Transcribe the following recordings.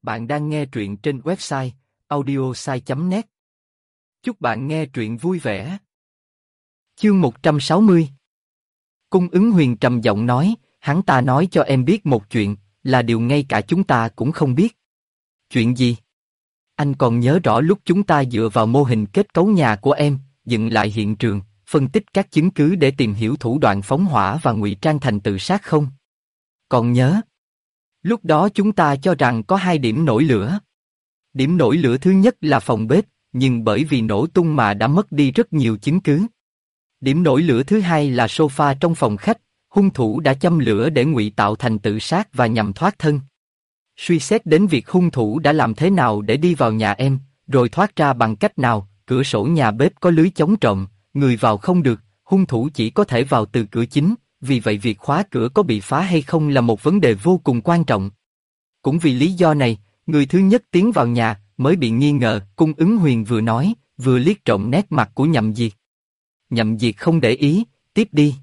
Bạn đang nghe truyện trên website audiosai.net. Chúc bạn nghe truyện vui vẻ. Chương 160. Cung Ứng Huyền trầm giọng nói, hắn ta nói cho em biết một chuyện, là điều ngay cả chúng ta cũng không biết. Chuyện gì? Anh còn nhớ rõ lúc chúng ta dựa vào mô hình kết cấu nhà của em, dựng lại hiện trường, phân tích các chứng cứ để tìm hiểu thủ đoạn phóng hỏa và ngụy trang thành tự sát không? Còn nhớ? Lúc đó chúng ta cho rằng có 2 điểm nổi lửa. Điểm nổi lửa thứ nhất là phòng bếp, nhưng bởi vì nổ tung mà đã mất đi rất nhiều chứng cứ. Điểm nổi lửa thứ hai là sofa trong phòng khách, hung thủ đã châm lửa để ngụy tạo thành tự sát và nhằm thoát thân. Suy xét đến việc hung thủ đã làm thế nào để đi vào nhà em, rồi thoát ra bằng cách nào, cửa sổ nhà bếp có lưới chống trộm, người vào không được, hung thủ chỉ có thể vào từ cửa chính. Vì vậy việc khóa cửa có bị phá hay không là một vấn đề vô cùng quan trọng. Cũng vì lý do này, người thứ nhất tiến vào nhà mới bị nghi ngờ. Cung Ứng Huyền vừa nói, vừa liếc trộm nét mặt của Nhậm Diệt. Nhậm Diệt không để ý, tiếp đi.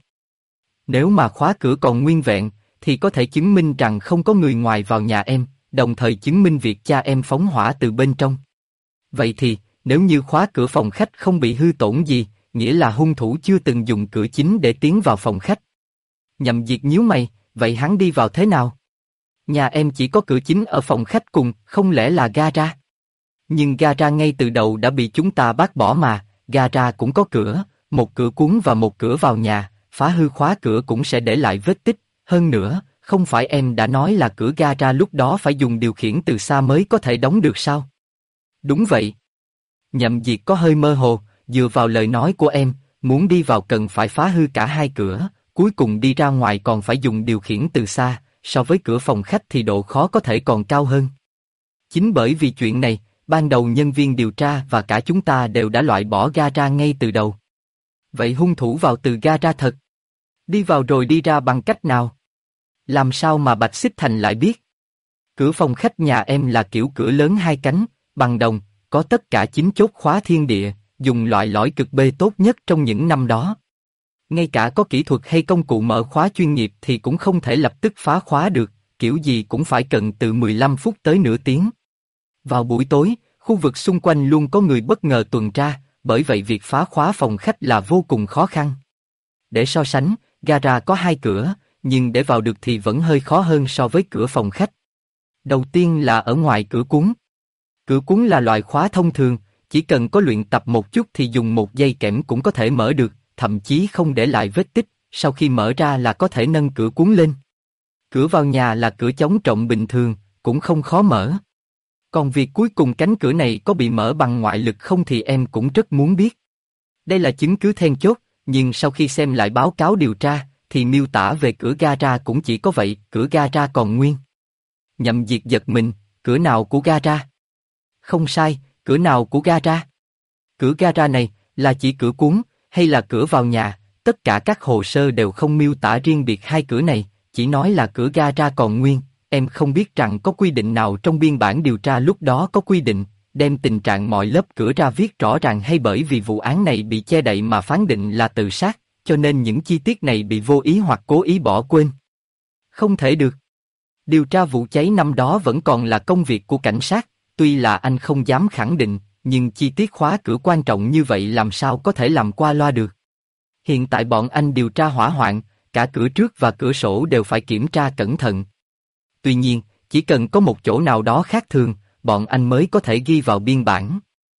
Nếu mà khóa cửa còn nguyên vẹn, thì có thể chứng minh rằng không có người ngoài vào nhà em, đồng thời chứng minh việc cha em phóng hỏa từ bên trong. Vậy thì, nếu như khóa cửa phòng khách không bị hư tổn gì, nghĩa là hung thủ chưa từng dùng cửa chính để tiến vào phòng khách. Nhậm Diệt nhíu mày, vậy hắn đi vào thế nào? Nhà em chỉ có cửa chính ở phòng khách cùng, không lẽ là gara? Nhưng gara ngay từ đầu đã bị chúng ta bác bỏ mà, gara cũng có cửa, một cửa cuốn và một cửa vào nhà, phá hư khóa cửa cũng sẽ để lại vết tích. Hơn nữa, không phải em đã nói là cửa gara lúc đó phải dùng điều khiển từ xa mới có thể đóng được sao? Đúng vậy. Nhậm Diệt có hơi mơ hồ, dựa vào lời nói của em, muốn đi vào cần phải phá hư cả 2 cửa. Cuối cùng đi ra ngoài còn phải dùng điều khiển từ xa, so với cửa phòng khách thì độ khó có thể còn cao hơn. Chính bởi vì chuyện này, ban đầu nhân viên điều tra và cả chúng ta đều đã loại bỏ gara ngay từ đầu. Vậy hung thủ vào từ gara thật? Đi vào rồi đi ra bằng cách nào? Làm sao mà Bạch Xích Thành lại biết? Cửa phòng khách nhà em là kiểu cửa lớn 2 cánh, bằng đồng, có tất cả 9 chốt khóa thiên địa, dùng loại lõi cực bê tốt nhất trong những năm đó. Ngay cả có kỹ thuật hay công cụ mở khóa chuyên nghiệp thì cũng không thể lập tức phá khóa được, kiểu gì cũng phải cần từ 15 phút tới nửa tiếng. Vào buổi tối, khu vực xung quanh luôn có người bất ngờ tuần tra, bởi vậy việc phá khóa phòng khách là vô cùng khó khăn. Để so sánh, gara có 2 cửa, nhưng để vào được thì vẫn hơi khó hơn so với cửa phòng khách. Đầu tiên là ở ngoài cửa cuốn. Cửa cuốn là loại khóa thông thường, chỉ cần có luyện tập một chút thì dùng một dây kẽm cũng có thể mở được. Thậm chí không để lại vết tích, sau khi mở ra là có thể nâng cửa cuốn lên. Cửa vào nhà là cửa chống trộm bình thường, cũng không khó mở. Còn việc cuối cùng cánh cửa này có bị mở bằng ngoại lực không thì em cũng rất muốn biết. Đây là chứng cứ then chốt, nhưng sau khi xem lại báo cáo điều tra, thì miêu tả về cửa gara cũng chỉ có vậy, cửa gara còn nguyên. Nhậm Diệt giật mình, cửa nào của gara? Không sai, cửa nào của gara? Cửa gara này, là chỉ cửa cuốn, hay là cửa vào nhà? Tất cả các hồ sơ đều không miêu tả riêng biệt 2 cửa này, chỉ nói là cửa gara còn nguyên. Em không biết rằng có quy định nào trong biên bản điều tra lúc đó có quy định, đem tình trạng mọi lớp cửa ra viết rõ ràng hay bởi vì vụ án này bị che đậy mà phán định là tự sát, cho nên những chi tiết này bị vô ý hoặc cố ý bỏ quên. Không thể được. Điều tra vụ cháy năm đó vẫn còn là công việc của cảnh sát, tuy là anh không dám khẳng định, nhưng chi tiết khóa cửa quan trọng như vậy làm sao có thể làm qua loa được. Hiện tại bọn anh điều tra hỏa hoạn, cả cửa trước và cửa sổ đều phải kiểm tra cẩn thận. Tuy nhiên, chỉ cần có một chỗ nào đó khác thường, bọn anh mới có thể ghi vào biên bản.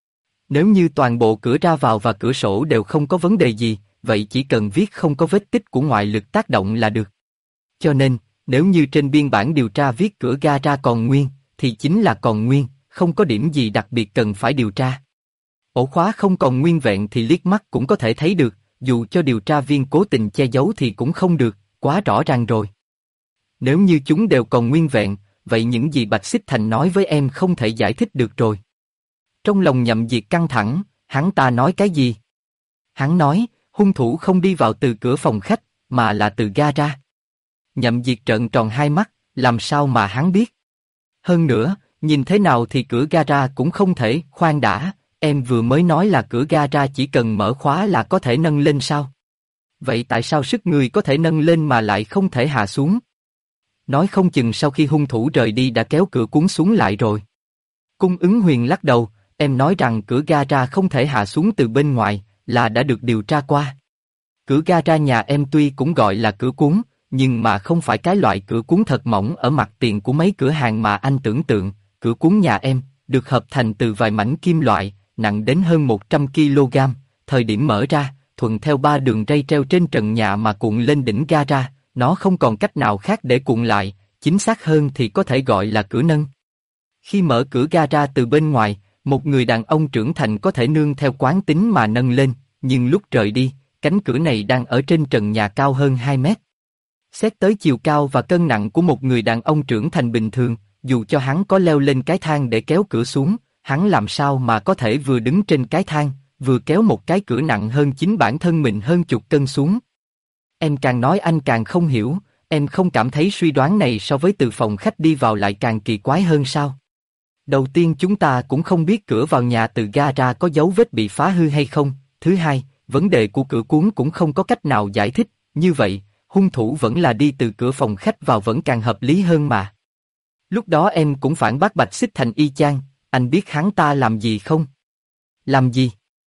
Nếu như toàn bộ cửa ra vào và cửa sổ đều không có vấn đề gì, vậy chỉ cần viết không có vết tích của ngoại lực tác động là được. Cho nên, nếu như trên biên bản điều tra viết cửa gara còn nguyên, thì chính là còn nguyên, không có điểm gì đặc biệt cần phải điều tra. Ổ khóa không còn nguyên vẹn thì liếc mắt cũng có thể thấy được, dù cho điều tra viên cố tình che giấu thì cũng không được, quá rõ ràng rồi. Nếu như chúng đều còn nguyên vẹn, vậy những gì Bạch Xích Thành nói với em không thể giải thích được rồi. Trong lòng Nhậm Diệt căng thẳng, hắn ta nói cái gì? Hắn nói, hung thủ không đi vào từ cửa phòng khách, mà là từ gara. Nhậm Diệt trợn tròn 2 mắt, làm sao mà hắn biết? Hơn nữa, nhìn thế nào thì cửa gara cũng không thể. Khoan đã, em vừa mới nói là cửa gara chỉ cần mở khóa là có thể nâng lên sao? Vậy tại sao sức người có thể nâng lên mà lại không thể hạ xuống? nói không chừng sau khi hung thủ rời đi đã kéo cửa cuốn xuống lại rồi. Cung Ứng Huyền lắc đầu, em nói rằng cửa gara không thể hạ xuống từ bên ngoài, là đã được điều tra qua. Cửa gara nhà em tuy cũng gọi là cửa cuốn, nhưng mà không phải cái loại cửa cuốn thật mỏng ở mặt tiền của mấy cửa hàng mà anh tưởng tượng. Cửa cuốn nhà em được hợp thành từ vài mảnh kim loại, nặng đến hơn 100 kg. Thời điểm mở ra, thuận theo 3 đường ray treo trên trần nhà mà cuộn lên đỉnh gara, nó không còn cách nào khác để cuộn lại, chính xác hơn thì có thể gọi là cửa nâng. Khi mở cửa gara từ bên ngoài, một người đàn ông trưởng thành có thể nương theo quán tính mà nâng lên, nhưng lúc rời đi, cánh cửa này đang ở trên trần nhà cao hơn 2 mét. Xét tới chiều cao và cân nặng của một người đàn ông trưởng thành bình thường, dù cho hắn có leo lên cái thang để kéo cửa xuống, hắn làm sao mà có thể vừa đứng trên cái thang, vừa kéo một cái cửa nặng hơn chính bản thân mình hơn chục cân xuống. Em càng nói anh càng không hiểu, em không cảm thấy suy đoán này so với từ phòng khách đi vào lại càng kỳ quái hơn sao? Đầu tiên chúng ta cũng không biết cửa vào nhà từ gara có dấu vết bị phá hư hay không. Thứ hai, vấn đề của cửa cuốn cũng không có cách nào giải thích, như vậy, hung thủ vẫn là đi từ cửa phòng khách vào vẫn càng hợp lý hơn mà. Lúc đó em cũng phản bác Bạch Xích Thành y chang, anh biết hắn ta làm gì không? Làm gì?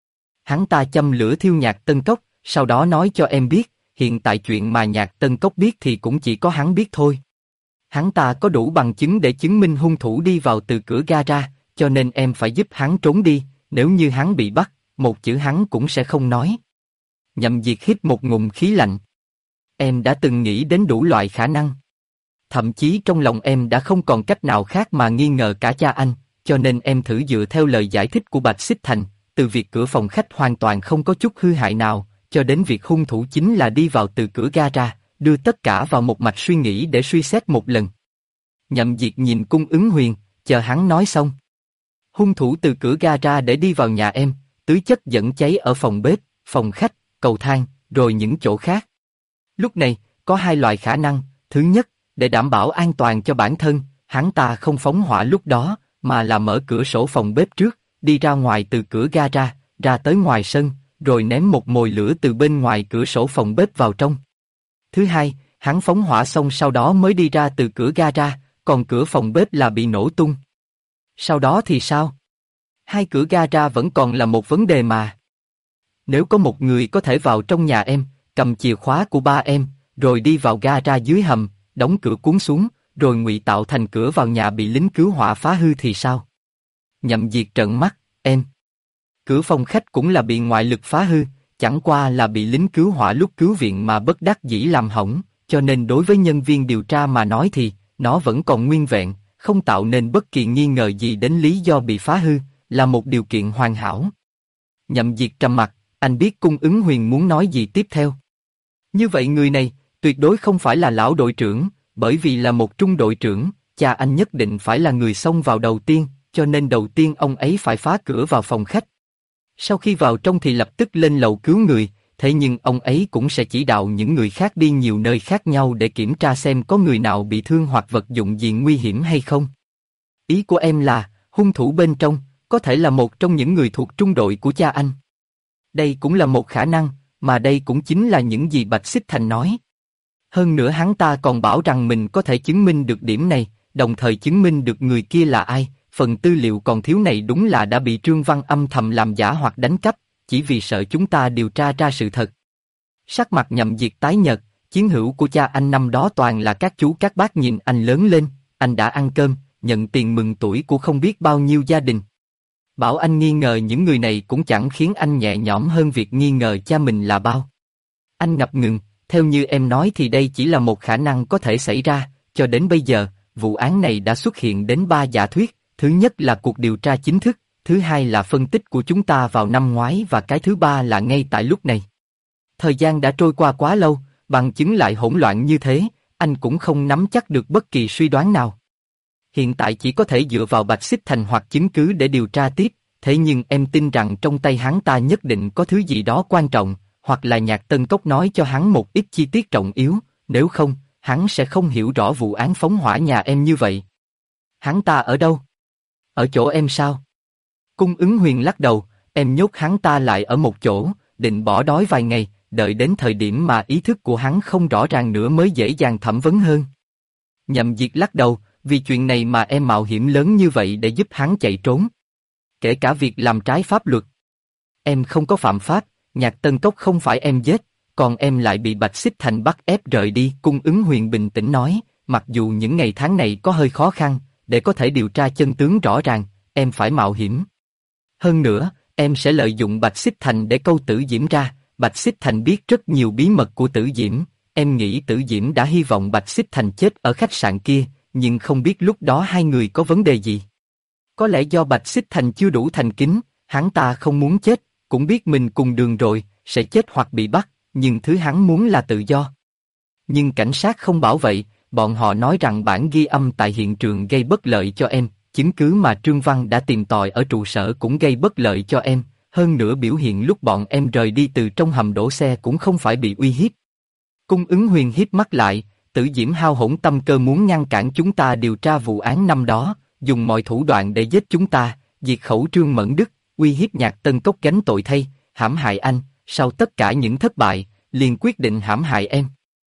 Hắn ta châm lửa thiêu Nhạc Tân Cốc, sau đó nói cho em biết, hiện tại chuyện mà Nhạc Tân Cốc biết thì cũng chỉ có hắn biết thôi. Hắn ta có đủ bằng chứng để chứng minh hung thủ đi vào từ cửa gara, cho nên em phải giúp hắn trốn đi, nếu như hắn bị bắt, một chữ hắn cũng sẽ không nói. Nhậm Diệt hít một ngụm khí lạnh. Em đã từng nghĩ đến đủ loại khả năng. Thậm chí trong lòng em đã không còn cách nào khác mà nghi ngờ cả cha anh, cho nên em thử dựa theo lời giải thích của Bạch Xích Thành, từ việc cửa phòng khách hoàn toàn không có chút hư hại nào, cho đến việc hung thủ chính là đi vào từ cửa gara, đưa tất cả vào một mạch suy nghĩ để suy xét một lần. Nhậm Diệt nhìn Cung Ứng Huyền, chờ hắn nói xong. Hung thủ từ cửa gara để đi vào nhà em, tứ chất dẫn cháy ở phòng bếp, phòng khách, cầu thang, rồi những chỗ khác. Lúc này, có hai loại khả năng, thứ nhất, để đảm bảo an toàn cho bản thân, hắn ta không phóng hỏa lúc đó, mà là mở cửa sổ phòng bếp trước, đi ra ngoài từ cửa gara, ra tới ngoài sân, rồi ném một mồi lửa từ bên ngoài cửa sổ phòng bếp vào trong. Thứ hai, hắn phóng hỏa xong sau đó mới đi ra từ cửa gara, còn cửa phòng bếp là bị nổ tung. Sau đó thì sao? Hai cửa gara vẫn còn là một vấn đề mà. Nếu có một người có thể vào trong nhà em, cầm chìa khóa của ba em, rồi đi vào gara dưới hầm, đóng cửa cuốn xuống, rồi ngụy tạo thành cửa vào nhà bị lính cứu hỏa phá hư thì sao? Nhậm Diệt trợn mắt, em. Cửa phòng khách cũng là bị ngoại lực phá hư, chẳng qua là bị lính cứu hỏa lúc cứu viện mà bất đắc dĩ làm hỏng, cho nên đối với nhân viên điều tra mà nói thì, nó vẫn còn nguyên vẹn, không tạo nên bất kỳ nghi ngờ gì đến lý do bị phá hư, là một điều kiện hoàn hảo. Nhậm Diệt trầm mặt, anh biết Cung Ứng Huyền muốn nói gì tiếp theo. Như vậy người này, tuyệt đối không phải là lão đội trưởng, bởi vì là một trung đội trưởng, cha anh nhất định phải là người xông vào đầu tiên, cho nên đầu tiên ông ấy phải phá cửa vào phòng khách. Sau khi vào trong thì lập tức lên lầu cứu người, thế nhưng ông ấy cũng sẽ chỉ đạo những người khác đi nhiều nơi khác nhau để kiểm tra xem có người nào bị thương hoặc vật dụng gì nguy hiểm hay không. Ý của em là, hung thủ bên trong, có thể là một trong những người thuộc trung đội của cha anh. Đây cũng là một khả năng, mà đây cũng chính là những gì Bạch Xích Thành nói. Hơn nữa hắn ta còn bảo rằng mình có thể chứng minh được điểm này, đồng thời chứng minh được người kia là ai, phần tư liệu còn thiếu này đúng là đã bị Trương Văn âm thầm làm giả hoặc đánh cắp, chỉ vì sợ chúng ta điều tra ra sự thật. Sắc mặt Nhậm Diệt tái nhợt, chiến hữu của cha anh năm đó toàn là các chú các bác nhìn anh lớn lên, anh đã ăn cơm, nhận tiền mừng tuổi của không biết bao nhiêu gia đình. Bảo anh nghi ngờ những người này cũng chẳng khiến anh nhẹ nhõm hơn việc nghi ngờ cha mình là bao. Anh ngập ngừng, theo như em nói thì đây chỉ là một khả năng có thể xảy ra, cho đến bây giờ, vụ án này đã xuất hiện đến 3 giả thuyết, thứ nhất là cuộc điều tra chính thức, thứ hai là phân tích của chúng ta vào năm ngoái và cái thứ ba là ngay tại lúc này. Thời gian đã trôi qua quá lâu, bằng chứng lại hỗn loạn như thế, anh cũng không nắm chắc được bất kỳ suy đoán nào. Hiện tại chỉ có thể dựa vào Bạch Xích Thành hoặc chứng cứ để điều tra tiếp, thế nhưng em tin rằng trong tay hắn ta nhất định có thứ gì đó quan trọng, hoặc là Nhạc Tân Cốc nói cho hắn một ít chi tiết trọng yếu, nếu không, hắn sẽ không hiểu rõ vụ án phóng hỏa nhà em như vậy. Hắn ta ở đâu? Ở chỗ em sao? Cung Ứng Huyền lắc đầu, em nhốt hắn ta lại ở một chỗ, định bỏ đói vài ngày, đợi đến thời điểm mà ý thức của hắn không rõ ràng nữa mới dễ dàng thẩm vấn hơn. Nhậm Diệt lắc đầu, vì chuyện này mà em mạo hiểm lớn như vậy để giúp hắn chạy trốn. Kể cả việc làm trái pháp luật. Em không có phạm pháp, Nhạc Tân Cốc không phải em giết, còn em lại bị Bạch Xích Thành bắt ép rời đi. Cung Ứng Huyền bình tĩnh nói, mặc dù những ngày tháng này có hơi khó khăn, để có thể điều tra chân tướng rõ ràng, em phải mạo hiểm. Hơn nữa, em sẽ lợi dụng Bạch Xích Thành để câu Tử Diễm ra. Bạch Xích Thành biết rất nhiều bí mật của Tử Diễm. Em nghĩ Tử Diễm đã hy vọng Bạch Xích Thành chết ở khách sạn kia, nhưng không biết lúc đó hai người có vấn đề gì. Có lẽ do Bạch Xích Thành chưa đủ thành kính, hắn ta không muốn chết, cũng biết mình cùng đường rồi, sẽ chết hoặc bị bắt, nhưng thứ hắn muốn là tự do. Nhưng cảnh sát không bảo vậy, bọn họ nói rằng bản ghi âm tại hiện trường gây bất lợi cho em, chứng cứ mà Trương Văn đã tìm tòi ở trụ sở cũng gây bất lợi cho em, hơn nữa biểu hiện lúc bọn em rời đi từ trong hầm đổ xe cũng không phải bị uy hiếp. Cung Ứng Huyền híp mắt lại, Tử Diễm hao hỗn tâm cơ muốn ngăn cản chúng ta điều tra vụ án năm đó, dùng mọi thủ đoạn để giết chúng ta, diệt khẩu Trương Mẫn Đức, uy hiếp Nhạc Tân Cốc gánh tội thay, hãm hại anh, sau tất cả những thất bại, liền quyết định hãm hại em.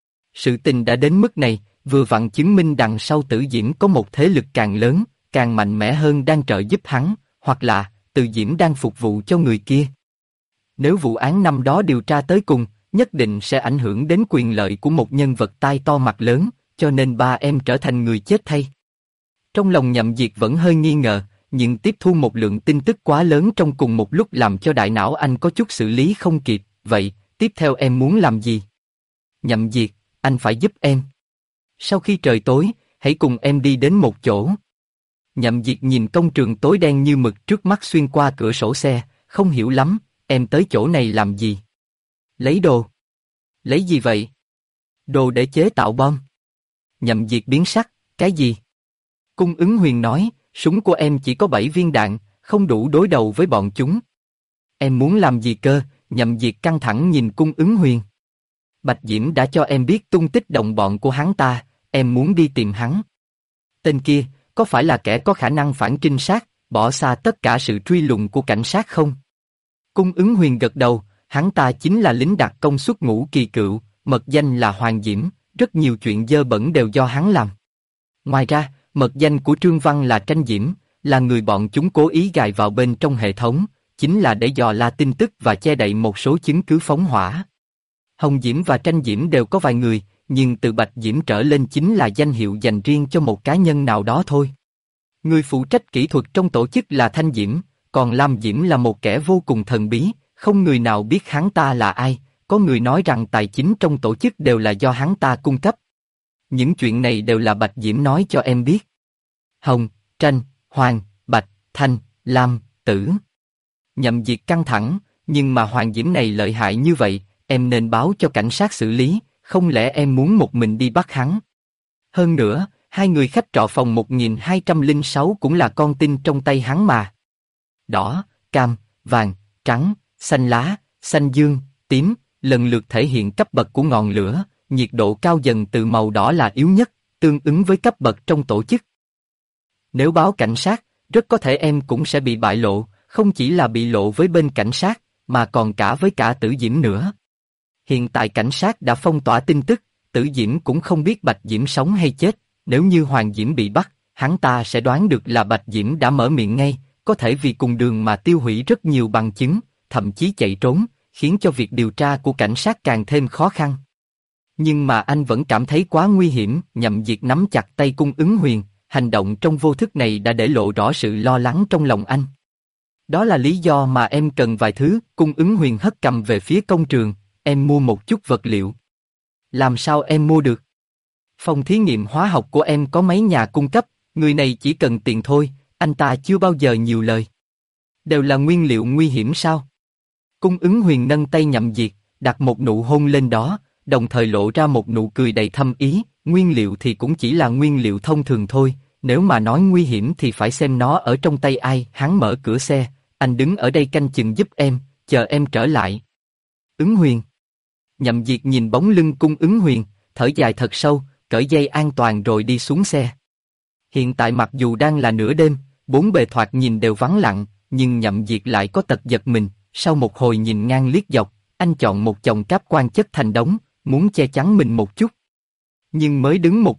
Sự tình đã đến mức này, vừa vặn chứng minh đằng sau Tử Diễm có một thế lực càng lớn, càng mạnh mẽ hơn đang trợ giúp hắn, hoặc là Tử Diễm đang phục vụ cho người kia. Nếu vụ án năm đó điều tra tới cùng, nhất định sẽ ảnh hưởng đến quyền lợi của một nhân vật tai to mặt lớn, cho nên ba em trở thành người chết thay. Trong lòng Nhậm Diệt vẫn hơi nghi ngờ, nhưng tiếp thu một lượng tin tức quá lớn trong cùng một lúc làm cho đại não anh có chút xử lý không kịp. Vậy, tiếp theo em muốn làm gì? Nhậm Diệt, anh phải giúp em. Sau khi trời tối, hãy cùng em đi đến một chỗ. Nhậm Diệt nhìn công trường tối đen như mực trước mắt xuyên qua cửa sổ xe, không hiểu lắm, em tới chỗ này làm gì? Lấy đồ. Lấy gì vậy? Đồ để chế tạo bom. Nhậm Diệt biến sắc, cái gì? Cung Ứng Huyền nói, súng của em chỉ có 7 viên đạn, không đủ đối đầu với bọn chúng. Em muốn làm gì cơ? Nhậm Diệt căng thẳng nhìn Cung Ứng Huyền. Bạch Diễm đã cho em biết tung tích đồng bọn của hắn ta, em muốn đi tìm hắn. Tên kia, có phải là kẻ có khả năng phản trinh sát, bỏ xa tất cả sự truy lùng của cảnh sát không? Cung Ứng Huyền gật đầu, hắn ta chính là lính đặc công xuất ngũ kỳ cựu, mật danh là Hoàng Diễm, rất nhiều chuyện dơ bẩn đều do hắn làm. Ngoài ra, mật danh của Trương Văn là Tranh Diễm, là người bọn chúng cố ý gài vào bên trong hệ thống, chính là để dò la tin tức và che đậy một số chứng cứ phóng hỏa. Hồng Diễm và Tranh Diễm đều có vài người, nhưng từ Bạch Diễm trở lên chính là danh hiệu dành riêng cho một cá nhân nào đó thôi. Người phụ trách kỹ thuật trong tổ chức là Thanh Diễm, còn Lam Diễm là một kẻ vô cùng thần bí, không người nào biết hắn ta là ai, có người nói rằng tài chính trong tổ chức đều là do hắn ta cung cấp. Những chuyện này đều là Bạch Diễm nói cho em biết. Hồng, Tranh, Hoàng, Bạch, Thanh, Lam, Tử. Nhậm Diệt căng thẳng, nhưng mà Hoàng Diễm này lợi hại như vậy, em nên báo cho cảnh sát xử lý, không lẽ em muốn một mình đi bắt hắn? Hơn nữa, hai người khách trọ phòng 1206 cũng là con tin trong tay hắn mà. Đỏ, cam, vàng, trắng, xanh lá, xanh dương, tím, lần lượt thể hiện cấp bậc của ngọn lửa, nhiệt độ cao dần từ màu đỏ là yếu nhất, tương ứng với cấp bậc trong tổ chức. Nếu báo cảnh sát, rất có thể em cũng sẽ bị bại lộ, không chỉ là bị lộ với bên cảnh sát, mà còn cả với cả Tử Diễm nữa. Hiện tại cảnh sát đã phong tỏa tin tức, Tử Diễm cũng không biết Bạch Diễm sống hay chết, nếu như Hoàng Diễm bị bắt, hắn ta sẽ đoán được là Bạch Diễm đã mở miệng ngay, có thể vì cùng đường mà tiêu hủy rất nhiều bằng chứng, thậm chí chạy trốn, khiến cho việc điều tra của cảnh sát càng thêm khó khăn. Nhưng mà anh vẫn cảm thấy quá nguy hiểm. Nhậm Diệt nắm chặt tay Cung Ứng Huyền, hành động trong vô thức này đã để lộ rõ sự lo lắng trong lòng anh. Đó là lý do mà em cần vài thứ. Cung Ứng Huyền hất cầm về phía công trường, em mua một chút vật liệu. Làm sao em mua được? Phòng thí nghiệm hóa học của em có mấy nhà cung cấp, người này chỉ cần tiền thôi, anh ta chưa bao giờ nhiều lời. Đều là nguyên liệu nguy hiểm sao? Cung Ứng Huyền nâng tay Nhậm Diệt, đặt một nụ hôn lên đó, đồng thời lộ ra một nụ cười đầy thâm ý. Nguyên liệu thì cũng chỉ là nguyên liệu thông thường thôi, nếu mà nói nguy hiểm thì phải xem nó ở trong tay ai. Hắn mở cửa xe, anh đứng ở đây canh chừng giúp em, chờ em trở lại. Ứng Huyền. Nhậm Diệt nhìn bóng lưng Cung Ứng Huyền, thở dài thật sâu, cởi dây an toàn rồi đi xuống xe. Hiện tại mặc dù đang là nửa đêm, bốn bề thoạt nhìn đều vắng lặng, nhưng Nhậm Diệt lại có tật giật mình. Sau một hồi nhìn ngang liếc dọc, anh chọn một chồng cáp quan chất thành đống, muốn che chắn mình một chút. Nhưng mới đứng một lúc,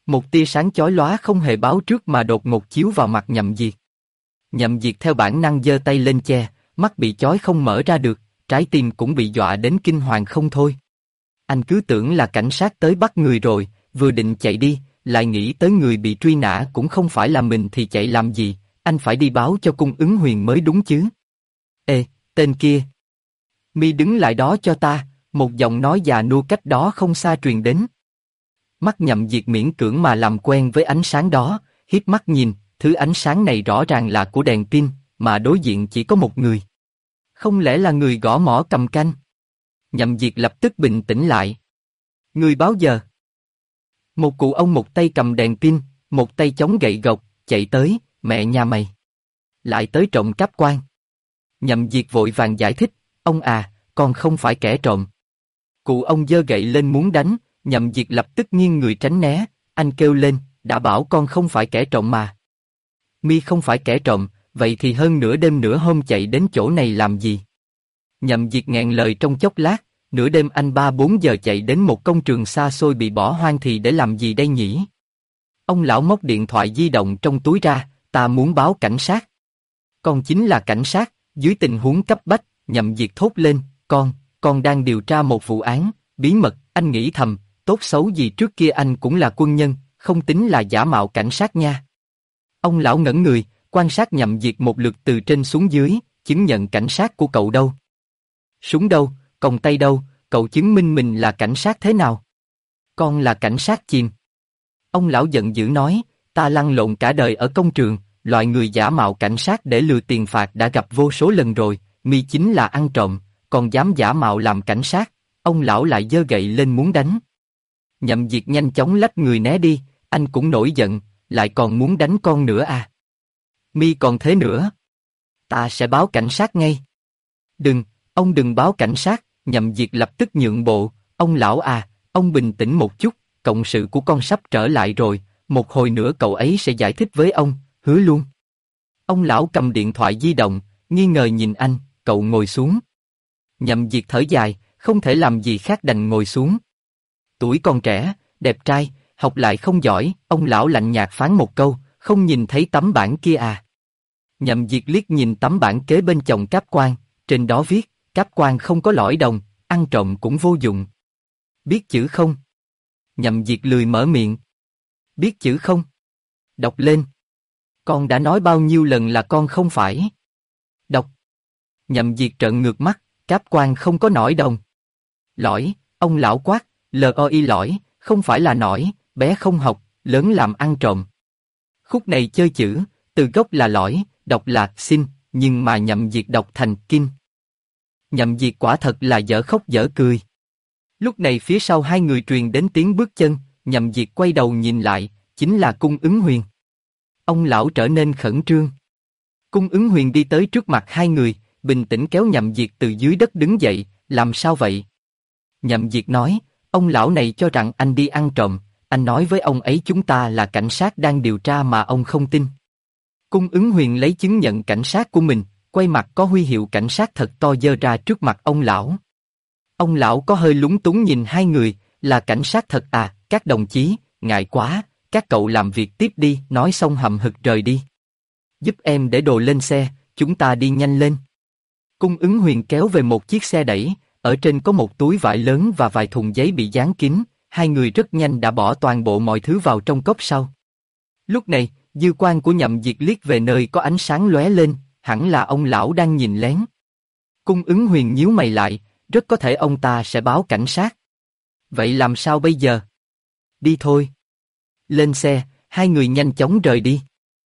Một tia sáng chói lóa không hề báo trước mà đột ngột chiếu vào mặt Nhậm Diệt. Nhậm Diệt theo bản năng giơ tay lên che, mắt bị chói không mở ra được, trái tim cũng bị dọa đến kinh hoàng không thôi. Anh cứ tưởng là cảnh sát tới bắt người rồi, vừa định chạy đi, lại nghĩ tới người bị truy nã cũng không phải là mình thì chạy làm gì, anh phải đi báo cho cung ứng huyền mới đúng chứ. Ê, tên kia! Mi đứng lại đó cho ta, một giọng nói già nua cách đó không xa truyền đến. Mắt Nhậm Diệt miễn cưỡng mà làm quen với ánh sáng đó, híp mắt nhìn, thứ ánh sáng này rõ ràng là của đèn pin, mà đối diện chỉ có một người. Không lẽ là người gõ mõ cầm canh? Nhậm Diệt lập tức bình tĩnh lại. Người báo giờ. Một cụ ông một tay cầm đèn pin, một tay chống gậy gộc, chạy tới, mẹ nhà mày. Lại tới trộm cắp quan. Nhậm Diệt vội vàng giải thích, ông à, con không phải kẻ trộm. Cụ ông giơ gậy lên muốn đánh, Nhậm Diệt lập tức nghiêng người tránh né, anh kêu lên, đã bảo con không phải kẻ trộm mà. Mi không phải kẻ trộm, vậy thì hơn nửa đêm nửa hôm chạy đến chỗ này làm gì? Nhậm Diệt nghẹn lời trong chốc lát, nửa đêm anh 3-4 giờ chạy đến một công trường xa xôi bị bỏ hoang thì để làm gì đây nhỉ? Ông lão móc điện thoại di động trong túi ra, ta muốn báo cảnh sát. Con chính là cảnh sát, dưới tình huống cấp bách, Nhậm Diệt thốt lên, con đang điều tra một vụ án, bí mật, anh nghĩ thầm, tốt xấu gì trước kia anh cũng là quân nhân, không tính là giả mạo cảnh sát nha. Ông lão ngẩn người, quan sát Nhậm Diệt một lượt từ trên xuống dưới, chứng nhận cảnh sát của cậu đâu? Súng đâu, còng tay đâu, cậu chứng minh mình là cảnh sát thế nào? Con là cảnh sát chìm. Ông lão giận dữ nói, ta lăn lộn cả đời ở công trường, loại người giả mạo cảnh sát để lừa tiền phạt đã gặp vô số lần rồi, Mi chính là ăn trộm, còn dám giả mạo làm cảnh sát. Ông lão lại giơ gậy lên muốn đánh. Nhậm Diệt nhanh chóng lách người né đi, anh cũng nổi giận, lại còn muốn đánh con nữa à? Mi còn thế nữa. Ta sẽ báo cảnh sát ngay. Đừng, ông đừng báo cảnh sát, Nhậm Diệt lập tức nhượng bộ, ông lão à, ông bình tĩnh một chút, cộng sự của con sắp trở lại rồi, một hồi nữa cậu ấy sẽ giải thích với ông, hứa luôn. Ông lão cầm điện thoại di động, nghi ngờ nhìn anh, cậu ngồi xuống. Nhậm Diệt thở dài, không thể làm gì khác đành ngồi xuống. Tuổi còn trẻ, đẹp trai, học lại không giỏi, ông lão lạnh nhạt phán một câu, không nhìn thấy tấm bảng kia à? Nhậm Diệt liếc nhìn tấm bảng kế bên chồng cáp quan, trên đó viết, cáp quan không có lõi đồng, ăn trộm cũng vô dụng. Biết chữ không? Nhậm Diệt lười mở miệng. Biết chữ không? Đọc lên. Con đã nói bao nhiêu lần là con không phải. Đọc. Nhậm Diệt trợn ngược mắt, cáp quan không có nổi đồng. Lõi, ông lão quát, LOI lõi, không phải là nổi, bé không học, lớn làm ăn trộm. Khúc này chơi chữ, từ gốc là lõi, đọc là xin, nhưng mà Nhậm Diệt đọc thành kinh. Nhậm Diệt quả thật là dở khóc dở cười. Lúc này phía sau hai người truyền đến tiếng bước chân, Nhậm Diệt quay đầu nhìn lại, chính là Cung Ứng Huyền. Ông lão trở nên khẩn trương. Cung Ứng Huyền đi tới trước mặt hai người, bình tĩnh kéo Nhậm Diệt từ dưới đất đứng dậy, làm sao vậy? Nhậm Diệt nói, ông lão này cho rằng anh đi ăn trộm, anh nói với ông ấy chúng ta là cảnh sát đang điều tra mà ông không tin. Cung Ứng Huyền lấy chứng nhận cảnh sát của mình, quay mặt có huy hiệu cảnh sát thật to giơ ra trước mặt ông lão. Ông lão có hơi lúng túng nhìn hai người, là cảnh sát thật à, các đồng chí, ngại quá, các cậu làm việc tiếp đi, nói xong hậm hực rời đi. Giúp em để đồ lên xe, chúng ta đi nhanh lên. Cung Ứng Huyền kéo về một chiếc xe đẩy, ở trên có một túi vải lớn và vài thùng giấy bị dán kín, hai người rất nhanh đã bỏ toàn bộ mọi thứ vào trong cốp sau. Lúc này, dư quan của Nhậm Diệt liếc về nơi có ánh sáng lóe lên, hẳn là ông lão đang nhìn lén. Cung Ứng Huyền nhíu mày lại, rất có thể ông ta sẽ báo cảnh sát. Vậy làm sao bây giờ? Đi thôi. Lên xe, hai người nhanh chóng rời đi.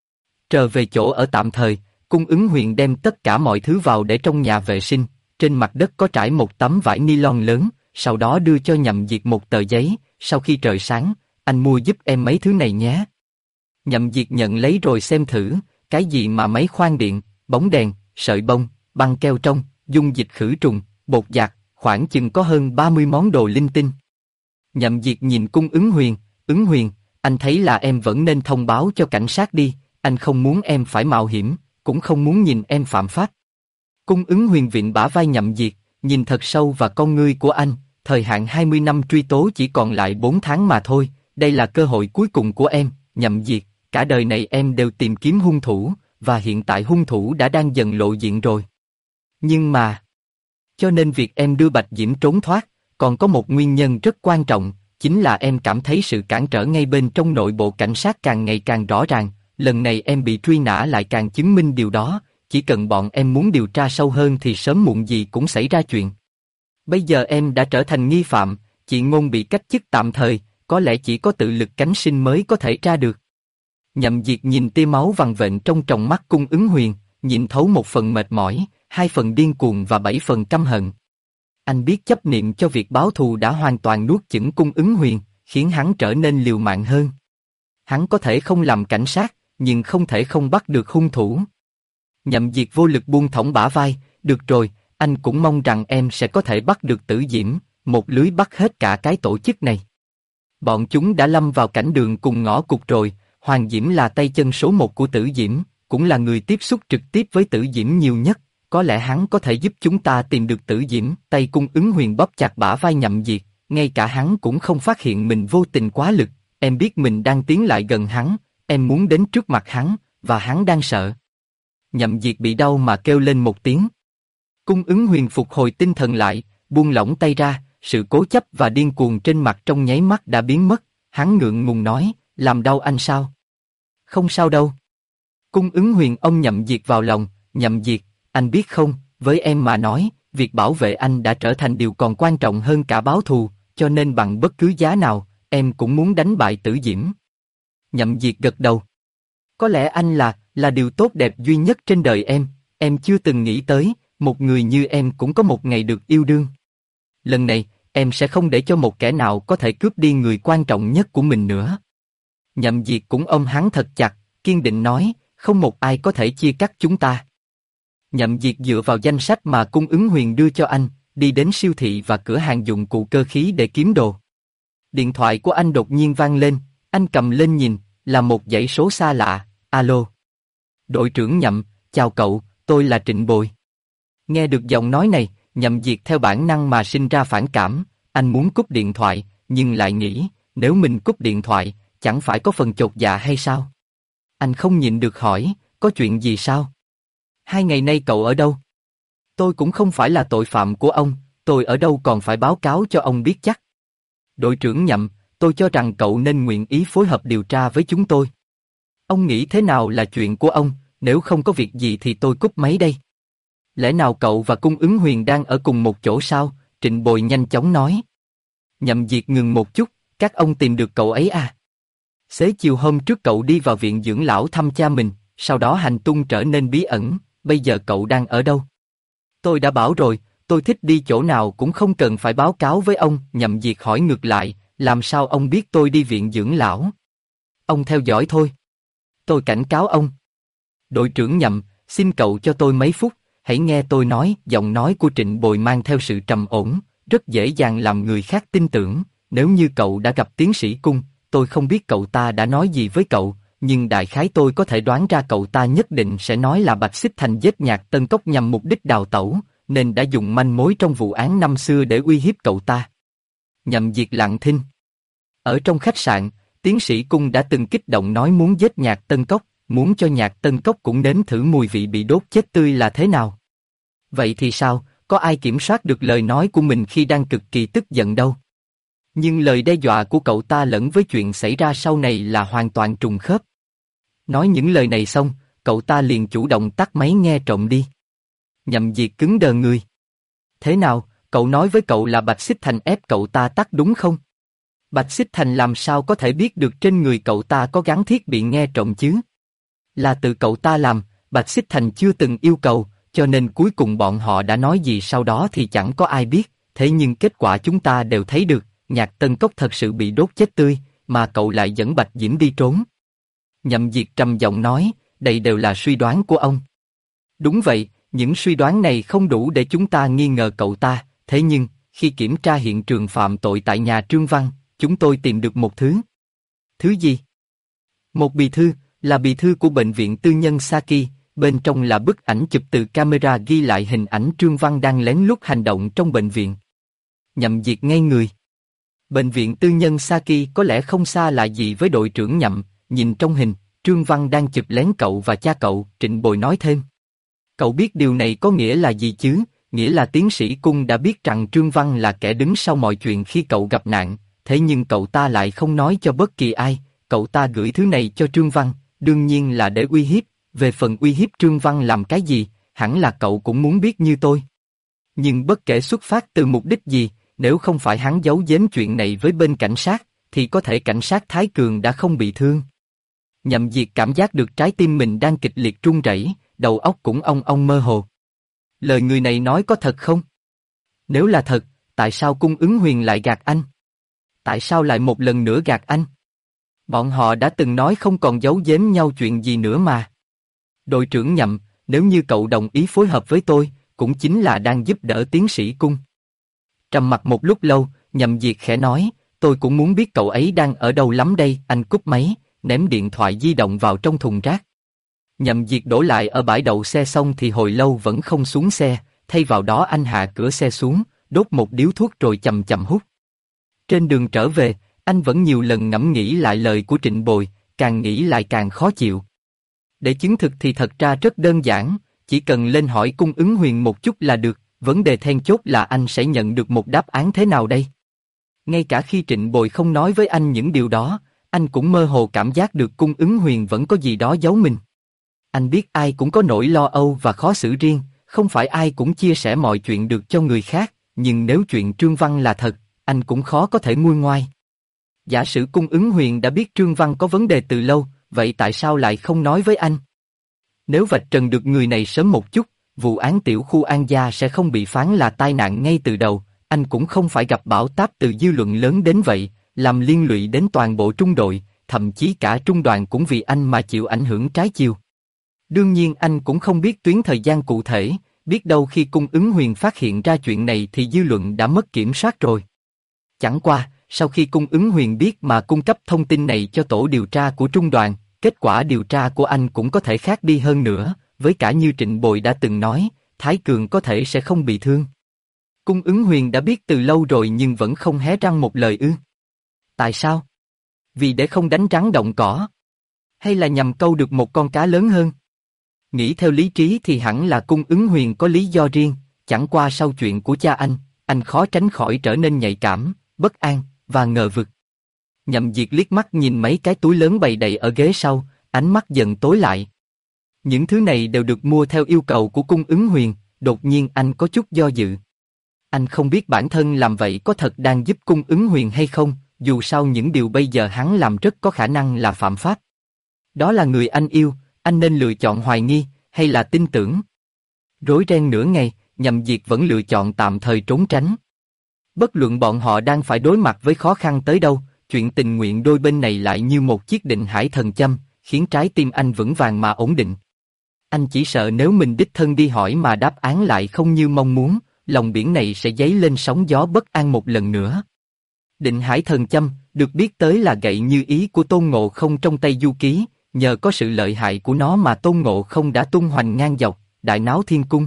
Trở về chỗ ở tạm thời, Cung Ứng Huyền đem tất cả mọi thứ vào để trong nhà vệ sinh, trên mặt đất có trải một tấm vải ni-lon lớn, sau đó đưa cho Nhậm Diệt một tờ giấy, sau khi trời sáng, anh mua giúp em mấy thứ này nhé. Nhậm Diệt nhận lấy rồi xem thử, cái gì mà máy khoan điện, bóng đèn, sợi bông, băng keo trong, dung dịch khử trùng, bột giặt, khoảng chừng có hơn 30 món đồ linh tinh. Nhậm Diệt nhìn Cung Ứng Huyền, anh thấy là em vẫn nên thông báo cho cảnh sát đi, anh không muốn em phải mạo hiểm, cũng không muốn nhìn em phạm pháp. Cung Ứng Huyền vịn bả vai Nhậm Diệt, nhìn thật sâu vào con ngươi của anh, thời hạn 20 năm truy tố chỉ còn lại 4 tháng mà thôi, đây là cơ hội cuối cùng của em, Nhậm Diệt, cả đời này em đều tìm kiếm hung thủ, và hiện tại hung thủ đã đang dần lộ diện rồi. Nhưng mà... Cho nên việc em đưa Bạch Diễm trốn thoát, còn có một nguyên nhân rất quan trọng, chính là em cảm thấy sự cản trở ngay bên trong nội bộ cảnh sát càng ngày càng rõ ràng, lần này em bị truy nã lại càng chứng minh điều đó, chỉ cần bọn em muốn điều tra sâu hơn thì sớm muộn gì cũng xảy ra chuyện. Bây giờ em đã trở thành nghi phạm, chị Ngôn bị cách chức tạm thời, có lẽ chỉ có tự lực cánh sinh mới có thể tra được. Nhậm Diệt nhìn tia máu vằn vện trong tròng mắt Cung Ứng Huyền, nhìn thấu 1 phần mệt mỏi, 2 phần điên cuồng và 7 phần căm hận. Anh biết chấp niệm cho việc báo thù đã hoàn toàn nuốt chửng Cung Ứng Huyền, khiến hắn trở nên liều mạng hơn. Hắn có thể không làm cảnh sát, nhưng không thể không bắt được hung thủ. Nhậm Diệt vô lực buông thõng bả vai, được rồi, anh cũng mong rằng em sẽ có thể bắt được Tử Diễm, một lưới bắt hết cả cái tổ chức này. Bọn chúng đã lâm vào cảnh đường cùng ngõ cụt rồi, Hoàng Diễm là tay chân số 1 của Tử Diễm, cũng là người tiếp xúc trực tiếp với Tử Diễm nhiều nhất, có lẽ hắn có thể giúp chúng ta tìm được Tử Diễm. Tay Cung Ứng Huyền bóp chặt bả vai Nhậm Diệt, ngay cả hắn cũng không phát hiện mình vô tình quá lực, em biết mình đang tiến lại gần hắn, em muốn đến trước mặt hắn, và hắn đang sợ. Nhậm Diệt bị đau mà kêu lên một tiếng. Cung Ứng Huyền phục hồi tinh thần lại, buông lỏng tay ra, sự cố chấp và điên cuồng trên mặt trong nháy mắt đã biến mất, hắn ngượng ngùng nói, làm đau anh sao? Không sao đâu. Cung Ứng Huyền ôm Nhậm Diệt vào lòng, Nhậm Diệt, anh biết không, với em mà nói, việc bảo vệ anh đã trở thành điều còn quan trọng hơn cả báo thù, cho nên bằng bất cứ giá nào, em cũng muốn đánh bại Tử Diễm. Nhậm Diệt gật đầu. Có lẽ anh là điều tốt đẹp duy nhất trên đời em chưa từng nghĩ tới, một người như em cũng có một ngày được yêu đương. Lần này, em sẽ không để cho một kẻ nào có thể cướp đi người quan trọng nhất của mình nữa. Nhậm Diệt cũng ôm hắn thật chặt, kiên định nói, không một ai có thể chia cắt chúng ta. Nhậm Diệt dựa vào danh sách mà Cung Ứng Huyền đưa cho anh, đi đến siêu thị và cửa hàng dụng cụ cơ khí để kiếm đồ. Điện thoại của anh đột nhiên vang lên, anh cầm lên nhìn, là một dãy số xa lạ, alo. Đội trưởng Nhậm, chào cậu, tôi là Trịnh Bồi. Nghe được giọng nói này, Nhậm Diệt theo bản năng mà sinh ra phản cảm, anh muốn cúp điện thoại, nhưng lại nghĩ, nếu mình cúp điện thoại, chẳng phải có phần chột dạ hay sao? Anh không nhịn được hỏi, có chuyện gì sao? 2 ngày nay cậu ở đâu? Tôi cũng không phải là tội phạm của ông, tôi ở đâu còn phải báo cáo cho ông biết chắc. Đội trưởng Nhậm, tôi cho rằng cậu nên nguyện ý phối hợp điều tra với chúng tôi. Ông nghĩ thế nào là chuyện của ông, nếu không có việc gì thì tôi cúp máy đây. Lẽ nào cậu và Cung Ứng Huyền đang ở cùng một chỗ sao? Trịnh Bồi nhanh chóng nói. Nhậm Diệt ngừng một chút, các ông tìm được cậu ấy à? Xế chiều hôm trước cậu đi vào viện dưỡng lão thăm cha mình, sau đó hành tung trở nên bí ẩn, bây giờ cậu đang ở đâu? Tôi đã bảo rồi, tôi thích đi chỗ nào cũng không cần phải báo cáo với ông. Nhậm Diệt hỏi ngược lại, làm sao ông biết tôi đi viện dưỡng lão? Ông theo dõi thôi. Tôi cảnh cáo ông. Đội trưởng Nhậm, xin cậu cho tôi mấy phút, hãy nghe tôi nói. Giọng nói của Trịnh Bồi mang theo sự trầm ổn, rất dễ dàng làm người khác tin tưởng. Nếu như cậu đã gặp tiến sĩ Cung, tôi không biết cậu ta đã nói gì với cậu, nhưng đại khái tôi có thể đoán ra cậu ta nhất định sẽ nói là Bạch Xích Thành giết Nhạc Tân Cốc nhằm mục đích đào tẩu, nên đã dùng manh mối trong vụ án năm xưa để uy hiếp cậu ta. Nhậm Diệt lặng thinh. Ở trong khách sạn, tiến sĩ Cung đã từng kích động nói muốn giết Nhạc Tân Cốc, muốn cho Nhạc Tân Cốc cũng nếm thử mùi vị bị đốt chết tươi là thế nào. Vậy thì sao, có ai kiểm soát được lời nói của mình khi đang cực kỳ tức giận đâu. Nhưng lời đe dọa của cậu ta lẫn với chuyện xảy ra sau này là hoàn toàn trùng khớp. Nói những lời này xong, cậu ta liền chủ động tắt máy nghe trộm đi. Nhậm Diệt cứng đờ người. Thế nào, cậu nói với cậu là Bạch Xích Thành ép cậu ta tắt đúng không? Bạch Xích Thành làm sao có thể biết được trên người cậu ta có gắn thiết bị nghe trộm chứ? Là tự cậu ta làm, Bạch Xích Thành chưa từng yêu cầu, cho nên cuối cùng bọn họ đã nói gì sau đó thì chẳng có ai biết, thế nhưng kết quả chúng ta đều thấy được, Nhạc Tân Cốc thật sự bị đốt chết tươi, mà cậu lại dẫn Bạch Diễm đi trốn. Nhậm Diệt trầm giọng nói, đây đều là suy đoán của ông. Đúng vậy, những suy đoán này không đủ để chúng ta nghi ngờ cậu ta, thế nhưng, khi kiểm tra hiện trường phạm tội tại nhà Trương Văn, chúng tôi tìm được một thứ. Thứ gì? Một bì thư, là bì thư của bệnh viện tư nhân Saki, bên trong là bức ảnh chụp từ camera ghi lại hình ảnh Trương Văn đang lén lút hành động trong bệnh viện. Nhậm Diệt ngây người. Bệnh viện tư nhân Saki có lẽ không xa lạ gì với đội trưởng Nhậm, nhìn trong hình, Trương Văn đang chụp lén cậu và cha cậu, Trịnh Bồi nói thêm. Cậu biết điều này có nghĩa là gì chứ? Nghĩa là tiến sĩ Cung đã biết rằng Trương Văn là kẻ đứng sau mọi chuyện khi cậu gặp nạn, thế nhưng cậu ta lại không nói cho bất kỳ ai, cậu ta gửi thứ này cho Trương Văn, đương nhiên là để uy hiếp, về phần uy hiếp Trương Văn làm cái gì, hẳn là cậu cũng muốn biết như tôi. Nhưng bất kể xuất phát từ mục đích gì, nếu không phải hắn giấu giếm chuyện này với bên cảnh sát, thì có thể cảnh sát Thái Cường đã không bị thương. Nhậm Diệt cảm giác được trái tim mình đang kịch liệt run rẩy, đầu óc cũng ong ong mơ hồ. Lời người này nói có thật không? Nếu là thật, tại sao Cung Ứng Huyền lại gạt anh? Tại sao lại một lần nữa gạt anh? Bọn họ đã từng nói không còn giấu giếm nhau chuyện gì nữa mà. Đội trưởng Nhậm, nếu như cậu đồng ý phối hợp với tôi, cũng chính là đang giúp đỡ tiến sĩ Cung. Trầm mặc một lúc lâu, Nhậm Diệt khẽ nói, tôi cũng muốn biết cậu ấy đang ở đâu lắm đây. Anh cúp máy, ném điện thoại di động vào trong thùng rác. Nhậm Diệt đổ lại ở bãi đậu xe xong thì hồi lâu vẫn không xuống xe, thay vào đó anh hạ cửa xe xuống, đốt một điếu thuốc rồi chậm chậm hút. Trên đường trở về, anh vẫn nhiều lần ngẫm nghĩ lại lời của Trịnh Bồi, càng nghĩ lại càng khó chịu. Để chứng thực thì thật ra rất đơn giản, chỉ cần lên hỏi Cung Ứng Huyền một chút là được, vấn đề then chốt là anh sẽ nhận được một đáp án thế nào đây? Ngay cả khi Trịnh Bồi không nói với anh những điều đó, anh cũng mơ hồ cảm giác được Cung Ứng Huyền vẫn có gì đó giấu mình. Anh biết ai cũng có nỗi lo âu và khó xử riêng, không phải ai cũng chia sẻ mọi chuyện được cho người khác, nhưng nếu chuyện Trương Văn là thật, anh cũng khó có thể nguôi ngoai. Giả sử Cung Ứng Huyền đã biết Trương Văn có vấn đề từ lâu, vậy tại sao lại không nói với anh? Nếu vạch trần được người này sớm một chút, vụ án tiểu khu An Gia sẽ không bị phán là tai nạn ngay từ đầu, anh cũng không phải gặp bão táp từ dư luận lớn đến vậy, làm liên lụy đến toàn bộ trung đội, thậm chí cả trung đoàn cũng vì anh mà chịu ảnh hưởng trái chiều. Đương nhiên anh cũng không biết tuyến thời gian cụ thể, biết đâu khi Cung Ứng Huyền phát hiện ra chuyện này thì dư luận đã mất kiểm soát rồi. Chẳng qua, sau khi Cung Ứng Huyền biết mà cung cấp thông tin này cho tổ điều tra của trung đoàn, kết quả điều tra của anh cũng có thể khác đi hơn nữa, với cả như Trịnh Bồi đã từng nói, Thái Cường có thể sẽ không bị thương. Cung Ứng Huyền đã biết từ lâu rồi nhưng vẫn không hé răng một lời ư. Tại sao? Vì để không đánh rắn động cỏ? Hay là nhằm câu được một con cá lớn hơn? Nghĩ theo lý trí thì hẳn là Cung Ứng Huyền có lý do riêng, chẳng qua sau chuyện của cha anh khó tránh khỏi trở nên nhạy cảm, bất an, và ngờ vực. Nhậm Diệt liếc mắt nhìn mấy cái túi lớn bày đầy ở ghế sau, ánh mắt dần tối lại. Những thứ này đều được mua theo yêu cầu của Cung Ứng Huyền, đột nhiên anh có chút do dự. Anh không biết bản thân làm vậy có thật đang giúp Cung Ứng Huyền hay không, dù sao những điều bây giờ hắn làm rất có khả năng là phạm pháp. Đó là người anh yêu, anh nên lựa chọn hoài nghi, hay là tin tưởng? Rối ren nửa ngày, Nhậm Diệt vẫn lựa chọn tạm thời trốn tránh. Bất luận bọn họ đang phải đối mặt với khó khăn tới đâu, chuyện tình nguyện đôi bên này lại như một chiếc định hải thần châm, khiến trái tim anh vững vàng mà ổn định. Anh chỉ sợ nếu mình đích thân đi hỏi mà đáp án lại không như mong muốn, lòng biển này sẽ dấy lên sóng gió bất an một lần nữa. Định hải thần châm, được biết tới là gậy như ý của Tôn Ngộ Không trong Tây Du Ký, nhờ có sự lợi hại của nó mà Tôn Ngộ Không đã tung hoành ngang dọc, đại náo thiên cung.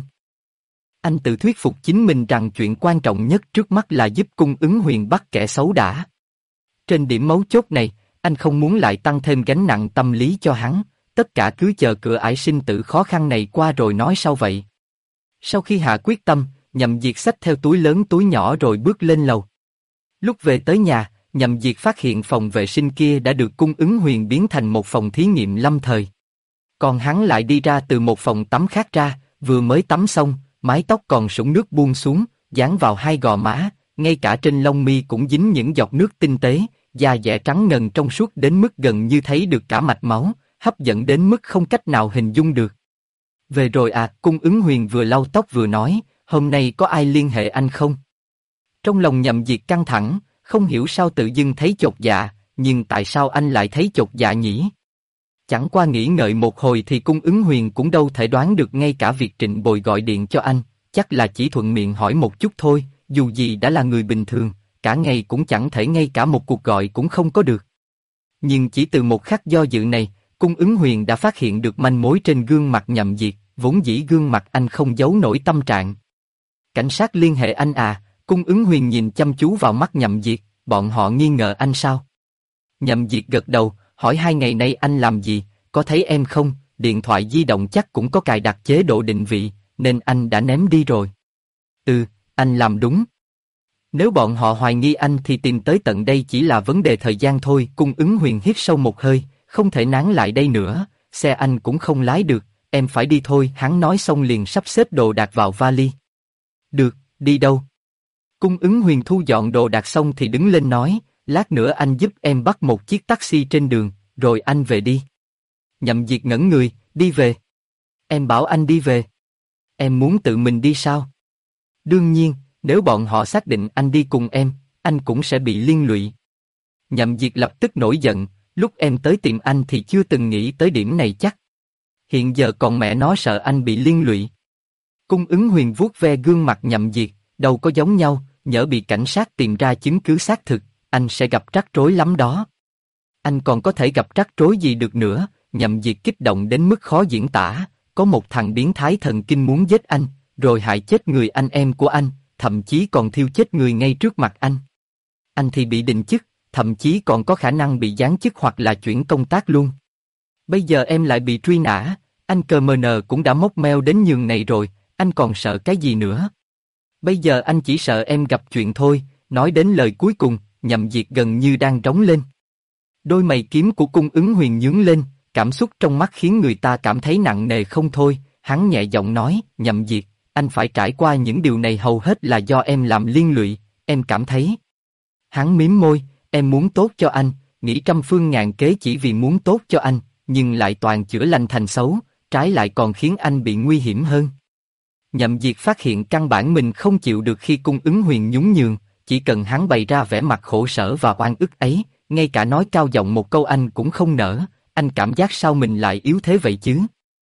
Anh tự thuyết phục chính mình rằng chuyện quan trọng nhất trước mắt là giúp Cung Ứng Huyền bắt kẻ xấu đã. Trên điểm mấu chốt này, anh không muốn lại tăng thêm gánh nặng tâm lý cho hắn, tất cả cứ chờ cửa ải sinh tử khó khăn này qua rồi nói sau vậy. Sau khi hạ quyết tâm, Nhậm Diệt xách theo túi lớn túi nhỏ rồi bước lên lầu. Lúc về tới nhà, Nhậm Diệt phát hiện phòng vệ sinh kia đã được Cung Ứng Huyền biến thành một phòng thí nghiệm lâm thời. Còn hắn lại đi ra từ một phòng tắm khác ra, vừa mới tắm xong, mái tóc còn sũng nước buông xuống, dán vào hai gò má, ngay cả trên lông mi cũng dính những giọt nước tinh tế, da dẻ trắng ngần trong suốt đến mức gần như thấy được cả mạch máu, hấp dẫn đến mức không cách nào hình dung được. Về rồi à, Cung Ứng Huyền vừa lau tóc vừa nói, hôm nay có ai liên hệ anh không? Trong lòng Nhậm Diệt căng thẳng, không hiểu sao tự dưng thấy chột dạ, nhưng tại sao anh lại thấy chột dạ nhỉ? Chẳng qua nghĩ ngợi một hồi thì Cung Ứng Huyền cũng đâu thể đoán được ngay cả việc Trịnh Bồi gọi điện cho anh, chắc là chỉ thuận miệng hỏi một chút thôi, dù gì đã là người bình thường, cả ngày cũng chẳng thể ngay cả một cuộc gọi cũng không có được. Nhưng chỉ từ một khắc do dự này, Cung Ứng Huyền đã phát hiện được manh mối trên gương mặt Nhậm Diệt, vốn dĩ gương mặt anh không giấu nổi tâm trạng. Cảnh sát liên hệ anh à? Cung Ứng Huyền nhìn chăm chú vào mắt Nhậm Diệt, bọn họ nghi ngờ anh sao? Nhậm Diệt gật đầu, hỏi 2 ngày nay anh làm gì, có thấy em không, điện thoại di động chắc cũng có cài đặt chế độ định vị, nên anh đã ném đi rồi. Ừ, anh làm đúng. Nếu bọn họ hoài nghi anh thì tìm tới tận đây chỉ là vấn đề thời gian thôi. Cung Ứng Huyền hít sâu một hơi, không thể nán lại đây nữa, xe anh cũng không lái được, em phải đi thôi. Hắn nói xong liền sắp xếp đồ đạc vào vali. Được, đi đâu? Cung Ứng Huyền thu dọn đồ đạc xong thì đứng lên nói, lát nữa anh giúp em bắt một chiếc taxi trên đường, rồi anh về đi. Nhậm Diệt ngẩn người, đi về. Em bảo anh đi về. Em muốn tự mình đi sao? Đương nhiên, nếu bọn họ xác định anh đi cùng em, anh cũng sẽ bị liên lụy. Nhậm Diệt lập tức nổi giận, lúc em tới tìm anh thì chưa từng nghĩ tới điểm này chắc. Hiện giờ còn mẹ nó sợ anh bị liên lụy. Cung Ứng Huyền vuốt ve gương mặt Nhậm Diệt, đâu có giống nhau, nhỡ bị cảnh sát tìm ra chứng cứ xác thực, anh sẽ gặp rắc rối lắm đó. Anh còn có thể gặp rắc rối gì được nữa? Nhậm Diệt kích động đến mức khó diễn tả, có một thằng biến thái thần kinh muốn giết anh, rồi hại chết người anh em của anh, thậm chí còn thiêu chết người ngay trước mặt anh. Anh thì bị đình chức, thậm chí còn có khả năng bị giáng chức hoặc là chuyển công tác luôn. Bây giờ em lại bị truy nã, anh cờ mờ nờ cũng đã móc meo đến nhường này rồi, anh còn sợ cái gì nữa? Bây giờ anh chỉ sợ em gặp chuyện thôi. Nói đến lời cuối cùng, Nhậm Diệt gần như đang rống lên. Đôi mày kiếm của Cung Ứng Huyền nhướng lên, cảm xúc trong mắt khiến người ta cảm thấy nặng nề không thôi. Hắn nhẹ giọng nói, Nhậm Diệt, anh phải trải qua những điều này hầu hết là do em làm liên lụy, em cảm thấy. Hắn mím môi, em muốn tốt cho anh, nghĩ trăm phương ngàn kế chỉ vì muốn tốt cho anh, nhưng lại toàn chữa lành thành xấu, trái lại còn khiến anh bị nguy hiểm hơn. Nhậm Diệt phát hiện căn bản mình không chịu được khi Cung Ứng Huyền nhún nhường, chỉ cần hắn bày ra vẻ mặt khổ sở và oan ức ấy, ngay cả nói cao giọng một câu anh cũng không nỡ, anh cảm giác sao mình lại yếu thế vậy chứ?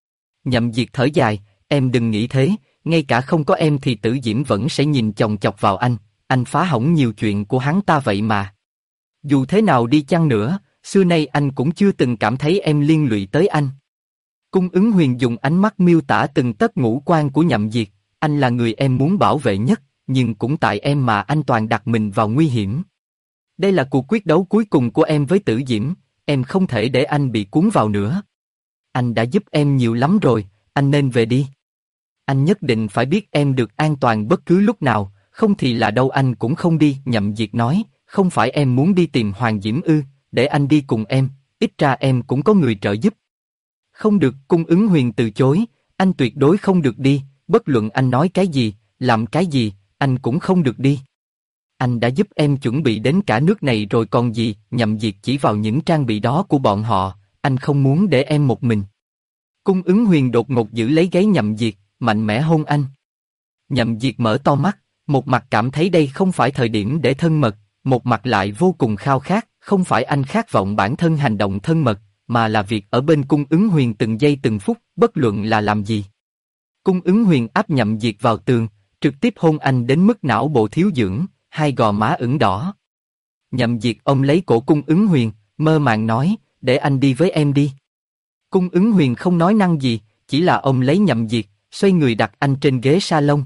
Nhậm Diệt thở dài, em đừng nghĩ thế, ngay cả không có em thì Tử Diễm vẫn sẽ nhìn chòng chọc vào anh phá hỏng nhiều chuyện của hắn ta vậy mà. Dù thế nào đi chăng nữa, xưa nay anh cũng chưa từng cảm thấy em liên lụy tới anh. Cung Ứng Huyền dùng ánh mắt miêu tả từng tấc ngũ quan của Nhậm Diệt, anh là người em muốn bảo vệ nhất, nhưng cũng tại em mà anh toàn đặt mình vào nguy hiểm. Đây là cuộc quyết đấu cuối cùng của em với Tử Diễm, em không thể để anh bị cuốn vào nữa. Anh đã giúp em nhiều lắm rồi, anh nên về đi. Anh nhất định phải biết em được an toàn bất cứ lúc nào, không thì là đâu anh cũng không đi. Nhậm Diệt nói, không phải em muốn đi tìm Hoàng Diễm ư, để anh đi cùng em, ít ra em cũng có người trợ giúp. Không được, Cung Ứng Huyền từ chối, anh tuyệt đối không được đi, bất luận anh nói cái gì, làm cái gì, anh cũng không được đi. Anh đã giúp em chuẩn bị đến cả nước này rồi còn gì? Nhậm Diệt chỉ vào những trang bị đó của bọn họ, anh không muốn để em một mình. Cung Ứng Huyền đột ngột giữ lấy gáy Nhậm Diệt, mạnh mẽ hôn anh. Nhậm Diệt mở to mắt, một mặt cảm thấy đây không phải thời điểm để thân mật, một mặt lại vô cùng khao khát, không phải anh khát vọng bản thân hành động thân mật, mà là việc ở bên Cung Ứng Huyền từng giây từng phút, bất luận là làm gì. Cung Ứng Huyền áp Nhậm Diệt vào tường, trực tiếp hôn anh đến mức não bộ thiếu dưỡng, hai gò má ửng đỏ. Nhậm Diệt ôm lấy cổ Cung Ứng Huyền, mơ màng nói, để anh đi với em đi. Cung Ứng Huyền không nói năng gì, chỉ là ôm lấy Nhậm Diệt, xoay người đặt anh trên ghế salon.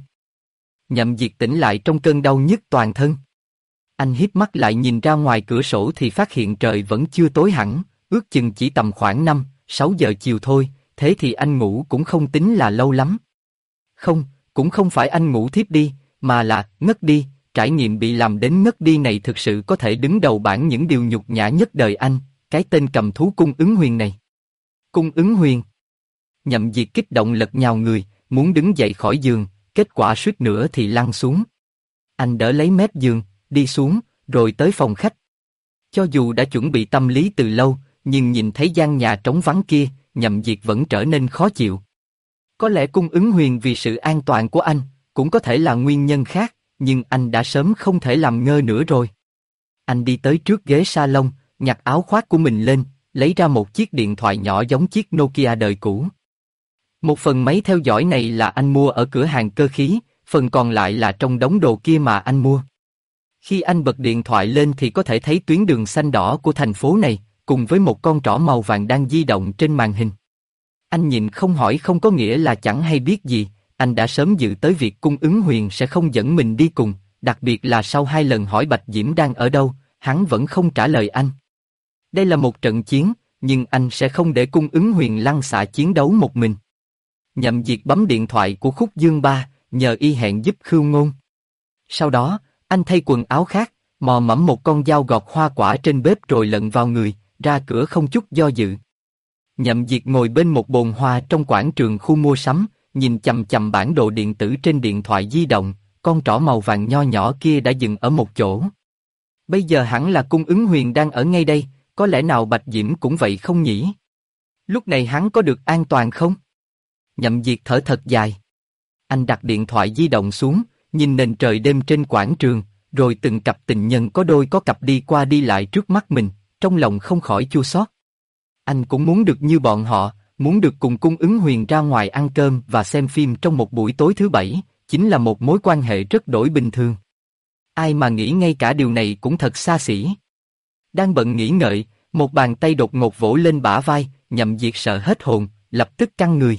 Nhậm Diệt tỉnh lại trong cơn đau nhức toàn thân. Anh híp mắt lại nhìn ra ngoài cửa sổ thì phát hiện trời vẫn chưa tối hẳn, ước chừng chỉ tầm khoảng 5-6 giờ chiều thôi, thế thì anh ngủ cũng không tính là lâu lắm. Không, cũng không phải anh ngủ thiếp đi, mà là ngất đi. Trải nghiệm bị làm đến ngất đi này thực sự có thể đứng đầu bảng những điều nhục nhã nhất đời anh, cái tên cầm thú Cung Ứng Huyền này. Cung Ứng Huyền. Nhậm Diệt kích động lật nhào người, muốn đứng dậy khỏi giường, kết quả suýt nữa thì lăn xuống. Anh đỡ lấy mép giường, đi xuống, rồi tới phòng khách. Cho dù đã chuẩn bị tâm lý từ lâu, nhưng nhìn thấy gian nhà trống vắng kia, Nhậm Diệt vẫn trở nên khó chịu. Có lẽ Cung Ứng Huyền vì sự an toàn của anh, cũng có thể là nguyên nhân khác. Nhưng anh đã sớm không thể làm ngơ nữa rồi. Anh đi tới trước ghế salon, nhặt áo khoác của mình lên, lấy ra một chiếc điện thoại nhỏ giống chiếc Nokia đời cũ. Một phần máy theo dõi này là anh mua ở cửa hàng cơ khí, phần còn lại là trong đống đồ kia mà anh mua. Khi anh bật điện thoại lên thì có thể thấy tuyến đường xanh đỏ của thành phố này, cùng với một con trỏ màu vàng đang di động trên màn hình. Anh nhìn không hỏi không có nghĩa là chẳng hay biết gì. Anh đã sớm dự tới việc Cung Ứng Huyền sẽ không dẫn mình đi cùng, đặc biệt là sau 2 lần hỏi Bạch Diễm đang ở đâu, hắn vẫn không trả lời anh. Đây là một trận chiến, nhưng anh sẽ không để Cung Ứng Huyền lăn xả chiến đấu một mình. Nhậm Diệt bấm điện thoại của Khúc Dương Ba, nhờ y hẹn giúp Khưu Ngôn. Sau đó, anh thay quần áo khác, mò mẫm một con dao gọt hoa quả trên bếp rồi lận vào người, ra cửa không chút do dự. Nhậm Diệt ngồi bên một bồn hoa trong quảng trường khu mua sắm, nhìn chằm chằm bản đồ điện tử trên điện thoại di động, con trỏ màu vàng nho nhỏ kia đã dừng ở một chỗ. Bây giờ hẳn là Cung Ứng Huyền đang ở ngay đây, có lẽ nào Bạch Diễm cũng vậy không nhỉ? Lúc này hắn có được an toàn không? Nhậm Diệt thở thật dài. Anh đặt điện thoại di động xuống, nhìn nền trời đêm trên quảng trường, rồi từng cặp tình nhân có đôi có cặp đi qua đi lại trước mắt mình, trong lòng không khỏi chua xót. Anh cũng muốn được như bọn họ, muốn được cùng Cung Ứng Huyền ra ngoài ăn cơm và xem phim trong một buổi tối thứ bảy, chính là một mối quan hệ rất đổi bình thường. Ai mà nghĩ ngay cả điều này cũng thật xa xỉ. Đang bận nghĩ ngợi, một bàn tay đột ngột vỗ lên bả vai, Nhậm Diệt sợ hết hồn, lập tức căng người.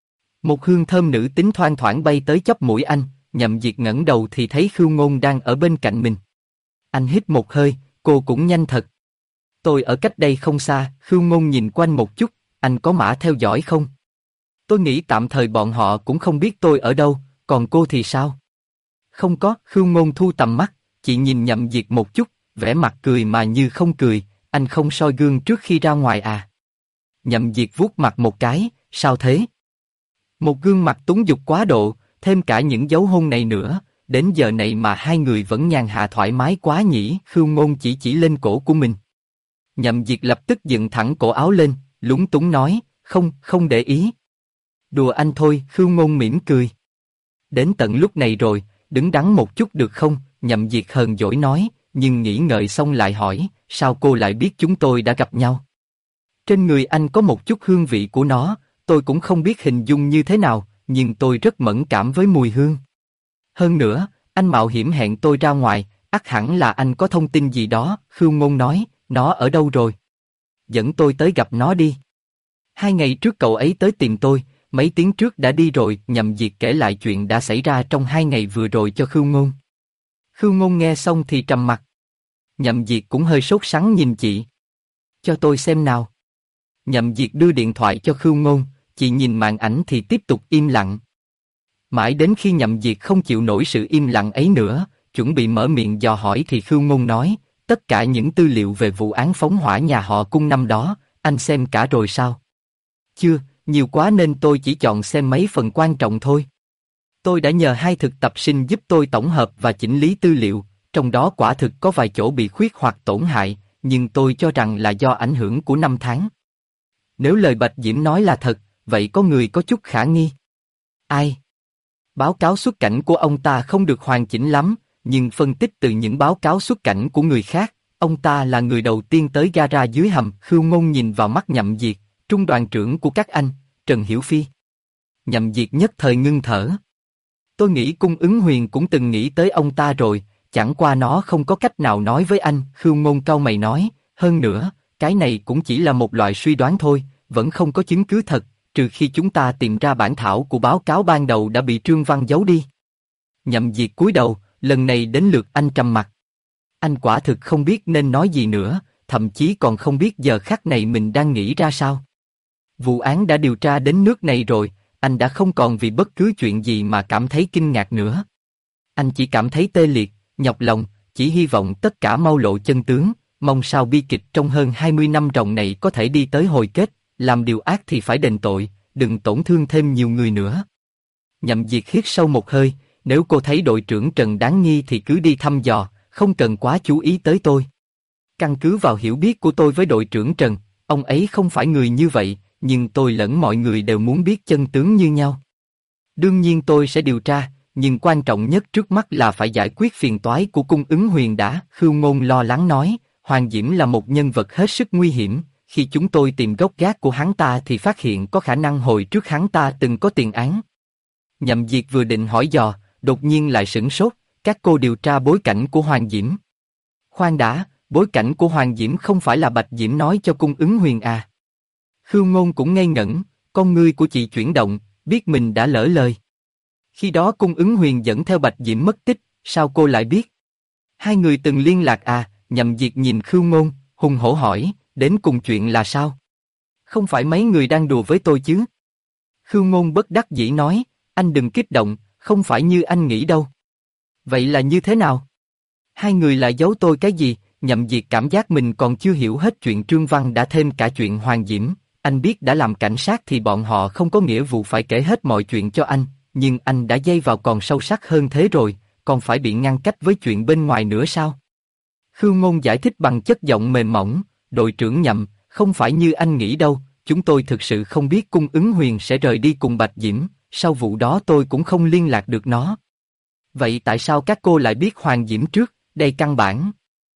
Một hương thơm nữ tính thoang thoảng bay tới chóp mũi anh, Nhậm Diệt ngẩng đầu thì thấy Khưu Ngôn đang ở bên cạnh mình. Anh hít một hơi, cô cũng nhanh thật. Tôi ở cách đây không xa, Khưu Ngôn nhìn quanh một chút, anh có mã theo dõi không? Tôi nghĩ tạm thời bọn họ cũng không biết tôi ở đâu, còn cô thì sao? Không có, Khưu Ngôn thu tầm mắt, chỉ nhìn Nhậm Diệt một chút, vẻ mặt cười mà như không cười, anh không soi gương trước khi ra ngoài à? Nhậm Diệt vuốt mặt một cái, sao thế? Một gương mặt túng dục quá độ, thêm cả những dấu hôn này nữa, đến giờ này mà hai người vẫn nhàn hạ thoải mái quá nhỉ? Khưu Ngôn chỉ lên cổ của mình. Nhậm Diệt lập tức dựng thẳng cổ áo lên, lúng túng nói, không để ý. Đùa anh thôi, Khưu Ngôn mỉm cười. Đến tận lúc này rồi, đứng đắn một chút được không? Nhậm Diệt hờn dỗi nói, nhưng nghĩ ngợi xong lại hỏi, sao cô lại biết chúng tôi đã gặp nhau? Trên người anh có một chút hương vị của nó, tôi cũng không biết hình dung như thế nào, nhưng tôi rất mẫn cảm với mùi hương. Hơn nữa, anh mạo hiểm hẹn tôi ra ngoài, ắt hẳn là anh có thông tin gì đó, Khưu Ngôn nói, nó ở đâu rồi? Dẫn tôi tới gặp nó đi. 2 ngày trước cậu ấy tới tìm tôi, mấy tiếng trước đã đi rồi. Nhậm Diệt kể lại chuyện đã xảy ra trong 2 ngày vừa rồi cho Khưu Ngôn. Khưu Ngôn nghe xong thì trầm mặt. Nhậm Diệt cũng hơi sốt sắng nhìn chị. Cho tôi xem nào. Nhậm Diệt đưa điện thoại cho Khưu Ngôn, chị nhìn màn ảnh thì tiếp tục im lặng. Mãi đến khi Nhậm Diệt không chịu nổi sự im lặng ấy nữa, chuẩn bị mở miệng dò hỏi thì Khưu Ngôn nói, tất cả những tư liệu về vụ án phóng hỏa nhà họ Cung năm đó, anh xem cả rồi sao? Chưa, nhiều quá nên tôi chỉ chọn xem mấy phần quan trọng thôi. Tôi đã nhờ 2 thực tập sinh giúp tôi tổng hợp và chỉnh lý tư liệu, trong đó quả thực có vài chỗ bị khuyết hoặc tổn hại, nhưng tôi cho rằng là do ảnh hưởng của năm tháng. Nếu lời Bạch Diễm nói là thật, vậy có người có chút khả nghi. Ai? Báo cáo xuất cảnh của ông ta không được hoàn chỉnh lắm, nhưng phân tích từ những báo cáo xuất cảnh của người khác, ông ta là người đầu tiên tới gara dưới hầm. Khưu Ngôn nhìn vào mắt Nhậm Diệt, trung đoàn trưởng của các anh, Trần Hiểu Phi. Nhậm Diệt nhất thời ngưng thở. Tôi nghĩ Cung Ứng Huyền cũng từng nghĩ tới ông ta rồi, chẳng qua nó không có cách nào nói với anh. Khưu Ngôn cau mày nói, hơn nữa, cái này cũng chỉ là một loại suy đoán thôi, vẫn không có chứng cứ thật, trừ khi chúng ta tìm ra bản thảo của báo cáo ban đầu đã bị Trương Văn giấu đi. Nhậm Diệt cúi đầu, lần này đến lượt anh trầm mặt. Anh quả thực không biết nên nói gì nữa, thậm chí còn không biết giờ khắc này mình đang nghĩ ra sao. Vụ án đã điều tra đến nước này rồi, anh đã không còn vì bất cứ chuyện gì mà cảm thấy kinh ngạc nữa. Anh chỉ cảm thấy tê liệt, nhọc lòng, chỉ hy vọng tất cả mau lộ chân tướng, mong sao bi kịch trong hơn 20 năm ròng này có thể đi tới hồi kết, làm điều ác thì phải đền tội, đừng tổn thương thêm nhiều người nữa. Nhậm Diệt hít sâu một hơi, nếu cô thấy đội trưởng Trần đáng nghi thì cứ đi thăm dò, không cần quá chú ý tới tôi. Căn cứ vào hiểu biết của tôi với đội trưởng Trần, ông ấy không phải người như vậy, nhưng tôi lẫn mọi người đều muốn biết chân tướng như nhau. Đương nhiên tôi sẽ điều tra, nhưng quan trọng nhất trước mắt là phải giải quyết phiền toái của Cung Ứng Huyền đã. Khưu Ngôn lo lắng nói, Hoàng Diễm là một nhân vật hết sức nguy hiểm, khi chúng tôi tìm gốc gác của hắn ta thì phát hiện có khả năng hồi trước hắn ta từng có tiền án. Nhậm Diệt vừa định hỏi dò, đột nhiên lại sửng sốt, các cô điều tra bối cảnh của Hoàng Diễm. Khoan đã, bối cảnh của Hoàng Diễm không phải là Bạch Diễm nói cho Cung Ứng Huyền à? Khưu Ngôn cũng ngây ngẩn, con ngươi của chị chuyển động, biết mình đã lỡ lời. Khi đó Cung Ứng Huyền dẫn theo Bạch Diễm mất tích, sao cô lại biết? 2 người từng liên lạc à? Nhậm Diệt nhìn Khưu Ngôn, hùng hổ hỏi, đến cùng chuyện là sao? Không phải mấy người đang đùa với tôi chứ? Khưu Ngôn bất đắc dĩ nói, anh đừng kích động, không phải như anh nghĩ đâu. Vậy là như thế nào? Hai người lại giấu tôi cái gì? Nhậm Diệt cảm giác mình còn chưa hiểu hết chuyện Trương Văn đã thêm cả chuyện Hoàng Diễm. Anh biết đã làm cảnh sát thì bọn họ không có nghĩa vụ phải kể hết mọi chuyện cho anh, nhưng anh đã dây vào còn sâu sắc hơn thế rồi, còn phải bị ngăn cách với chuyện bên ngoài nữa sao? Khưu Ngôn giải thích bằng chất giọng mềm mỏng, đội trưởng Nhậm, không phải như anh nghĩ đâu, chúng tôi thực sự không biết Cung Ứng Huyền sẽ rời đi cùng Bạch Diễm, sau vụ đó tôi cũng không liên lạc được nó. Vậy tại sao các cô lại biết Hoàng Diễm trước, đây căn bản?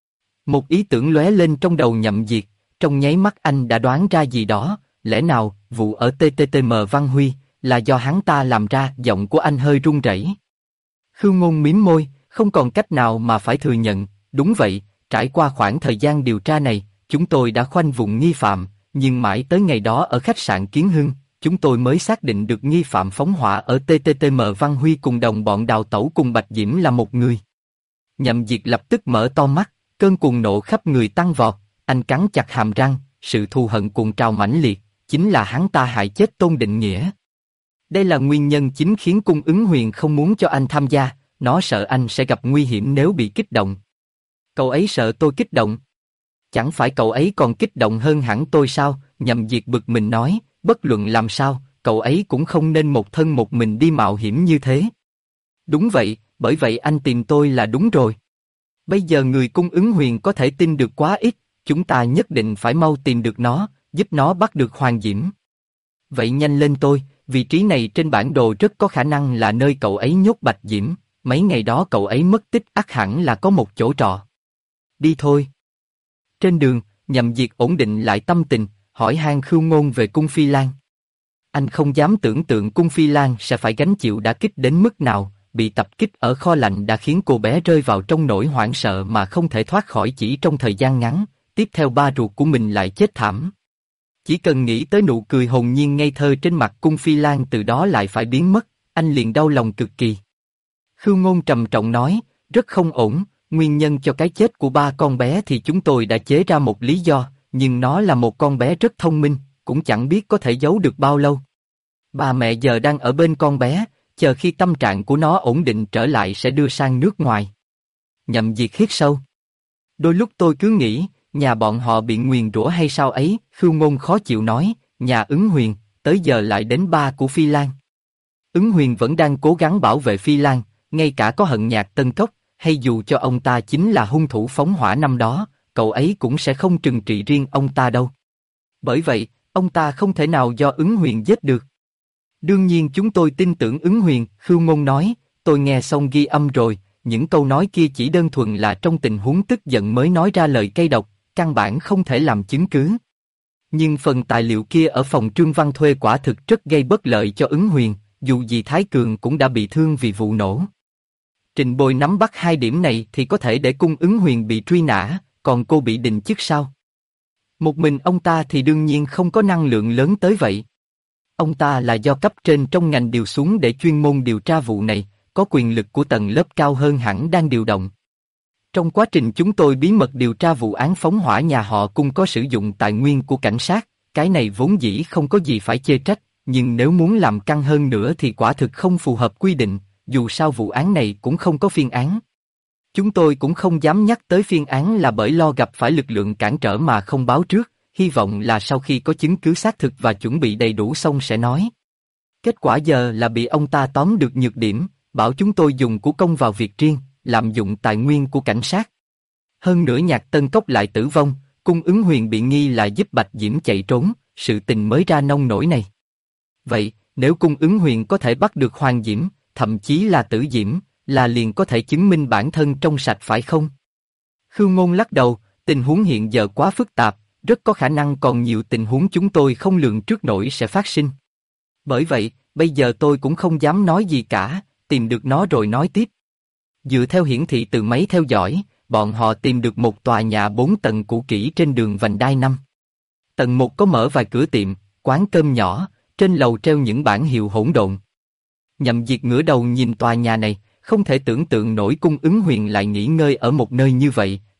Một ý tưởng lóe lên trong đầu Nhậm Diệt, trong nháy mắt anh đã đoán ra gì đó, lẽ nào, vụ ở TTTM Văn Huy, là do hắn ta làm ra? Giọng của anh hơi run rẩy. Khưu Ngôn mím môi, không còn cách nào mà phải thừa nhận, đúng vậy, trải qua khoảng thời gian điều tra này, chúng tôi đã khoanh vùng nghi phạm, nhưng mãi tới ngày đó ở khách sạn Kiến Hưng, chúng tôi mới xác định được nghi phạm phóng hỏa ở TTTM Văn Huy cùng đồng bọn đào tẩu cùng Bạch Diễm là một người. Nhậm Diệt lập tức mở to mắt, cơn cuồng nộ khắp người tăng vọt, anh cắn chặt hàm răng, sự thù hận cuồng trào mãnh liệt, chính là hắn ta hại chết Tôn Định Nghĩa. Đây là nguyên nhân chính khiến Cung Ứng Huyền không muốn cho anh tham gia, nó sợ anh sẽ gặp nguy hiểm nếu bị kích động. Cậu ấy sợ tôi kích động. Chẳng phải cậu ấy còn kích động hơn hẳn tôi sao? Nhậm Diệt bực mình nói, bất luận làm sao, cậu ấy cũng không nên một thân một mình đi mạo hiểm như thế. Đúng vậy, bởi vậy anh tìm tôi là đúng rồi. Bây giờ người Cung Ứng Huyền có thể tin được quá ít, chúng ta nhất định phải mau tìm được nó, giúp nó bắt được Hoàng Diễm. Vậy nhanh lên tôi, vị trí này trên bản đồ rất có khả năng là nơi cậu ấy nhốt Bạch Diễm, mấy ngày đó cậu ấy mất tích ắt hẳn là có một chỗ trọ. Đi thôi. Trên đường, Nhậm Diệt ổn định lại tâm tình, hỏi han Khưu Ngôn về Cung Phi Lan. Anh không dám tưởng tượng Cung Phi Lan sẽ phải gánh chịu đả kích đến mức nào, bị tập kích ở kho lạnh đã khiến cô bé rơi vào trong nỗi hoảng sợ mà không thể thoát khỏi chỉ trong thời gian ngắn, tiếp theo ba ruột của mình lại chết thảm. Chỉ cần nghĩ tới nụ cười hồn nhiên ngây thơ trên mặt Cung Phi Lan từ đó lại phải biến mất, anh liền đau lòng cực kỳ. Khưu Ngôn trầm trọng nói, rất không ổn, nguyên nhân cho cái chết của ba con bé thì chúng tôi đã chế ra một lý do, nhưng nó là một con bé rất thông minh, cũng chẳng biết có thể giấu được bao lâu. Ba mẹ giờ đang ở bên con bé, chờ khi tâm trạng của nó ổn định trở lại sẽ đưa sang nước ngoài. Nhậm Diệt hít sâu. Đôi lúc tôi cứ nghĩ, nhà bọn họ bị nguyền rủa hay sao ấy, Khưu Ngôn khó chịu nói, nhà Ứng Huyền, tới giờ lại đến ba của Phi Lan. Ứng Huyền vẫn đang cố gắng bảo vệ Phi Lan, ngay cả có hận Nhạc Tân Cốc, hay dù cho ông ta chính là hung thủ phóng hỏa năm đó, cậu ấy cũng sẽ không trừng trị riêng ông ta đâu. Bởi vậy, ông ta không thể nào do Ứng Huyền giết được. Đương nhiên chúng tôi tin tưởng Ứng Huyền, Khưu Ngôn nói, tôi nghe xong ghi âm rồi, những câu nói kia chỉ đơn thuần là trong tình huống tức giận mới nói ra lời cay độc, căn bản không thể làm chứng cứ. Nhưng phần tài liệu kia ở phòng Trương Văn thuê quả thực rất gây bất lợi cho Ứng Huyền, dù gì Thái Cường cũng đã bị thương vì vụ nổ. Trình Bồi nắm bắt hai điểm này thì có thể để Cung Ứng Huyền bị truy nã, còn cô bị đình chức sao? Một mình ông ta thì đương nhiên không có năng lượng lớn tới vậy. Ông ta là do cấp trên trong ngành điều xuống để chuyên môn điều tra vụ này, có quyền lực của tầng lớp cao hơn hẳn đang điều động. Trong quá trình chúng tôi bí mật điều tra vụ án phóng hỏa nhà họ Cung có sử dụng tài nguyên của cảnh sát, cái này vốn dĩ không có gì phải chê trách, nhưng nếu muốn làm căng hơn nữa thì quả thực không phù hợp quy định, dù sao vụ án này cũng không có phiên án. Chúng tôi cũng không dám nhắc tới phiên án là bởi lo gặp phải lực lượng cản trở mà không báo trước, hy vọng là sau khi có chứng cứ xác thực và chuẩn bị đầy đủ xong sẽ nói. Kết quả giờ là bị ông ta tóm được nhược điểm, bảo chúng tôi dùng của công vào việc riêng, lạm dụng tài nguyên của cảnh sát. Hơn nữa Nhạc Tân Cốc lại tử vong, Cung Ứng Huyền bị nghi là giúp Bạch Diễm chạy trốn, sự tình mới ra nông nổi này. Vậy, nếu Cung Ứng Huyền có thể bắt được Hoàng Diễm, thậm chí là Tử Diễm, là liền có thể chứng minh bản thân trong sạch phải không? Khưu Ngôn lắc đầu, tình huống hiện giờ quá phức tạp, rất có khả năng còn nhiều tình huống chúng tôi không lường trước nổi sẽ phát sinh. Bởi vậy, bây giờ tôi cũng không dám nói gì cả, tìm được nó rồi nói tiếp. Dựa theo hiển thị từ máy theo dõi, bọn họ tìm được một tòa nhà 4 tầng cũ kỹ trên đường Vành Đai 5. Tầng 1 có mở vài cửa tiệm, quán cơm nhỏ, trên lầu treo những bảng hiệu hỗn độn. Nhậm Diệt ngửa đầu nhìn tòa nhà này, không thể tưởng tượng nổi Cung Ứng Huyền lại nghỉ ngơi ở một nơi như vậy,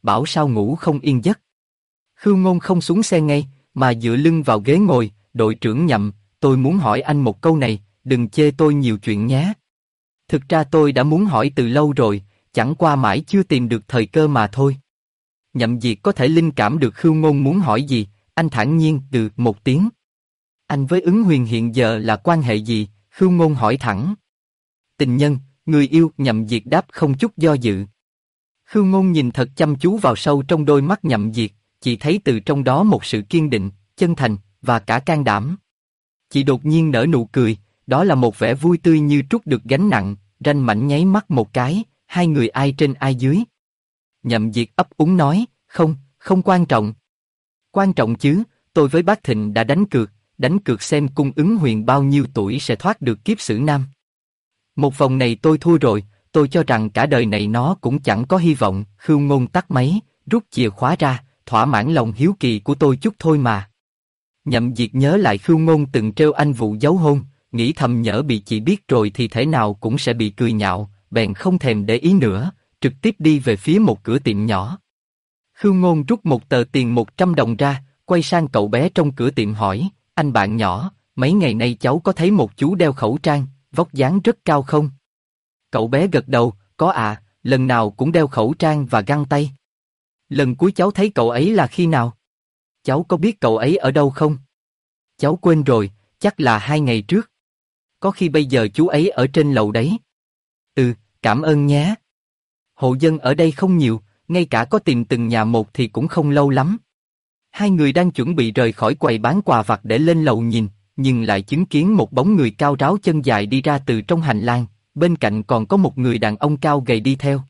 bảo sao ngủ không yên giấc. Khưu Ngôn không xuống xe ngay, mà dựa lưng vào ghế ngồi, đội trưởng Nhậm, tôi muốn hỏi anh một câu này, đừng chê tôi nhiều chuyện nhé. Thực ra tôi đã muốn hỏi từ lâu rồi, chẳng qua mãi chưa tìm được thời cơ mà thôi. Nhậm Diệt có thể linh cảm được Khưu Ngôn muốn hỏi gì, anh thản nhiên một tiếng. Anh với Ứng Huyền hiện giờ là quan hệ gì? Khưu Ngôn hỏi thẳng. Tình nhân, người yêu, Nhậm Diệt đáp không chút do dự. Khưu Ngôn nhìn thật chăm chú vào sâu trong đôi mắt Nhậm Diệt, chỉ thấy từ trong đó một sự kiên định, chân thành, và cả can đảm. Chị đột nhiên nở nụ cười, đó là một vẻ vui tươi như trút được gánh nặng, ranh mảnh nháy mắt một cái, hai người ai trên ai dưới. Nhậm Diệt ấp úng nói, không quan trọng. Quan trọng chứ, tôi với bác Thịnh đã đánh cược xem Cung Ứng Huyền bao nhiêu tuổi sẽ thoát được kiếp xử nam. Một vòng này tôi thua rồi, tôi cho rằng cả đời này nó cũng chẳng có hy vọng. Khưu Ngôn tắt máy, rút chìa khóa ra, thỏa mãn lòng hiếu kỳ của tôi chút thôi mà. Nhậm Diệt nhớ lại Khưu Ngôn từng trêu anh vụ giấu hôn, nghĩ thầm nhỡ bị chị biết rồi thì thế nào cũng sẽ bị cười nhạo, bèn không thèm để ý nữa, trực tiếp đi về phía một cửa tiệm nhỏ. Khưu Ngôn rút một tờ tiền 100 đồng ra, quay sang cậu bé trong cửa tiệm hỏi, anh bạn nhỏ, mấy ngày nay cháu có thấy một chú đeo khẩu trang, vóc dáng rất cao không? Cậu bé gật đầu, có ạ, lần nào cũng đeo khẩu trang và găng tay. Lần cuối cháu thấy cậu ấy là khi nào? Cháu có biết cậu ấy ở đâu không? Cháu quên rồi, chắc là 2 ngày trước. Có khi bây giờ chú ấy ở trên lầu đấy. Cảm ơn nhé. Hộ dân ở đây không nhiều, ngay cả có tìm từng nhà một thì cũng không lâu lắm. Hai người đang chuẩn bị rời khỏi quầy bán quà vặt để lên lầu nhìn, nhưng lại chứng kiến một bóng người cao ráo chân dài đi ra từ trong hành lang, bên cạnh còn có một người đàn ông cao gầy đi theo.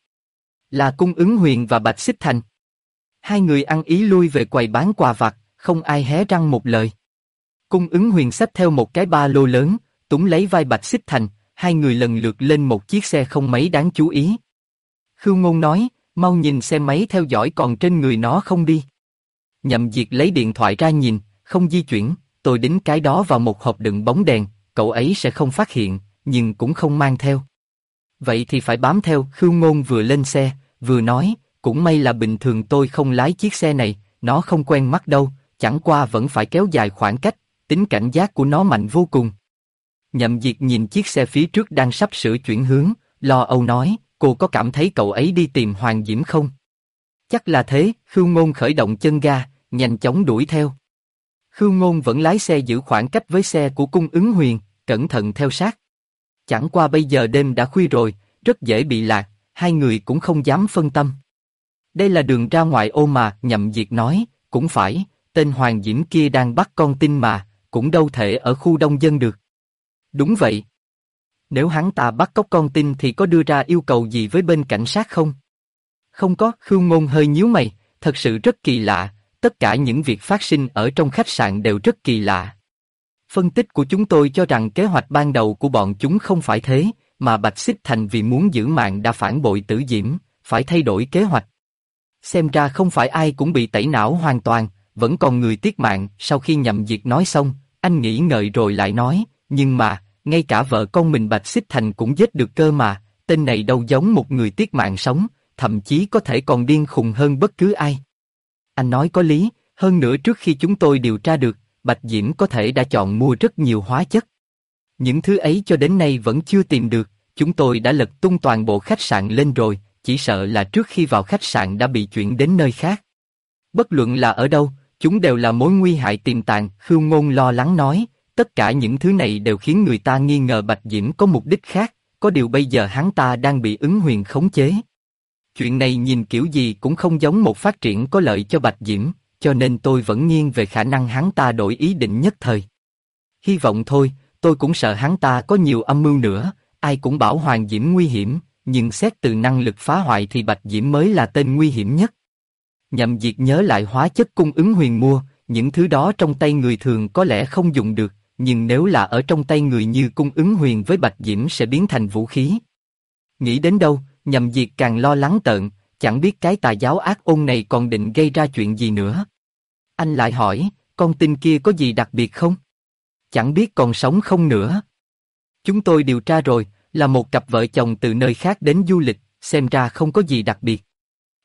Là Cung Ứng Huyền và Bạch Xích Thành. Hai người ăn ý lui về quầy bán quà vặt, không ai hé răng một lời. Cung Ứng Huyền xách theo một cái ba lô lớn, túm lấy vai Bạch Xích Thành, hai người lần lượt lên một chiếc xe không mấy đáng chú ý. Khưu Ngôn nói, mau nhìn xe máy theo dõi còn trên người nó không đi. Nhậm Diệt lấy điện thoại ra nhìn, không di chuyển, tôi đính cái đó vào một hộp đựng bóng đèn, cậu ấy sẽ không phát hiện, nhưng cũng không mang theo. Vậy thì phải bám theo. Khưu Ngôn vừa lên xe, vừa nói, cũng may là bình thường tôi không lái chiếc xe này, nó không quen mắt đâu, chẳng qua vẫn phải kéo dài khoảng cách, tính cảnh giác của nó mạnh vô cùng. Nhậm Diệt nhìn chiếc xe phía trước đang sắp sửa chuyển hướng, lo âu nói, cô có cảm thấy cậu ấy đi tìm Hoàng Diễm không? Chắc là thế. Khưu Ngôn khởi động chân ga, nhanh chóng đuổi theo. Khưu Ngôn vẫn lái xe giữ khoảng cách với xe của Cung Ứng Huyền, cẩn thận theo sát. Chẳng qua bây giờ đêm đã khuya rồi, rất dễ bị lạc, hai người cũng không dám phân tâm. Đây là đường ra ngoại ô mà, Nhậm Diệt nói, cũng phải, tên Hoàng Diễm kia đang bắt con tin mà, cũng đâu thể ở khu đông dân được. Đúng vậy. Nếu hắn ta bắt cóc con tin thì có đưa ra yêu cầu gì với bên cảnh sát không? Không có. Khưu Ngôn hơi nhíu mày, thật sự rất kỳ lạ, tất cả những việc phát sinh ở trong khách sạn đều rất kỳ lạ. Phân tích của chúng tôi cho rằng kế hoạch ban đầu của bọn chúng không phải thế, mà Bạch Xích Thành vì muốn giữ mạng đã phản bội Tử Diễm, phải thay đổi kế hoạch. Xem ra không phải ai cũng bị tẩy não hoàn toàn, vẫn còn người tiếc mạng. Sau khi Nhậm Diệt nói xong, anh nghĩ ngợi rồi lại nói, nhưng mà, ngay cả vợ con mình Bạch Xích Thành cũng giết được cơ mà, tên này đâu giống một người tiếc mạng sống, thậm chí có thể còn điên khùng hơn bất cứ ai. Anh nói có lý, hơn nữa trước khi chúng tôi điều tra được, Bạch Diễm có thể đã chọn mua rất nhiều hóa chất. Những thứ ấy cho đến nay vẫn chưa tìm được, chúng tôi đã lật tung toàn bộ khách sạn lên rồi, chỉ sợ là trước khi vào khách sạn đã bị chuyển đến nơi khác. Bất luận là ở đâu, chúng đều là mối nguy hại tiềm tàng. Khưu Ngôn lo lắng nói, tất cả những thứ này đều khiến người ta nghi ngờ Bạch Diễm có mục đích khác, có điều bây giờ hắn ta đang bị Ứng Huyền khống chế. Chuyện này nhìn kiểu gì cũng không giống một phát triển có lợi cho Bạch Diễm, cho nên tôi vẫn nghiêng về khả năng hắn ta đổi ý định nhất thời. Hy vọng thôi, tôi cũng sợ hắn ta có nhiều âm mưu nữa, ai cũng bảo Hoàng Diễm nguy hiểm, nhưng xét từ năng lực phá hoại thì Bạch Diễm mới là tên nguy hiểm nhất. Nhậm Diệt nhớ lại hóa chất Cung Ứng Huyền mua, những thứ đó trong tay người thường có lẽ không dùng được, nhưng nếu là ở trong tay người như Cung Ứng Huyền với Bạch Diễm sẽ biến thành vũ khí. Nghĩ đến đâu, Nhậm Diệt càng lo lắng tợn, chẳng biết cái tà giáo ác ôn này còn định gây ra chuyện gì nữa. Anh lại hỏi, con tin kia có gì đặc biệt không? Chẳng biết còn sống không nữa. Chúng tôi điều tra rồi, là một cặp vợ chồng từ nơi khác đến du lịch, xem ra không có gì đặc biệt.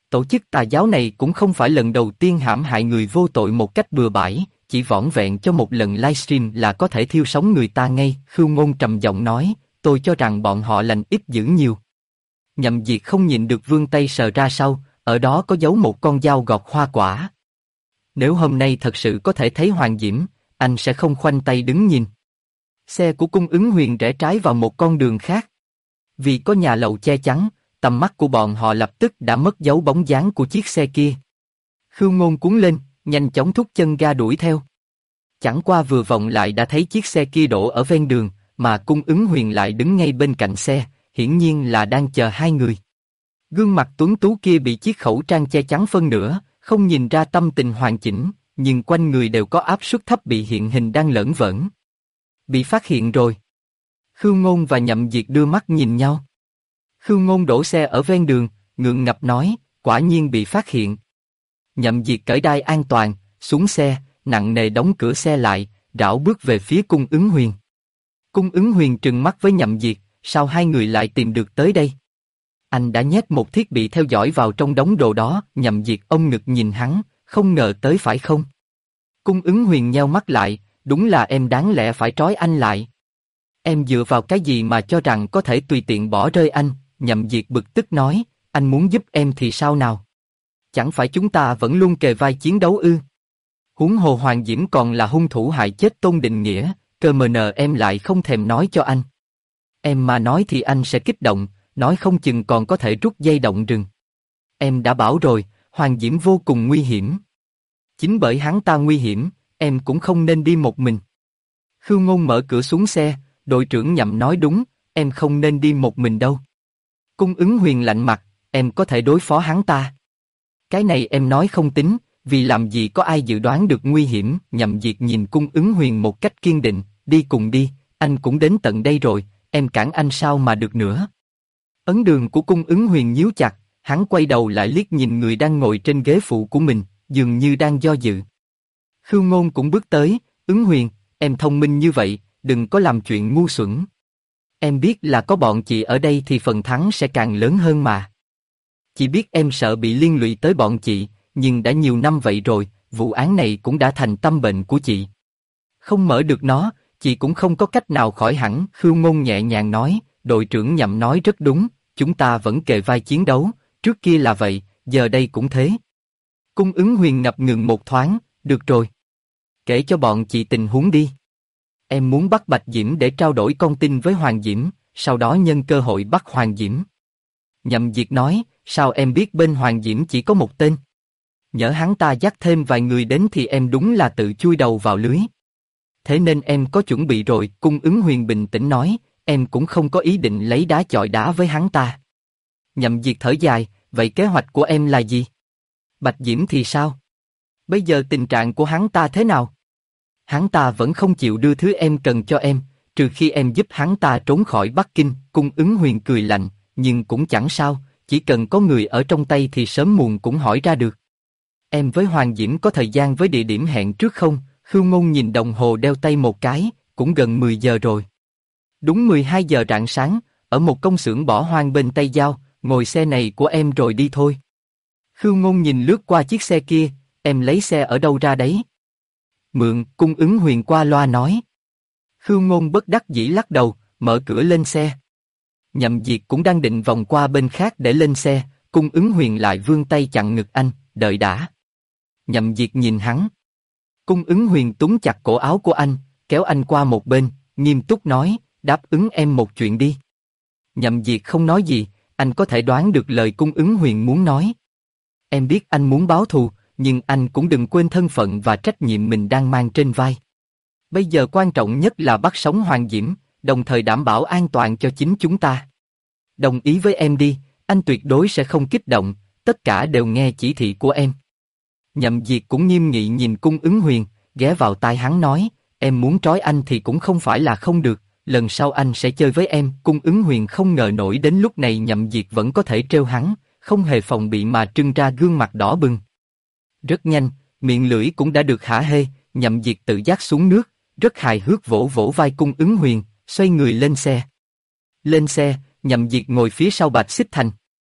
Tổ chức tà giáo này cũng không phải lần đầu tiên hãm hại người vô tội một cách bừa bãi, chỉ vỏn vẹn cho một lần livestream là có thể thiêu sống người ta ngay. Khưu Ngôn trầm giọng nói, tôi cho rằng bọn họ lành ít dữ nhiều. Nhậm Diệt không nhịn được vươn tay sờ ra sau, ở đó có giấu một con dao gọt hoa quả. Nếu hôm nay thật sự có thể thấy Hoàng Diễm, anh sẽ không khoanh tay đứng nhìn. Xe của Cung Ứng Huyền rẽ trái vào một con đường khác. Vì có nhà lầu che chắn, tầm mắt của bọn họ lập tức đã mất dấu bóng dáng của chiếc xe kia. Khưu Ngôn cuốn lên, nhanh chóng thúc chân ga đuổi theo. Chẳng qua vừa vòng lại đã thấy chiếc xe kia đổ ở ven đường, mà Cung Ứng Huyền lại đứng ngay bên cạnh xe, hiển nhiên là đang chờ hai người. Gương mặt tuấn tú kia bị chiếc khẩu trang che chắn phân nửa, không nhìn ra tâm tình hoàn chỉnh, nhưng quanh người đều có áp suất thấp bị hiện hình đang lởn vởn. Bị phát hiện rồi. Khưu Ngôn và Nhậm Diệt đưa mắt nhìn nhau. Khưu Ngôn đổ xe ở ven đường, ngượng ngập nói, quả nhiên bị phát hiện. Nhậm Diệt cởi đai an toàn, xuống xe, nặng nề đóng cửa xe lại, rảo bước về phía Cung Ứng Huyền. Cung Ứng Huyền trừng mắt với Nhậm Diệt, sao hai người lại tìm được tới đây? Anh đã nhét một thiết bị theo dõi vào trong đống đồ đó. Nhậm Diệt ôm ngực nhìn hắn, không ngờ tới phải không? Cung Ứng Huyền nheo mắt lại, đúng là em đáng lẽ phải trói anh lại. Em dựa vào cái gì mà cho rằng có thể tùy tiện bỏ rơi anh? Nhậm Diệt bực tức nói, anh muốn giúp em thì sao nào? Chẳng phải chúng ta vẫn luôn kề vai chiến đấu ư? Huống hồ Hoàng Diễm còn là hung thủ hại chết Tôn Định Nghĩa, cơ mờ nờ em lại không thèm nói cho anh. Em mà nói thì anh sẽ kích động, nói không chừng còn có thể rút dây động rừng. Em đã bảo rồi, Hoàng Diễm vô cùng nguy hiểm. Chính bởi hắn ta nguy hiểm, em cũng không nên đi một mình. Khưu Ngôn mở cửa xuống xe, đội trưởng Nhậm nói đúng, em không nên đi một mình đâu. Cung Ứng Huyền lạnh mặt, em có thể đối phó hắn ta. Cái này em nói không tính, vì làm gì có ai dự đoán được nguy hiểm. Nhậm Diệt nhìn Cung Ứng Huyền một cách kiên định, đi cùng đi, anh cũng đến tận đây rồi, em cản anh sao mà được nữa. Ấn đường của Cung Ứng Huyền nhíu chặt, hắn quay đầu lại liếc nhìn người đang ngồi trên ghế phụ của mình, dường như đang do dự. Khưu Ngôn cũng bước tới, Ứng Huyền, em thông minh như vậy, đừng có làm chuyện ngu xuẩn. Em biết là có bọn chị ở đây thì phần thắng sẽ càng lớn hơn mà. Chị biết em sợ bị liên lụy tới bọn chị, nhưng đã nhiều năm vậy rồi, vụ án này cũng đã thành tâm bệnh của chị. Không mở được nó, chị cũng không có cách nào khỏi hẳn. Khưu Ngôn nhẹ nhàng nói, đội trưởng Nhậm nói rất đúng, chúng ta vẫn kề vai chiến đấu, trước kia là vậy, giờ đây cũng thế. Cung Ứng Huyền ngập ngừng một thoáng, được rồi. Kể cho bọn chị tình huống đi. Em muốn bắt Bạch Diễm để trao đổi con tin với Hoàng Diễm, sau đó nhân cơ hội bắt Hoàng Diễm. Nhậm Diệt nói, sao em biết bên Hoàng Diễm chỉ có một tên? Nhỡ hắn ta dắt thêm vài người đến thì em đúng là tự chui đầu vào lưới. Thế nên em có chuẩn bị rồi. Cung Ứng Huyền bình tĩnh nói, em cũng không có ý định lấy đá chọi đá với hắn ta. Nhậm Diệt thở dài, vậy kế hoạch của em là gì? Bạch Diễm thì sao? Bây giờ tình trạng của hắn ta thế nào? Hắn ta vẫn không chịu đưa thứ em cần cho em, trừ khi em giúp hắn ta trốn khỏi Bắc Kinh. Cung Ứng Huyền cười lạnh, nhưng cũng chẳng sao, chỉ cần có người ở trong tay thì sớm muộn cũng hỏi ra được. Em với Hoàng Diễm có thời gian với địa điểm hẹn trước không? Khưu Ngôn nhìn đồng hồ đeo tay một cái, cũng gần 10 giờ rồi. Đúng 12 giờ rạng sáng, ở một công xưởng bỏ hoang bên Tây Giao, ngồi xe này của em rồi đi thôi. Khưu Ngôn nhìn lướt qua chiếc xe kia, em lấy xe ở đâu ra đấy? Mượn. Cung Ứng Huyền qua loa nói. Khưu Ngôn bất đắc dĩ lắc đầu, mở cửa lên xe. Nhậm Diệt cũng đang định vòng qua bên khác để lên xe, Cung Ứng Huyền lại vươn tay chặn ngực anh, đợi đã. Nhậm Diệt nhìn hắn. Cung Ứng Huyền túm chặt cổ áo của anh, kéo anh qua một bên, nghiêm túc nói, đáp ứng em một chuyện đi. Nhậm Diệt không nói gì, anh có thể đoán được lời Cung Ứng Huyền muốn nói. Em biết anh muốn báo thù, nhưng anh cũng đừng quên thân phận và trách nhiệm mình đang mang trên vai. Bây giờ quan trọng nhất là bắt sống Hoàng Diễm, đồng thời đảm bảo an toàn cho chính chúng ta. Đồng ý với em đi, anh tuyệt đối sẽ không kích động, tất cả đều nghe chỉ thị của em. Nhậm Diệt cũng nghiêm nghị nhìn Cung Ứng Huyền, ghé vào tai hắn nói, em muốn trói anh thì cũng không phải là không được, lần sau anh sẽ chơi với em. Cung Ứng Huyền không ngờ nổi đến lúc này Nhậm Diệt vẫn có thể trêu hắn, không hề phòng bị mà trưng ra gương mặt đỏ bừng. Rất nhanh, miệng lưỡi cũng đã được hả hê, Nhậm Diệt tự giác xuống nước, rất hài hước vỗ vỗ vai Cung Ứng Huyền, xoay người lên xe. Lên xe, Nhậm Diệt ngồi phía sau Bạch Xích Thành.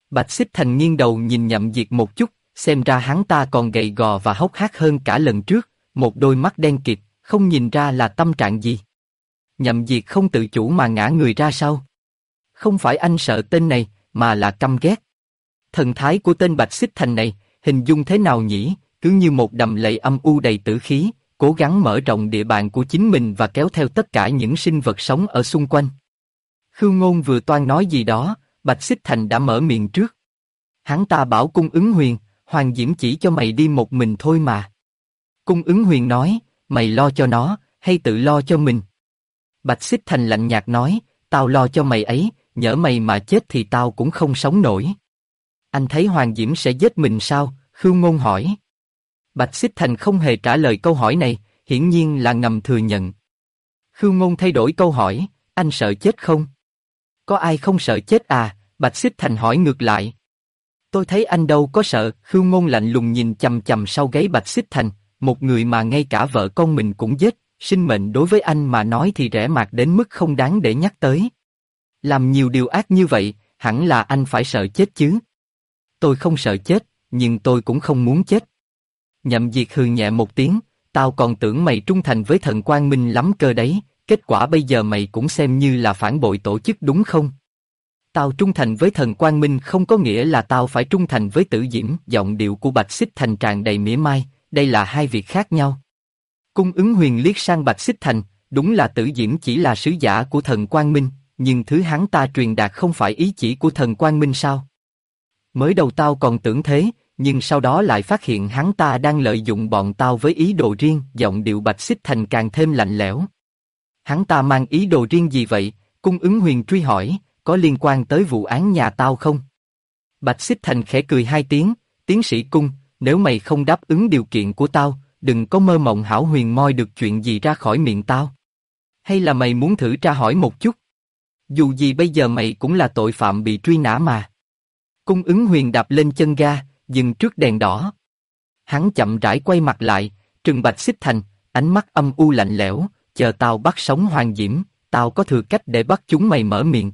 Bạch Xích Thành nghiêng đầu nhìn Nhậm Diệt một chút, xem ra hắn ta còn gầy gò và hốc hác hơn cả lần trước, một đôi mắt đen kịt, không nhìn ra là tâm trạng gì. Nhậm Diệt không tự chủ mà ngã người ra sau. Không phải anh sợ tên này, mà là căm ghét. Thần thái của tên Bạch Xích Thành này, hình dung thế nào nhỉ, cứ như một đầm lầy âm u đầy tử khí, cố gắng mở rộng địa bàn của chính mình và kéo theo tất cả những sinh vật sống ở xung quanh. Khưu Ngôn vừa toan nói gì đó, Bạch Xích Thành đã mở miệng trước. Hắn ta bảo Cung Ứng Huyền, Hoàng Diễm chỉ cho mày đi một mình thôi mà. Cung Ứng Huyền nói, mày lo cho nó, hay tự lo cho mình? Bạch Xích Thành lạnh nhạt nói, tao lo cho mày ấy, nhỡ mày mà chết thì tao cũng không sống nổi. Anh thấy Hoàng Diễm sẽ giết mình sao? Khưu Ngôn hỏi. Bạch Xích Thành không hề trả lời câu hỏi này, hiển nhiên là ngầm thừa nhận. Khưu Ngôn thay đổi câu hỏi, anh sợ chết không? Có ai không sợ chết à? Bạch Xích Thành hỏi ngược lại. Tôi thấy anh đâu có sợ. Khưu Ngôn lạnh lùng nhìn chằm chằm sau gáy Bạch Xích Thành, một người mà ngay cả vợ con mình cũng giết, sinh mệnh đối với anh mà nói thì rẻ mạt đến mức không đáng để nhắc tới. Làm nhiều điều ác như vậy, hẳn là anh phải sợ chết chứ. Tôi không sợ chết, nhưng tôi cũng không muốn chết. Nhậm Diệt hừ nhẹ một tiếng, tao còn tưởng mày trung thành với thần Quang Minh lắm cơ đấy, kết quả bây giờ mày cũng xem như là phản bội tổ chức đúng không? Tao trung thành với thần Quang Minh không có nghĩa là tao phải trung thành với Tử Diễm. Giọng điệu của Bạch Xích Thành tràn đầy mỉa mai, đây là hai việc khác nhau. Cung Ứng Huyền liếc sang Bạch Xích Thành, đúng là Tử Diễm chỉ là sứ giả của thần Quang Minh, nhưng thứ hắn ta truyền đạt không phải ý chỉ của thần Quang Minh sao? Mới đầu tao còn tưởng thế, nhưng sau đó lại phát hiện hắn ta đang lợi dụng bọn tao với ý đồ riêng. Giọng điệu Bạch Xích Thành càng thêm lạnh lẽo. Hắn ta mang ý đồ riêng gì vậy? Cung Ứng Huyền truy hỏi, có liên quan tới vụ án nhà tao không? Bạch Xích Thành khẽ cười hai tiếng, tiến sĩ Cung, nếu mày không đáp ứng điều kiện của tao, đừng có mơ mộng hão huyền moi được chuyện gì ra khỏi miệng tao. Hay là mày muốn thử tra hỏi một chút? Dù gì bây giờ mày cũng là tội phạm bị truy nã mà. Cung Ứng Huyền đạp lên chân ga, dừng trước đèn đỏ. Hắn chậm rãi quay mặt lại, trừng Bạch Xích Thành, ánh mắt âm u lạnh lẽo, chờ tao bắt sống Hoàng Diễm, tao có thừa cách để bắt chúng mày mở miệng.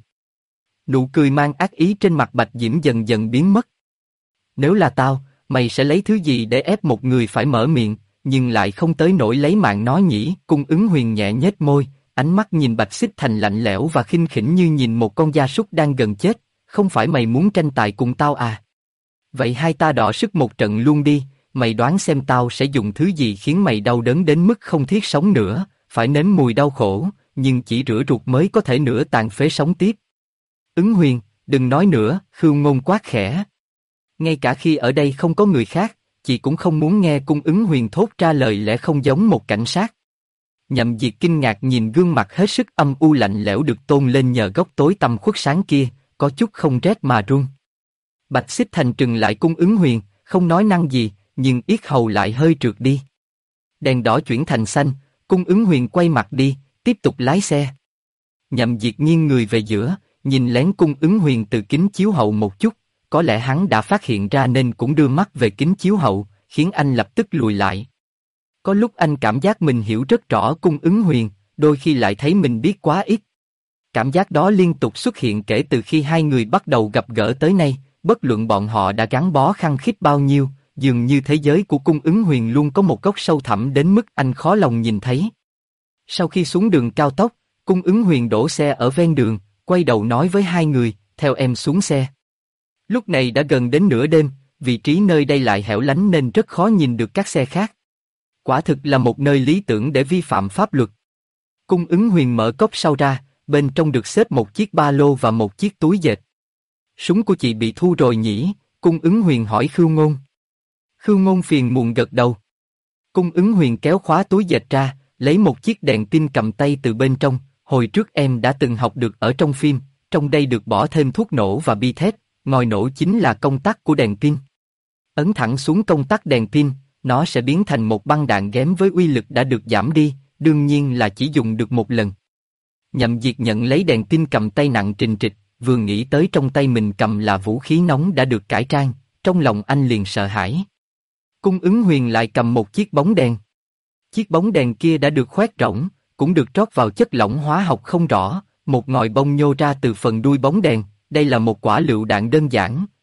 Nụ cười mang ác ý trên mặt Bạch Diễm dần dần biến mất. Nếu là tao, mày sẽ lấy thứ gì để ép một người phải mở miệng, nhưng lại không tới nỗi lấy mạng nó nhỉ? Cung Ứng Huyền nhẹ nhếch môi, ánh mắt nhìn Bạch Xích Thành lạnh lẽo và khinh khỉnh như nhìn một con gia súc đang gần chết. Không phải mày muốn tranh tài cùng tao à? Vậy hai ta đọ sức một trận luôn đi, mày đoán xem tao sẽ dùng thứ gì khiến mày đau đớn đến mức không thiết sống nữa, phải nếm mùi đau khổ, nhưng chỉ rửa ruột mới có thể nửa tàn phế sống tiếp. Ứng Huyền, đừng nói nữa, Khưu Ngôn quát khẽ. Ngay cả khi ở đây không có người khác, chị cũng không muốn nghe Cung Ứng Huyền thốt ra lời lẽ không giống một cảnh sát. Nhậm Diệt kinh ngạc nhìn gương mặt hết sức âm u lạnh lẽo được tôn lên nhờ góc tối tăm khuất sáng kia, có chút không rét mà run. Bạch Xích Thành trừng lại Cung Ứng Huyền, không nói năng gì, nhưng yết hầu lại hơi trượt đi. Đèn đỏ chuyển thành xanh, Cung Ứng Huyền quay mặt đi, tiếp tục lái xe. Nhậm Diệt nghiêng người về giữa, nhìn lén Cung Ứng Huyền từ kính chiếu hậu một chút, có lẽ hắn đã phát hiện ra nên cũng đưa mắt về kính chiếu hậu, khiến anh lập tức lùi lại. Có lúc anh cảm giác mình hiểu rất rõ Cung Ứng Huyền, đôi khi lại thấy mình biết quá ít. Cảm giác đó liên tục xuất hiện kể từ khi hai người bắt đầu gặp gỡ tới nay, bất luận bọn họ đã gắn bó khăng khít bao nhiêu, dường như thế giới của Cung Ứng Huyền luôn có một góc sâu thẳm đến mức anh khó lòng nhìn thấy. Sau khi xuống đường cao tốc, Cung Ứng Huyền đổ xe ở ven đường, quay đầu nói với hai người, theo em xuống xe. Lúc này đã gần đến nửa đêm, vị trí nơi đây lại hẻo lánh nên rất khó nhìn được các xe khác. Quả thực là một nơi lý tưởng để vi phạm pháp luật. Cung Ứng Huyền mở cốp sau ra, bên trong được xếp một chiếc ba lô và một chiếc túi dệt. Súng của chị bị thu rồi nhỉ? Cung Ứng Huyền hỏi Khưu Ngôn. Khưu Ngôn phiền muộn gật đầu. Cung Ứng Huyền kéo khóa túi dệt ra, lấy một chiếc đèn pin cầm tay từ bên trong. Hồi trước em đã từng học được ở trong phim, trong đây được bỏ thêm thuốc nổ và bi thép, ngòi nổ chính là công tắc của đèn pin. Ấn thẳng xuống công tắc đèn pin, nó sẽ biến thành một băng đạn ghém với uy lực đã được giảm đi, đương nhiên là chỉ dùng được một lần. Nhậm Diệt nhận lấy đèn pin cầm tay nặng trình trịch, vừa nghĩ tới trong tay mình cầm là vũ khí nóng đã được cải trang, trong lòng anh liền sợ hãi. Cung Ứng Huyền lại cầm một chiếc bóng đèn. Chiếc bóng đèn kia đã được khoét rỗng, cũng được trót vào chất lỏng hóa học không rõ, một ngòi bông nhô ra từ phần đuôi bóng đèn, đây là một quả lựu đạn đơn giản,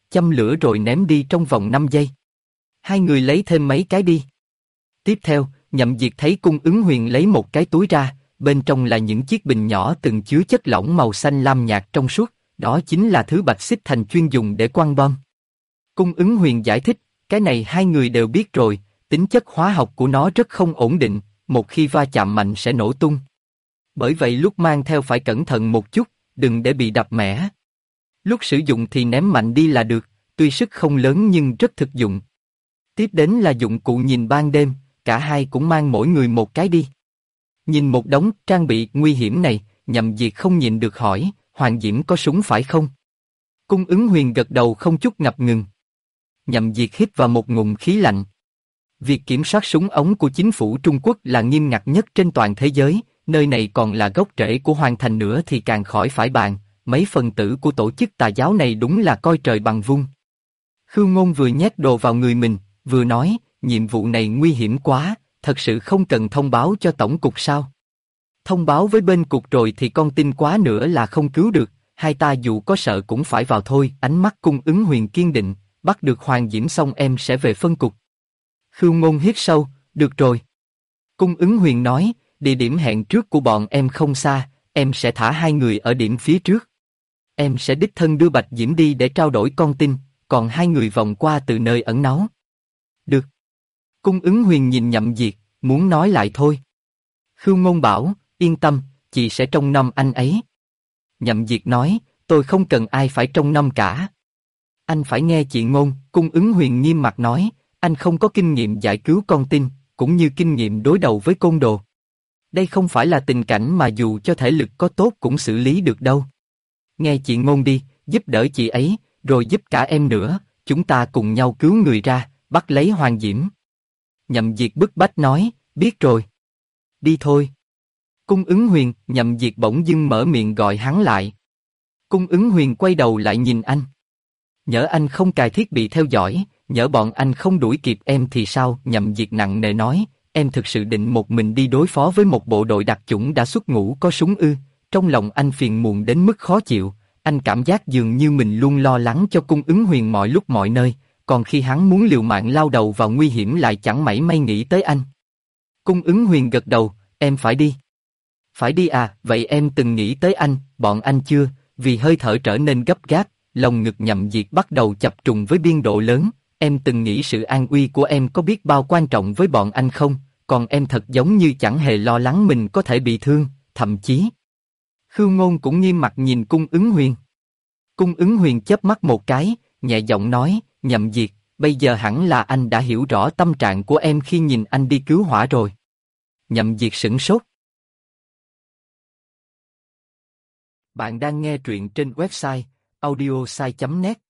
châm lửa rồi ném đi trong vòng 5 giây. Hai người lấy thêm mấy cái đi. Tiếp theo, Nhậm Diệt thấy Cung Ứng Huyền lấy một cái túi ra, bên trong là những chiếc bình nhỏ từng chứa chất lỏng màu xanh lam nhạt trong suốt, đó chính là thứ Bạch Xích Thành chuyên dùng để quăng bom. Cung Ứng Huyền giải thích, cái này hai người đều biết rồi, tính chất hóa học của nó rất không ổn định, một khi va chạm mạnh sẽ nổ tung. Bởi vậy lúc mang theo phải cẩn thận một chút, đừng để bị đập mẻ. Lúc sử dụng thì ném mạnh đi là được, tuy sức không lớn nhưng rất thực dụng. Tiếp đến là dụng cụ nhìn ban đêm, cả hai cũng mang mỗi người một cái đi. Nhìn một đống trang bị nguy hiểm này, Nhậm Diệt không nhịn được hỏi, Hoàng Diễm có súng phải không? Cung Ứng Huyền gật đầu không chút ngập ngừng. Nhậm Diệt hít vào một ngụm khí lạnh. Việc kiểm soát súng ống của chính phủ Trung Quốc là nghiêm ngặt nhất trên toàn thế giới, nơi này còn là gốc rễ của Hoàng Thành nữa thì càng khỏi phải bàn, mấy phần tử của tổ chức tà giáo này đúng là coi trời bằng vung. Khưu Ngôn vừa nhét đồ vào người mình, vừa nói, nhiệm vụ này nguy hiểm quá, thật sự không cần thông báo cho tổng cục sao? Thông báo với bên cục rồi thì con tin quá nữa là không cứu được, hai ta dù có sợ cũng phải vào thôi. Ánh mắt Cung Ứng Huyền kiên định, bắt được Hoàng Diễm xong em sẽ về phân cục. Khưu Ngôn hít sâu, được rồi. Cung Ứng Huyền nói, địa điểm hẹn trước của bọn em không xa, em sẽ thả hai người ở điểm phía trước. Em sẽ đích thân đưa Bạch Diễm đi để trao đổi con tin, còn hai người vòng qua từ nơi ẩn náu. Được. Cung Ứng Huyền nhìn Nhậm Diệt, muốn nói lại thôi. Khưu Ngôn bảo, yên tâm, chị sẽ trông nom anh ấy. Nhậm Diệt nói, tôi không cần ai phải trông nom cả. Anh phải nghe chị Ngôn. Cung Ứng Huyền nghiêm mặt nói, anh không có kinh nghiệm giải cứu con tin, cũng như kinh nghiệm đối đầu với côn đồ. Đây không phải là tình cảnh mà dù cho thể lực có tốt cũng xử lý được đâu. Nghe chị Ngôn đi, giúp đỡ chị ấy, rồi giúp cả em nữa, chúng ta cùng nhau cứu người ra, bắt lấy Hoàng Diễm. Nhậm Diệt bức bách nói, biết rồi. Đi thôi. Cung Ứng Huyền. Nhậm Diệt bỗng dưng mở miệng gọi hắn lại. Cung Ứng Huyền quay đầu lại nhìn anh. Nhỡ anh không cài thiết bị theo dõi, nhỡ bọn anh không đuổi kịp em thì sao? Nhậm Diệt nặng nề nói, em thực sự định một mình đi đối phó với một bộ đội đặc chủng đã xuất ngũ có súng ư? Trong lòng anh phiền muộn đến mức khó chịu, anh cảm giác dường như mình luôn lo lắng cho Cung Ứng Huyền mọi lúc mọi nơi, còn khi hắn muốn liều mạng lao đầu vào nguy hiểm lại chẳng mảy may nghĩ tới anh. Cung Ứng Huyền gật đầu, em phải đi. Phải đi à, vậy em từng nghĩ tới anh, bọn anh chưa? Vì hơi thở trở nên gấp gáp, lòng ngực Nhậm Diệt bắt đầu chập trùng với biên độ lớn. Em từng nghĩ sự an uy của em có biết bao quan trọng với bọn anh không? Còn em thật giống như chẳng hề lo lắng mình có thể bị thương, thậm chí. Khưu Ngôn cũng nghiêm mặt nhìn Cung Ứng Huyền. Cung Ứng Huyền chớp mắt một cái, nhẹ giọng nói, Nhậm Diệt, bây giờ hẳn là anh đã hiểu rõ tâm trạng của em khi nhìn anh đi cứu hỏa rồi. Nhậm Diệt sửng sốt. Bạn đang nghe truyện trên website audiosai.net.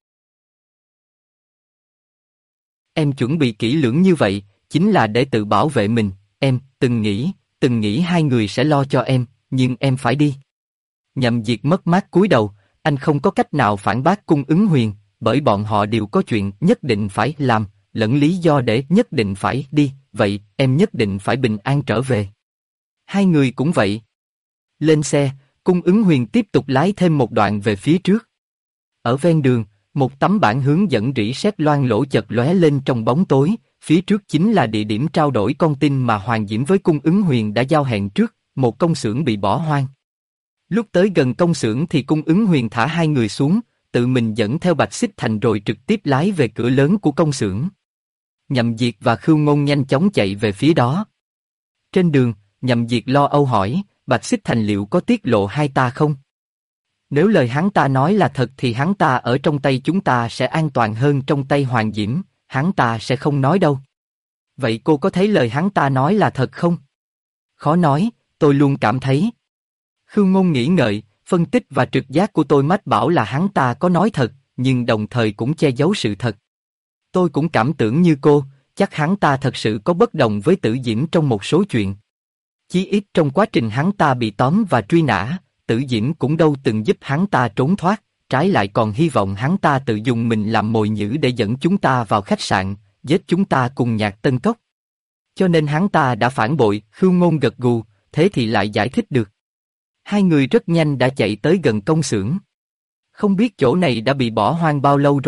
Em chuẩn bị kỹ lưỡng như vậy, chính là để tự bảo vệ mình. Em từng nghĩ hai người sẽ lo cho em, nhưng em phải đi. Nhậm Diệt mất mát cúi đầu, anh không có cách nào phản bác Cung Ứng Huyền, bởi bọn họ đều có chuyện nhất định phải làm, lẫn lý do để nhất định phải đi. Vậy em nhất định phải bình an trở về. Hai người cũng vậy. Lên xe, Cung Ứng Huyền tiếp tục lái thêm một đoạn về phía trước. Ở ven đường, một tấm bảng hướng dẫn rỉ sét loang lổ chợt lóe lên trong bóng tối, phía trước chính là địa điểm trao đổi con tin mà Hoàng Diễm với Cung Ứng Huyền đã giao hẹn trước, một công xưởng bị bỏ hoang. Lúc tới gần công xưởng thì Cung Ứng Huyền thả hai người xuống, tự mình dẫn theo Bạch Xích Thành rồi trực tiếp lái về cửa lớn của công xưởng. Nhậm Diệt và Khưu Ngôn nhanh chóng chạy về phía đó. Trên đường, Nhậm Diệt lo âu hỏi, Bạch Xích Thành liệu có tiết lộ hai ta không? Nếu lời hắn ta nói là thật thì hắn ta ở trong tay chúng ta sẽ an toàn hơn trong tay Hoàng Diễm, hắn ta sẽ không nói đâu. Vậy cô có thấy lời hắn ta nói là thật không? Khó nói, tôi luôn cảm thấy. Khưu Ngôn nghĩ ngợi, phân tích và trực giác của tôi mách bảo là hắn ta có nói thật, nhưng đồng thời cũng che giấu sự thật. Tôi cũng cảm tưởng như cô, chắc hắn ta thật sự có bất đồng với Tử Diễm trong một số chuyện. Chí ít trong quá trình hắn ta bị tóm và truy nã, Tử Diễm cũng đâu từng giúp hắn ta trốn thoát, trái lại còn hy vọng hắn ta tự dùng mình làm mồi nhử để dẫn chúng ta vào khách sạn, giết chúng ta cùng Nhạc Tân Cốc. Cho nên hắn ta đã phản bội. Khưu Ngôn gật gù, thế thì lại giải thích được. Hai người rất nhanh đã chạy tới gần công xưởng. Không biết chỗ này đã bị bỏ hoang bao lâu rồi,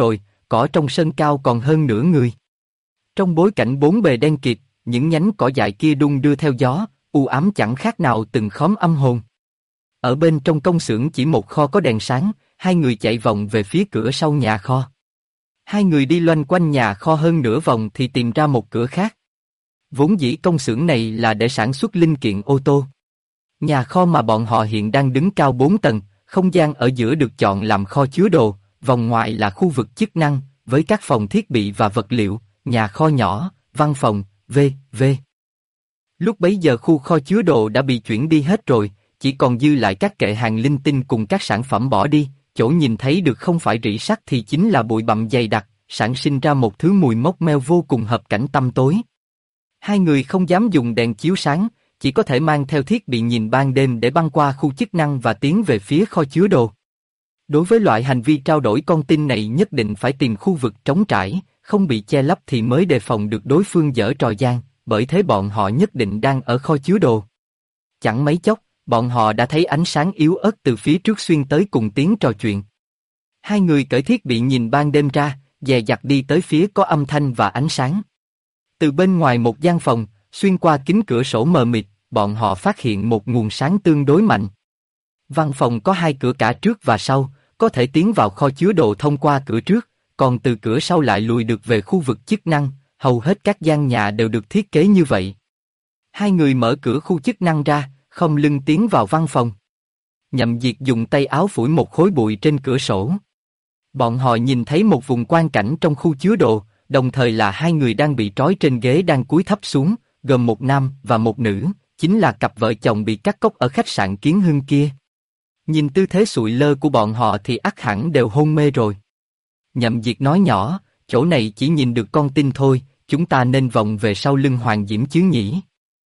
cỏ trong sân cao còn hơn nửa người. Trong bối cảnh bốn bề đen kịt, những nhánh cỏ dại kia đung đưa theo gió, u ám chẳng khác nào từng khóm âm hồn. Ở bên trong công xưởng chỉ một kho có đèn sáng, hai người chạy vòng về phía cửa sau nhà kho. Hai người đi loanh quanh nhà kho hơn nửa vòng thì tìm ra một cửa khác. Vốn dĩ công xưởng này là để sản xuất linh kiện ô tô. Nhà kho mà bọn họ hiện đang đứng cao 4 tầng, không gian ở giữa được chọn làm kho chứa đồ, vòng ngoài là khu vực chức năng, với các phòng thiết bị và vật liệu, nhà kho nhỏ, văn phòng, v.v. Lúc bấy giờ khu kho chứa đồ đã bị chuyển đi hết rồi, chỉ còn dư lại các kệ hàng linh tinh cùng các sản phẩm bỏ đi, chỗ nhìn thấy được không phải rỉ sắt thì chính là bụi bặm dày đặc, sản sinh ra một thứ mùi mốc meo vô cùng hợp cảnh tăm tối. Hai người không dám dùng đèn chiếu sáng, chỉ có thể mang theo thiết bị nhìn ban đêm để băng qua khu chức năng và tiến về phía kho chứa đồ. Đối với loại hành vi trao đổi con tin này nhất định phải tìm khu vực trống trải, không bị che lấp thì mới đề phòng được đối phương giở trò gian, bởi thế bọn họ nhất định đang ở kho chứa đồ. Chẳng mấy chốc, bọn họ đã thấy ánh sáng yếu ớt từ phía trước xuyên tới cùng tiếng trò chuyện. Hai người cởi thiết bị nhìn ban đêm ra, dè dặt đi tới phía có âm thanh và ánh sáng. Từ bên ngoài một gian phòng, xuyên qua kính cửa sổ mờ mịt, bọn họ phát hiện một nguồn sáng tương đối mạnh. Văn phòng có hai cửa cả trước và sau, có thể tiến vào kho chứa đồ thông qua cửa trước, còn từ cửa sau lại lùi được về khu vực chức năng, hầu hết các gian nhà đều được thiết kế như vậy. Hai người mở cửa khu chức năng ra, không lưng tiến vào văn phòng. Nhậm Diệt dùng tay áo phủi một khối bụi trên cửa sổ. Bọn họ nhìn thấy một vùng quang cảnh trong khu chứa đồ, đồng thời là hai người đang bị trói trên ghế đang cúi thấp xuống, gồm một nam và một nữ, chính là cặp vợ chồng bị cắt cóc ở khách sạn Kiến Hưng kia. Nhìn tư thế sụi lơ của bọn họ thì ắt hẳn đều hôn mê rồi. Nhậm Diệt nói nhỏ, chỗ này chỉ nhìn được con tin thôi, chúng ta nên vòng về sau lưng Hoàng Diễm chứ nhỉ?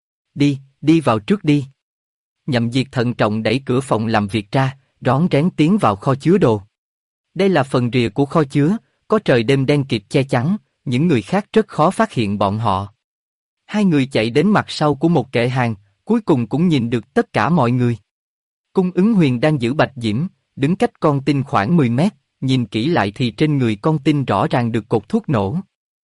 Đi vào trước đi. Nhậm Diệt thận trọng đẩy cửa phòng làm việc ra, rón rén tiến vào kho chứa đồ. Đây là phần rìa của kho chứa, có trời đêm đen kịt che chắn, những người khác rất khó phát hiện bọn họ. Hai người chạy đến mặt sau của một kệ hàng, cuối cùng cũng nhìn được tất cả mọi người. Cung Ứng Huyền đang giữ Bạch Diễm, đứng cách con tin khoảng 10 mét, nhìn kỹ lại thì trên người con tin rõ ràng được cột thuốc nổ.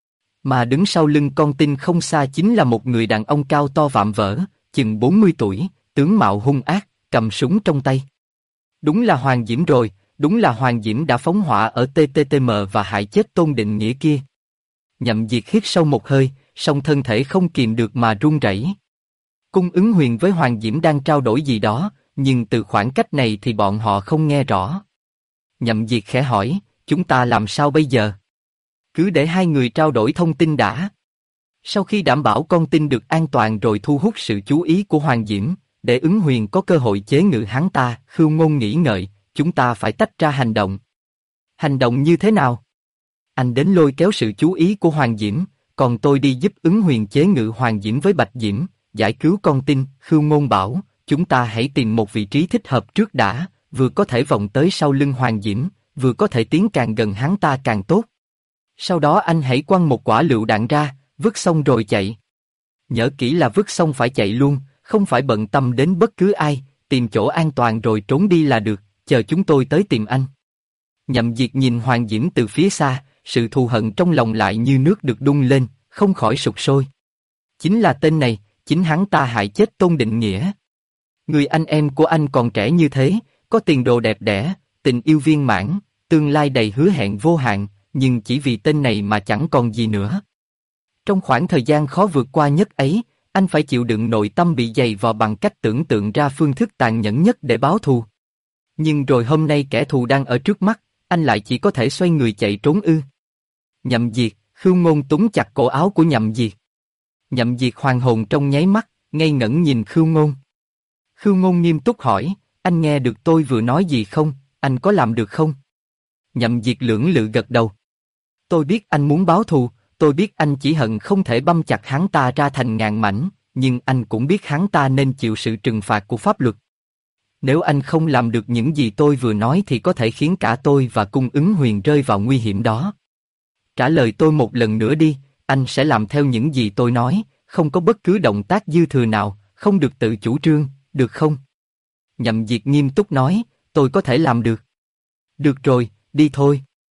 Mà đứng sau lưng con tin không xa chính là một người đàn ông cao to vạm vỡ, chừng 40 tuổi, tướng mạo hung ác, cầm súng trong tay. Đúng là Hoàng Diễm rồi, đúng là Hoàng Diễm đã phóng hỏa ở TTTM và hại chết Tôn Định Nghĩa kia. Nhậm Diệt hít sâu một hơi, song thân thể không kìm được mà run rẩy. Cung Ứng Huyền với Hoàng Diễm đang trao đổi gì đó, nhưng từ khoảng cách này thì bọn họ không nghe rõ. Nhậm Diệt khẽ hỏi, chúng ta làm sao bây giờ? Cứ để hai người trao đổi thông tin đã. Sau khi đảm bảo con tin được an toàn rồi thu hút sự chú ý của Hoàng Diễm, để Ứng Huyền có cơ hội chế ngự hắn ta, Khưu Ngôn nghĩ ngợi, chúng ta phải tách ra hành động. Hành động như thế nào? Anh đến lôi kéo sự chú ý của Hoàng Diễm, còn tôi đi giúp Ứng Huyền chế ngự Hoàng Diễm với Bạch Diễm, giải cứu con tin. Khưu Ngôn bảo, chúng ta hãy tìm một vị trí thích hợp trước đã, vừa có thể vòng tới sau lưng Hoàng Diễm, vừa có thể tiến càng gần hắn ta càng tốt. Sau đó anh hãy quăng một quả lựu đạn ra, vứt xong rồi chạy. Nhớ kỹ là vứt xong phải chạy luôn, không phải bận tâm đến bất cứ ai, tìm chỗ an toàn rồi trốn đi là được, chờ chúng tôi tới tìm anh. Nhậm Diệt nhìn Hoàng Diễm từ phía xa, sự thù hận trong lòng lại như nước được đun lên, không khỏi sục sôi. Chính là tên này, chính hắn ta hại chết Tôn Định Nghĩa. Người anh em của anh còn trẻ như thế, có tiền đồ đẹp đẽ, tình yêu viên mãn, tương lai đầy hứa hẹn vô hạn, nhưng chỉ vì tên này mà chẳng còn gì nữa. Trong khoảng thời gian khó vượt qua nhất ấy, anh phải chịu đựng nội tâm bị dày vò bằng cách tưởng tượng ra phương thức tàn nhẫn nhất để báo thù. Nhưng rồi hôm nay kẻ thù đang ở trước mắt, anh lại chỉ có thể xoay người chạy trốn ư? Nhậm Diệt, Khưu Ngôn túm chặt cổ áo của Nhậm Diệt. Nhậm Diệt hoàn hồn trong nháy mắt, ngây ngẩn nhìn Khưu Ngôn. Khưu Ngôn nghiêm túc hỏi, anh nghe được tôi vừa nói gì không, anh có làm được không? Nhậm Diệt lưỡng lự gật đầu. Tôi biết anh muốn báo thù, tôi biết anh chỉ hận không thể băm chặt hắn ta ra thành ngàn mảnh, nhưng anh cũng biết hắn ta nên chịu sự trừng phạt của pháp luật. Nếu anh không làm được những gì tôi vừa nói thì có thể khiến cả tôi và Cung Ứng Huyền rơi vào nguy hiểm đó. Trả lời tôi một lần nữa đi, anh sẽ làm theo những gì tôi nói, không có bất cứ động tác dư thừa nào, không được tự chủ trương, được không? Nhậm Diệt nghiêm túc nói, tôi có thể làm được. Được rồi, đi thôi.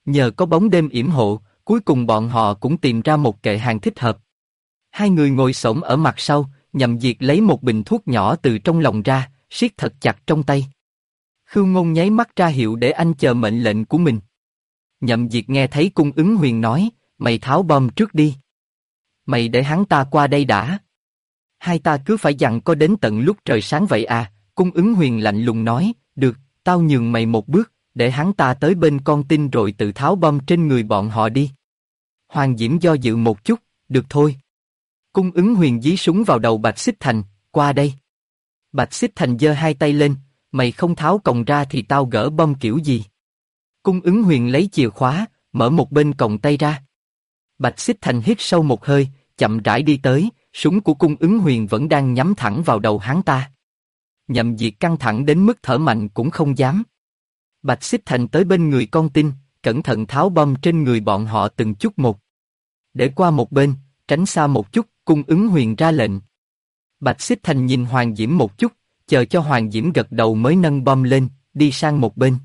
Nhờ có bóng đêm yểm hộ, cuối cùng bọn họ cũng tìm ra một kệ hàng thích hợp. Hai người ngồi xổm ở mặt sau, Nhậm Diệt lấy một bình thuốc nhỏ từ trong lòng ra, siết thật chặt trong tay. Khưu Ngôn nháy mắt ra hiệu để anh chờ mệnh lệnh của mình. Nhậm Diệt nghe thấy Cung Ứng Huyền nói, mày tháo bom trước đi. Mày để hắn ta qua đây đã. Hai ta cứ phải dặn có đến tận lúc trời sáng vậy à? Cung Ứng Huyền lạnh lùng nói, được, tao nhường mày một bước, để hắn ta tới bên con tin rồi tự tháo bom trên người bọn họ đi. Hoàng Diễm do dự một chút, được thôi. Cung Ứng Huyền dí súng vào đầu Bạch Xích Thành, qua đây. Bạch Xích Thành giơ hai tay lên, mày không tháo còng ra thì tao gỡ bom kiểu gì? Cung Ứng Huyền lấy chìa khóa, mở một bên còng tay ra. Bạch Xích Thành hít sâu một hơi, chậm rãi đi tới, súng của Cung Ứng Huyền vẫn đang nhắm thẳng vào đầu hắn ta. Nhậm Diệt căng thẳng đến mức thở mạnh cũng không dám. Bạch Xích Thành tới bên người con tin, cẩn thận tháo bom trên người bọn họ từng chút một. Để qua một bên, tránh xa một chút, Cung Ứng Huyền ra lệnh. Bạch Xích Thành nhìn Hoàng Diễm một chút, chờ cho Hoàng Diễm gật đầu mới nâng bom lên, đi sang một bên.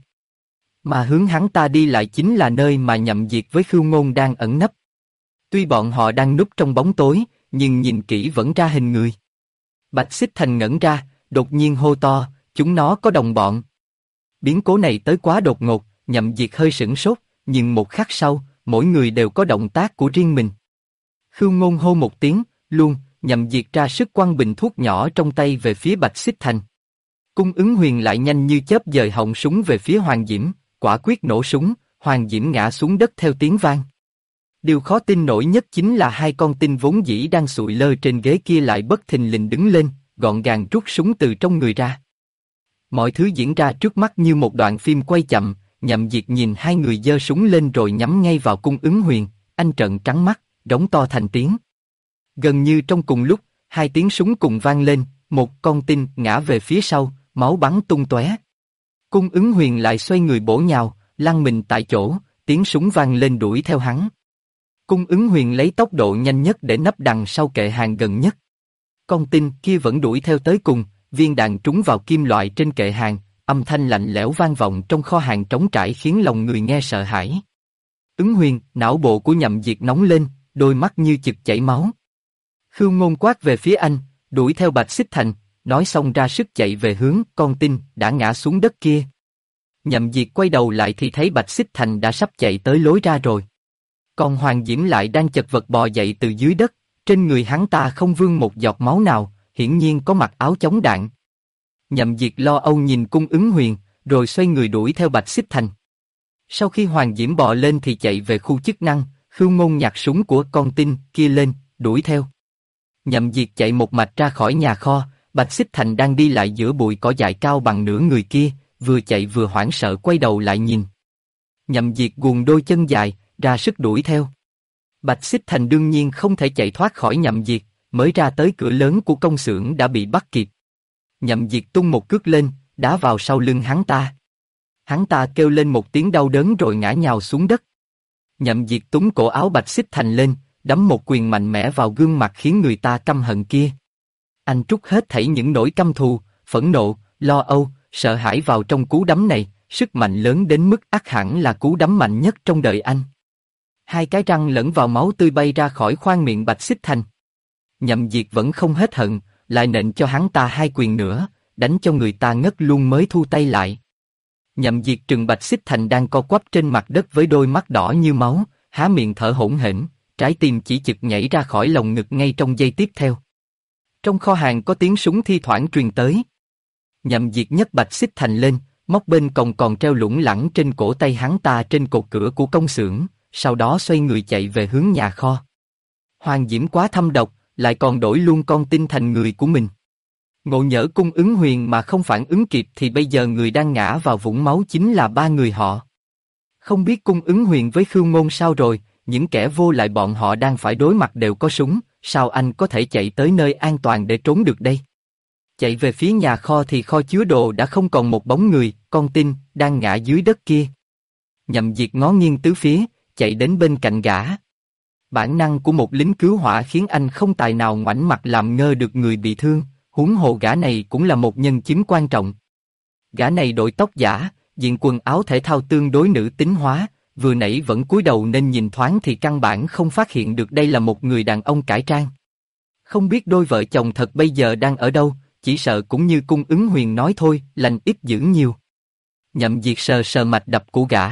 Mà hướng hắn ta đi lại chính là nơi mà Nhậm Diệt với Khưu Ngôn đang ẩn nấp. Tuy bọn họ đang núp trong bóng tối, nhưng nhìn kỹ vẫn ra hình người. Bạch Xích Thành ngẩn ra, đột nhiên hô to, chúng nó có đồng bọn. Biến cố này tới quá đột ngột, Nhậm Diệt hơi sửng sốt, nhưng một khắc sau, mỗi người đều có động tác của riêng mình. Khưu Ngôn hô một tiếng, luôn, Nhậm Diệt ra sức quăng bình thuốc nhỏ trong tay về phía Bạch Xích Thành. Cung Ứng Huyền lại nhanh như chớp dời họng súng về phía Hoàng Diễm, quả quyết nổ súng, Hoàng Diễm ngã xuống đất theo tiếng vang. Điều khó tin nổi nhất chính là hai con tin vốn dĩ đang sụi lơ trên ghế kia lại bất thình lình đứng lên, gọn gàng rút súng từ trong người ra. Mọi thứ diễn ra trước mắt như một đoạn phim quay chậm, Nhậm Diệt nhìn hai người giơ súng lên rồi nhắm ngay vào Cung Ứng Huyền, anh trợn trắng mắt, rống to thành tiếng. Gần như trong cùng lúc, hai tiếng súng cùng vang lên, một con tin ngã về phía sau, máu bắn tung tóe. Cung Ứng Huyền lại xoay người bổ nhào, lăn mình tại chỗ, tiếng súng vang lên đuổi theo hắn. Cung Ứng Huyền lấy tốc độ nhanh nhất để nấp đằng sau kệ hàng gần nhất. Con tin kia vẫn đuổi theo tới cùng, viên đạn trúng vào kim loại trên kệ hàng, âm thanh lạnh lẽo vang vọng trong kho hàng trống trải khiến lòng người nghe sợ hãi. Ứng Huyền, não bộ của Nhậm Diệt nóng lên, đôi mắt như chực chảy máu. Khưu Ngôn quát về phía anh, đuổi theo Bạch Xích Thành, nói xong ra sức chạy về hướng con tin đã ngã xuống đất kia. Nhậm Diệt quay đầu lại thì thấy Bạch Xích Thành đã sắp chạy tới lối ra rồi. Còn Hoàng Diễm lại đang chật vật bò dậy từ dưới đất, trên người hắn ta không vương một giọt máu nào, hiển nhiên có mặc áo chống đạn. Nhậm Diệt lo âu nhìn Cung Ứng Huyền, rồi xoay người đuổi theo Bạch Xích Thành. Sau khi Hoàng Diễm bò lên thì chạy về khu chức năng, Khưu Ngôn nhặt súng của con tin kia lên, đuổi theo. Nhậm Diệt chạy một mạch ra khỏi nhà kho, Bạch Xích Thành đang đi lại giữa bụi cỏ dại cao bằng nửa người kia, vừa chạy vừa hoảng sợ quay đầu lại nhìn. Nhậm Diệt guồng đôi chân dài, ra sức đuổi theo. Bạch Xích Thành đương nhiên không thể chạy thoát khỏi Nhậm Diệt, mới ra tới cửa lớn của công xưởng đã bị bắt kịp. Nhậm Diệt tung một cước lên, đá vào sau lưng hắn ta. Hắn ta kêu lên một tiếng đau đớn rồi ngã nhào xuống đất. Nhậm Diệt túm cổ áo Bạch Xích Thành lên, đấm một quyền mạnh mẽ vào gương mặt khiến người ta căm hận kia. Anh trút hết thảy những nỗi căm thù, phẫn nộ, lo âu, sợ hãi vào trong cú đấm này, sức mạnh lớn đến mức ắt hẳn là cú đấm mạnh nhất trong đời anh. Hai cái răng lẫn vào máu tươi bay ra khỏi khoang miệng Bạch Xích Thành. Nhậm Diệt vẫn không hết hận, lại nện cho hắn ta hai quyền nữa, đánh cho người ta ngất luôn mới thu tay lại. Nhậm Diệt trừng Bạch Xích Thành đang co quắp trên mặt đất với đôi mắt đỏ như máu, há miệng thở hổn hển, trái tim chỉ chực nhảy ra khỏi lồng ngực ngay trong giây tiếp theo. Trong kho hàng có tiếng súng thi thoảng truyền tới. Nhậm Diệt nhấc Bạch Xích Thành lên, móc bên còng còn treo lủng lẳng trên cổ tay hắn ta trên cột cửa của công xưởng, sau đó xoay người chạy về hướng nhà kho. Hoàng Diễm quá thâm độc, lại còn đổi luôn con tin thành người của mình. Ngộ nhỡ Cung Ứng Huyền mà không phản ứng kịp thì bây giờ người đang ngã vào vũng máu chính là ba người họ. Không biết Cung Ứng Huyền với Khưu Ngôn sao rồi, những kẻ vô lại bọn họ đang phải đối mặt đều có súng, sao anh có thể chạy tới nơi an toàn để trốn được đây? Chạy về phía nhà kho thì kho chứa đồ đã không còn một bóng người, con tin đang ngã dưới đất kia. Nhậm Diệt ngó nghiêng tứ phía, chạy đến bên cạnh gã. Bản năng của một lính cứu hỏa khiến anh không tài nào ngoảnh mặt làm ngơ được người bị thương, huống hồ gã này cũng là một nhân chứng quan trọng. Gã này đội tóc giả, diện quần áo thể thao tương đối nữ tính hóa, vừa nãy vẫn cúi đầu nên nhìn thoáng thì căn bản không phát hiện được đây là một người đàn ông cải trang. Không biết đôi vợ chồng thật bây giờ đang ở đâu, chỉ sợ cũng như Cung Ứng Huyền nói thôi, lành ít dữ nhiều. Nhậm Diệt sờ sờ mạch đập của gã.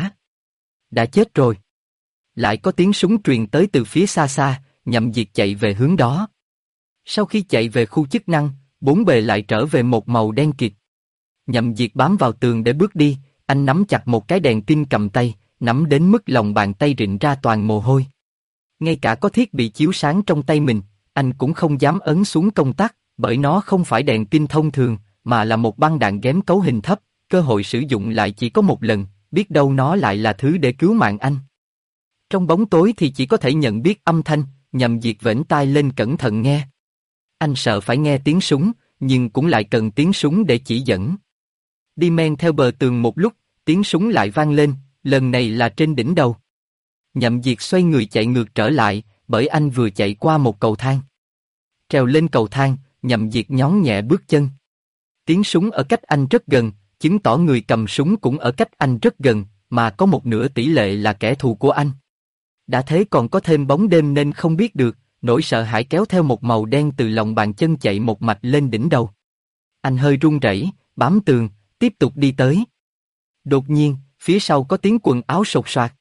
Đã chết rồi. Lại có tiếng súng truyền tới từ phía xa xa, Nhậm Diệt chạy về hướng đó. Sau khi chạy về khu chức năng, bốn bề lại trở về một màu đen kịt. Nhậm Diệt bám vào tường để bước đi, anh nắm chặt một cái đèn pin cầm tay, nắm đến mức lòng bàn tay rịn ra toàn mồ hôi. Ngay cả có thiết bị chiếu sáng trong tay mình, anh cũng không dám ấn xuống công tắc, bởi nó không phải đèn pin thông thường, mà là một băng đạn ghém cấu hình thấp, cơ hội sử dụng lại chỉ có một lần, biết đâu nó lại là thứ để cứu mạng anh. Trong bóng tối thì chỉ có thể nhận biết âm thanh, Nhậm Diệt vểnh tai lên cẩn thận nghe. Anh sợ phải nghe tiếng súng, nhưng cũng lại cần tiếng súng để chỉ dẫn. Đi men theo bờ tường một lúc, tiếng súng lại vang lên, lần này là trên đỉnh đầu. Nhậm Diệt xoay người chạy ngược trở lại, bởi anh vừa chạy qua một cầu thang. Trèo lên cầu thang, Nhậm Diệt nhón nhẹ bước chân. Tiếng súng ở cách anh rất gần, chứng tỏ người cầm súng cũng ở cách anh rất gần, mà có một nửa tỷ lệ là kẻ thù của anh. Đã thế còn có thêm bóng đêm nên không biết được, nỗi sợ hãi kéo theo một màu đen từ lòng bàn chân chạy một mạch lên đỉnh đầu. Anh hơi run rẩy, bám tường, tiếp tục đi tới. Đột nhiên, phía sau có tiếng quần áo sột soạt.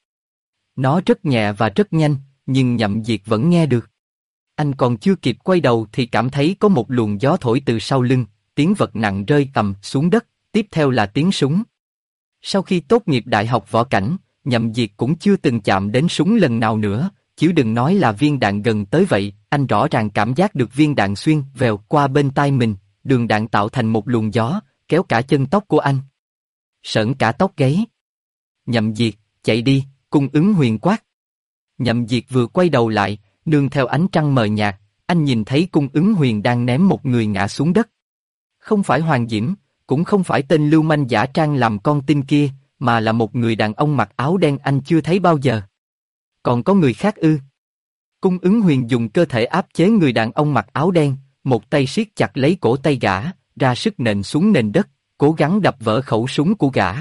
Nó rất nhẹ và rất nhanh, nhưng Nhậm Diệt vẫn nghe được. Anh còn chưa kịp quay đầu thì cảm thấy có một luồng gió thổi từ sau lưng, tiếng vật nặng rơi tầm xuống đất, tiếp theo là tiếng súng. Sau khi tốt nghiệp đại học võ cảnh, Nhậm Diệt cũng chưa từng chạm đến súng lần nào nữa, chứ đừng nói là viên đạn gần tới vậy. Anh rõ ràng cảm giác được viên đạn xuyên vèo qua bên tai mình, đường đạn tạo thành một luồng gió, kéo cả chân tóc của anh. Sởn cả tóc gáy. Nhậm Diệt, chạy đi, Cung Ứng Huyền quát. Nhậm Diệt vừa quay đầu lại, nương theo ánh trăng mờ nhạt, anh nhìn thấy Cung Ứng Huyền đang ném một người ngã xuống đất. Không phải Hoàng Diễm, cũng không phải tên lưu manh giả trang làm con tin kia, mà là một người đàn ông mặc áo đen anh chưa thấy bao giờ. Còn có người khác ư? Cung Ứng Huyền dùng cơ thể áp chế người đàn ông mặc áo đen, một tay siết chặt lấy cổ tay gã, ra sức nện xuống nền đất, cố gắng đập vỡ khẩu súng của gã.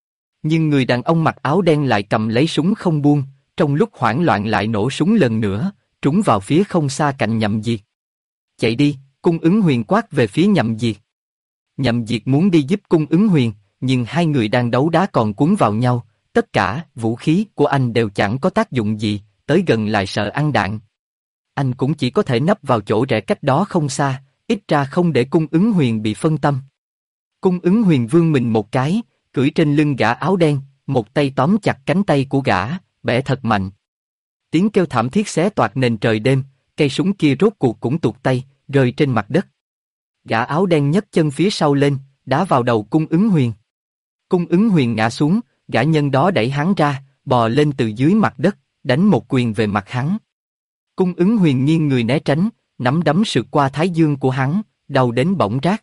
Nhưng người đàn ông mặc áo đen lại cầm lấy súng không buông, trong lúc hoảng loạn lại nổ súng lần nữa, trúng vào phía không xa cạnh Nhậm Diệt. Chạy đi, Cung Ứng Huyền quát về phía Nhậm Diệt. Nhậm Diệt muốn đi giúp Cung Ứng Huyền, nhưng hai người đang đấu đá còn cuốn vào nhau, tất cả vũ khí của anh đều chẳng có tác dụng gì, tới gần lại sợ ăn đạn. Anh cũng chỉ có thể nấp vào chỗ rẽ cách đó không xa, ít ra không để Cung Ứng Huyền bị phân tâm. Cung Ứng Huyền vươn mình một cái, cưỡi trên lưng gã áo đen, một tay tóm chặt cánh tay của gã, bẻ thật mạnh. Tiếng kêu thảm thiết xé toạc nền trời đêm, cây súng kia rốt cuộc cũng tuột tay, rơi trên mặt đất. Gã áo đen nhấc chân phía sau lên, đá vào đầu Cung Ứng Huyền. Cung Ứng Huyền ngã xuống, gã nhân đó đẩy hắn ra, bò lên từ dưới mặt đất, đánh một quyền về mặt hắn. Cung Ứng Huyền nghiêng người né tránh, nắm đấm sượt qua thái dương của hắn, đau đến bỏng rát.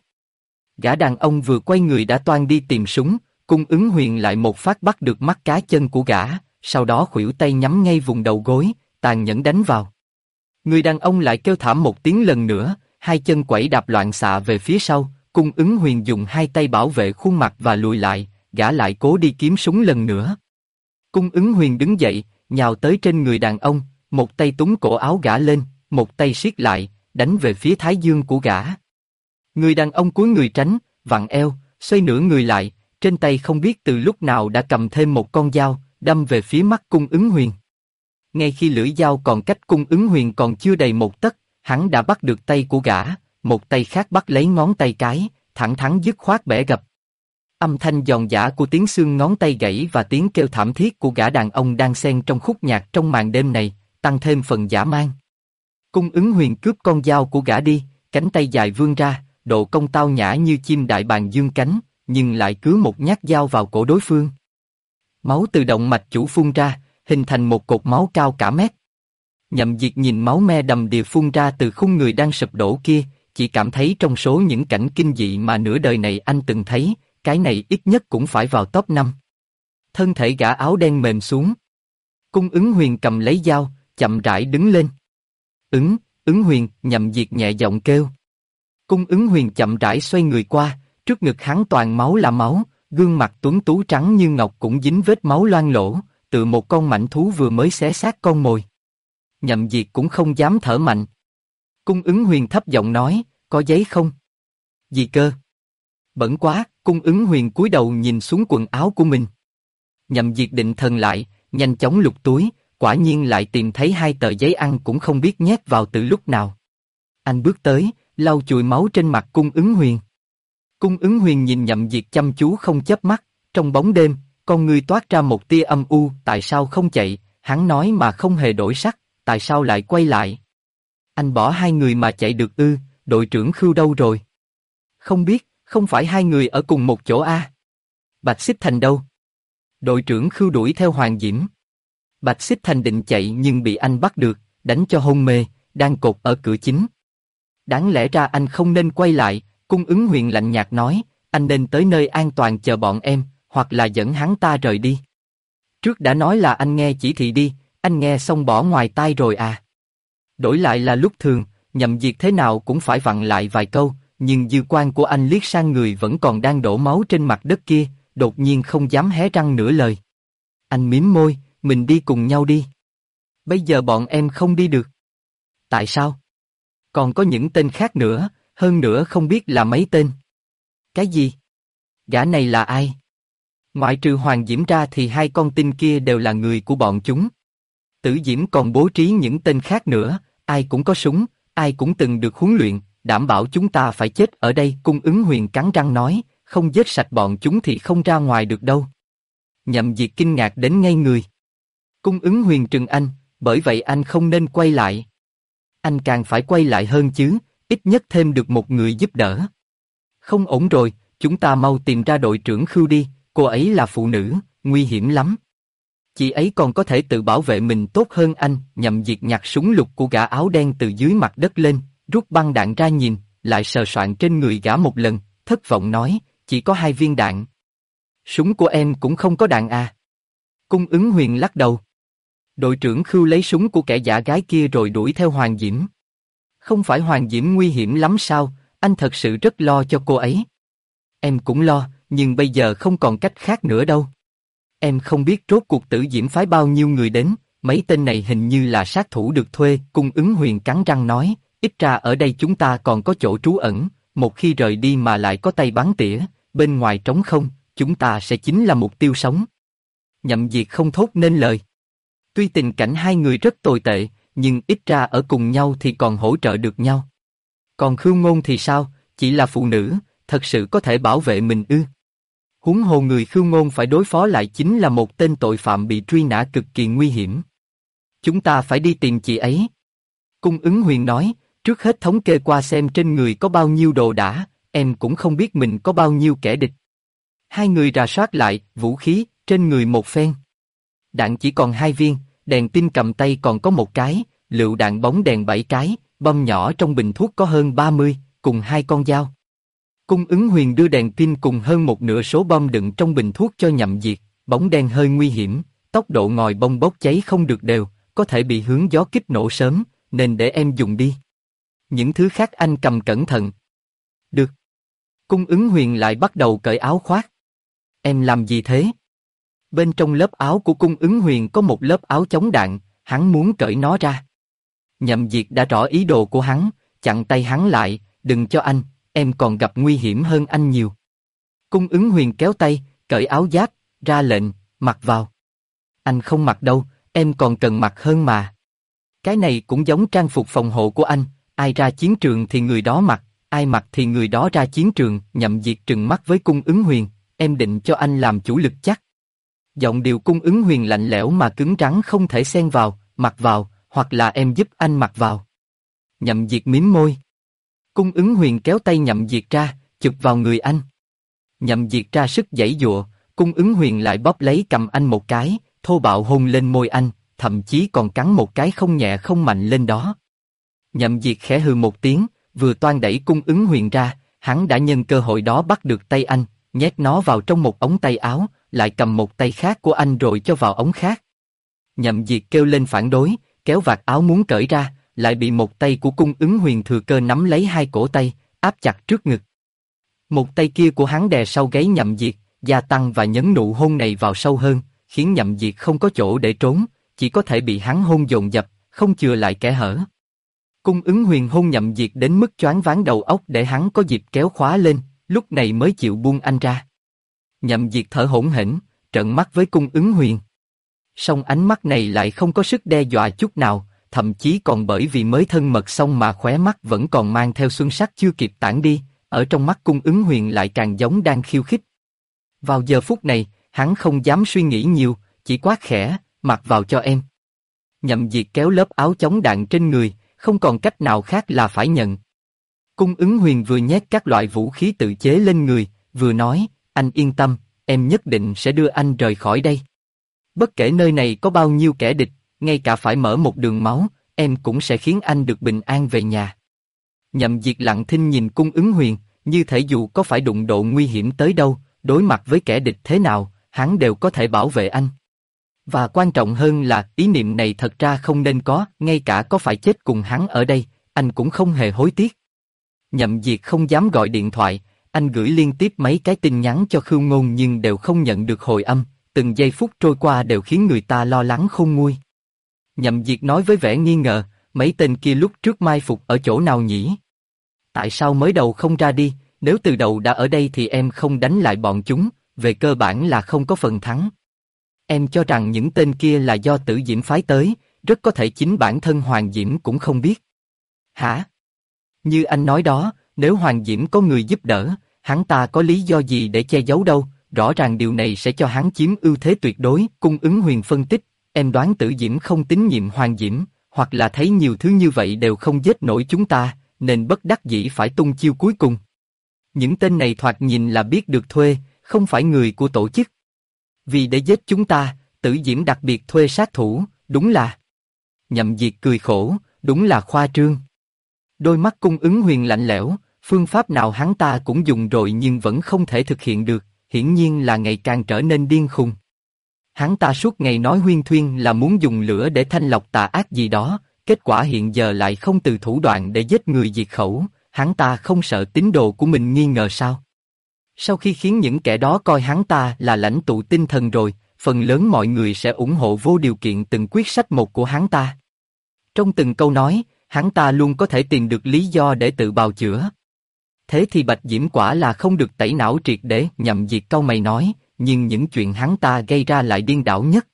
Gã đàn ông vừa quay người đã toan đi tìm súng, Cung Ứng Huyền lại một phát bắt được mắt cá chân của gã, sau đó khuỷu tay nhắm ngay vùng đầu gối, tàn nhẫn đánh vào. Người đàn ông lại kêu thảm một tiếng lần nữa, hai chân quẩy đạp loạn xạ về phía sau, Cung Ứng Huyền dùng hai tay bảo vệ khuôn mặt và lùi lại, gã lại cố đi kiếm súng lần nữa. Cung Ứng Huyền đứng dậy, nhào tới trên người đàn ông, một tay túm cổ áo gã lên, một tay siết lại, đánh về phía thái dương của gã. Người đàn ông cúi người tránh, vặn eo, xoay nửa người lại, trên tay không biết từ lúc nào đã cầm thêm một con dao, đâm về phía mắt Cung Ứng Huyền. Ngay khi lưỡi dao còn cách Cung Ứng Huyền còn chưa đầy một tấc, hắn đã bắt được tay của gã, một tay khác bắt lấy ngón tay cái, thẳng thắn dứt khoát bẻ gập. Âm thanh giòn giã của tiếng xương ngón tay gãy và tiếng kêu thảm thiết của gã đàn ông đang xen trong khúc nhạc trong màn đêm này, tăng thêm phần dã man. Cung Ứng Huyền cướp con dao của gã đi, cánh tay dài vươn ra, độ cong tao nhã như chim đại bàng dương cánh, nhưng lại cứ một nhát dao vào cổ đối phương. Máu từ động mạch chủ phun ra, hình thành một cột máu cao cả mét. Nhậm Diệt nhìn máu me đầm đìa phun ra từ khung người đang sụp đổ kia, chỉ cảm thấy trong số những cảnh kinh dị mà nửa đời này anh từng thấy, cái này ít nhất cũng phải vào top 5. Thân thể gã áo đen mềm xuống. Cung Ứng Huyền cầm lấy dao, chậm rãi đứng lên. Ứng Huyền, Nhậm Diệt nhẹ giọng kêu. Cung Ứng Huyền chậm rãi xoay người qua, trước ngực hắn toàn máu là máu, gương mặt tuấn tú trắng như ngọc cũng dính vết máu loang lổ, tựa một con mãnh thú vừa mới xé xác con mồi. Nhậm Diệt cũng không dám thở mạnh. Cung Ứng Huyền thấp giọng nói, có giấy không? Gì cơ? Bẩn quá, Cung Ứng Huyền cúi đầu nhìn xuống quần áo của mình. Nhậm Diệt định thần lại, nhanh chóng lục túi, quả nhiên lại tìm thấy 2 tờ giấy ăn cũng không biết nhét vào từ lúc nào. Anh bước tới, lau chùi máu trên mặt Cung Ứng Huyền. Cung Ứng Huyền nhìn Nhậm Diệt chăm chú không chớp mắt, trong bóng đêm, con ngươi toát ra một tia âm u, tại sao không chạy, hắn nói mà không hề đổi sắc, tại sao lại quay lại? Anh bỏ 2 người mà chạy được ư, đội trưởng Khưu đâu rồi? Không biết, không phải 2 người ở cùng một chỗ à? Bạch Xích Thành đâu? Đội trưởng Khưu đuổi theo Hoàng Diễm. Bạch Xích Thành định chạy nhưng bị anh bắt được, đánh cho hôn mê, đang cột ở cửa chính. Đáng lẽ ra anh không nên quay lại, Cung Ứng Huyền lạnh nhạt nói, anh nên tới nơi an toàn chờ bọn em, hoặc là dẫn hắn ta rời đi. Trước đã nói là anh nghe chỉ thị đi, anh nghe xong bỏ ngoài tai rồi à? Đổi lại là lúc thường, Nhậm Diệt thế nào cũng phải vặn lại vài câu, nhưng dư quan của anh liếc sang người vẫn còn đang đổ máu trên mặt đất kia, đột nhiên không dám hé răng nửa lời. Anh mím môi, mình đi cùng nhau đi. Bây giờ bọn em không đi được. Tại sao? Còn có những tên khác nữa, hơn nữa không biết là mấy tên. Cái gì? Gã này là ai? Ngoại trừ Hoàng Diễm ra thì 2 con tin kia đều là người của bọn chúng. Tử Diễm còn bố trí những tên khác nữa, ai cũng có súng, ai cũng từng được huấn luyện, đảm bảo chúng ta phải chết ở đây. Cung Ứng Huyền cắn răng nói, không giết sạch bọn chúng thì không ra ngoài được đâu. Nhậm Diệt kinh ngạc đến ngây người. Cung Ứng Huyền trừng anh, bởi vậy anh không nên quay lại. Anh càng phải quay lại hơn chứ, ít nhất thêm được một người giúp đỡ. Không ổn rồi, chúng ta mau tìm ra đội trưởng Khưu đi, cô ấy là phụ nữ, nguy hiểm lắm. Chị ấy còn có thể tự bảo vệ mình tốt hơn anh. Nhậm Diệt nhặt súng lục của gã áo đen từ dưới mặt đất lên, rút băng đạn ra nhìn, lại sờ soạn trên người gã một lần, thất vọng nói, chỉ có 2 viên đạn. Súng của em cũng không có đạn à? Cung Ứng Huyền lắc đầu. Đội trưởng Khưu lấy súng của kẻ giả gái kia rồi đuổi theo Hoàng Diễm. Không phải Hoàng Diễm nguy hiểm lắm sao, anh thật sự rất lo cho cô ấy. Em cũng lo, nhưng bây giờ không còn cách khác nữa đâu. Em không biết rốt cuộc Tử Diễm phái bao nhiêu người đến, mấy tên này hình như là sát thủ được thuê. Cung Ứng Huyền cắn răng nói, ít ra ở đây chúng ta còn có chỗ trú ẩn, một khi rời đi mà lại có tay bắn tỉa, bên ngoài trống không, chúng ta sẽ chính là mục tiêu sống. Nhậm Diệt không thốt nên lời. Tuy tình cảnh 2 người rất tồi tệ, nhưng ít ra ở cùng nhau thì còn hỗ trợ được nhau. Còn Khưu Ngôn thì sao, chỉ là phụ nữ, thật sự có thể bảo vệ mình ư? Huống hồ người Khưu Ngôn phải đối phó lại chính là một tên tội phạm bị truy nã cực kỳ nguy hiểm. Chúng ta phải đi tìm chị ấy. Cung Ứng Huyền nói, trước hết thống kê qua xem trên người có bao nhiêu đồ đã, em cũng không biết mình có bao nhiêu kẻ địch. 2 người rà soát lại, vũ khí, trên người một phen. Đạn chỉ còn 2 viên, đèn pin cầm tay còn có 1 cái, lựu đạn bóng đèn 7 cái, bom nhỏ trong bình thuốc có hơn 30, cùng 2 con dao. Cung Ứng Huyền đưa đèn pin cùng hơn 1/2 số bom đựng trong bình thuốc cho Nhậm Diệt, bóng đèn hơi nguy hiểm, tốc độ ngòi bông bốc cháy không được đều, có thể bị hướng gió kích nổ sớm, nên để em dùng đi. Những thứ khác anh cầm cẩn thận. Được. Cung Ứng Huyền lại bắt đầu cởi áo khoác. Em làm gì thế? Bên trong lớp áo của Cung Ứng Huyền có một lớp áo chống đạn, hắn muốn cởi nó ra. Nhậm Diệt đã rõ ý đồ của hắn, chặn tay hắn lại, đừng cho anh, em còn gặp nguy hiểm hơn anh nhiều. Cung Ứng Huyền kéo tay, cởi áo giáp, ra lệnh, mặc vào. Anh không mặc đâu, em còn cần mặc hơn mà. Cái này cũng giống trang phục phòng hộ của anh, ai ra chiến trường thì người đó mặc, ai mặc thì người đó ra chiến trường. Nhậm Diệt trừng mắt với Cung Ứng Huyền, em định cho anh làm chủ lực chắc. Giọng điệu Cung Ứng Huyền lạnh lẽo mà cứng rắn không thể xen vào, mặc vào, hoặc là em giúp anh mặc vào. Nhậm Diệt mím môi. Cung Ứng Huyền kéo tay Nhậm Diệt ra, chụp vào người anh. Nhậm Diệt ra sức giãy giụa, Cung Ứng Huyền lại bóp lấy cầm anh một cái, thô bạo hôn lên môi anh, thậm chí còn cắn một cái không nhẹ không mạnh lên đó. Nhậm Diệt khẽ hừ một tiếng, vừa toan đẩy Cung Ứng Huyền ra, hắn đã nhân cơ hội đó bắt được tay anh, nhét nó vào trong một ống tay áo, lại cầm một tay khác của anh rồi cho vào ống khác. Nhậm Diệt kêu lên phản đối, kéo vạt áo muốn cởi ra, lại bị một tay của Cung Ứng Huyền thừa cơ nắm lấy 2 cổ tay, áp chặt trước ngực. Một tay kia của hắn đè sau gáy Nhậm Diệt, gia tăng và nhấn nụ hôn này vào sâu hơn, khiến Nhậm Diệt không có chỗ để trốn, chỉ có thể bị hắn hôn dồn dập, không chừa lại kẽ hở. Cung Ứng Huyền hôn Nhậm Diệt đến mức choáng váng đầu óc để hắn có dịp kéo khóa lên, lúc này mới chịu buông anh ra. Nhậm Diệt thở hổn hển, trợn mắt với Cung Ứng Huyền. Song ánh mắt này lại không có sức đe dọa chút nào, thậm chí còn bởi vì mới thân mật xong mà khóe mắt vẫn còn mang theo xuân sắc chưa kịp tản đi, ở trong mắt Cung Ứng Huyền lại càng giống đang khiêu khích. Vào giờ phút này, hắn không dám suy nghĩ nhiều, chỉ quát khẽ, mặc vào cho em. Nhậm Diệt kéo lớp áo chống đạn trên người, không còn cách nào khác là phải nhận. Cung Ứng Huyền vừa nhét các loại vũ khí tự chế lên người, vừa nói, anh yên tâm, em nhất định sẽ đưa anh rời khỏi đây. Bất kể nơi này có bao nhiêu kẻ địch, ngay cả phải mở một đường máu, em cũng sẽ khiến anh được bình an về nhà. Nhậm Diệt lặng thinh nhìn Cung Ứng Huyền, như thể dù có phải đụng độ nguy hiểm tới đâu, đối mặt với kẻ địch thế nào, hắn đều có thể bảo vệ anh. Và quan trọng hơn là ý niệm này thật ra không nên có, ngay cả có phải chết cùng hắn ở đây, anh cũng không hề hối tiếc. Nhậm Diệt không dám gọi điện thoại, anh gửi liên tiếp mấy cái tin nhắn cho Khưu Ngôn nhưng đều không nhận được hồi âm, từng giây phút trôi qua đều khiến người ta lo lắng khôn nguôi. Nhậm Diệt nói với vẻ nghi ngờ, mấy tên kia lúc trước mai phục ở chỗ nào nhỉ? Tại sao mới đầu không ra đi, nếu từ đầu đã ở đây thì em không đánh lại bọn chúng, về cơ bản là không có phần thắng. Em cho rằng những tên kia là do Tử Diễm phái tới, rất có thể chính bản thân Hoàng Diễm cũng không biết. Hả? Như anh nói đó, nếu Hoàng Diễm có người giúp đỡ, hắn ta có lý do gì để che giấu đâu, rõ ràng điều này sẽ cho hắn chiếm ưu thế tuyệt đối. Cung Ứng Huyền phân tích, em đoán Tử Diễm không tín nhiệm Hoàng Diễm, hoặc là thấy nhiều thứ như vậy đều không giết nổi chúng ta, nên bất đắc dĩ phải tung chiêu cuối cùng. Những tên này thoạt nhìn là biết được thuê, không phải người của tổ chức. Vì để giết chúng ta, Tử Diễm đặc biệt thuê sát thủ, đúng là... Nhậm Diệt cười khổ, đúng là khoa trương. Đôi mắt Cung Ứng Huyền lạnh lẽo, phương pháp nào hắn ta cũng dùng rồi nhưng vẫn không thể thực hiện được, hiển nhiên là ngày càng trở nên điên khùng. Hắn ta suốt ngày nói huyên thuyên là muốn dùng lửa để thanh lọc tà ác gì đó, kết quả hiện giờ lại không từ thủ đoạn để giết người diệt khẩu, hắn ta không sợ tín đồ của mình nghi ngờ sao? Sau khi khiến những kẻ đó coi hắn ta là lãnh tụ tinh thần rồi, phần lớn mọi người sẽ ủng hộ vô điều kiện từng quyết sách một của hắn ta. Trong từng câu nói, hắn ta luôn có thể tìm được lý do để tự bào chữa. Thế thì Bạch Diễm quả là không được tẩy não triệt để. Nhậm Diệt cau mày nói, nhưng những chuyện hắn ta gây ra lại điên đảo nhất.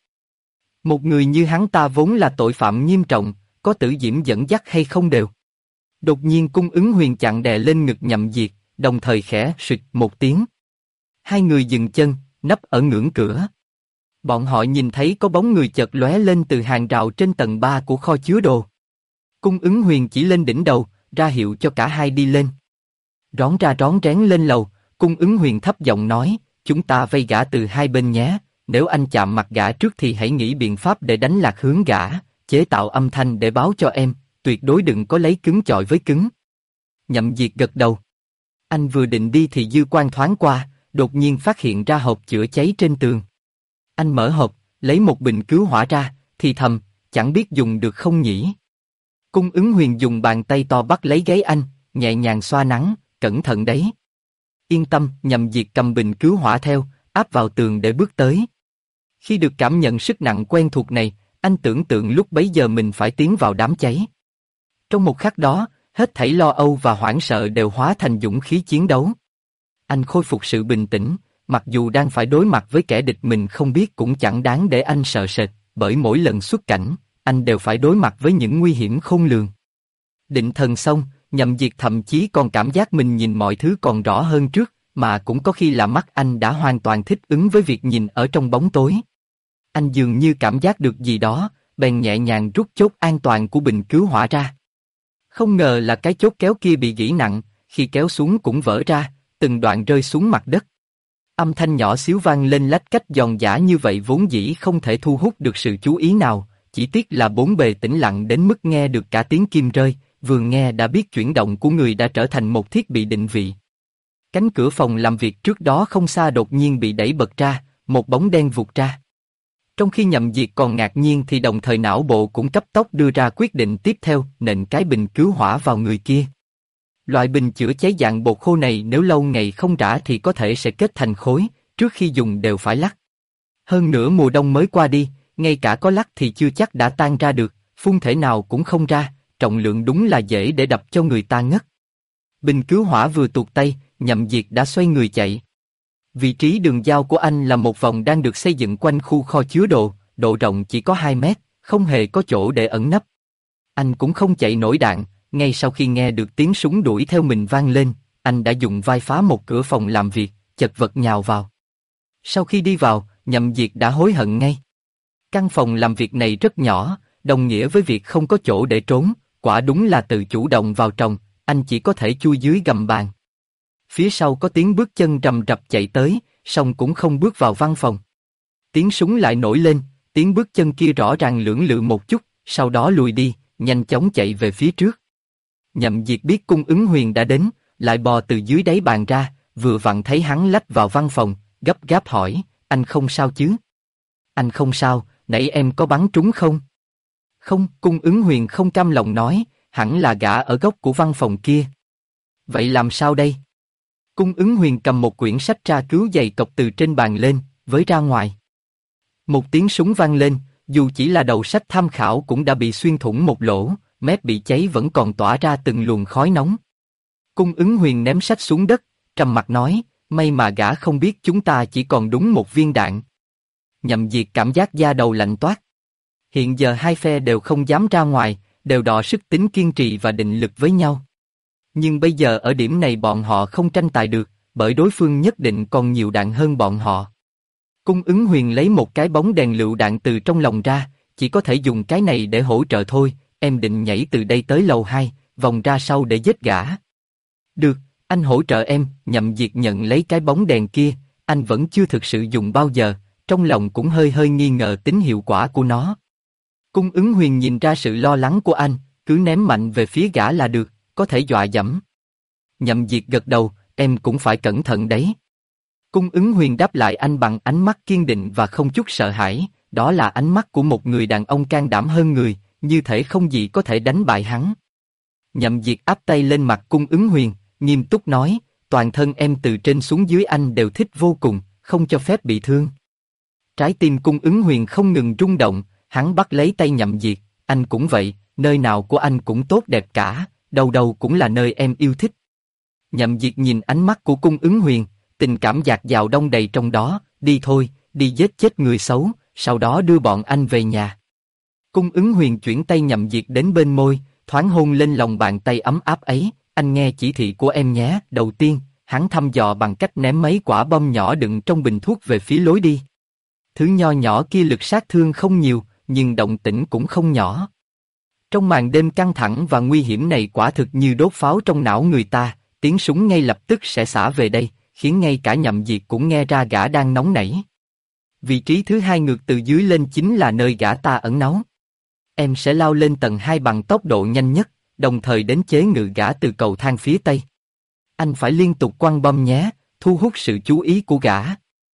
Một người như hắn ta vốn là tội phạm nghiêm trọng, có Tử Diễm dẫn dắt hay không đều. Đột nhiên Cung Ứng Huyền chặn đè lên ngực Nhậm Diệt, đồng thời khẽ sụt một tiếng. Hai người dừng chân, nấp ở ngưỡng cửa. Bọn họ nhìn thấy có bóng người chợt lóe lên từ hàng rào trên tầng 3 của kho chứa đồ. Cung Ứng Huyền chỉ lên đỉnh đầu, ra hiệu cho cả hai đi lên. Rón ra rón rén lên lầu, Cung Ứng Huyền thấp giọng nói, chúng ta vây gã từ hai bên nhé, nếu anh chạm mặt gã trước thì hãy nghĩ biện pháp để đánh lạc hướng gã, chế tạo âm thanh để báo cho em, tuyệt đối đừng có lấy cứng chọi với cứng. Nhậm Diệt gật đầu. Anh vừa định đi thì dư quan thoáng qua, đột nhiên phát hiện ra hộp chữa cháy trên tường. Anh mở hộp, lấy một bình cứu hỏa ra, thì thầm, chẳng biết dùng được không nhỉ? Cung Ứng Huyền dùng bàn tay to bắt lấy gáy anh, nhẹ nhàng xoa nắng, cẩn thận đấy. Yên tâm, Nhậm Diệt cầm bình cứu hỏa theo, áp vào tường để bước tới. Khi được cảm nhận sức nặng quen thuộc này, anh tưởng tượng lúc bấy giờ mình phải tiến vào đám cháy. Trong một khắc đó, hết thảy lo âu và hoảng sợ đều hóa thành dũng khí chiến đấu. Anh khôi phục sự bình tĩnh, mặc dù đang phải đối mặt với kẻ địch mình không biết cũng chẳng đáng để anh sợ sệt, bởi mỗi lần xuất cảnh, anh đều phải đối mặt với những nguy hiểm khôn lường. Định thần xong, Nhậm Diệt thậm chí còn cảm giác mình nhìn mọi thứ còn rõ hơn trước, mà cũng có khi là mắt anh đã hoàn toàn thích ứng với việc nhìn ở trong bóng tối. Anh dường như cảm giác được gì đó, bèn nhẹ nhàng rút chốt an toàn của bình cứu hỏa ra. Không ngờ là cái chốt kéo kia bị gỉ nặng, khi kéo xuống cũng vỡ ra, từng đoạn rơi xuống mặt đất. Âm thanh nhỏ xíu vang lên lách cách giòn giã như vậy vốn dĩ không thể thu hút được sự chú ý nào, chỉ tiếc là bốn bề tĩnh lặng đến mức nghe được cả tiếng kim rơi, vừa nghe đã biết chuyển động của người đã trở thành một thiết bị định vị. Cánh cửa phòng làm việc trước đó không xa đột nhiên bị đẩy bật ra, một bóng đen vụt ra. Trong khi Nhậm Diệt còn ngạc nhiên thì đồng thời não bộ cũng cấp tốc đưa ra quyết định tiếp theo, nện cái bình cứu hỏa vào người kia. Loại bình chữa cháy dạng bột khô này nếu lâu ngày không rã thì có thể sẽ kết thành khối, trước khi dùng đều phải lắc. Hơn nữa mùa đông mới qua đi, ngay cả có lắc thì chưa chắc đã tan ra được, phun thể nào cũng không ra, trọng lượng đúng là dễ để đập cho người ta ngất. Bình cứu hỏa vừa tuột tay, Nhậm Diệt đã xoay người chạy. Vị trí đường giao của anh là một vòng đang được xây dựng quanh khu kho chứa đồ, độ rộng chỉ có 2 mét, không hề có chỗ để ẩn nấp. Anh cũng không chạy nổi đạn, ngay sau khi nghe được tiếng súng đuổi theo mình vang lên, anh đã dùng vai phá một cửa phòng làm việc, chật vật nhào vào. Sau khi đi vào, Nhậm Diệt đã hối hận ngay. Căn phòng làm việc này rất nhỏ, đồng nghĩa với việc không có chỗ để trốn, quả đúng là tự chủ động vào trong, anh chỉ có thể chui dưới gầm bàn. Phía sau có tiếng bước chân rầm rập chạy tới, song cũng không bước vào văn phòng. Tiếng súng lại nổi lên, tiếng bước chân kia rõ ràng lưỡng lự một chút, sau đó lùi đi, nhanh chóng chạy về phía trước. Nhậm Diệt biết Cung Ứng Huyền đã đến, lại bò từ dưới đáy bàn ra, vừa vặn thấy hắn lách vào văn phòng, gấp gáp hỏi, anh không sao chứ? Anh không sao, nãy em có bắn trúng không? Không, Cung Ứng Huyền không cam lòng nói, hẳn là gã ở góc của văn phòng kia. Vậy làm sao đây? Cung Ứng Huyền cầm một quyển sách tra cứu dày cộc từ trên bàn lên, với ra ngoài. Một tiếng súng vang lên, dù chỉ là đầu sách tham khảo cũng đã bị xuyên thủng một lỗ, mép bị cháy vẫn còn tỏa ra từng luồng khói nóng. Cung Ứng Huyền ném sách xuống đất, trầm mặt nói, may mà gã không biết chúng ta chỉ còn đúng một viên đạn. Nhậm Diệt cảm giác da đầu lạnh toát. Hiện giờ hai phe đều không dám ra ngoài, đều đọ sức tính kiên trì và định lực với nhau. Nhưng bây giờ ở điểm này bọn họ không tranh tài được, bởi đối phương nhất định còn nhiều đạn hơn bọn họ. Cung Ứng Huyền lấy một cái bóng đèn lựu đạn từ trong lòng ra, chỉ có thể dùng cái này để hỗ trợ thôi, em định nhảy từ đây tới lầu 2, vòng ra sau để giết gã. Được, anh hỗ trợ em, Nhậm Diệt nhận lấy cái bóng đèn kia, anh vẫn chưa thực sự dùng bao giờ, trong lòng cũng hơi hơi nghi ngờ tính hiệu quả của nó. Cung Ứng Huyền nhìn ra sự lo lắng của anh, cứ ném mạnh về phía gã là được, có thể dọa dẫm. Nhậm Diệt gật đầu, em cũng phải cẩn thận đấy. Cung Ứng Huyền đáp lại anh bằng ánh mắt kiên định và không chút sợ hãi, đó là ánh mắt của một người đàn ông can đảm hơn người, như thể không gì có thể đánh bại hắn. Nhậm Diệt áp tay lên mặt Cung Ứng Huyền, nghiêm túc nói, toàn thân em từ trên xuống dưới anh đều thích vô cùng, không cho phép bị thương. Trái tim Cung Ứng Huyền không ngừng rung động, hắn bắt lấy tay Nhậm Diệt, anh cũng vậy, nơi nào của anh cũng tốt đẹp cả, đâu đâu cũng là nơi em yêu thích. Nhậm Diệt nhìn ánh mắt của Cung Ứng Huyền, tình cảm dạt dào đong đầy trong đó, đi thôi, đi giết chết người xấu, sau đó đưa bọn anh về nhà. Cung Ứng Huyền chuyển tay Nhậm Diệt đến bên môi, thoáng hôn lên lòng bàn tay ấm áp ấy, anh nghe chỉ thị của em nhé. Đầu tiên, hắn thăm dò bằng cách ném mấy quả bom nhỏ đựng trong bình thuốc về phía lối đi. Thứ nho nhỏ kia lực sát thương không nhiều, nhưng động tĩnh cũng không nhỏ. Trong màn đêm căng thẳng và nguy hiểm này quả thực như đốt pháo trong não người ta, tiếng súng ngay lập tức sẽ xả về đây, khiến ngay cả Nhậm Diệt cũng nghe ra gã đang nóng nảy. Vị trí thứ hai ngược từ dưới lên chính là nơi gã ta ẩn náu. Em sẽ lao lên tầng 2 bằng tốc độ nhanh nhất, đồng thời đến chế ngự gã từ cầu thang phía tây. Anh phải liên tục quăng bom nhé, thu hút sự chú ý của gã.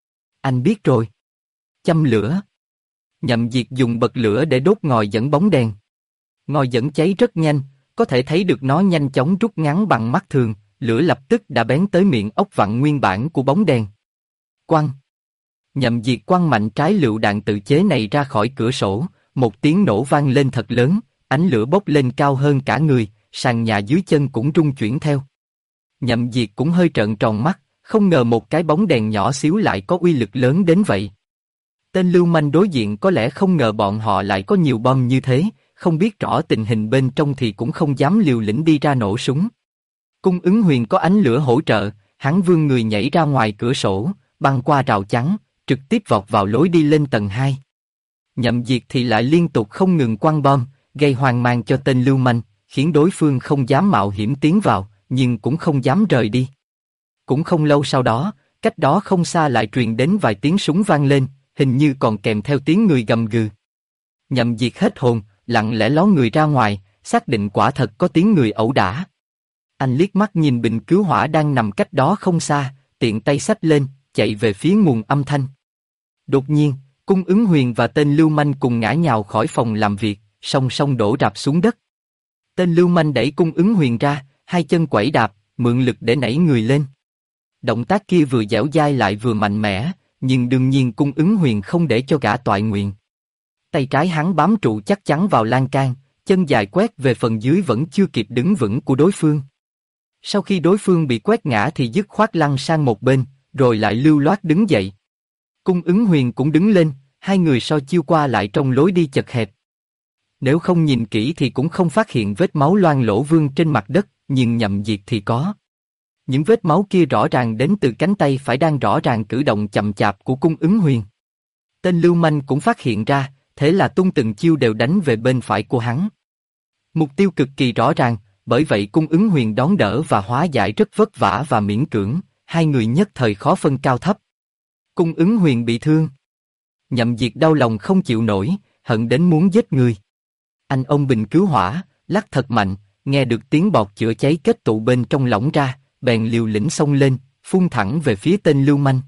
Anh biết rồi. Châm lửa. Nhậm Diệt dùng bật lửa để đốt ngòi dẫn bóng đèn. Ngòi dẫn cháy rất nhanh, có thể thấy được nó nhanh chóng rút ngắn bằng mắt thường, lửa lập tức đã bén tới miệng ốc vặn nguyên bản của bóng đèn. Quăng. Nhậm Diệt quăng mạnh trái lựu đạn tự chế này ra khỏi cửa sổ, một tiếng nổ vang lên thật lớn, ánh lửa bốc lên cao hơn cả người, sàn nhà dưới chân cũng rung chuyển theo. Nhậm Diệt cũng hơi trợn tròn mắt, không ngờ một cái bóng đèn nhỏ xíu lại có uy lực lớn đến vậy. Tên lưu manh đối diện có lẽ không ngờ bọn họ lại có nhiều bom như thế, không biết rõ tình hình bên trong thì cũng không dám liều lĩnh đi ra nổ súng. Cung Ứng Huyền có ánh lửa hỗ trợ, hắn vươn người nhảy ra ngoài cửa sổ, băng qua rào chắn, trực tiếp vọt vào lối đi lên tầng 2. Nhậm Diệt thì lại liên tục không ngừng quăng bom, gây hoang mang cho tên lưu manh, khiến đối phương không dám mạo hiểm tiến vào, nhưng cũng không dám rời đi. Cũng không lâu sau đó, cách đó không xa lại truyền đến vài tiếng súng vang lên, hình như còn kèm theo tiếng người gầm gừ. Nhậm Diệt hết hồn, lặng lẽ ló người ra ngoài, xác định quả thật có tiếng người ẩu đả. Anh liếc mắt nhìn bình cứu hỏa đang nằm cách đó không xa, tiện tay xách lên, chạy về phía nguồn âm thanh. Đột nhiên, Cung Ứng Huyền và tên lưu manh cùng ngã nhào khỏi phòng làm việc, song song đổ rạp xuống đất. Tên lưu manh đẩy Cung Ứng Huyền ra, hai chân quẩy đạp, mượn lực để nảy người lên. Động tác kia vừa dẻo dai lại vừa mạnh mẽ, nhưng đương nhiên Cung Ứng Huyền không để cho gã toại nguyện. Tay trái hắn bám trụ chắc chắn vào lan can, chân dài quét về phần dưới vẫn chưa kịp đứng vững của đối phương. Sau khi đối phương bị quét ngã thì dứt khoát lăn sang một bên, rồi lại lưu loát đứng dậy. Cung Ứng Huyền cũng đứng lên, hai người so chiêu qua lại trong lối đi chật hẹp. Nếu không nhìn kỹ thì cũng không phát hiện vết máu loang lổ vương trên mặt đất, nhưng Nhậm Diệt thì có. Những vết máu kia rõ ràng đến từ cánh tay phải đang rõ ràng cử động chậm chạp của Cung Ứng Huyền. Tên lưu manh cũng phát hiện ra, thế là tung từng chiêu đều đánh về bên phải của hắn. Mục tiêu cực kỳ rõ ràng, bởi vậy Cung Ứng Huyền đón đỡ và hóa giải rất vất vả và miễn cưỡng, hai người nhất thời khó phân cao thấp. Cung Ứng Huyền bị thương. Nhậm Diệt đau lòng không chịu nổi, hận đến muốn giết người. Anh ông bình cứu hỏa, lắc thật mạnh, nghe được tiếng bọt chữa cháy kết tụ bên trong lỏng ra, bèn liều lĩnh xông lên, phun thẳng về phía tên lưu manh.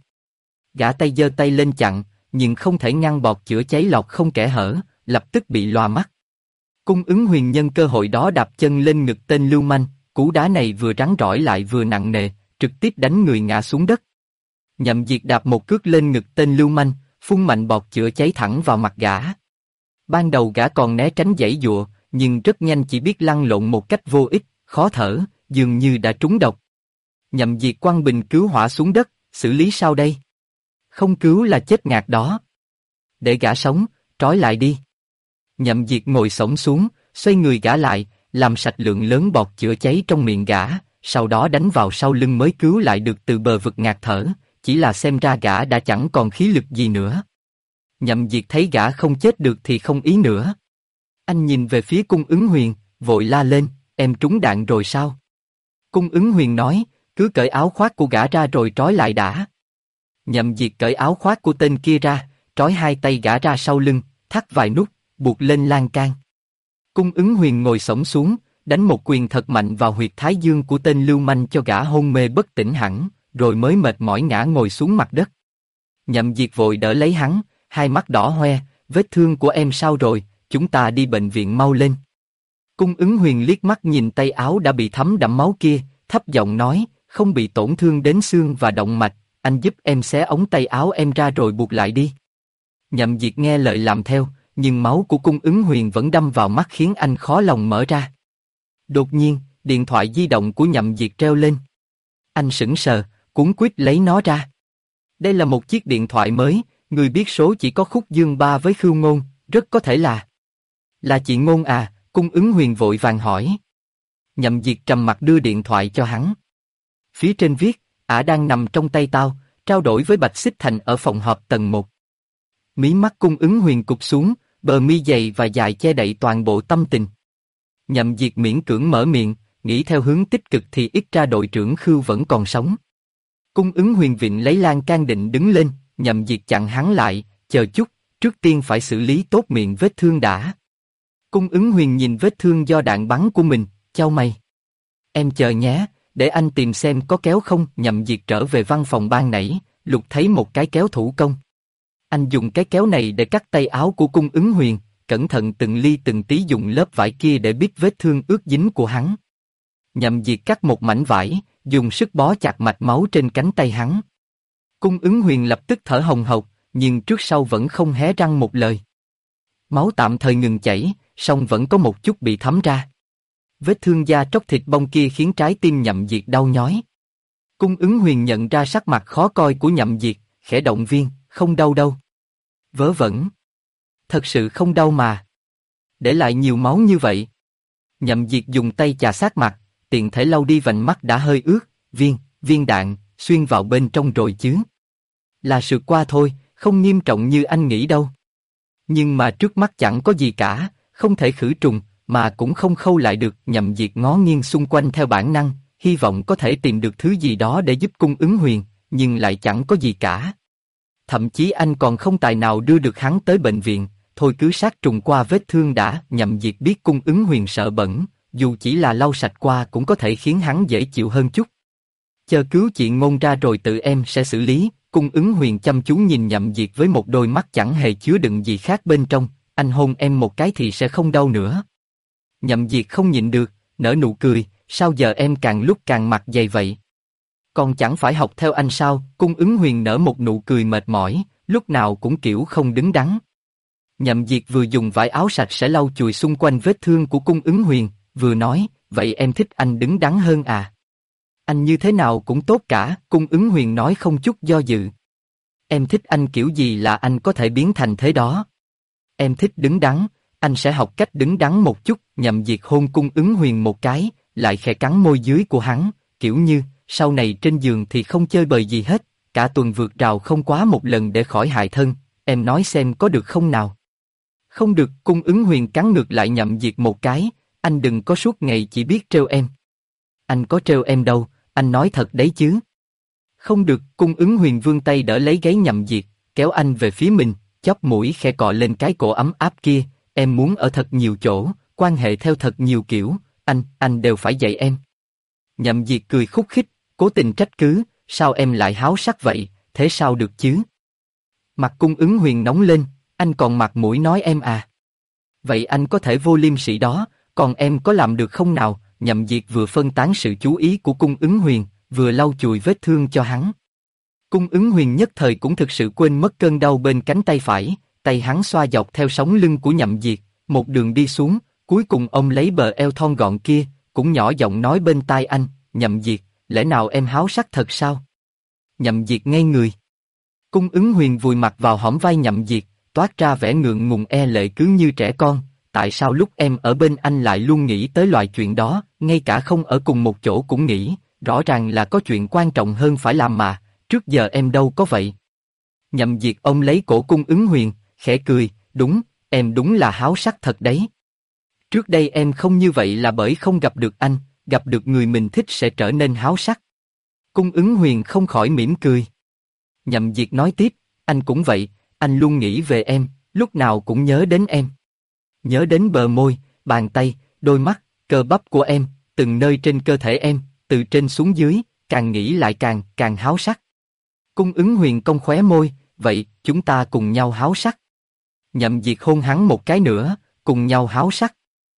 Gã tay giơ tay lên chặn, nhưng không thể ngăn bọt chữa cháy lọt không kẽ hở, lập tức bị loa mắt. Cung Ứng Huyền nhân cơ hội đó đạp chân lên ngực tên lưu manh, cú đá này vừa rắn rỏi lại vừa nặng nề, trực tiếp đánh người ngã xuống đất. Nhậm Diệt đạp một cước lên ngực tên lưu manh, phun mạnh bọt chữa cháy thẳng vào mặt gã. Ban đầu gã còn né tránh giãy giụa, nhưng rất nhanh chỉ biết lăn lộn một cách vô ích, khó thở, dường như đã trúng độc. Nhậm Diệt quăng bình cứu hỏa xuống đất, xử lý sao đây? Không cứu là chết ngạt đó. Để gã sống, trói lại đi. Nhậm Diệt ngồi xổm xuống, xoay người gã lại, làm sạch lượng lớn bọt chữa cháy trong miệng gã, sau đó đánh vào sau lưng mới cứu lại được từ bờ vực ngạt thở, chỉ là xem ra gã đã chẳng còn khí lực gì nữa. Nhậm Diệt thấy gã không chết được thì không ý nữa. Anh nhìn về phía Cung Ứng Huyền, vội la lên, em trúng đạn rồi sao? Cung Ứng Huyền nói, cứ cởi áo khoác của gã ra rồi trói lại đã. Nhậm Diệt cởi áo khoác của tên kia ra, trói hai tay gã ra sau lưng, thắt vài nút, buộc lên lan can. Cung Ứng Huyền ngồi xổm xuống, đánh một quyền thật mạnh vào huyệt thái dương của tên lưu manh cho gã hôn mê bất tỉnh hẳn, rồi mới mệt mỏi ngã ngồi xuống mặt đất. Nhậm Diệt vội đỡ lấy hắn, hai mắt đỏ hoe, vết thương của em sao rồi, chúng ta đi bệnh viện mau lên. Cung Ứng Huyền liếc mắt nhìn tay áo đã bị thấm đẫm máu kia, thấp giọng nói, không bị tổn thương đến xương và động mạch, anh giúp em xé ống tay áo em ra rồi buộc lại đi. Nhậm Diệt nghe lời làm theo, nhưng máu của Cung Ứng Huyền vẫn đâm vào mắt khiến anh khó lòng mở ra. Đột nhiên, điện thoại di động của Nhậm Diệt reo lên. Anh sững sờ, cuống quýt lấy nó ra. Đây là một chiếc điện thoại mới, người biết số chỉ có Khúc Dương Ba với Khưu Ngôn, rất có thể là. Là chị Ngôn à? Cung Ứng Huyền vội vàng hỏi. Nhậm Diệt trầm mặt đưa điện thoại cho hắn. Phía trên viết, ả đang nằm trong tay tao, trao đổi với Bạch Xích Thành ở phòng họp tầng 1. Mí mắt Cung Ứng Huyền cụp xuống, bờ mi dày và dài che đậy toàn bộ tâm tình. Nhậm Diệt miễn cưỡng mở miệng, nghĩ theo hướng tích cực thì ít ra đội trưởng Khưu vẫn còn sống. Cung Ứng Huyền vịn lấy lan can định đứng lên, Nhậm Diệt chặn hắn lại, chờ chút, trước tiên phải xử lý tốt miệng vết thương đã. Cung Ứng Huyền nhìn vết thương do đạn bắn của mình, chau mày. Em chờ nhé, để anh tìm xem có kéo không. Nhậm Diệt trở về văn phòng ban nãy, lục thấy một cái kéo thủ công. Anh dùng cái kéo này để cắt tay áo của Cung Ứng Huyền, cẩn thận từng ly từng tí dùng lớp vải kia để bít vết thương ướt dính của hắn. Nhậm Diệt cắt một mảnh vải, dùng sức bó chặt mạch máu trên cánh tay hắn. Cung Ứng Huyền lập tức thở hồng hộc, nhưng trước sau vẫn không hé răng một lời. Máu tạm thời ngừng chảy, song vẫn có một chút bị thấm ra. Vết thương da tróc thịt bong kia khiến trái tim Nhậm Diệt đau nhói. Cung Ứng Huyền nhận ra sắc mặt khó coi của Nhậm Diệt, khẽ động viên, không đau đâu. Vớ vẩn. Thật sự không đau mà. Để lại nhiều máu như vậy. Nhậm Diệt dùng tay chà sát mặt, tiện thể lau đi vành mắt đã hơi ướt, viên đạn, xuyên vào bên trong rồi chứ. Là sượt qua thôi, không nghiêm trọng như anh nghĩ đâu. Nhưng mà trước mắt chẳng có gì cả, không thể khử trùng, mà cũng không khâu lại được. Nhậm Diệt ngó nghiêng xung quanh theo bản năng, hy vọng có thể tìm được thứ gì đó để giúp Cung Ứng Huyền, nhưng lại chẳng có gì cả. Thậm chí anh còn không tài nào đưa được hắn tới bệnh viện, thôi cứ sát trùng qua vết thương đã. Nhậm Diệt biết Cung Ứng Huyền sợ bẩn, dù chỉ là lau sạch qua cũng có thể khiến hắn dễ chịu hơn chút. Chờ cứu chị Ngôn ra rồi tự em sẽ xử lý. Cung Ứng Huyền chăm chú nhìn Nhậm Diệt với một đôi mắt chẳng hề chứa đựng gì khác bên trong, anh hôn em một cái thì sẽ không đau nữa. Nhậm Diệt không nhịn được, nở nụ cười, sao giờ em càng lúc càng mặt dày vậy? Còn chẳng phải học theo anh sao? Cung Ứng Huyền nở một nụ cười mệt mỏi, lúc nào cũng kiểu không đứng đắn. Nhậm Diệt vừa dùng vải áo sạch sẽ lau chùi xung quanh vết thương của Cung Ứng Huyền, vừa nói, vậy em thích anh đứng đắn hơn à? Anh như thế nào cũng tốt cả, Cung Ứng Huyền nói không chút do dự. Em thích anh kiểu gì là anh có thể biến thành thế đó. Em thích đứng đắn, anh sẽ học cách đứng đắn một chút. Nhậm Diệt hôn Cung Ứng Huyền một cái, lại khẽ cắn môi dưới của hắn, kiểu như, sau này trên giường thì không chơi bời gì hết, cả tuần vượt rào không quá một lần để khỏi hại thân, em nói xem có được không nào? Không được, Cung Ứng Huyền cắn ngược lại Nhậm Diệt một cái, anh đừng có suốt ngày chỉ biết trêu em. Anh có trêu em đâu, anh nói thật đấy chứ. Không được, Cung Ứng Huyền vươn tay đỡ lấy gáy Nhậm Diệt, kéo anh về phía mình, chóp mũi khẽ cọ lên cái cổ ấm áp kia, em muốn ở thật nhiều chỗ, quan hệ theo thật nhiều kiểu, anh đều phải dạy em. Nhậm Diệt cười khúc khích, cố tình trách cứ, sao em lại háo sắc vậy, thế sao được chứ? Mặt Cung Ứng Huyền nóng lên, anh còn mặt mũi nói em à? Vậy anh có thể vô liêm sỉ đó, còn em có làm được không nào? Nhậm Diệt vừa phân tán sự chú ý của Cung Ứng Huyền, vừa lau chùi vết thương cho hắn. Cung Ứng Huyền nhất thời cũng thực sự quên mất cơn đau bên cánh tay phải, tay hắn xoa dọc theo sống lưng của Nhậm Diệt, một đường đi xuống, cuối cùng ông lấy bờ eo thon gọn kia, cũng nhỏ giọng nói bên tai anh, Nhậm Diệt, lẽ nào em háo sắc thật sao? Nhậm Diệt ngây người. Cung Ứng Huyền vùi mặt vào hõm vai Nhậm Diệt, toát ra vẻ ngượng ngùng e lệ cứ như trẻ con, tại sao lúc em ở bên anh lại luôn nghĩ tới loại chuyện đó, ngay cả không ở cùng một chỗ cũng nghĩ, rõ ràng là có chuyện quan trọng hơn phải làm mà, trước giờ em đâu có vậy. Nhậm Diệt ông lấy cổ Cung Ứng Huyền, khẽ cười, đúng, em đúng là háo sắc thật đấy. Trước đây em không như vậy là bởi không gặp được anh, gặp được người mình thích sẽ trở nên háo sắc. Cung Ứng Huyền không khỏi mỉm cười. Nhậm Diệt nói tiếp, anh cũng vậy, anh luôn nghĩ về em, lúc nào cũng nhớ đến em. Nhớ đến bờ môi, bàn tay, đôi mắt, cơ bắp của em, từng nơi trên cơ thể em, từ trên xuống dưới, càng nghĩ lại càng háo sắc. Cung Ứng Huyền cong khóe môi, vậy, chúng ta cùng nhau háo sắc. Nhậm Diệt hôn hắn một cái nữa, cùng nhau háo sắc.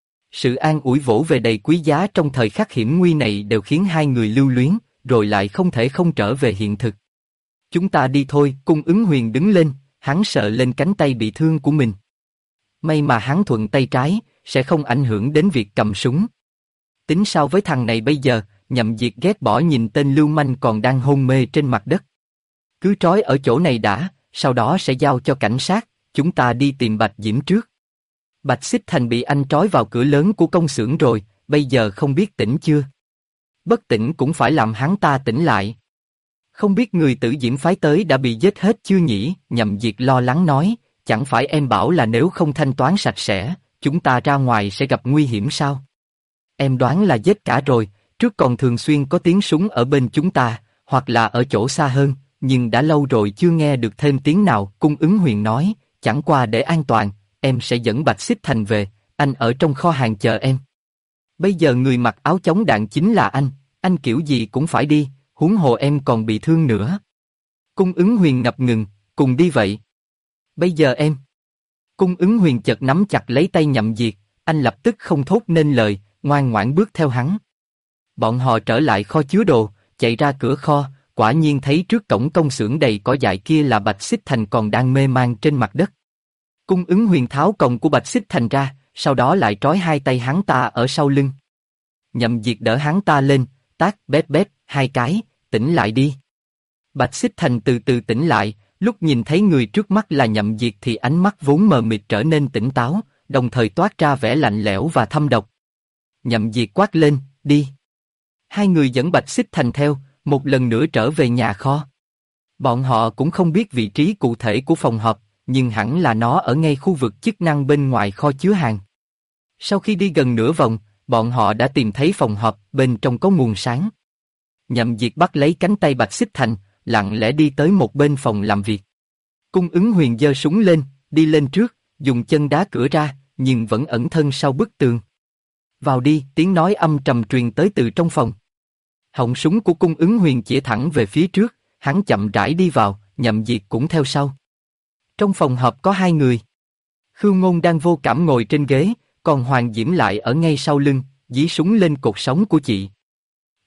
Sự an ủi vỗ về đầy quý giá trong thời khắc hiểm nguy này đều khiến hai người lưu luyến, rồi lại không thể không trở về hiện thực. Chúng ta đi thôi, Cung Ứng Huyền đứng lên, hắn sợ lên cánh tay bị thương của mình. May mà hắn thuận tay trái, sẽ không ảnh hưởng đến việc cầm súng. Tính sao với thằng này bây giờ? Nhậm Diệt ghét bỏ nhìn tên lưu manh còn đang hôn mê trên mặt đất. Cứ trói ở chỗ này đã, sau đó sẽ giao cho cảnh sát, chúng ta đi tìm Bạch Diễm trước. Bạch Xích Thành bị anh trói vào cửa lớn của công xưởng rồi, bây giờ không biết tỉnh chưa? Bất tỉnh cũng phải làm hắn ta tỉnh lại. Không biết người Tử Diễm phái tới đã bị giết hết chưa nhỉ? Nhậm Diệt lo lắng nói, chẳng phải em bảo là nếu không thanh toán sạch sẽ, chúng ta ra ngoài sẽ gặp nguy hiểm sao? Em đoán là giết cả rồi, trước còn thường xuyên có tiếng súng ở bên chúng ta, hoặc là ở chỗ xa hơn, nhưng đã lâu rồi chưa nghe được thêm tiếng nào. Cung Ứng Huyền nói, chẳng qua để an toàn, em sẽ dẫn Bạch Xích Thành về, anh ở trong kho hàng chờ em. Bây giờ người mặc áo chống đạn chính là anh kiểu gì cũng phải đi, huống hồ em còn bị thương nữa. Cung Ứng Huyền ngập ngừng, cùng đi vậy. Bây giờ em. Cung Ứng Huyền chợt nắm chặt lấy tay Nhậm Diệt, anh lập tức không thốt nên lời, ngoan ngoãn bước theo hắn. Bọn họ trở lại kho chứa đồ, chạy ra cửa kho, quả nhiên thấy trước cổng công xưởng đầy cỏ dại kia là Bạch Xích Thành còn đang mê man trên mặt đất. Cung Ứng Huyền tháo còng của Bạch Xích Thành ra, sau đó lại trói hai tay hắn ta ở sau lưng. Nhậm Diệt đỡ hắn ta lên, tát bép bép hai cái, tỉnh lại đi. Bạch Xích Thành từ từ tỉnh lại, lúc nhìn thấy người trước mắt là Nhậm Diệt thì ánh mắt vốn mờ mịt trở nên tỉnh táo, đồng thời toát ra vẻ lạnh lẽo và thâm độc. Nhậm Diệt quát lên, đi. Hai người dẫn Bạch Xích Thành theo, một lần nữa trở về nhà kho. Bọn họ cũng không biết vị trí cụ thể của phòng họp, nhưng hẳn là nó ở ngay khu vực chức năng bên ngoài kho chứa hàng. Sau khi đi gần nửa vòng, bọn họ đã tìm thấy phòng họp, bên trong có nguồn sáng. Nhậm Diệt bắt lấy cánh tay Bạch Xích Thành, lặng lẽ đi tới một bên phòng làm việc. Cung Ứng Huyền giơ súng lên, đi lên trước, dùng chân đá cửa ra, nhưng vẫn ẩn thân sau bức tường. Vào đi, tiếng nói âm trầm truyền tới từ trong phòng. Họng súng của Cung Ứng Huyền chĩa thẳng về phía trước, hắn chậm rãi đi vào, Nhậm Diệt cũng theo sau. Trong phòng họp có hai người. Khưu Ngôn đang vô cảm ngồi trên ghế, còn Hoàng Diễm lại ở ngay sau lưng, dí súng lên cột sống của chị.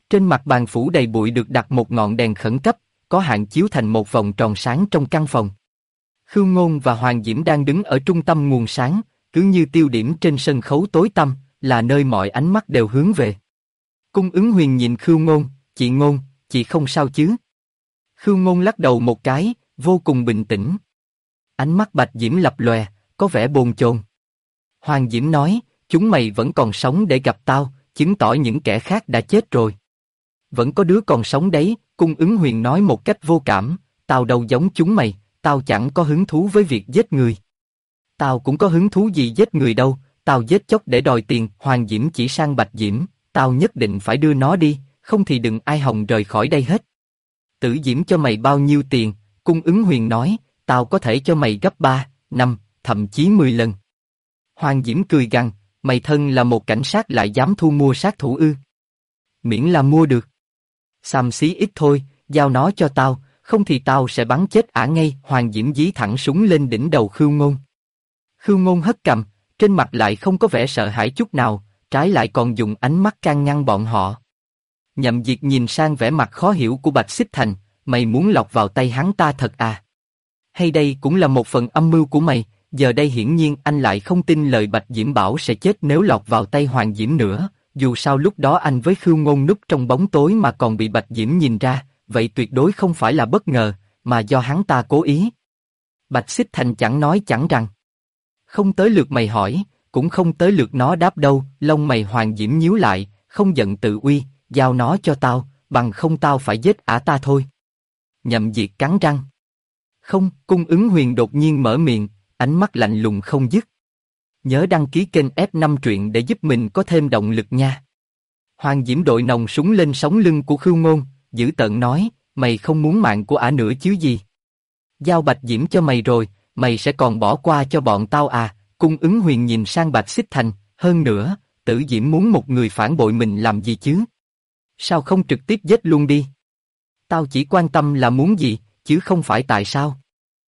Trên mặt bàn phủ đầy bụi được đặt một ngọn đèn khẩn cấp, có hạn chiếu thành một vòng tròn sáng trong căn phòng. Khưu Ngôn và Hoàng Diễm đang đứng ở trung tâm nguồn sáng, cứ như tiêu điểm trên sân khấu tối tăm, là nơi mọi ánh mắt đều hướng về. Cung Ứng Huyền nhìn Khưu Ngôn, "Chị Ngôn, chị không sao chứ?" Khưu Ngôn lắc đầu một cái, vô cùng bình tĩnh. Ánh mắt Bạch Diễm lập lòe, có vẻ bồn chồn. Hoàng Diễm nói, "Chúng mày vẫn còn sống để gặp tao, chứng tỏ những kẻ khác đã chết rồi." "Vẫn có đứa còn sống đấy," Cung Ứng Huyền nói một cách vô cảm, "Tao đâu giống chúng mày, tao chẳng có hứng thú với việc giết người." "Tao cũng có hứng thú gì giết người đâu, tao giết chóc để đòi tiền." Hoàng Diễm chỉ sang Bạch Diễm, "Tao nhất định phải đưa nó đi, không thì đừng ai hòng rời khỏi đây hết." "Tử Diễm cho mày bao nhiêu tiền?" Cung Ứng Huyền nói, "Tao có thể cho mày gấp 3, 5, thậm chí 10 lần." Hoàng Diễm cười gằn, "Mày thân là một cảnh sát lại dám thu mua sát thủ ư? Miễn là mua được. Xàm xí ít thôi, giao nó cho tao, không thì tao sẽ bắn chết ả ngay." Hoàng Diễm dí thẳng súng lên đỉnh đầu Khưu Ngôn. Khưu Ngôn hất cằm, trên mặt lại không có vẻ sợ hãi chút nào, trái lại còn dùng ánh mắt can ngăn bọn họ. Nhậm Diệt nhìn sang vẻ mặt khó hiểu của Bạch Xích Thành, "Mày muốn lọt vào tay hắn ta thật à? Hay đây cũng là một phần âm mưu của mày?" Giờ đây hiển nhiên anh lại không tin lời Bạch Diễm bảo sẽ chết nếu lọt vào tay Hoàng Diễm nữa, dù sao lúc đó anh với Khưu Ngôn núp trong bóng tối mà còn bị Bạch Diễm nhìn ra, vậy tuyệt đối không phải là bất ngờ, mà do hắn ta cố ý. Bạch Xích Thành chẳng nói chẳng rằng. "Không tới lượt mày hỏi, cũng không tới lượt nó đáp đâu." Lông mày Hoàng Diễm nhíu lại, không giận tự uy, "Giao nó cho tao, bằng không tao phải giết ả ta thôi." Nhậm Diệt cắn răng. "Không." Cung Ứng Huyền đột nhiên mở miệng, ánh mắt lạnh lùng không dứt. "Nhớ đăng ký kênh F5 truyện để giúp mình có thêm động lực nha." Hoàng Diễm đội nòng súng lên sống lưng của Khưu Ngôn, dữ tợn nói, "Mày không muốn mạng của ả nữa chứ gì? Giao Bạch Diễm cho mày rồi, mày sẽ còn bỏ qua cho bọn tao à?" Cung Ứng Huyền nhìn sang Bạch Xích Thành, "Hơn nữa, Tử Diễm muốn một người phản bội mình làm gì chứ? Sao không trực tiếp giết luôn đi? Tao chỉ quan tâm là muốn gì, chứ không phải tại sao.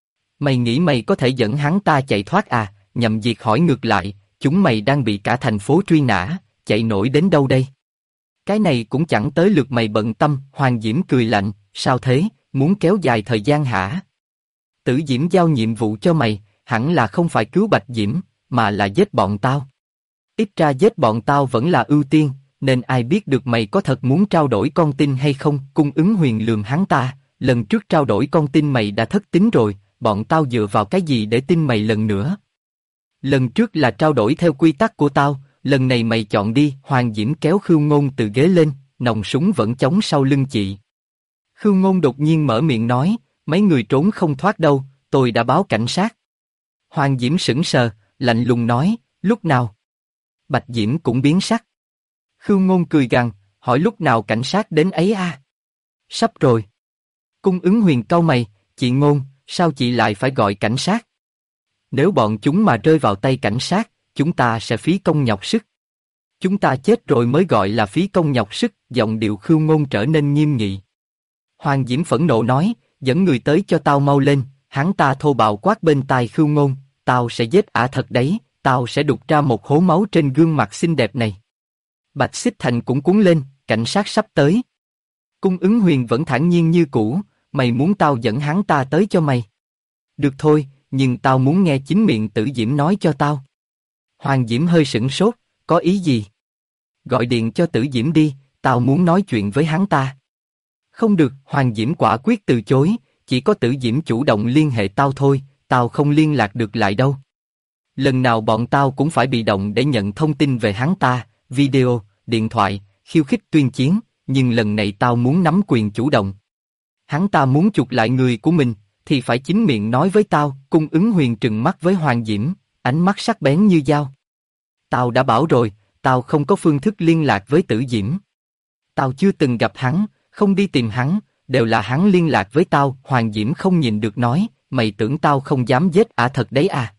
Mày nghĩ mày có thể dẫn hắn ta chạy thoát à?" Nhậm Diệt hỏi ngược lại, "Chúng mày đang bị cả thành phố truy nã, chạy nổi đến đâu đây? Cái này cũng chẳng tới lượt mày bận tâm." Hoàng Diễm cười lạnh, "Sao thế, muốn kéo dài thời gian hả? Tử Diễm giao nhiệm vụ cho mày, hẳn là không phải cứu Bạch Diễm, mà là giết bọn tao. Ít ra giết bọn tao vẫn là ưu tiên, nên ai biết được mày có thật muốn trao đổi con tin hay không?" Cung Ứng Huyền lườm hắn ta, "Lần trước trao đổi con tin mày đã thất tín rồi, bọn tao dựa vào cái gì để tin mày lần nữa? Lần trước là trao đổi theo quy tắc của tao, lần này mày chọn đi." Hoàng Diễm kéo Khưu Ngôn từ ghế lên, nòng súng vẫn chống sau lưng chị. Khưu Ngôn đột nhiên mở miệng nói, "Mấy người trốn không thoát đâu, tôi đã báo cảnh sát." Hoàng Diễm sững sờ, lạnh lùng nói, "Lúc nào?" Bạch Diễm cũng biến sắc. Khưu Ngôn cười gằn, "Hỏi lúc nào cảnh sát đến ấy à? Sắp rồi." Cung Ứng Huyền cau mày, "Chị Ngôn, sao chị lại phải gọi cảnh sát? Nếu bọn chúng mà rơi vào tay cảnh sát, chúng ta sẽ phí công nhọc sức. Chúng ta chết rồi mới gọi là phí công nhọc sức." Giọng điệu Khưu Ngôn trở nên nghiêm nghị. Hoàng Diễm phẫn nộ nói, "Dẫn người tới cho tao mau lên." Hắn ta thô bạo quát bên tai Khưu Ngôn, "Tao sẽ giết ả thật đấy, tao sẽ đục ra một hố máu trên gương mặt xinh đẹp này." Bạch Xích Thành cũng cuống lên, "Cảnh sát sắp tới." Cung Ứng Huyền vẫn thản nhiên như cũ, "Mày muốn tao dẫn hắn ta tới cho mày? Được thôi, nhưng tao muốn nghe chính miệng Tử Diễm nói cho tao." Hoàng Diễm hơi sửng sốt, "Có ý gì?" "Gọi điện cho Tử Diễm đi, tao muốn nói chuyện với hắn ta." "Không được." Hoàng Diễm quả quyết từ chối, "Chỉ có Tử Diễm chủ động liên hệ tao thôi, tao không liên lạc được lại đâu. Lần nào bọn tao cũng phải bị động để nhận thông tin về hắn ta, video, điện thoại, khiêu khích tuyên chiến, nhưng lần này tao muốn nắm quyền chủ động. Hắn ta muốn chuộc lại người của mình, thì phải chính miệng nói với tao." Cung Ứng Huyền trừng mắt với Hoàng Diễm, ánh mắt sắc bén như dao. "Tao đã bảo rồi, tao không có phương thức liên lạc với Tử Diễm. Tao chưa từng gặp hắn, không đi tìm hắn, đều là hắn liên lạc với tao." Hoàng Diễm không nhìn được nói, "Mày tưởng tao không dám giết ả thật đấy à?"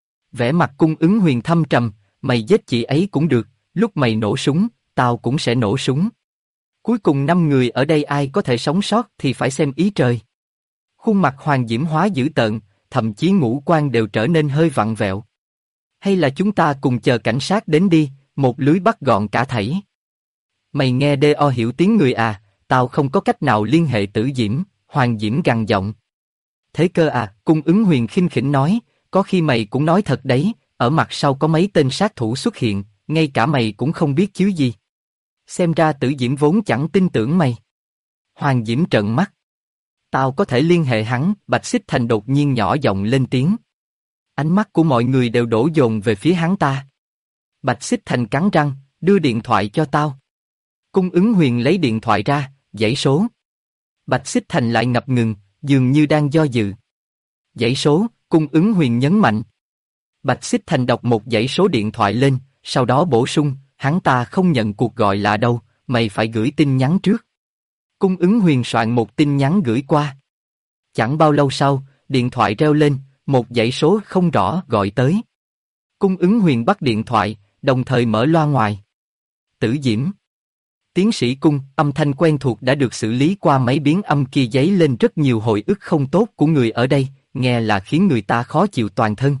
Vẻ mặt Cung Ứng Huyền thâm trầm, "Mày giết chị ấy cũng được, lúc mày nổ súng, tao cũng sẽ nổ súng. Cuối cùng 5 người ở đây ai có thể sống sót thì phải xem ý trời." Khuôn mặt Hoàng Diễm hóa dữ tợn, thậm chí ngũ quan đều trở nên hơi vặn vẹo. "Hay là chúng ta cùng chờ cảnh sát đến đi, một lưới bắt gọn cả thảy." Mày nghe đo hiểu tiếng người à, tao không có cách nào liên hệ Tử Diễm, Hoàng Diễm gằn giọng. Thế cơ à, Cung Ứng Huyền khinh khỉnh nói, có khi mày cũng nói thật đấy, ở mặt sau có mấy tên sát thủ xuất hiện, ngay cả mày cũng không biết chứ gì. Xem ra Tử Diễm vốn chẳng tin tưởng mày. Hoàng Diễm trợn mắt. Tao có thể liên hệ hắn, Bạch Xích Thành đột nhiên nhỏ giọng lên tiếng. Ánh mắt của mọi người đều đổ dồn về phía hắn ta. Bạch Xích Thành cắn răng, đưa điện thoại cho tao. Cung Ứng Huyền lấy điện thoại ra, dãy số. Bạch Xích Thành lại ngập ngừng, dường như đang do dự. Dãy số, Cung Ứng Huyền nhấn mạnh. Bạch Xích Thành đọc một dãy số điện thoại lên, sau đó bổ sung, hắn ta không nhận cuộc gọi lạ đâu, mày phải gửi tin nhắn trước. Cung Ứng Huyền soạn một tin nhắn gửi qua. Chẳng bao lâu sau, điện thoại reo lên, một dãy số không rõ gọi tới. Cung Ứng Huyền bắt điện thoại, đồng thời mở loa ngoài. Tử Diễm. Tiến sĩ Cung, âm thanh quen thuộc đã được xử lý qua máy biến âm kia dấy lên rất nhiều hồi ức không tốt của người ở đây, nghe là khiến người ta khó chịu toàn thân.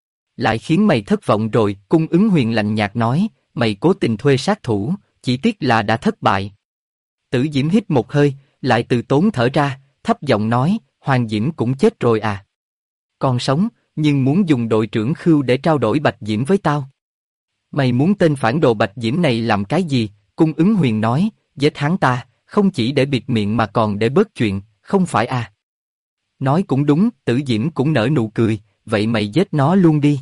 Lại khiến mày thất vọng rồi, Cung Ứng Huyền lạnh nhạt nói, mày cố tình thuê sát thủ, chỉ tiếc là đã thất bại. Tử Diễm hít một hơi, lại từ tốn thở ra, thấp giọng nói, Hoàng Diễm cũng chết rồi à. Còn sống, nhưng muốn dùng đội trưởng Khưu để trao đổi Bạch Diễm với tao. Mày muốn tên phản đồ Bạch Diễm này làm cái gì? Cung Ứng Huyền nói, giết hắn ta, không chỉ để bịt miệng mà còn để bớt chuyện, không phải à? Nói cũng đúng, Tử Diễm cũng nở nụ cười, vậy mày giết nó luôn đi.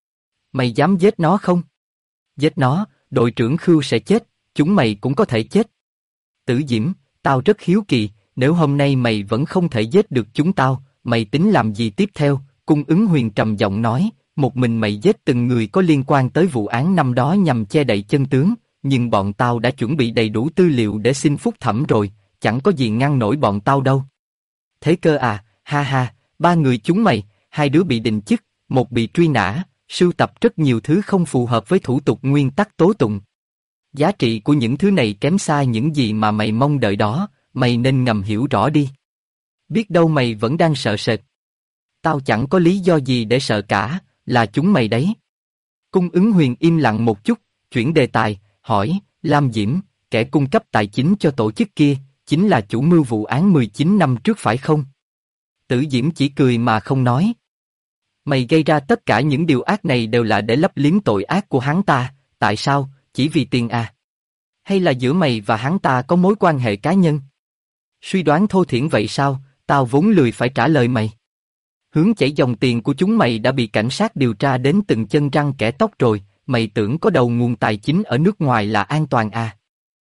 Mày dám giết nó không? Giết nó, đội trưởng Khưu sẽ chết, chúng mày cũng có thể chết. Tử Diễm, tao rất hiếu kỳ, nếu hôm nay mày vẫn không thể giết được chúng tao, mày tính làm gì tiếp theo? Cung Ứng Huyền trầm giọng nói, một mình mày giết từng người có liên quan tới vụ án năm đó nhằm che đậy chân tướng, nhưng bọn tao đã chuẩn bị đầy đủ tư liệu để xin phúc thẩm rồi, chẳng có gì ngăn nổi bọn tao đâu. Thế cơ à, ha ha, ba người chúng mày, hai đứa bị đình chức, một bị truy nã, sưu tập rất nhiều thứ không phù hợp với thủ tục nguyên tắc tố tụng. Giá trị của những thứ này kém xa những gì mà mày mong đợi đó, mày nên ngầm hiểu rõ đi. Biết đâu mày vẫn đang sợ sệt. Tao chẳng có lý do gì để sợ cả, là chúng mày đấy. Cung Ứng Huyền im lặng một chút, chuyển đề tài, hỏi, Lam Diễm, kẻ cung cấp tài chính cho tổ chức kia, chính là chủ mưu vụ án 19 năm trước phải không? Tử Diễm chỉ cười mà không nói. Mày gây ra tất cả những điều ác này đều là để lấp liếm tội ác của hắn ta, tại sao, chỉ vì tiền à? Hay là giữa mày và hắn ta có mối quan hệ cá nhân? Suy đoán thô thiển vậy sao, tao vốn lười phải trả lời mày. Hướng chảy dòng tiền của chúng mày đã bị cảnh sát điều tra đến từng chân răng kẽ tóc rồi, mày tưởng có đầu nguồn tài chính ở nước ngoài là an toàn à?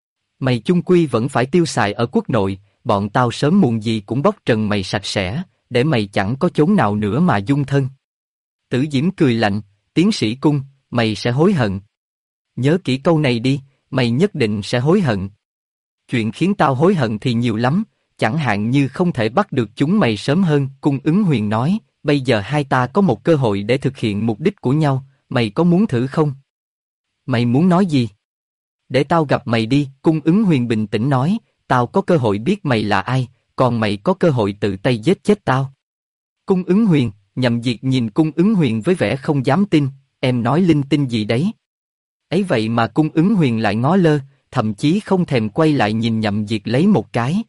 Mày chung quy vẫn phải tiêu xài ở quốc nội, bọn tao sớm muộn gì cũng bóc trần mày sạch sẽ, để mày chẳng có chốn nào nữa mà dung thân. Tử Diễm cười lạnh, tiến sĩ Cung, mày sẽ hối hận. Nhớ kỹ câu này đi, mày nhất định sẽ hối hận. Chuyện khiến tao hối hận thì nhiều lắm, chẳng hạn như không thể bắt được chúng mày sớm hơn, Cung Ứng Huyền nói, bây giờ hai ta có một cơ hội để thực hiện mục đích của nhau, mày có muốn thử không? Mày muốn nói gì? Để tao gặp mày đi, Cung Ứng Huyền bình tĩnh nói, tao có cơ hội biết mày là ai, còn mày có cơ hội tự tay giết chết tao. Cung Ứng Huyền, Nhậm Diệt nhìn Cung Ứng Huyền với vẻ không dám tin, em nói linh tinh gì đấy? Ấy vậy mà Cung Ứng Huyền lại ngó lơ, thậm chí không thèm quay lại nhìn Nhậm Diệt lấy một cái.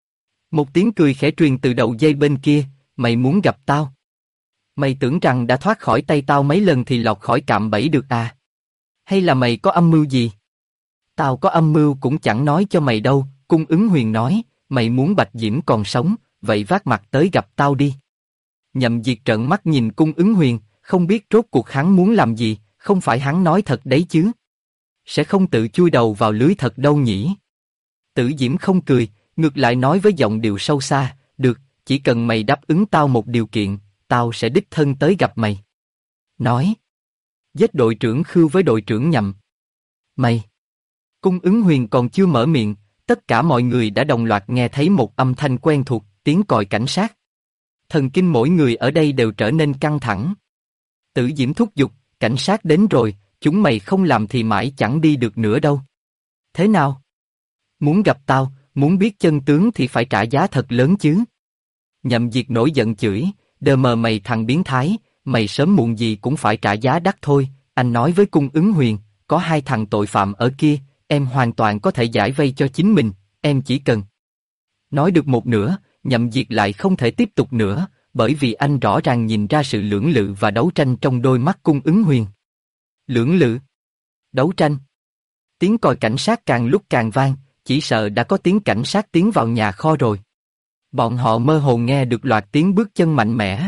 Một tiếng cười khẽ truyền từ đầu dây bên kia, mày muốn gặp tao? Mày tưởng rằng đã thoát khỏi tay tao mấy lần thì lọt khỏi cạm bẫy được à? Hay là mày có âm mưu gì? Tao có âm mưu cũng chẳng nói cho mày đâu, Cung Ứng Huyền nói, mày muốn Bạch Diễm còn sống, vậy vác mặt tới gặp tao đi. Nhậm Diệt trợn mắt nhìn Cung Ứng Huyền, không biết rốt cuộc hắn muốn làm gì, không phải hắn nói thật đấy chứ? Sẽ không tự chui đầu vào lưới thật đâu nhỉ? Tử Diễm không cười, ngược lại nói với giọng điệu sâu xa, được, chỉ cần mày đáp ứng tao một điều kiện, tao sẽ đích thân tới gặp mày. Nói, giết đội trưởng Khưu với đội trưởng Nhậm. Mày. Cung Ứng Huyền còn chưa mở miệng, tất cả mọi người đã đồng loạt nghe thấy một âm thanh quen thuộc, tiếng còi cảnh sát. Thần kinh mỗi người ở đây đều trở nên căng thẳng. Tử Diễm thúc giục, cảnh sát đến rồi, chúng mày không làm thì mãi chẳng đi được nữa đâu. Thế nào? Muốn gặp tao, muốn biết chân tướng thì phải trả giá thật lớn chứ. Nhậm Diệt nổi giận chửi, đờ mờ mày thằng biến thái, mày sớm muộn gì cũng phải trả giá đắt thôi. Anh nói với Cung Ứng Huyền, có hai thằng tội phạm ở kia, em hoàn toàn có thể giải vây cho chính mình, em chỉ cần. Nói được một nửa, Nhậm Diệt lại không thể tiếp tục nữa, bởi vì anh rõ ràng nhìn ra sự lưỡng lự và đấu tranh trong đôi mắt Cung Ứng Huyền. Lưỡng lự? Đấu tranh? Tiếng còi cảnh sát càng lúc càng vang, chỉ sợ đã có tiếng cảnh sát tiến vào nhà kho rồi. Bọn họ mơ hồ nghe được loạt tiếng bước chân mạnh mẽ.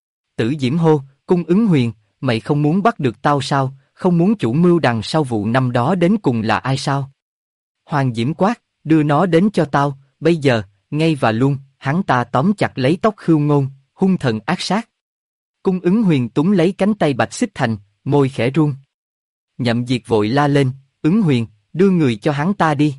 Tử Diễm hô, Cung Ứng Huyền, mày không muốn bắt được tao sao, không muốn chủ mưu đằng sau vụ năm đó đến cùng là ai sao? Hoàng Diễm quát, đưa nó đến cho tao, bây giờ, ngay và luôn, hắn ta tóm chặt lấy tóc Khưu Ngôn, hung thần ác sát. Cung Ứng Huyền túm lấy cánh tay Bạch Xích Thành, môi khẽ run. Nhậm Diệt vội la lên, Ứng Huyền, đưa người cho hắn ta đi.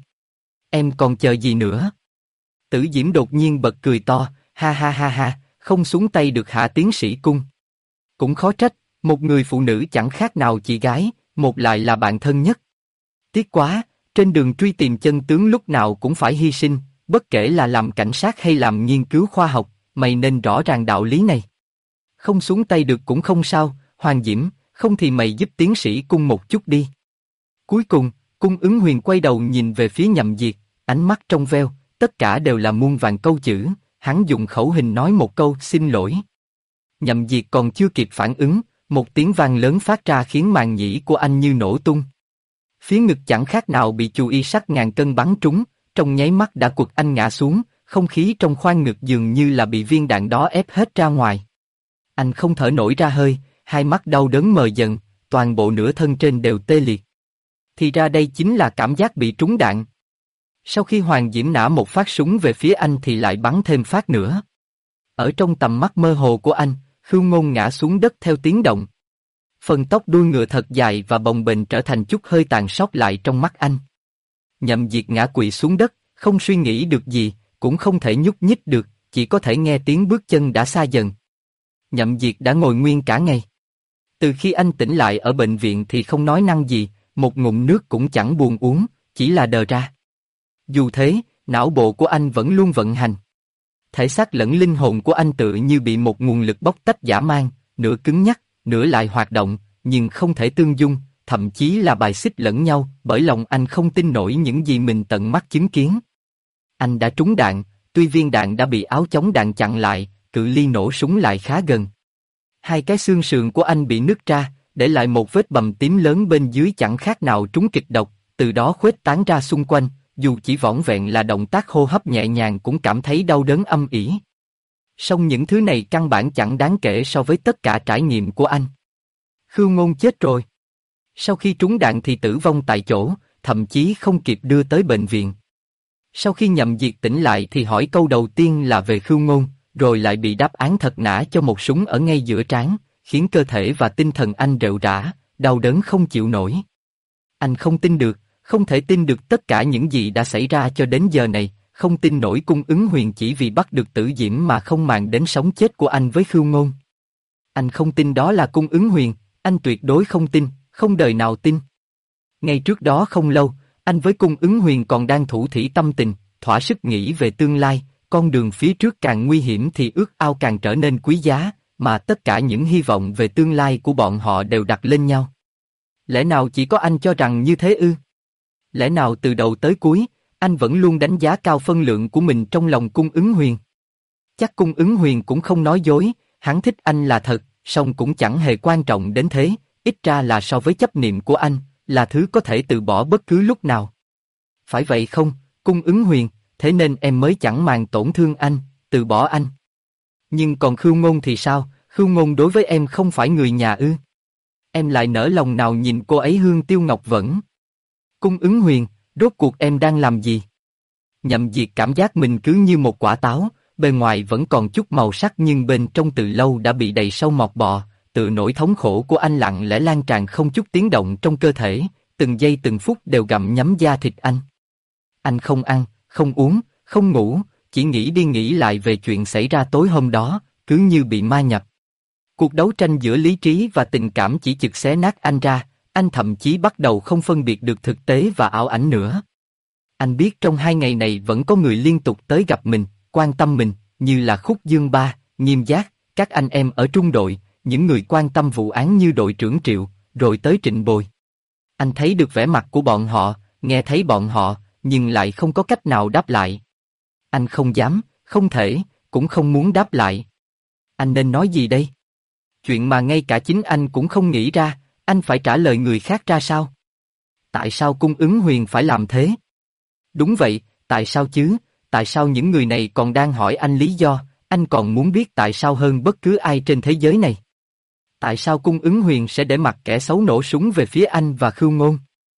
Em còn chờ gì nữa? Tử Diễm đột nhiên bật cười to, ha ha ha ha, không xuống tay được hả tiến sĩ Cung? Cũng khó trách, một người phụ nữ chẳng khác nào chị gái, một lại là bạn thân nhất. Tiếc quá, trên đường truy tìm chân tướng lúc nào cũng phải hy sinh, bất kể là làm cảnh sát hay làm nghiên cứu khoa học, mày nên rõ ràng đạo lý này. Không xuống tay được cũng không sao, Hoàng Diễm, không thì mày giúp tiến sĩ Cung một chút đi. Cuối cùng, Cung Ứng Huyền quay đầu nhìn về phía Nhậm Diệt, ánh mắt trong veo, tất cả đều là muôn vàn câu chữ, hắn dùng khẩu hình nói một câu xin lỗi. Nhậm Diệt còn chưa kịp phản ứng, một tiếng vang lớn phát ra khiến màng nhĩ của anh như nổ tung. Phía ngực chẳng khác nào bị chù y sắt ngàn cân bắn trúng, trong nháy mắt đã quật anh ngã xuống, không khí trong khoang ngực dường như là bị viên đạn đó ép hết ra ngoài. Anh không thở nổi ra hơi, hai mắt đau đớn mờ dần, toàn bộ nửa thân trên đều tê liệt. Thì ra đây chính là cảm giác bị trúng đạn. Sau khi Hoàng Diễm nã một phát súng về phía anh thì lại bắn thêm phát nữa. Ở trong tầm mắt mơ hồ của anh, Khưu Ngôn ngã xuống đất theo tiếng động. Phần tóc đuôi ngựa thật dài và bồng bềnh trở thành chút hơi tàn sót lại trong mắt anh. Nhậm Diệt ngã quỵ xuống đất, không suy nghĩ được gì, cũng không thể nhúc nhích được, chỉ có thể nghe tiếng bước chân đã xa dần. Nhậm Diệt đã ngồi nguyên cả ngày. Từ khi anh tỉnh lại ở bệnh viện thì không nói năng gì, một ngụm nước cũng chẳng buồn uống, chỉ là đờ ra. Dù thế, não bộ của anh vẫn luôn vận hành. Thể xác lẫn linh hồn của anh tự như bị một nguồn lực bóc tách dã man, nửa cứng nhắc, nửa lại hoạt động, nhưng không thể tương dung, thậm chí là bài xích lẫn nhau, bởi lòng anh không tin nổi những gì mình tận mắt chứng kiến. Anh đã trúng đạn, tuy viên đạn đã bị áo chống đạn chặn lại, cự ly nổ súng lại khá gần. Hai cái xương sườn của anh bị nứt ra, để lại một vết bầm tím lớn bên dưới chẳng khác nào trúng kịch độc, từ đó khuếch tán ra xung quanh, dù chỉ vỏn vẹn là động tác hô hấp nhẹ nhàng cũng cảm thấy đau đớn âm ỉ. Song những thứ này căn bản chẳng đáng kể so với tất cả trải nghiệm của anh. Khưu Ngôn chết rồi. Sau khi trúng đạn thì tử vong tại chỗ, thậm chí không kịp đưa tới bệnh viện. Sau khi Nhậm Diệt tỉnh lại thì hỏi câu đầu tiên là về Khưu Ngôn, rồi lại bị đáp án thật nã cho một súng ở ngay giữa trán, khiến cơ thể và tinh thần anh rệu rã, đau đớn không chịu nổi. Anh không tin được, không thể tin được tất cả những gì đã xảy ra cho đến giờ này, không tin nổi Cung Ứng Huyền chỉ vì bắt được Tử Diễm mà không màng đến sống chết của anh với Khưu Ngôn. Anh không tin đó là Cung Ứng Huyền, anh tuyệt đối không tin, không đời nào tin. Ngay trước đó không lâu, anh với Cung Ứng Huyền còn đang thủ thỉ tâm tình, thỏa sức nghĩ về tương lai, con đường phía trước càng nguy hiểm thì ước ao càng trở nên quý giá, mà tất cả những hy vọng về tương lai của bọn họ đều đặt lên nhau. Lẽ nào chỉ có anh cho rằng như thế ư? Lẽ nào từ đầu tới cuối, anh vẫn luôn đánh giá cao phân lượng của mình trong lòng Cung Ứng Huyền? Chắc Cung Ứng Huyền cũng không nói dối, hắn thích anh là thật, song cũng chẳng hề quan trọng đến thế, ít ra là so với chấp niệm của anh, là thứ có thể từ bỏ bất cứ lúc nào. Phải vậy không, Cung Ứng Huyền, thế nên em mới chẳng màng tổn thương anh, từ bỏ anh. Nhưng còn Khưu Ngôn thì sao, Khưu Ngôn đối với em không phải người nhà ư? Em lại nỡ lòng nào nhìn cô ấy hương tiêu ngọc vẫn? Cung Ứng Huyền, rốt cuộc em đang làm gì? Nhậm Diệt cảm giác mình cứ như một quả táo, bề ngoài vẫn còn chút màu sắc nhưng bên trong từ lâu đã bị đầy sâu mọt bọ, tự nỗi thống khổ của anh lặng lẽ lan tràn không chút tiếng động trong cơ thể, từng giây từng phút đều gặm nhấm da thịt anh. Anh không ăn, không uống, không ngủ, chỉ nghĩ đi nghĩ lại về chuyện xảy ra tối hôm đó, cứ như bị ma nhập. Cuộc đấu tranh giữa lý trí và tình cảm chỉ chực xé nát anh ra, anh thậm chí bắt đầu không phân biệt được thực tế và ảo ảnh nữa. Anh biết trong 2 ngày này vẫn có người liên tục tới gặp mình, quan tâm mình, như là Khúc Dương Ba, Nghiêm Giác, các anh em ở trung đội, những người quan tâm vụ án như đội trưởng Triệu, rồi tới Trịnh Bồi. Anh thấy được vẻ mặt của bọn họ, nghe thấy bọn họ, nhưng lại không có cách nào đáp lại. Anh không dám, không thể, cũng không muốn đáp lại. Anh nên nói gì đây? Chuyện mà ngay cả chính anh cũng không nghĩ ra, anh phải trả lời người khác ra sao? Tại sao cung ứng huyền phải làm thế? Đúng vậy, tại sao chứ? Tại sao những người này còn đang hỏi anh lý do? Anh còn muốn biết tại sao hơn bất cứ ai trên thế giới này. Tại sao cung ứng huyền sẽ để mặc kẻ xấu nổ súng về phía anh và Khưu Ngôn?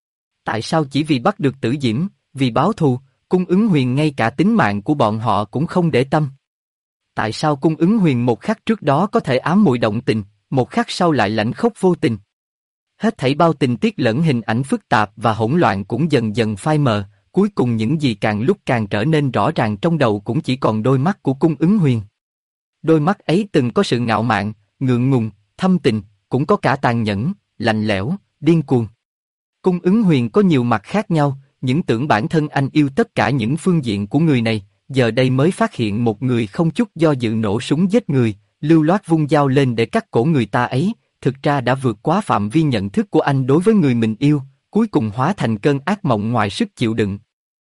Tại sao chỉ vì bắt được Tử Diễm, vì báo thù, cung ứng huyền ngay cả tính mạng của bọn họ cũng không để tâm? Tại sao cung ứng huyền một khắc trước đó có thể ám muội động tình, một khắc sau lại lãnh khốc vô tình? Hết thảy bao tình tiết lẫn hình ảnh phức tạp và hỗn loạn cũng dần dần phai mờ, cuối cùng những gì càng lúc càng trở nên rõ ràng trong đầu cũng chỉ còn đôi mắt của cung ứng huyền. Đôi mắt ấy từng có sự ngạo mạn, ngượng ngùng, thâm tình, cũng có cả tàn nhẫn, lạnh lẽo, điên cuồng. Cung ứng huyền có nhiều mặt khác nhau, những tưởng bản thân anh yêu tất cả những phương diện của người này, giờ đây mới phát hiện một người không chút do dự nổ súng giết người, lưu loát vung dao lên để cắt cổ người ta ấy, thực ra đã vượt quá phạm vi nhận thức của anh đối với người mình yêu, cuối cùng hóa thành cơn ác mộng ngoài sức chịu đựng.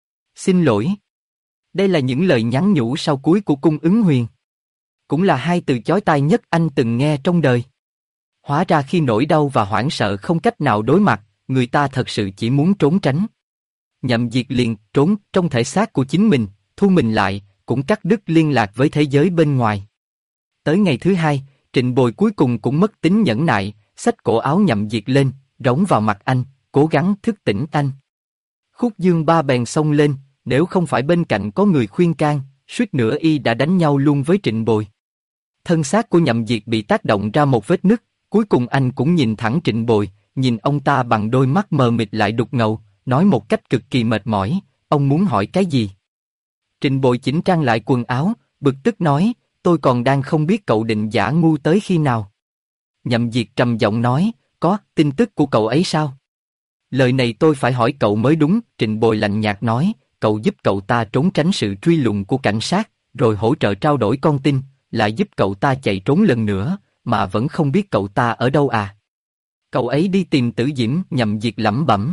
Xin lỗi. Đây là những lời nhắn nhủ sau cuối của cung ứng huyền. Cũng là hai từ chói tai nhất anh từng nghe trong đời. Hóa ra khi nỗi đau và hoảng sợ không cách nào đối mặt, người ta thật sự chỉ muốn trốn tránh. Nhậm Diệt liền trốn trong thể xác của chính mình, thu mình lại, cũng cắt đứt liên lạc với thế giới bên ngoài. Tới ngày thứ hai, Trịnh Bồi cuối cùng cũng mất tính nhẫn nại, xách cổ áo Nhậm Diệt lên, rống vào mặt anh, cố gắng thức tỉnh anh. Khúc Dương Ba bèn xông lên, nếu không phải bên cạnh có người khuyên can, suýt nữa y đã đánh nhau luôn với Trịnh Bồi. Thân xác của Nhậm Diệt bị tác động ra một vết nứt, cuối cùng anh cũng nhìn thẳng Trịnh Bồi, nhìn ông ta bằng đôi mắt mờ mịt lại đục ngầu, nói một cách cực kỳ mệt mỏi, ông muốn hỏi cái gì? Trịnh Bồi chỉnh trang lại quần áo, bực tức nói, tôi còn đang không biết cậu định giả ngu tới khi nào. Nhậm Diệt trầm giọng nói, có tin tức của cậu ấy sao? Lời này tôi phải hỏi cậu mới đúng, Trịnh Bồi lạnh nhạt nói, cậu giúp cậu ta trốn tránh sự truy lùng của cảnh sát, rồi hỗ trợ trao đổi con tin, lại giúp cậu ta chạy trốn lần nữa, mà vẫn không biết cậu ta ở đâu à? Cậu ấy đi tìm Tử Diễm, Nhậm Diệt lẩm bẩm.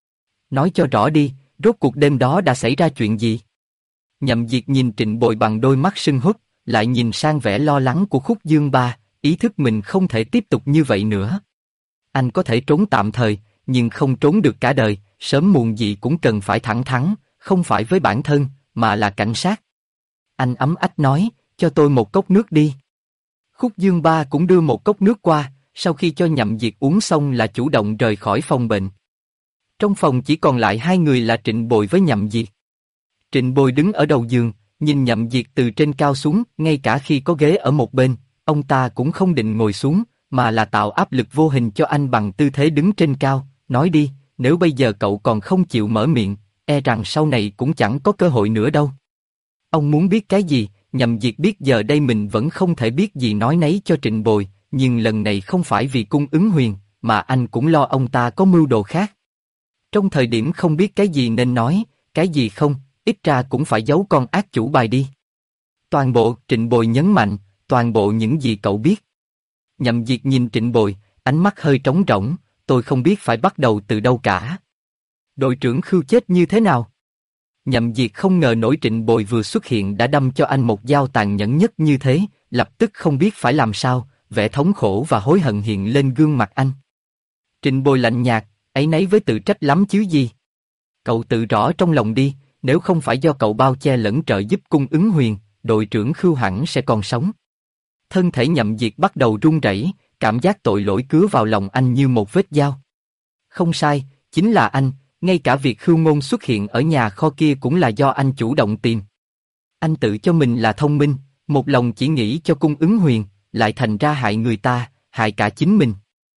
Nói cho rõ đi, rốt cuộc đêm đó đã xảy ra chuyện gì? Nhậm Diệt nhìn Trịnh Bồi bằng đôi mắt sưng húp, lại nhìn sang vẻ lo lắng của Khúc Dương Ba, ý thức mình không thể tiếp tục như vậy nữa. Anh có thể trốn tạm thời, nhưng không trốn được cả đời, sớm muộn gì cũng cần phải thẳng thắn, không phải với bản thân, mà là cảnh sát. Anh ấm ách nói, cho tôi một cốc nước đi. Khúc Dương Ba cũng đưa một cốc nước qua, sau khi cho Nhậm Diệt uống xong là chủ động rời khỏi phòng bệnh. Trong phòng chỉ còn lại hai người là Trịnh Bồi với Nhậm Diệt. Trịnh Bồi đứng ở đầu giường, nhìn Nhậm Diệt từ trên cao xuống, ngay cả khi có ghế ở một bên, ông ta cũng không định ngồi xuống, mà là tạo áp lực vô hình cho anh bằng tư thế đứng trên cao, nói đi, nếu bây giờ cậu còn không chịu mở miệng, e rằng sau này cũng chẳng có cơ hội nữa đâu. Ông muốn biết cái gì? Nhậm Diệt biết giờ đây mình vẫn không thể biết gì nói nấy cho Trịnh Bồi, nhưng lần này không phải vì cung ứng huyền, mà anh cũng lo ông ta có mưu đồ khác. Trong thời điểm không biết cái gì nên nói, cái gì không, ít ra cũng phải giấu con ác chủ bài đi. Toàn bộ, Trịnh Bồi nhấn mạnh, toàn bộ những gì cậu biết. Nhậm Diệt nhìn Trịnh Bồi, ánh mắt hơi trống rỗng, tôi không biết phải bắt đầu từ đâu cả. Đội trưởng Khưu chết như thế nào? Nhậm Diệt không ngờ nổi Trịnh Bồi vừa xuất hiện đã đâm cho anh một dao tàn nhẫn nhất như thế, lập tức không biết phải làm sao, vẻ thống khổ và hối hận hiện lên gương mặt anh. Trịnh Bồi lạnh nhạt, áy náy với tự trách lắm chứ gì. Cậu tự rõ trong lòng đi, nếu không phải do cậu bao che lẫn trợ giúp cung ứng huyền, đội trưởng Khưu hẳn sẽ còn sống. Thân thể Nhậm Diệt bắt đầu run rẩy, cảm giác tội lỗi cứa vào lòng anh như một vết dao. Không sai, chính là anh, ngay cả việc Khưu Ngôn xuất hiện ở nhà kho kia cũng là do anh chủ động tìm. Anh tự cho mình là thông minh, một lòng chỉ nghĩ cho cung ứng huyền, lại thành ra hại người ta, hại cả chính mình.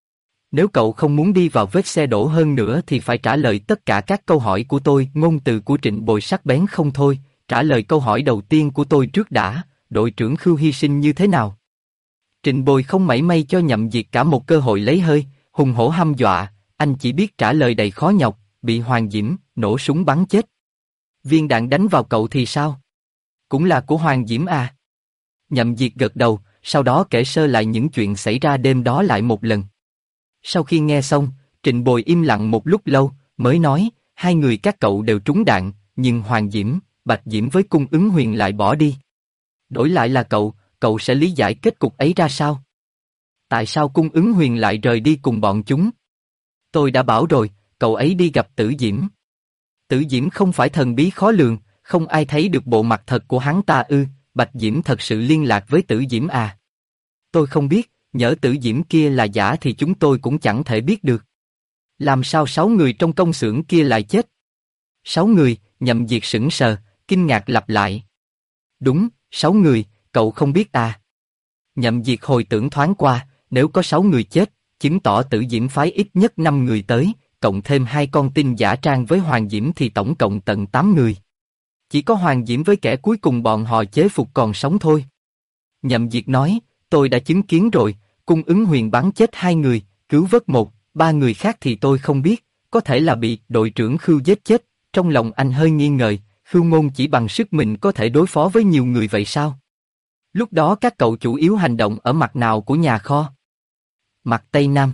Nếu cậu không muốn đi vào vết xe đổ hơn nữa thì phải trả lời tất cả các câu hỏi của tôi. Ngôn từ của Trịnh Bồi sắc bén không thôi, trả lời câu hỏi đầu tiên của tôi trước đã, đội trưởng Khưu hy sinh như thế nào? Trịnh Bồi không mảy may cho Nhậm Diệt cả một cơ hội lấy hơi, hùng hổ hăm dọa, anh chỉ biết trả lời đầy khó nhọc, bị Hoàng Diễm nổ súng bắn chết. Viên đạn đánh vào cậu thì sao? Cũng là của Hoàng Diễm à? Nhậm Diệt gật đầu, sau đó kể sơ lại những chuyện xảy ra đêm đó lại một lần. Sau khi nghe xong, Trịnh Bồi im lặng một lúc lâu, mới nói, hai người các cậu đều trúng đạn, nhưng Hoàng Diễm, Bạch Diễm với Cung Ứng Huyền lại bỏ đi. Đổi lại là cậu sẽ lý giải kết cục ấy ra sao? Tại sao Cung Ứng Huyền lại rời đi cùng bọn chúng? Tôi đã bảo rồi, cậu ấy đi gặp Tử Diễm. Tử Diễm không phải thần bí khó lường, không ai thấy được bộ mặt thật của hắn ta ư? Bạch Diễm thật sự liên lạc với Tử Diễm à? Tôi không biết, nhỡ Tử Diễm kia là giả thì chúng tôi cũng chẳng thể biết được. Làm sao 6 người trong công xưởng kia lại chết? 6 người, Nhậm Diệt sững sờ, kinh ngạc lặp lại. Đúng, 6 người, cậu không biết à? Nhậm Diệt hồi tưởng thoáng qua, nếu có 6 người chết, chứng tỏ Tử Diễm phái ít nhất 5 người tới, cộng thêm 2 con tin giả trang với Hoàng Diễm thì tổng cộng tận 8 người. Chỉ có Hoàng Diễm với kẻ cuối cùng bọn họ chế phục còn sống thôi. Nhậm Diệt nói, tôi đã chứng kiến rồi, Cung Ứng Huyền bắn chết 2 người, cứu vớt 1, 3 người khác thì tôi không biết, có thể là bị đội trưởng Khưu giết chết. Trong lòng anh hơi nghi ngờ, Khưu Ngôn chỉ bằng sức mình có thể đối phó với nhiều người vậy sao? Lúc đó các cậu chủ yếu hành động ở mặt nào của nhà kho? Mặt Tây Nam.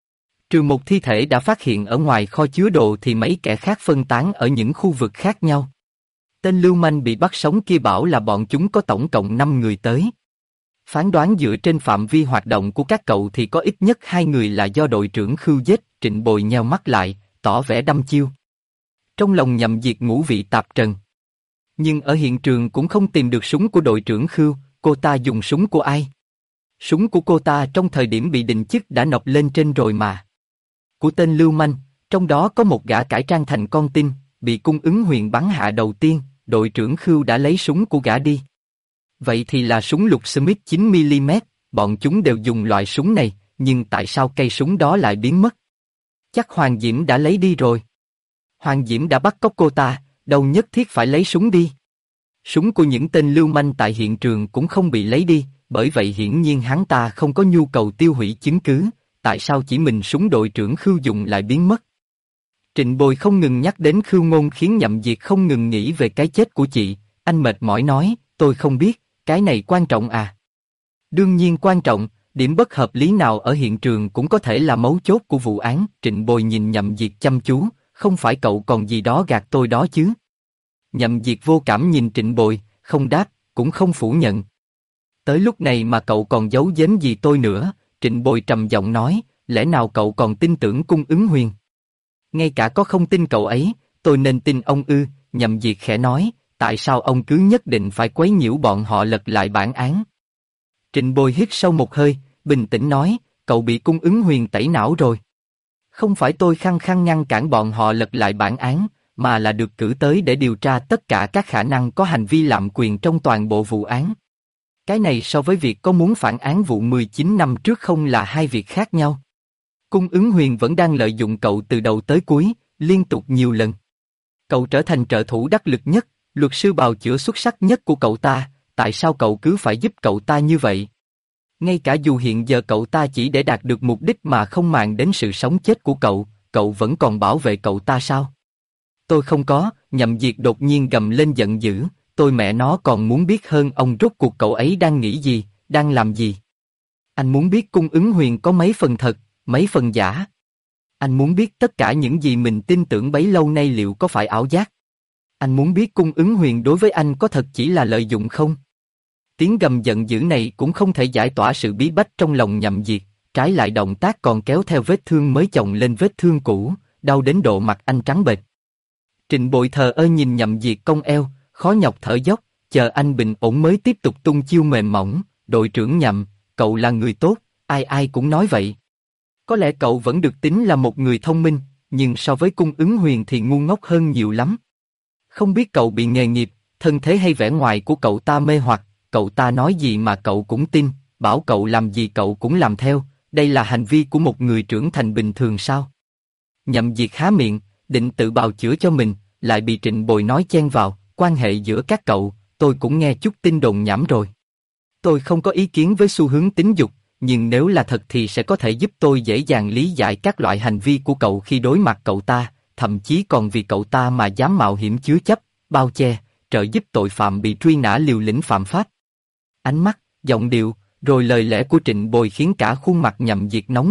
Trừ một thi thể đã phát hiện ở ngoài kho chứa đồ thì mấy kẻ khác phân tán ở những khu vực khác nhau. Tên lưu manh bị bắt sống kia bảo là bọn chúng có tổng cộng 5 người tới. Phán đoán dựa trên phạm vi hoạt động của các cậu thì có ít nhất 2 người là do đội trưởng Khưu giết. Trịnh Bồi nheo mắt lại, tỏ vẻ đăm chiêu. Trong lòng Nhậm Diệt ngũ vị tạp trần. Nhưng ở hiện trường cũng không tìm được súng của đội trưởng Khưu, cô ta dùng súng của ai? Súng của cô ta trong thời điểm bị định chức đã nộp lên trên rồi mà. Của tên lưu manh, trong đó có một gã cải trang thành con tin, bị Cung Ứng Huyền bắn hạ đầu tiên, đội trưởng Khưu đã lấy súng của gã đi. Vậy thì là súng lục Smith 9mm, bọn chúng đều dùng loại súng này, nhưng tại sao cây súng đó lại biến mất? Chắc Hoàng Diễm đã lấy đi rồi. Hoàng Diễm đã bắt cóc cô ta, đâu nhất thiết phải lấy súng đi. Súng của những tên lưu manh tại hiện trường cũng không bị lấy đi, bởi vậy hiển nhiên hắn ta không có nhu cầu tiêu hủy chứng cứ, tại sao chỉ mình súng đội trưởng Khưu dùng lại biến mất? Trịnh Bồi không ngừng nhắc đến Khưu Ngôn khiến Nhậm Diệt không ngừng nghĩ về cái chết của chị, anh mệt mỏi nói, tôi không biết, cái này quan trọng à? Đương nhiên quan trọng, điểm bất hợp lý nào ở hiện trường cũng có thể là mấu chốt của vụ án. Trịnh Bồi nhìn Nhậm Diệt chăm chú, không phải cậu còn gì đó gạt tôi đó chứ? Nhậm Diệt vô cảm nhìn Trịnh Bồi, không đáp, cũng không phủ nhận. Tới lúc này mà cậu còn giấu giếm gì tôi nữa? Trịnh Bồi trầm giọng nói, lẽ nào cậu còn tin tưởng Cung Ứng Huyền? Ngay cả có không tin cậu ấy, tôi nên tin ông ư? Nhậm Diệt khẽ nói, tại sao ông cứ nhất định phải quấy nhiễu bọn họ lật lại bản án? Trịnh Bồi hít sâu một hơi, bình tĩnh nói, cậu bị Cung Ứng Huyền tẩy não rồi. Không phải tôi khăng khăng ngăn cản bọn họ lật lại bản án, mà là được cử tới để điều tra tất cả các khả năng có hành vi lạm quyền trong toàn bộ vụ án. Cái này so với việc có muốn phản án vụ 19 năm trước không là hai việc khác nhau. Cung Ứng Huyền vẫn đang lợi dụng cậu từ đầu tới cuối, liên tục nhiều lần. Cậu trở thành trợ thủ đắc lực nhất, luật sư bào chữa xuất sắc nhất của cậu ta, tại sao cậu cứ phải giúp cậu ta như vậy? Ngay cả dù hiện giờ cậu ta chỉ để đạt được mục đích mà không màng đến sự sống chết của cậu vẫn còn bảo vệ cậu ta sao? Tôi không có, Nhậm Diệt đột nhiên gầm lên giận dữ, tôi mẹ nó còn muốn biết hơn ông rốt cuộc cậu ấy đang nghĩ gì, đang làm gì. Anh muốn biết Cung Ứng Huyền có mấy phần thật, mấy phần giả. Anh muốn biết tất cả những gì mình tin tưởng bấy lâu nay liệu có phải ảo giác. Anh muốn biết Cung Ứng Huyền đối với anh có thật chỉ là lợi dụng không? Tiếng gầm giận dữ này cũng không thể giải tỏa sự bí bách trong lòng Nhậm Diệt, trái lại động tác còn kéo theo vết thương mới chồng lên vết thương cũ, đau đến độ mặt anh trắng bệch. Trịnh Bội thờ ơ nhìn Nhậm Diệt cong eo, khó nhọc thở dốc, chờ anh bình ổn mới tiếp tục tung chiêu mềm mỏng, đội trưởng Nhậm, cậu là người tốt, ai ai cũng nói vậy. Có lẽ cậu vẫn được tính là một người thông minh, nhưng so với Cung Ứng Huyền thì ngu ngốc hơn nhiều lắm. Không biết cậu bị nghề nghiệp, thân thế hay vẻ ngoài của cậu ta mê hoặc, cậu ta nói gì mà cậu cũng tin, bảo cậu làm gì cậu cũng làm theo, đây là hành vi của một người trưởng thành bình thường sao? Nhậm Diệt há miệng, định tự bào chữa cho mình, lại bị Trịnh Bồi nói chen vào, quan hệ giữa các cậu, tôi cũng nghe chút tin đồn nhảm rồi. Tôi không có ý kiến với xu hướng tính dục, nhưng nếu là thật thì sẽ có thể giúp tôi dễ dàng lý giải các loại hành vi của cậu khi đối mặt cậu ta, thậm chí còn vì cậu ta mà dám mạo hiểm chứa chấp, bao che, trợ giúp tội phạm bị truy nã liều lĩnh phạm pháp. Ánh mắt, giọng điệu, rồi lời lẽ của Trịnh Bồi khiến cả khuôn mặt Nhậm Diệt nóng bừng,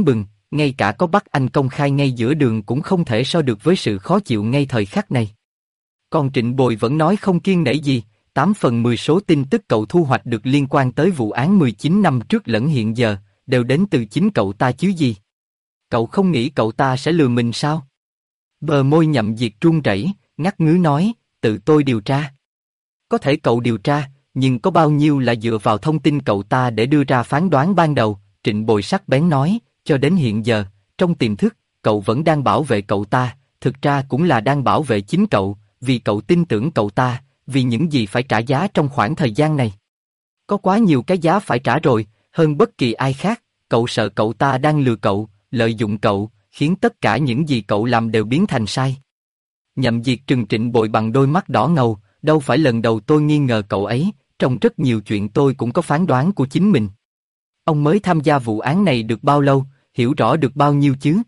ngay cả có bắt anh công khai ngay giữa đường cũng không thể so được với sự khó chịu ngay thời khắc này. Còn Trịnh Bồi vẫn nói không kiêng nể gì, 8 phần 10 số tin tức cậu thu hoạch được liên quan tới vụ án 19 năm trước lẫn hiện giờ, đều đến từ chính cậu ta chứ gì. Cậu không nghĩ cậu ta sẽ lừa mình sao? Bờ môi Nhậm Diệt run rẩy, ngắt ngứ nói, tự tôi điều tra. Có thể cậu điều tra, nhưng có bao nhiêu là dựa vào thông tin cậu ta để đưa ra phán đoán ban đầu, Trịnh Bồi sắc bén nói, cho đến hiện giờ, trong tiềm thức, cậu vẫn đang bảo vệ cậu ta, thực ra cũng là đang bảo vệ chính cậu, vì cậu tin tưởng cậu ta, vì những gì phải trả giá trong khoảng thời gian này. Có quá nhiều cái giá phải trả rồi, hơn bất kỳ ai khác, cậu sợ cậu ta đang lừa cậu, lợi dụng cậu, khiến tất cả những gì cậu làm đều biến thành sai. Nhậm Diệt trừng Trịnh Bội bằng đôi mắt đỏ ngầu, đâu phải lần đầu tôi nghi ngờ cậu ấy, trong rất nhiều chuyện tôi cũng có phán đoán của chính mình. Ông mới tham gia vụ án này được bao lâu, hiểu rõ được bao nhiêu chứ?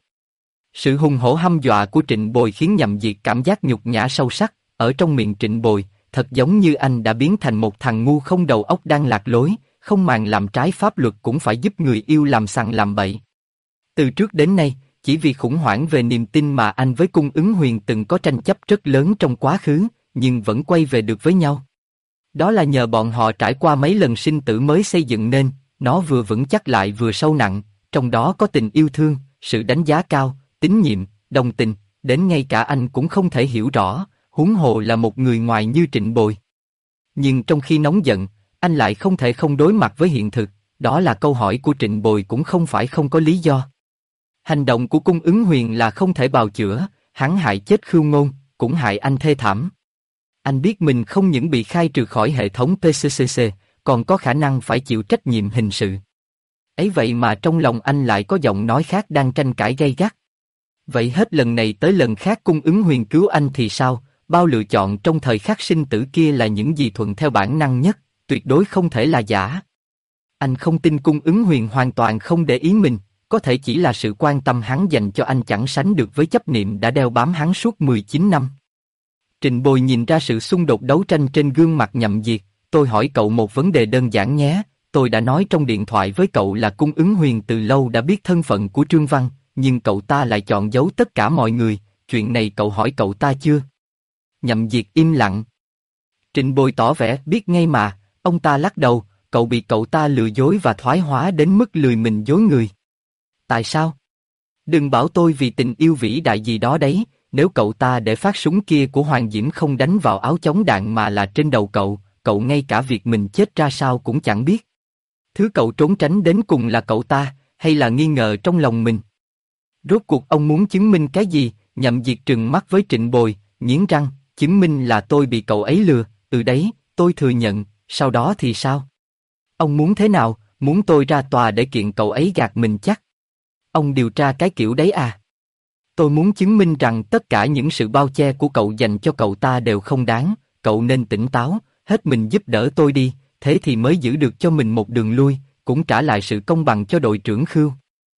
Sự hùng hổ hăm dọa của Trịnh Bồi khiến Nhậm Diệt cảm giác nhục nhã sâu sắc, ở trong miệng Trịnh Bồi, thật giống như anh đã biến thành một thằng ngu không đầu óc đang lạc lối, không màng làm trái pháp luật cũng phải giúp người yêu làm sằng làm bậy. Từ trước đến nay, chỉ vì khủng hoảng về niềm tin mà anh với Cung Ứng Huyền từng có tranh chấp rất lớn trong quá khứ, nhưng vẫn quay về được với nhau. Đó là nhờ bọn họ trải qua mấy lần sinh tử mới xây dựng nên, nó vừa vững chắc lại vừa sâu nặng, trong đó có tình yêu thương, sự đánh giá cao, tín nhiệm, đồng tình, đến ngay cả anh cũng không thể hiểu rõ, huống hồ là một người ngoài như Trịnh Bồi. Nhưng trong khi nóng giận, anh lại không thể không đối mặt với hiện thực, đó là câu hỏi của Trịnh Bồi cũng không phải không có lý do. Hành động của Cung Ứng Huyền là không thể bào chữa, hắn hại chết Khưu Ngôn, cũng hại anh thê thảm. Anh biết mình không những bị khai trừ khỏi hệ thống PCCC, còn có khả năng phải chịu trách nhiệm hình sự. Ấy vậy mà trong lòng anh lại có giọng nói khác đang tranh cãi gay gắt. Vậy hết lần này tới lần khác Cung Ứng Huyền cứu anh thì sao? Bao lựa chọn trong thời khắc sinh tử kia là những gì thuận theo bản năng nhất, tuyệt đối không thể là giả. Anh không tin Cung Ứng Huyền hoàn toàn không để ý mình, có thể chỉ là sự quan tâm hắn dành cho anh chẳng sánh được với chấp niệm đã đeo bám hắn suốt 19 năm. Trịnh Bồi nhìn ra sự xung đột đấu tranh trên gương mặt Nhậm Diệt, tôi hỏi cậu một vấn đề đơn giản nhé, tôi đã nói trong điện thoại với cậu là Cung Ứng Huyền từ lâu đã biết thân phận của Trương Văn, nhưng cậu ta lại chọn giấu tất cả mọi người, chuyện này cậu hỏi cậu ta chưa? Nhậm Diệt im lặng. Trịnh Bồi tỏ vẻ biết ngay mà, ông ta lắc đầu, cậu bị cậu ta lừa dối và thoái hóa đến mức lười mình dối người. Tại sao? Đừng bảo tôi vì tình yêu vĩ đại gì đó đấy, nếu cậu ta để phát súng kia của Hoàng Diễm không đánh vào áo chống đạn mà là trên đầu cậu ngay cả việc mình chết ra sao cũng chẳng biết. Thứ cậu trốn tránh đến cùng là cậu ta, hay là nghi ngờ trong lòng mình? Rốt cuộc ông muốn chứng minh cái gì? Nhậm Diệt trừng mắt với Trịnh Bồi, nghiến răng, chứng minh là tôi bị cậu ấy lừa, đấy, tôi thừa nhận, sau đó thì sao? Ông muốn thế nào, muốn tôi ra tòa để kiện cậu ấy gạt mình chắc? Ông điều tra cái kiểu đấy à? Tôi muốn chứng minh rằng tất cả những sự bao che của cậu dành cho cậu ta đều không đáng, cậu nên tỉnh táo, hết mình giúp đỡ tôi đi, thế thì mới giữ được cho mình một đường lui, cũng trả lại sự công bằng cho đội trưởng Khưu.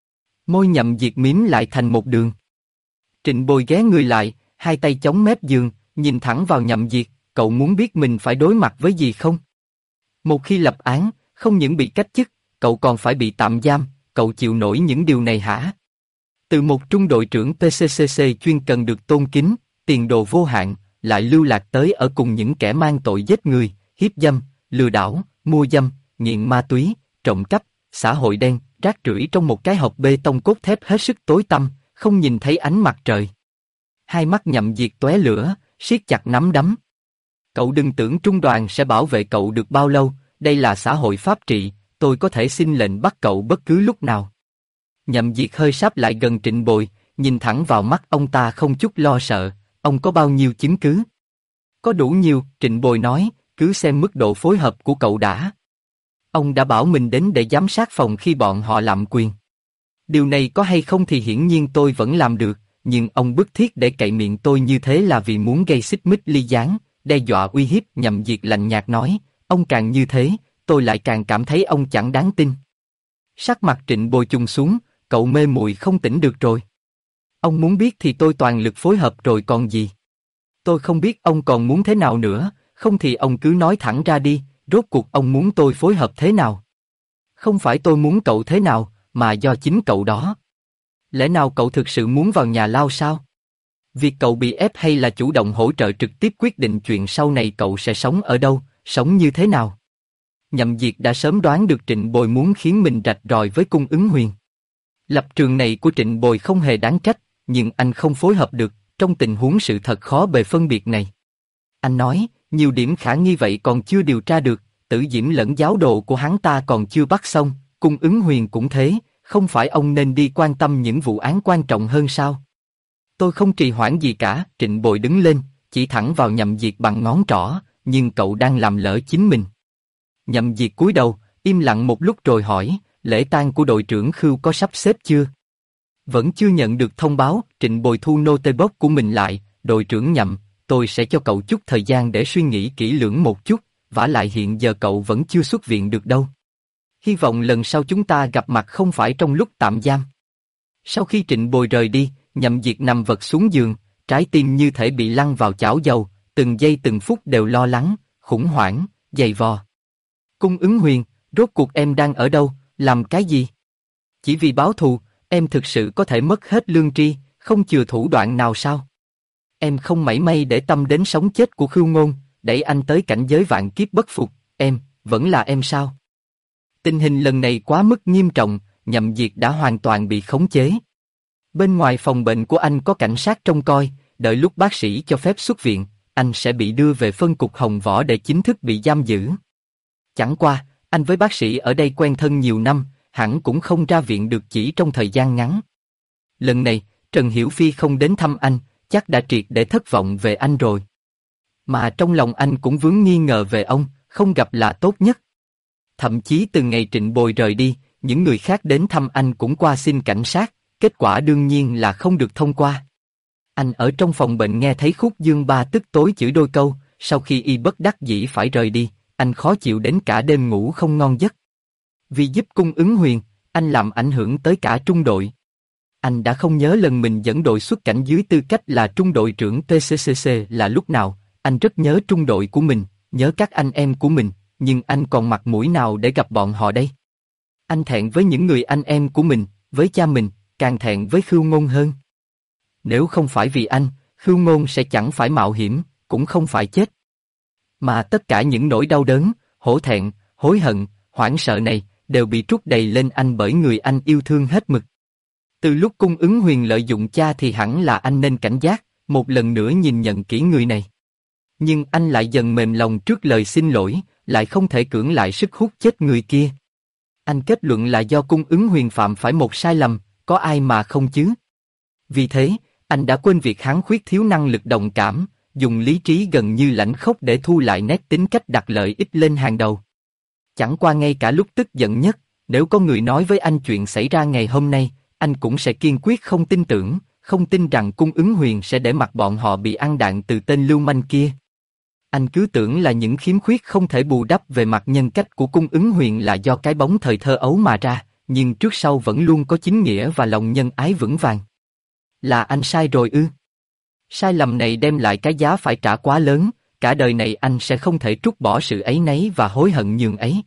Môi Nhậm Diệt mím lại thành một đường. Trịnh Bồi ghé người lại, hai tay chống mép giường, nhìn thẳng vào Nhậm Diệt, cậu muốn biết mình phải đối mặt với gì không? Một khi lập án, không những bị cách chức, cậu còn phải bị tạm giam, cậu chịu nổi những điều này hả? Từ một trung đội trưởng PCCC chuyên cần được tôn kính, tiền đồ vô hạn, lại lưu lạc tới ở cùng những kẻ mang tội giết người, hiếp dâm, lừa đảo, mua dâm, nghiện ma túy, trộm cắp, xã hội đen, rác rưởi trong một cái hộp bê tông cốt thép hết sức tối tăm, không nhìn thấy ánh mặt trời. Hai mắt Nhậm Diệt tóe lửa, siết chặt nắm đấm. Cậu đừng tưởng trung đoàn sẽ bảo vệ cậu được bao lâu, đây là xã hội pháp trị, tôi có thể xin lệnh bắt cậu bất cứ lúc nào. Nhậm Diệt hơi sáp lại gần Trịnh Bồi, nhìn thẳng vào mắt ông ta không chút lo sợ, ông có bao nhiêu chứng cứ? Có đủ nhiều, Trịnh Bồi nói, cứ xem mức độ phối hợp của cậu đã. Ông đã bảo mình đến để giám sát phòng khi bọn họ lạm quyền. Điều này có hay không thì hiển nhiên tôi vẫn làm được, nhưng ông bức thiết để cậy miệng tôi như thế là vì muốn gây xích mích ly gián, đe dọa uy hiếp. Nhậm Diệt lạnh nhạt nói, ông càng như thế, tôi lại càng cảm thấy ông chẳng đáng tin. Sắc mặt Trịnh Bồi trùng xuống, cậu mê muội không tỉnh được rồi. Ông muốn biết thì tôi toàn lực phối hợp rồi còn gì. Tôi không biết ông còn muốn thế nào nữa, không thì ông cứ nói thẳng ra đi, rốt cuộc ông muốn tôi phối hợp thế nào? Không phải tôi muốn cậu thế nào, mà do chính cậu đó. Lẽ nào cậu thực sự muốn vào nhà lao sao? Việc cậu bị ép hay là chủ động hỗ trợ trực tiếp quyết định chuyện sau này cậu sẽ sống ở đâu, sống như thế nào? Nhậm Diệt đã sớm đoán được Trịnh Bồi muốn khiến mình rạch ròi với Cung Ứng Huyền. Lập trường này của Trịnh Bồi không hề đáng trách, nhưng anh không phối hợp được, trong tình huống sự thật khó bề phân biệt này. Anh nói, nhiều điểm khả nghi vậy còn chưa điều tra được, Tử Diễm lẫn giáo đồ của hắn ta còn chưa bắt xong, Cung Ứng Huyền cũng thế, không phải ông nên đi quan tâm những vụ án quan trọng hơn sao? Tôi không trì hoãn gì cả, Trịnh Bồi đứng lên, chỉ thẳng vào Nhậm Diệt bằng ngón trỏ, nhưng cậu đang làm lỡ chính mình. Nhậm Diệt cúi đầu, im lặng một lúc rồi hỏi, lễ tang của đội trưởng Khưu có sắp xếp chưa? Vẫn chưa nhận được thông báo, Trịnh Bồi thu nô tê bốc của mình lại, đội trưởng Nhậm, tôi sẽ cho cậu chút thời gian để suy nghĩ kỹ lưỡng một chút, vả lại hiện giờ cậu vẫn chưa xuất viện được đâu. Hy vọng lần sau chúng ta gặp mặt không phải trong lúc tạm giam. Sau khi Trịnh Bồi rời đi, Nhậm Diệt nằm vật xuống giường, trái tim như thể bị lăn vào chảo dầu, từng giây từng phút đều lo lắng, khủng hoảng, dày vò. Cung Ứng Huyền, rốt cuộc em đang ở đâu, làm cái gì? Chỉ vì báo thù, em thực sự có thể mất hết lương tri, không chừa thủ đoạn nào sao? Em không mảy may để tâm đến sống chết của Khưu Ngôn, đẩy anh tới cảnh giới vạn kiếp bất phục, em, vẫn là em sao? Tình hình lần này quá mức nghiêm trọng, Nhậm Diệt đã hoàn toàn bị khống chế. Bên ngoài phòng bệnh của anh có cảnh sát trông coi, đợi lúc bác sĩ cho phép xuất viện, anh sẽ bị đưa về phân cục Hồng Võ để chính thức bị giam giữ. Chẳng qua, anh với bác sĩ ở đây quen thân nhiều năm, hẳn cũng không ra viện được chỉ trong thời gian ngắn. Lần này, Trần Hiểu Phi không đến thăm anh, chắc đã triệt để thất vọng về anh rồi. Mà trong lòng anh cũng vướng nghi ngờ về ông, không gặp là tốt nhất. Thậm chí từ ngày Trịnh Bồi rời đi, những người khác đến thăm anh cũng qua xin cảnh sát, kết quả đương nhiên là không được thông qua. Anh ở trong phòng bệnh nghe thấy Khúc Dương Ba tức tối chửi đôi câu, sau khi y bất đắc dĩ phải rời đi, anh khó chịu đến cả đêm ngủ không ngon giấc. Vì giúp Cung Ứng Huyền, anh làm ảnh hưởng tới cả trung đội. Anh đã không nhớ lần mình dẫn đội xuất cảnh dưới tư cách là trung đội trưởng TCCC là lúc nào, anh rất nhớ trung đội của mình, nhớ các anh em của mình, nhưng anh còn mặt mũi nào để gặp bọn họ đây? Anh thẹn với những người anh em của mình, với cha mình, càng thẹn với Khưu Ngôn hơn. Nếu không phải vì anh, Khưu Ngôn sẽ chẳng phải mạo hiểm, cũng không phải chết. Mà tất cả những nỗi đau đớn, hổ thẹn, hối hận, hoảng sợ này, đều bị trút đầy lên anh bởi người anh yêu thương hết mực. Từ lúc Cung Ứng Huyền lợi dụng cha thì hẳn là anh nên cảnh giác, một lần nữa nhìn nhận kỹ người này. Nhưng anh lại dần mềm lòng trước lời xin lỗi, lại không thể cưỡng lại sức hút chết người kia. Anh kết luận là do Cung Ứng Huyền phạm phải một sai lầm, có ai mà không chứ? Vì thế, anh đã quên việc hắn khuyết thiếu năng lực đồng cảm, dùng lý trí gần như lãnh khốc để thu lại nét tính cách đặt lợi ích lên hàng đầu. Chẳng qua ngay cả lúc tức giận nhất, nếu có người nói với anh chuyện xảy ra ngày hôm nay, anh cũng sẽ kiên quyết không tin tưởng, không tin rằng Cung Ứng Huyền sẽ để mặc bọn họ bị ăn đạn từ tên lưu manh kia. Anh cứ tưởng là những khiếm khuyết không thể bù đắp về mặt nhân cách của Cung Ứng Huyền là do cái bóng thời thơ ấu mà ra, nhưng trước sau vẫn luôn có chính nghĩa và lòng nhân ái vững vàng. Là anh sai rồi ư? Sai lầm này đem lại cái giá phải trả quá lớn, cả đời này anh sẽ không thể trút bỏ sự áy náy và hối hận nhường ấy.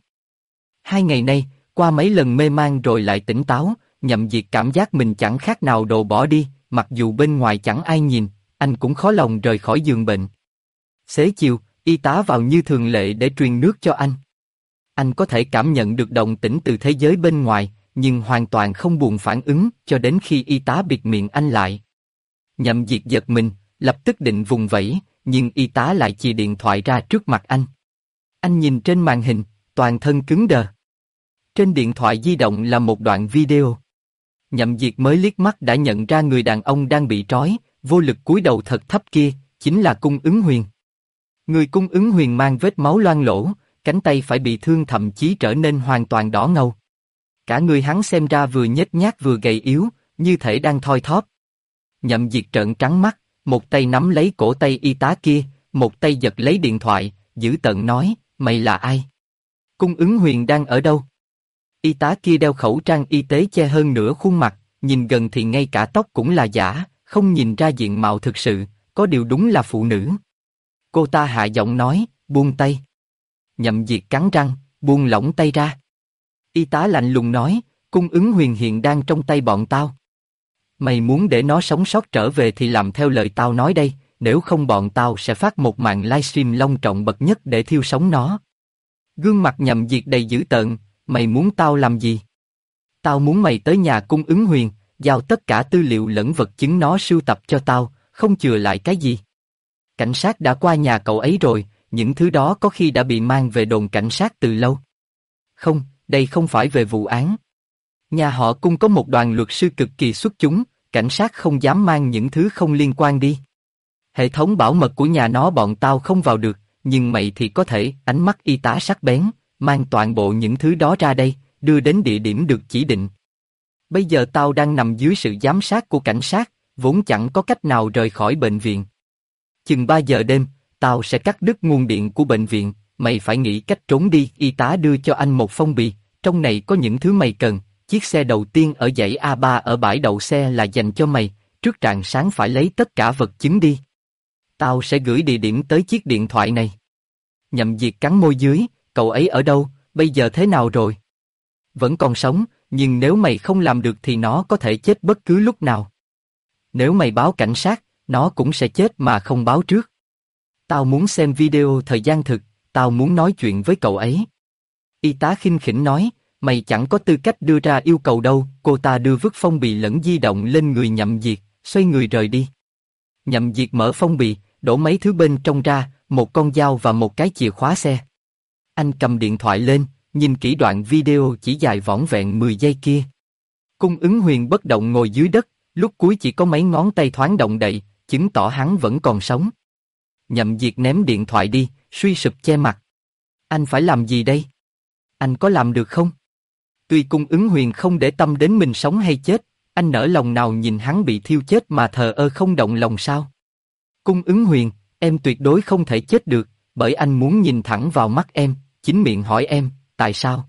2 ngày nay, qua mấy lần mê man rồi lại tỉnh táo, Nhậm Diệt cảm giác mình chẳng khác nào đồ bỏ đi, mặc dù bên ngoài chẳng ai nhìn, anh cũng khó lòng rời khỏi giường bệnh. Xế chiều, y tá vào như thường lệ để truyền nước cho anh. Anh có thể cảm nhận được động tĩnh từ thế giới bên ngoài, nhưng hoàn toàn không buồn phản ứng cho đến khi y tá bịt miệng anh lại. Nhậm Diệt giật mình, lập tức định vùng vẫy, nhưng y tá lại chìa điện thoại ra trước mặt anh. Anh nhìn trên màn hình, toàn thân cứng đờ. Trên điện thoại di động là một đoạn video. Nhậm Diệt mới liếc mắt đã nhận ra người đàn ông đang bị trói, vô lực cúi đầu thật thấp kia, chính là Cung Ứng Huyền. Người Cung Ứng Huyền mang vết máu loang lỗ, cánh tay phải bị thương thậm chí trở nên hoàn toàn đỏ ngầu. Cả người hắn xem ra vừa nhếch nhác vừa gầy yếu, như thể đang thoi thóp. Nhậm Diệt trợn trắng mắt, một tay nắm lấy cổ tay y tá kia, một tay giật lấy điện thoại, dữ tợn nói, mày là ai? Cung Ứng Huyền đang ở đâu? Y tá kia đeo khẩu trang y tế che hơn nửa khuôn mặt, nhìn gần thì ngay cả tóc cũng là giả, không nhìn ra diện mạo thực sự, có điều đúng là phụ nữ. Cô ta hạ giọng nói, buông tay. Nhậm Diệt cắn răng, buông lỏng tay ra. Y tá lạnh lùng nói, Cung Ứng Huyền hiện đang trong tay bọn tao. Mày muốn để nó sống sót trở về thì làm theo lời tao nói đây, nếu không bọn tao sẽ phát một màn livestream long trọng bậc nhất để thiêu sống nó. Gương mặt Nhậm Diệt đầy dữ tợn, mày muốn tao làm gì? Tao muốn mày tới nhà cung ứng huyền, giao tất cả tư liệu lẫn vật chứng nó sưu tập cho tao, không chừa lại cái gì. Cảnh sát đã qua nhà cậu ấy rồi, những thứ đó có khi đã bị mang về đồn cảnh sát từ lâu. Không, đây không phải về vụ án. Nhà họ Cung có một đoàn luật sư cực kỳ xuất chúng, cảnh sát không dám mang những thứ không liên quan đi. Hệ thống bảo mật của nhà nó bọn tao không vào được, nhưng mày thì có thể. Ánh mắt y tá sắc bén, mang toàn bộ những thứ đó ra đây, đưa đến địa điểm được chỉ định. Bây giờ tao đang nằm dưới sự giám sát của cảnh sát, vốn chẳng có cách nào rời khỏi bệnh viện. Chừng 3 giờ đêm, tao sẽ cắt đứt nguồn điện của bệnh viện, mày phải nghĩ cách trốn đi. Y tá đưa cho anh một phong bì, trong này có những thứ mày cần. Chiếc xe đầu tiên ở dãy A3 ở bãi đậu xe là dành cho mày, trước rạng sáng phải lấy tất cả vật chứng đi. Tao sẽ gửi địa điểm tới chiếc điện thoại này. Nhậm Diệt cắn môi dưới, cậu ấy ở đâu, bây giờ thế nào rồi? Vẫn còn sống, nhưng nếu mày không làm được thì nó có thể chết bất cứ lúc nào. Nếu mày báo cảnh sát, nó cũng sẽ chết mà không báo trước. Tao muốn xem video thời gian thực, tao muốn nói chuyện với cậu ấy. Y tá khinh khỉnh nói, mày chẳng có tư cách đưa ra yêu cầu đâu. Cô ta đưa vứt phong bì lẫn di động lên người Nhậm Diệt, xoay người rời đi. Nhậm Diệt mở phong bì, đổ mấy thứ bên trong ra, một con dao và một cái chìa khóa xe. Anh cầm điện thoại lên, nhìn kỹ đoạn video chỉ dài vỏn vẹn 10 giây kia. Cung ứng huyền bất động ngồi dưới đất, lúc cuối chỉ có mấy ngón tay thoáng động đậy, chứng tỏ hắn vẫn còn sống. Nhậm Diệt ném điện thoại đi, suy sụp che mặt. Anh phải làm gì đây? Anh có làm được không? Tuy cung ứng huyền không để tâm đến mình sống hay chết, anh nỡ lòng nào nhìn hắn bị thiêu chết mà thờ ơ không động lòng sao? Cung ứng huyền, em tuyệt đối không thể chết được, bởi anh muốn nhìn thẳng vào mắt em, chính miệng hỏi em, tại sao?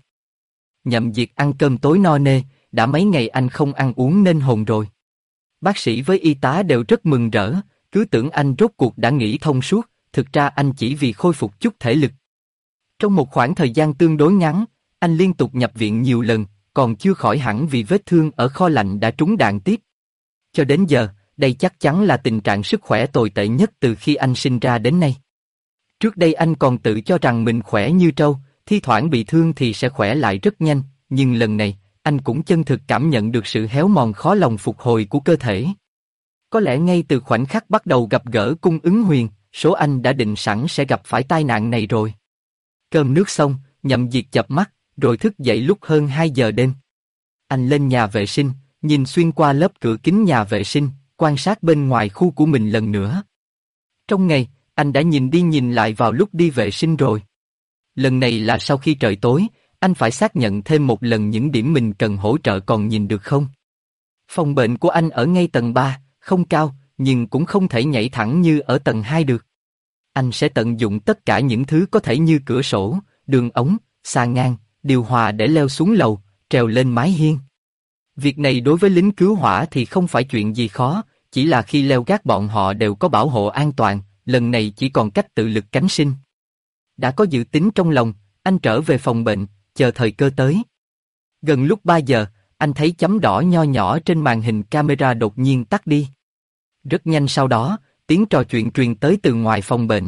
Nhậm Diệt ăn cơm tối no nê, đã mấy ngày anh không ăn uống nên hồn rồi. Bác sĩ với y tá đều rất mừng rỡ, cứ tưởng anh rốt cuộc đã nghĩ thông suốt, thực ra anh chỉ vì khôi phục chút thể lực. Trong một khoảng thời gian tương đối ngắn, anh liên tục nhập viện nhiều lần, còn chưa khỏi hẳn vì vết thương ở kho lạnh đã trúng đạn tiếp. Cho đến giờ, đây chắc chắn là tình trạng sức khỏe tồi tệ nhất từ khi anh sinh ra đến nay. Trước đây anh còn tự cho rằng mình khỏe như trâu, thi thoảng bị thương thì sẽ khỏe lại rất nhanh, nhưng lần này, anh cũng chân thực cảm nhận được sự héo mòn khó lòng phục hồi của cơ thể. Có lẽ ngay từ khoảnh khắc bắt đầu gặp gỡ cung ứng huyền, số anh đã định sẵn sẽ gặp phải tai nạn này rồi. Cơm nước xong, Nhậm Diệt chợp mắt, rồi thức dậy lúc hơn 2 giờ đêm. Anh lên nhà vệ sinh, nhìn xuyên qua lớp cửa kính nhà vệ sinh, quan sát bên ngoài khu của mình lần nữa. Trong ngày, anh đã nhìn đi nhìn lại vào lúc đi vệ sinh rồi. Lần này là sau khi trời tối, anh phải xác nhận thêm một lần những điểm mình cần hỗ trợ còn nhìn được không. Phòng bệnh của anh ở ngay tầng 3, không cao, nhưng cũng không thể nhảy thẳng như ở tầng 2 được. Anh sẽ tận dụng tất cả những thứ có thể như cửa sổ, đường ống, xà ngang, điều hòa để leo xuống lầu, trèo lên mái hiên. Việc này đối với lính cứu hỏa thì không phải chuyện gì khó, chỉ là khi leo gác bọn họ đều có bảo hộ an toàn, lần này chỉ còn cách tự lực cánh sinh. Đã có dự tính trong lòng, anh trở về phòng bệnh, chờ thời cơ tới. Gần lúc 3 giờ, anh thấy chấm đỏ nho nhỏ trên màn hình camera đột nhiên tắt đi. Rất nhanh sau đó, tiếng trò chuyện truyền tới từ ngoài phòng bệnh.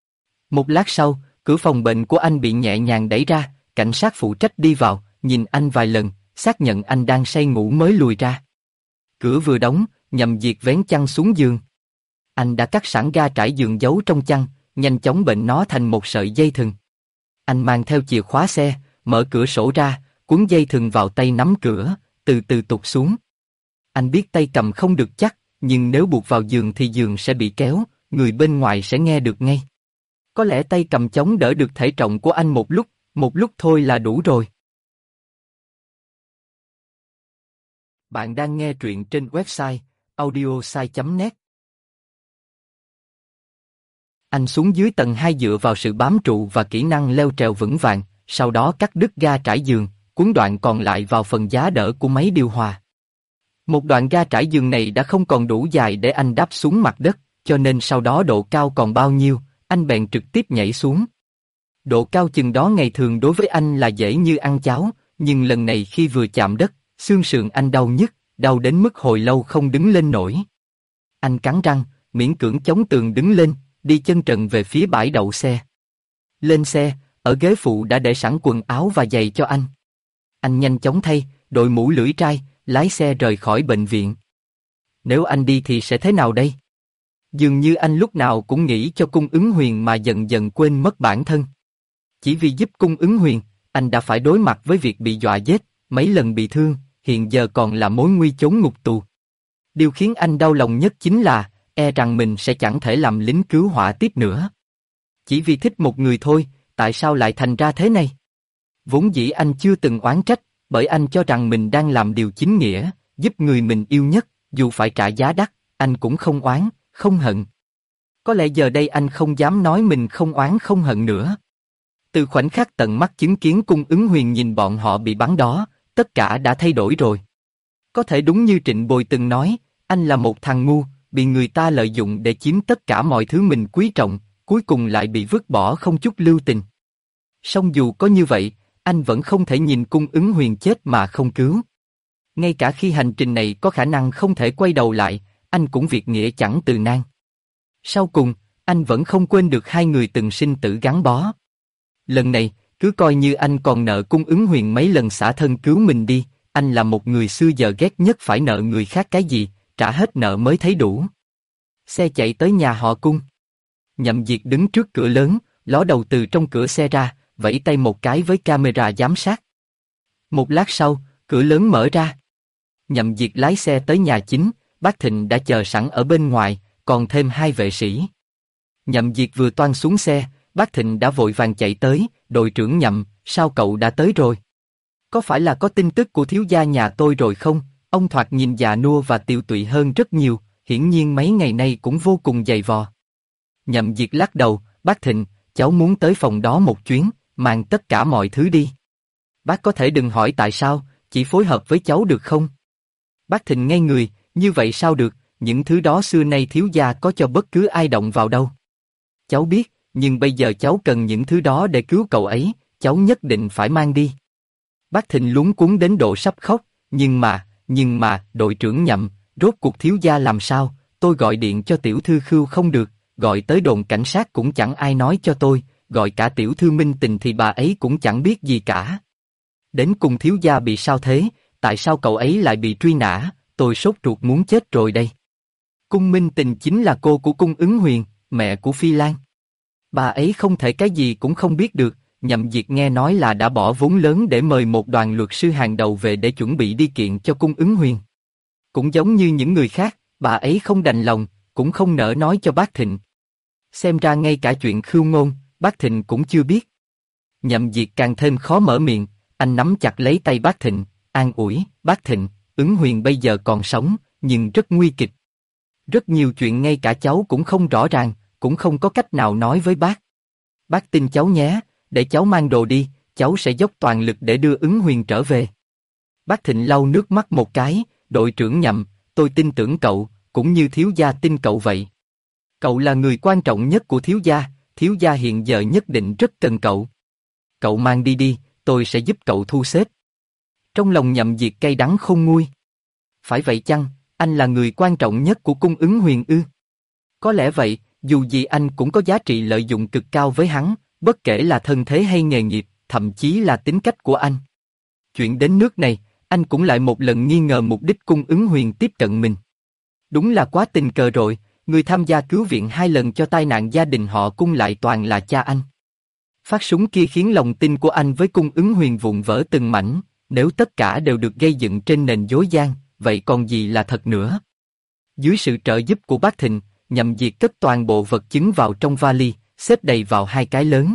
Một lát sau, cửa phòng bệnh của anh bị nhẹ nhàng đẩy ra, cảnh sát phụ trách đi vào, nhìn anh vài lần, xác nhận anh đang say ngủ mới lùi ra. Cửa vừa đóng, Nhậm Diệt vén chăn xuống giường. Anh đã cắt sẵn ga trải giường giấu trong chăn, nhanh chóng bệnh nó thành một sợi dây thừng. Anh mang theo chìa khóa xe, mở cửa sổ ra, cuốn dây thừng vào tay nắm cửa, từ từ tụt xuống. Anh biết tay cầm không được chắc, nhưng nếu buộc vào giường thì giường sẽ bị kéo, người bên ngoài sẽ nghe được ngay. Có lẽ tay cầm chống đỡ được thể trọng của anh một lúc thôi là đủ rồi. Bạn đang nghe truyện trên website audiosai.net. Anh xuống dưới tầng 2 dựa vào sự bám trụ và kỹ năng leo trèo vững vàng, sau đó cắt đứt ga trải giường, cuốn đoạn còn lại vào phần giá đỡ của máy điều hòa. Một đoạn ga trải giường này đã không còn đủ dài để anh đáp xuống mặt đất, cho nên sau đó độ cao còn bao nhiêu, anh bèn trực tiếp nhảy xuống. Độ cao chừng đó ngày thường đối với anh là dễ như ăn cháo, nhưng lần này khi vừa chạm đất, xương sườn anh đau nhức, đau đến mức hồi lâu không đứng lên nổi. Anh cắn răng, miễn cưỡng chống tường đứng lên, đi chân trần về phía bãi đậu xe. Lên xe, ở ghế phụ đã để sẵn quần áo và giày cho anh. Anh nhanh chóng thay, đội mũ lưỡi trai, lái xe rời khỏi bệnh viện. Nếu anh đi thì sẽ thế nào đây? Dường như anh lúc nào cũng nghĩ cho Cung Ứng Huyền mà dần dần quên mất bản thân. Chỉ vì giúp Cung Ứng Huyền, anh đã phải đối mặt với việc bị dọa giết, mấy lần bị thương, hiện giờ còn là mối nguy chốn ngục tù. Điều khiến anh đau lòng nhất chính là, e rằng mình sẽ chẳng thể làm lính cứu hỏa tiếp nữa. Chỉ vì thích một người thôi, tại sao lại thành ra thế này? Vốn dĩ anh chưa từng oán trách, bởi anh cho rằng mình đang làm điều chính nghĩa, giúp người mình yêu nhất, dù phải trả giá đắt, anh cũng không oán, không hận. Có lẽ giờ đây anh không dám nói mình không oán không hận nữa. Từ khoảnh khắc tận mắt chứng kiến Cung Ứng Huyền nhìn bọn họ bị bắn đó, tất cả đã thay đổi rồi. Có thể đúng như Trịnh Bồi từng nói, anh là một thằng ngu, bị người ta lợi dụng để chiếm tất cả mọi thứ mình quý trọng, cuối cùng lại bị vứt bỏ không chút lưu tình. Song dù có như vậy, anh vẫn không thể nhìn Cung Ứng Huyền chết mà không cứu. Ngay cả khi hành trình này có khả năng không thể quay đầu lại, anh cũng việc nghĩa chẳng từ nan. Sau cùng, anh vẫn không quên được hai người từng sinh tử gắn bó. Lần này, cứ coi như anh còn nợ Cung Ứng Huyền mấy lần xả thân cứu mình đi, anh là một người xưa giờ ghét nhất phải nợ người khác cái gì, trả hết nợ mới thấy đủ. Xe chạy tới nhà họ Cung. Nhậm Diệt đứng trước cửa lớn, ló đầu từ trong cửa xe ra, vẫy tay một cái với camera giám sát. Một lát sau, cửa lớn mở ra. Nhậm Diệt lái xe tới nhà chính, bác Thịnh đã chờ sẵn ở bên ngoài, còn thêm hai vệ sĩ. Nhậm Diệt vừa toan xuống xe, bác Thịnh đã vội vàng chạy tới, đội trưởng Nhậm, sao cậu đã tới rồi? Có phải là có tin tức của thiếu gia nhà tôi rồi không? Ông thoạt nhìn già nua và tiều tụy hơn rất nhiều, hiển nhiên mấy ngày nay cũng vô cùng dày vò. Nhậm Diệt lắc đầu, bác Thịnh, cháu muốn tới phòng đó một chuyến, mang tất cả mọi thứ đi. Bác có thể đừng hỏi tại sao, chỉ phối hợp với cháu được không? Bác Thịnh ngây người, như vậy sao được, những thứ đó xưa nay thiếu gia có cho bất cứ ai động vào đâu. Cháu biết, nhưng bây giờ cháu cần những thứ đó để cứu cậu ấy, cháu nhất định phải mang đi. Bác Thịnh luống cuống đến độ sắp khóc, nhưng mà, đội trưởng Nhậm, rốt cuộc thiếu gia làm sao, tôi gọi điện cho tiểu thư Khưu không được, gọi tới đồn cảnh sát cũng chẳng ai nói cho tôi, gọi cả tiểu thư Minh Tình thì bà ấy cũng chẳng biết gì cả. Đến cùng thiếu gia bị sao thế, tại sao cậu ấy lại bị truy nã, tôi sốt ruột muốn chết rồi đây. Cung Minh Tình chính là cô của Cung Ứng Huyền, mẹ của Phi Lan. Bà ấy không thể cái gì cũng không biết được. Nhậm Diệt nghe nói là đã bỏ vốn lớn để mời một đoàn luật sư hàng đầu về để chuẩn bị đi kiện cho Cung Ứng Huyền. Cũng giống như những người khác, bà ấy không đành lòng, cũng không nỡ nói cho bác Thịnh. Xem ra ngay cả chuyện Khưu Ngôn, bác Thịnh cũng chưa biết. Nhậm Diệt càng thêm khó mở miệng, anh nắm chặt lấy tay bác Thịnh, an ủi, bác Thịnh, Ứng Huyền bây giờ còn sống, nhưng rất nguy kịch. Rất nhiều chuyện ngay cả cháu cũng không rõ ràng, cũng không có cách nào nói với bác. Bác tin cháu nhé. Để cháu mang đồ đi, cháu sẽ dốc toàn lực để đưa Ứng Huyền trở về. Bác Thịnh lau nước mắt một cái, đội trưởng Nhậm, tôi tin tưởng cậu, cũng như thiếu gia tin cậu vậy. Cậu là người quan trọng nhất của thiếu gia hiện giờ nhất định rất cần cậu. Cậu mang đi đi, tôi sẽ giúp cậu thu xếp. Trong lòng Nhậm Diệt cay đắng không nguôi. Phải vậy chăng, anh là người quan trọng nhất của Cung Ứng Huyền ư? Có lẽ vậy, dù gì anh cũng có giá trị lợi dụng cực cao với hắn. Bất kể là thân thế hay nghề nghiệp, thậm chí là tính cách của anh. Chuyện đến nước này, anh cũng lại một lần nghi ngờ mục đích Cung Ứng Huyền tiếp cận mình. Đúng là quá tình cờ rồi, người tham gia cứu viện 2 lần cho tai nạn gia đình họ Cung lại toàn là cha anh. Phát súng kia khiến lòng tin của anh với Cung Ứng Huyền vụn vỡ từng mảnh, nếu tất cả đều được gây dựng trên nền dối gian, vậy còn gì là thật nữa. Dưới sự trợ giúp của bác Thịnh, Nhậm Diệt cất toàn bộ vật chứng vào trong vali, xếp đầy vào 2 cái lớn.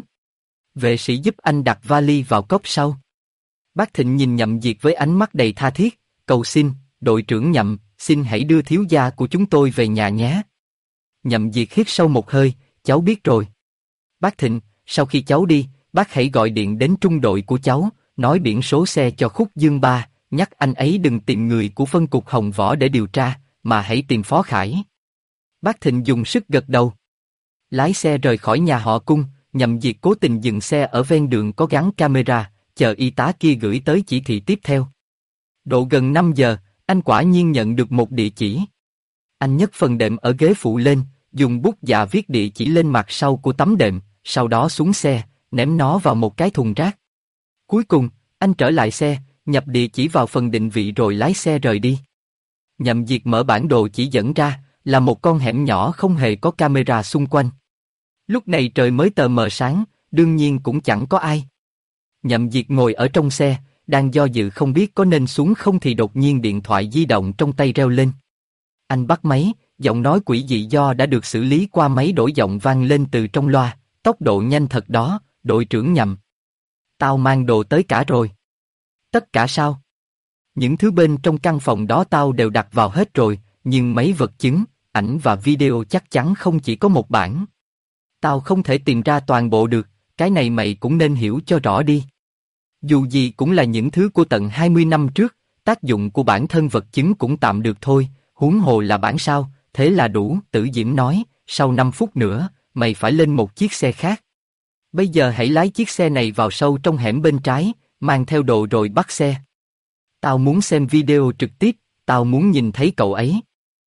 Vệ sĩ giúp anh đặt vali vào cốp sau. Bác Thịnh nhìn Nhậm Diệt với ánh mắt đầy tha thiết, cầu xin, đội trưởng Nhậm, xin hãy đưa thiếu gia của chúng tôi về nhà nhé. Nhậm Diệt hít sâu một hơi, cháu biết rồi. Bác Thịnh, sau khi cháu đi, bác hãy gọi điện đến trung đội của cháu, nói biển số xe cho Khúc Dương Ba, nhắc anh ấy đừng tìm người của phân cục Hồng Võ để điều tra, mà hãy tìm Phó Khải. Bác Thịnh dùng sức gật đầu. Lái xe rời khỏi nhà họ Cung, Nhậm Diệt cố tình dừng xe ở ven đường có gắn camera, chờ y tá kia gửi tới chỉ thị tiếp theo. Độ gần 5 giờ, Anh quả nhiên nhận được một địa chỉ. Anh nhấc phần đệm ở ghế phụ lên, dùng bút dạ viết địa chỉ lên mặt sau của tấm đệm, sau đó xuống xe, ném nó vào một cái thùng rác. Cuối cùng, anh trở lại xe, nhập địa chỉ vào phần định vị rồi lái xe rời đi. Nhậm Diệt mở bản đồ chỉ dẫn ra, là một con hẻm nhỏ không hề có camera xung quanh. Lúc này trời mới tờ mờ sáng, đương nhiên cũng chẳng có ai. Nhậm Diệt ngồi ở trong xe, đang do dự không biết có nên xuống không thì đột nhiên điện thoại di động trong tay reo lên. Anh bắt máy, giọng nói quỷ dị do đã được xử lý qua máy đổi giọng vang lên từ trong loa, tốc độ nhanh thật đó, đội trưởng Nhậm. Tao mang đồ tới cả rồi. Tất cả sao? Những thứ bên trong căn phòng đó tao đều đặt vào hết rồi, nhưng mấy vật chứng, ảnh và video chắc chắn không chỉ có một bản. Tao không thể tìm ra toàn bộ được, cái này mày cũng nên hiểu cho rõ đi. Dù gì cũng là những thứ của tận 20 năm trước, tác dụng của bản thân vật chứng cũng tạm được thôi, huống hồ là bản sao, thế là đủ. Tử Diễm nói, sau 5 phút nữa, mày phải lên một chiếc xe khác. Bây giờ hãy lái chiếc xe này vào sâu trong hẻm bên trái, mang theo đồ rồi bắt xe. Tao muốn xem video trực tiếp, tao muốn nhìn thấy cậu ấy.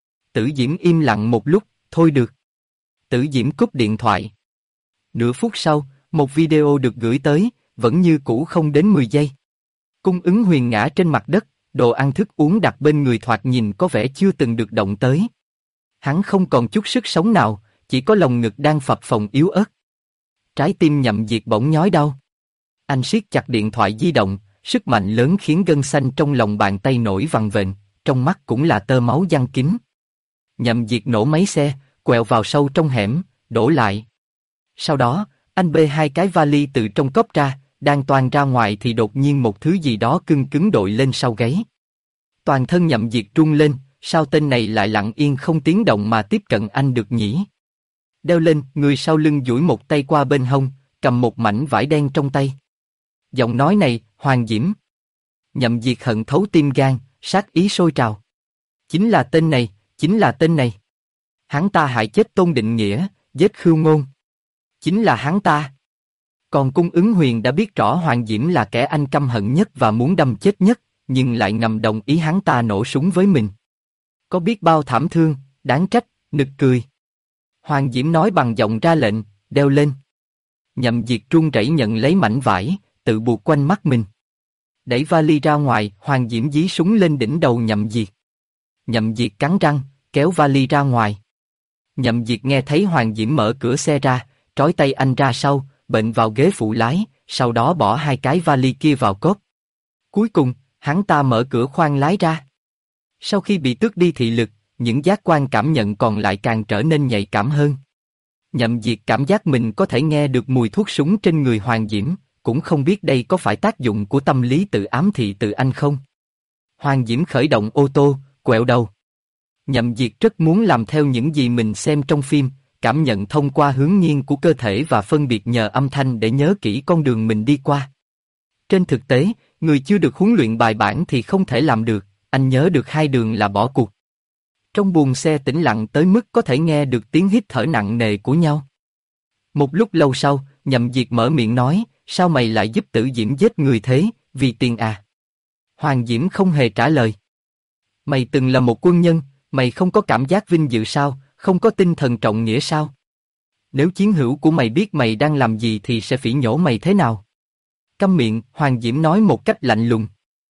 Tử Diễm im lặng một lúc, thôi được. Tử Diễm cúp điện thoại. Nửa phút sau, một video được gửi tới, vẫn như cũ không đến 10 giây. Cung Ứng Huyền ngã trên mặt đất, đồ ăn thức uống đặt bên người thoạt nhìn có vẻ chưa từng được động tới. Hắn không còn chút sức sống nào, chỉ có lồng ngực đang phập phồng yếu ớt. Trái tim Nhậm Diệt bỗng nhói đau. Anh siết chặt điện thoại di động, sức mạnh lớn khiến gân xanh trong lòng bàn tay nổi vằn vện, trong mắt cũng là tơ máu giăng kín. Nhậm Diệt nổ máy xe, quẹo vào sâu trong hẻm, đổ lại. Sau đó, anh bê hai cái vali từ trong cốp ra, đang toan ra ngoài thì đột nhiên một thứ gì đó cứng cứng đội lên sau gáy. Toàn thân Nhậm Diệt rung lên, sao tên này lại lặng yên không tiếng động mà tiếp cận anh được nhỉ? Đeo lên, người sau lưng duỗi một tay qua bên hông, cầm một mảnh vải đen trong tay. Giọng nói này, Hoàng Diễm. Nhậm Diệt hận thấu tim gan, sát ý sôi trào. Chính là tên này, chính là tên này. Hắn ta hại chết Tôn Định Nghĩa, giết Khưu Ngôn. Chính là hắn ta. Còn Cung Ứng Huyền đã biết rõ Hoàng Diễm là kẻ anh căm hận nhất và muốn đâm chết nhất, nhưng lại ngầm đồng ý hắn ta nổ súng với mình. Có biết bao thảm thương, đáng trách, nực cười. Hoàng Diễm nói bằng giọng ra lệnh, đeo lên. Nhậm Diệt run rẩy nhận lấy mảnh vải, tự buộc quanh mắt mình. Đẩy vali ra ngoài, Hoàng Diễm dí súng lên đỉnh đầu Nhậm Diệt. Nhậm Diệt cắn răng, kéo vali ra ngoài. Nhậm Diệt nghe thấy Hoàng Diễm mở cửa xe ra, trói tay anh ra sau, bệnh vào ghế phụ lái, sau đó bỏ hai cái vali kia vào cốp. Cuối cùng, hắn ta mở cửa khoang lái ra. Sau khi bị tước đi thị lực, những giác quan cảm nhận còn lại càng trở nên nhạy cảm hơn. Nhậm Diệt cảm giác mình có thể nghe được mùi thuốc súng trên người Hoàng Diễm, cũng không biết đây có phải tác dụng của tâm lý tự ám thị từ anh không. Hoàng Diễm khởi động ô tô, quẹo đầu. Nhậm Diệt rất muốn làm theo những gì mình xem trong phim, cảm nhận thông qua hướng nghiêng của cơ thể và phân biệt nhờ âm thanh để nhớ kỹ con đường mình đi qua. Trên thực tế, người chưa được huấn luyện bài bản thì không thể làm được, anh nhớ được hai đường là bỏ cuộc. Trong buồng xe tĩnh lặng tới mức có thể nghe được tiếng hít thở nặng nề của nhau. Một lúc lâu sau, Nhậm Diệt mở miệng nói, sao mày lại giúp Tử Diễm giết người thế, vì tiền à? Hoàng Diễm không hề trả lời. Mày từng là một quân nhân, mày không có cảm giác vinh dự sao, không có tinh thần trọng nghĩa sao? Nếu chiến hữu của mày biết mày đang làm gì thì sẽ phỉ nhổ mày thế nào? Câm miệng, Hoàng Diễm nói một cách lạnh lùng.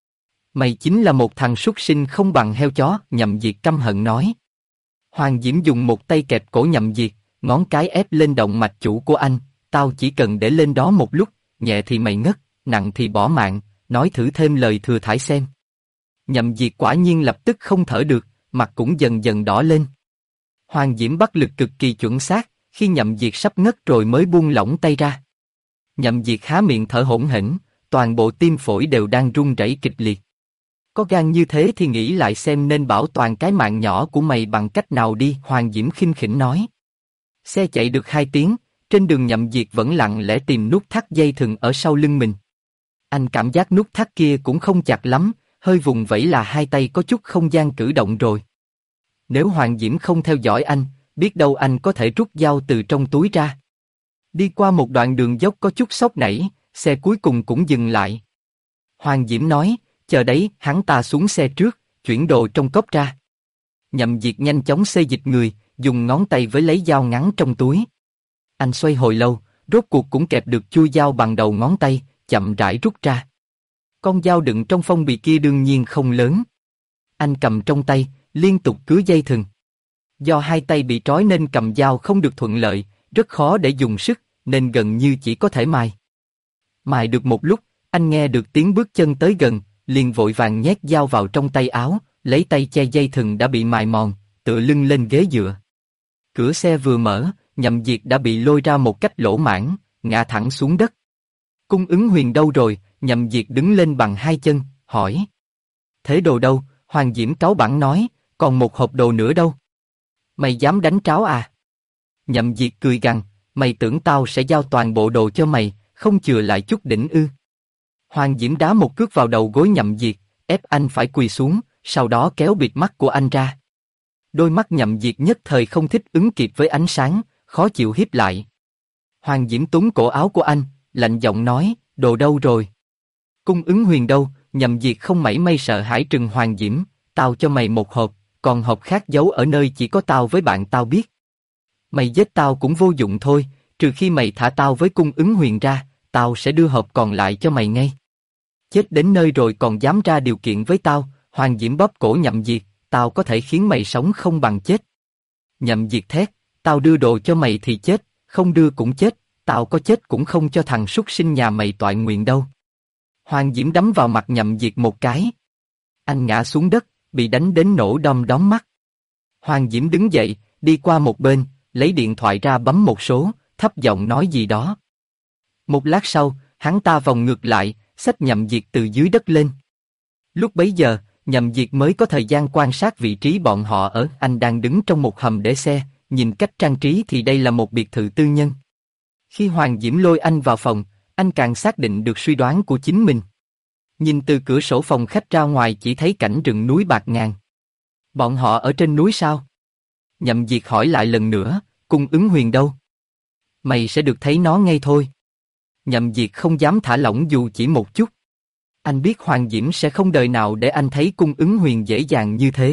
Mày chính là một thằng súc sinh không bằng heo chó, Nhậm Diệt căm hận nói. Hoàng Diễm dùng một tay kẹp cổ Nhậm Diệt, ngón cái ép lên động mạch chủ của anh, tao chỉ cần để lên đó một lúc, nhẹ thì mày ngất, nặng thì bỏ mạng, nói thử thêm lời thừa thãi xem. Nhậm Diệt quả nhiên lập tức không thở được, mặt cũng dần dần đỏ lên. Hoàng Diễm bắt lực cực kỳ chuẩn xác, khi Nhậm Diệt sắp ngất rồi mới buông lỏng tay ra. Nhậm Diệt há miệng thở hổn hển, toàn bộ tim phổi đều đang run rẩy kịch liệt. Có gan như thế thì nghĩ lại xem nên bảo toàn cái mạng nhỏ của mày bằng cách nào đi, Hoàng Diễm khinh khỉnh nói. Xe chạy được 2 tiếng, trên đường Nhậm Diệt vẫn lặng lẽ tìm nút thắt dây thừng ở sau lưng mình. Anh cảm giác nút thắt kia cũng không chặt lắm, hơi vùng vẫy là hai tay có chút không gian cử động rồi. Nếu Hoàng Diễm không theo dõi anh, biết đâu anh có thể rút dao từ trong túi ra. Đi qua một đoạn đường dốc có chút sóc nảy, xe cuối cùng cũng dừng lại. Hoàng Diễm nói, chờ đấy, hắn ta xuống xe trước, chuyển đồ trong cốc ra. Nhậm Diệt nhanh chóng xê dịch người, dùng ngón tay với lấy dao ngắn trong túi. Anh xoay hồi lâu, rốt cuộc cũng kẹp được chuôi dao bằng đầu ngón tay, chậm rãi rút ra. Con dao đựng trong phong bì kia đương nhiên không lớn. Anh cầm trong tay, liên tục cứa dây thừng. Do hai tay bị trói nên cầm dao không được thuận lợi, rất khó để dùng sức, nên gần như chỉ có thể mài. Mài được một lúc, anh nghe được tiếng bước chân tới gần, liền vội vàng nhét dao vào trong tay áo, lấy tay che dây thừng đã bị mài mòn, tựa lưng lên ghế dựa. Cửa xe vừa mở, Nhậm Diệt đã bị lôi ra một cách lỗ mãng, ngã thẳng xuống đất. Cung Ứng Huyền đâu rồi? Nhậm Diệt đứng lên bằng hai chân, hỏi. Thế đồ đâu? Hoàng Diễm cáu bẳn nói, còn một hộp đồ nữa đâu? Mày dám đánh tráo à? Nhậm Diệt cười gằn, mày tưởng tao sẽ giao toàn bộ đồ cho mày, không chừa lại chút đỉnh ư? Hoàng Diễm đá một cước vào đầu gối Nhậm Diệt, ép anh phải quỳ xuống, sau đó kéo bịt mắt của anh ra. Đôi mắt Nhậm Diệt nhất thời không thích ứng kịp với ánh sáng, khó chịu híp lại. Hoàng Diễm túm cổ áo của anh, lạnh giọng nói, đồ đâu rồi? Cung Ứng Huyền đâu? Nhậm Diệt không mảy may sợ hãi trừng Hoàng Diễm, tao cho mày một hộp, còn hộp khác giấu ở nơi chỉ có tao với bạn tao biết. Mày giết tao cũng vô dụng thôi, trừ khi mày thả tao với Cung Ứng Huyền ra, tao sẽ đưa hộp còn lại cho mày ngay. Chết đến nơi rồi còn dám ra điều kiện với tao? Hoàng Diễm bóp cổ Nhậm Diệt, tao có thể khiến mày sống không bằng chết. Nhậm Diệt thét, tao đưa đồ cho mày thì chết, không đưa cũng chết, tao có chết cũng không cho thằng súc sinh nhà mày toại nguyện đâu. Hoàng Diễm đấm vào mặt Nhậm Diệt một cái. Anh ngã xuống đất, bị đánh đến nổ đom đóm mắt. Hoàng Diễm đứng dậy, đi qua một bên, lấy điện thoại ra bấm một số, thấp giọng nói gì đó. Một lát sau, hắn ta vòng ngược lại, xách Nhậm Diệt từ dưới đất lên. Lúc bấy giờ, Nhậm Diệt mới có thời gian quan sát vị trí bọn họ ở. Anh đang đứng trong một hầm để xe, nhìn cách trang trí thì đây là một biệt thự tư nhân. Khi Hoàng Diễm lôi anh vào phòng, anh càng xác định được suy đoán của chính mình. Nhìn từ cửa sổ phòng khách ra ngoài chỉ thấy cảnh rừng núi bạt ngàn. Bọn họ ở trên núi sao? Nhậm Diệt hỏi lại lần nữa, Cung Ứng Huyền đâu? Mày sẽ được thấy nó ngay thôi. Nhậm Diệt không dám thả lỏng dù chỉ một chút. Anh biết Hoàng Diễm sẽ không đời nào để anh thấy Cung Ứng Huyền dễ dàng như thế.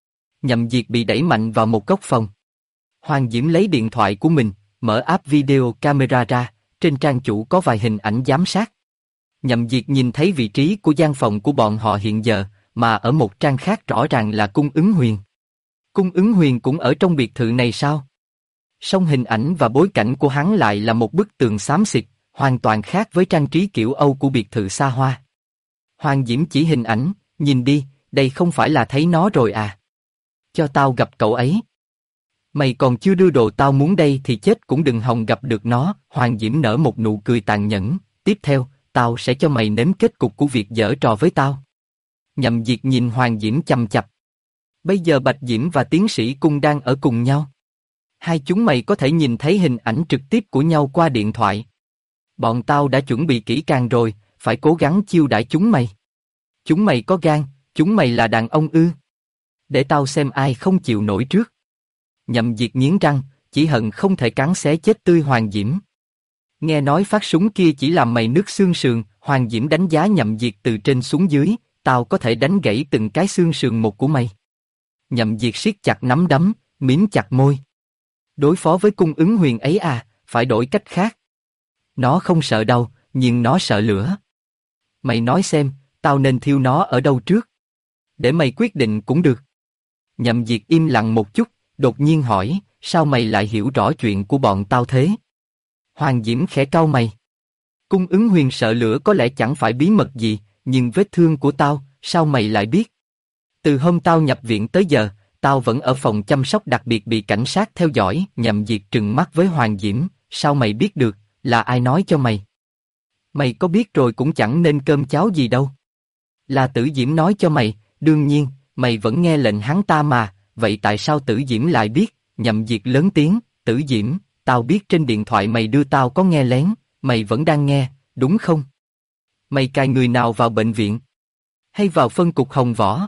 Nhậm Diệt bị đẩy mạnh vào một góc phòng. Hoàng Diễm lấy điện thoại của mình, mở app video camera ra, trên trang chủ có vài hình ảnh giám sát. Nhậm Diệt nhìn thấy vị trí của gian phòng của bọn họ hiện giờ, mà ở một trang khác rõ ràng là Cung Ứng Huyền. Cung Ứng Huyền cũng ở trong biệt thự này sao? Song hình ảnh và bối cảnh của hắn lại là một bức tường xám xịt, hoàn toàn khác với trang trí kiểu Âu của biệt thự xa hoa. Hoàng Diễm chỉ hình ảnh, nhìn đi, đây không phải là thấy nó rồi à? Cho tao gặp cậu ấy. Mày còn chưa đưa đồ tao muốn đây thì chết cũng đừng hòng gặp được nó. Hoàng Diễm nở một nụ cười tàn nhẫn, tiếp theo, tao sẽ cho mày nếm kết cục của việc giở trò với tao. Nhậm Diệt nhìn Hoàng Diễm chằm chằm. Bây giờ Bạch Diễm và tiến sĩ Cung đang ở cùng nhau. Hai chúng mày có thể nhìn thấy hình ảnh trực tiếp của nhau qua điện thoại. Bọn tao đã chuẩn bị kỹ càng rồi, phải cố gắng chiêu đãi chúng mày. Chúng mày có gan, chúng mày là đàn ông ư? Để tao xem ai không chịu nổi trước. Nhậm Diệt nghiến răng, chỉ hận không thể cắn xé chết tươi Hoàng Diễm. Nghe nói phát súng kia chỉ làm mày nứt xương sườn. Hoàng Diễm đánh giá Nhậm Diệt từ trên xuống dưới, tao có thể đánh gãy từng cái xương sườn một của mày. Nhậm Diệt siết chặt nắm đấm, mím chặt môi. Đối phó với Cung Ứng Huyền ấy à, phải đổi cách khác. Nó không sợ đau, nhưng nó sợ lửa. Mày nói xem, tao nên thiêu nó ở đâu trước? Để mày quyết định cũng được. Nhậm Diệt im lặng một chút, đột nhiên hỏi, sao mày lại hiểu rõ chuyện của bọn tao thế? Hoàng Diễm khẽ cau mày. Cung Ứng Huyền sợ lửa có lẽ chẳng phải bí mật gì, nhưng vết thương của tao, sao mày lại biết? Từ hôm tao nhập viện tới giờ, tao vẫn ở phòng chăm sóc đặc biệt bị cảnh sát theo dõi. Nhậm Diệt trừng mắt với Hoàng Diễm, sao mày biết được, là ai nói cho mày? Mày có biết rồi cũng chẳng nên cơm cháo gì đâu. Là Tử Diễm nói cho mày, đương nhiên, mày vẫn nghe lệnh hắn ta mà, vậy tại sao Tử Diễm lại biết? Nhậm Diệt lớn tiếng, Tử Diễm, tao biết trên điện thoại mày đưa tao có nghe lén, mày vẫn đang nghe, đúng không? Mày cài người nào vào bệnh viện? Hay vào phân cục Hồng Võ?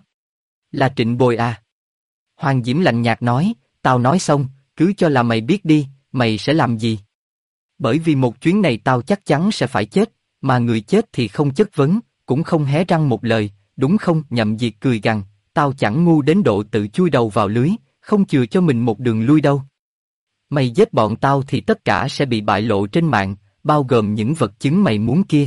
Là Trịnh Bồi à? Hoàng Diễm lạnh nhạt nói, tao nói xong, cứ cho là mày biết đi, mày sẽ làm gì? Bởi vì một chuyến này tao chắc chắn sẽ phải chết, mà người chết thì không chất vấn, cũng không hé răng một lời, đúng không? Nhậm Diệt cười gằn, tao chẳng ngu đến độ tự chui đầu vào lưới, không chừa cho mình một đường lui đâu. Mày giết bọn tao thì tất cả sẽ bị bại lộ trên mạng, bao gồm những vật chứng mày muốn kia.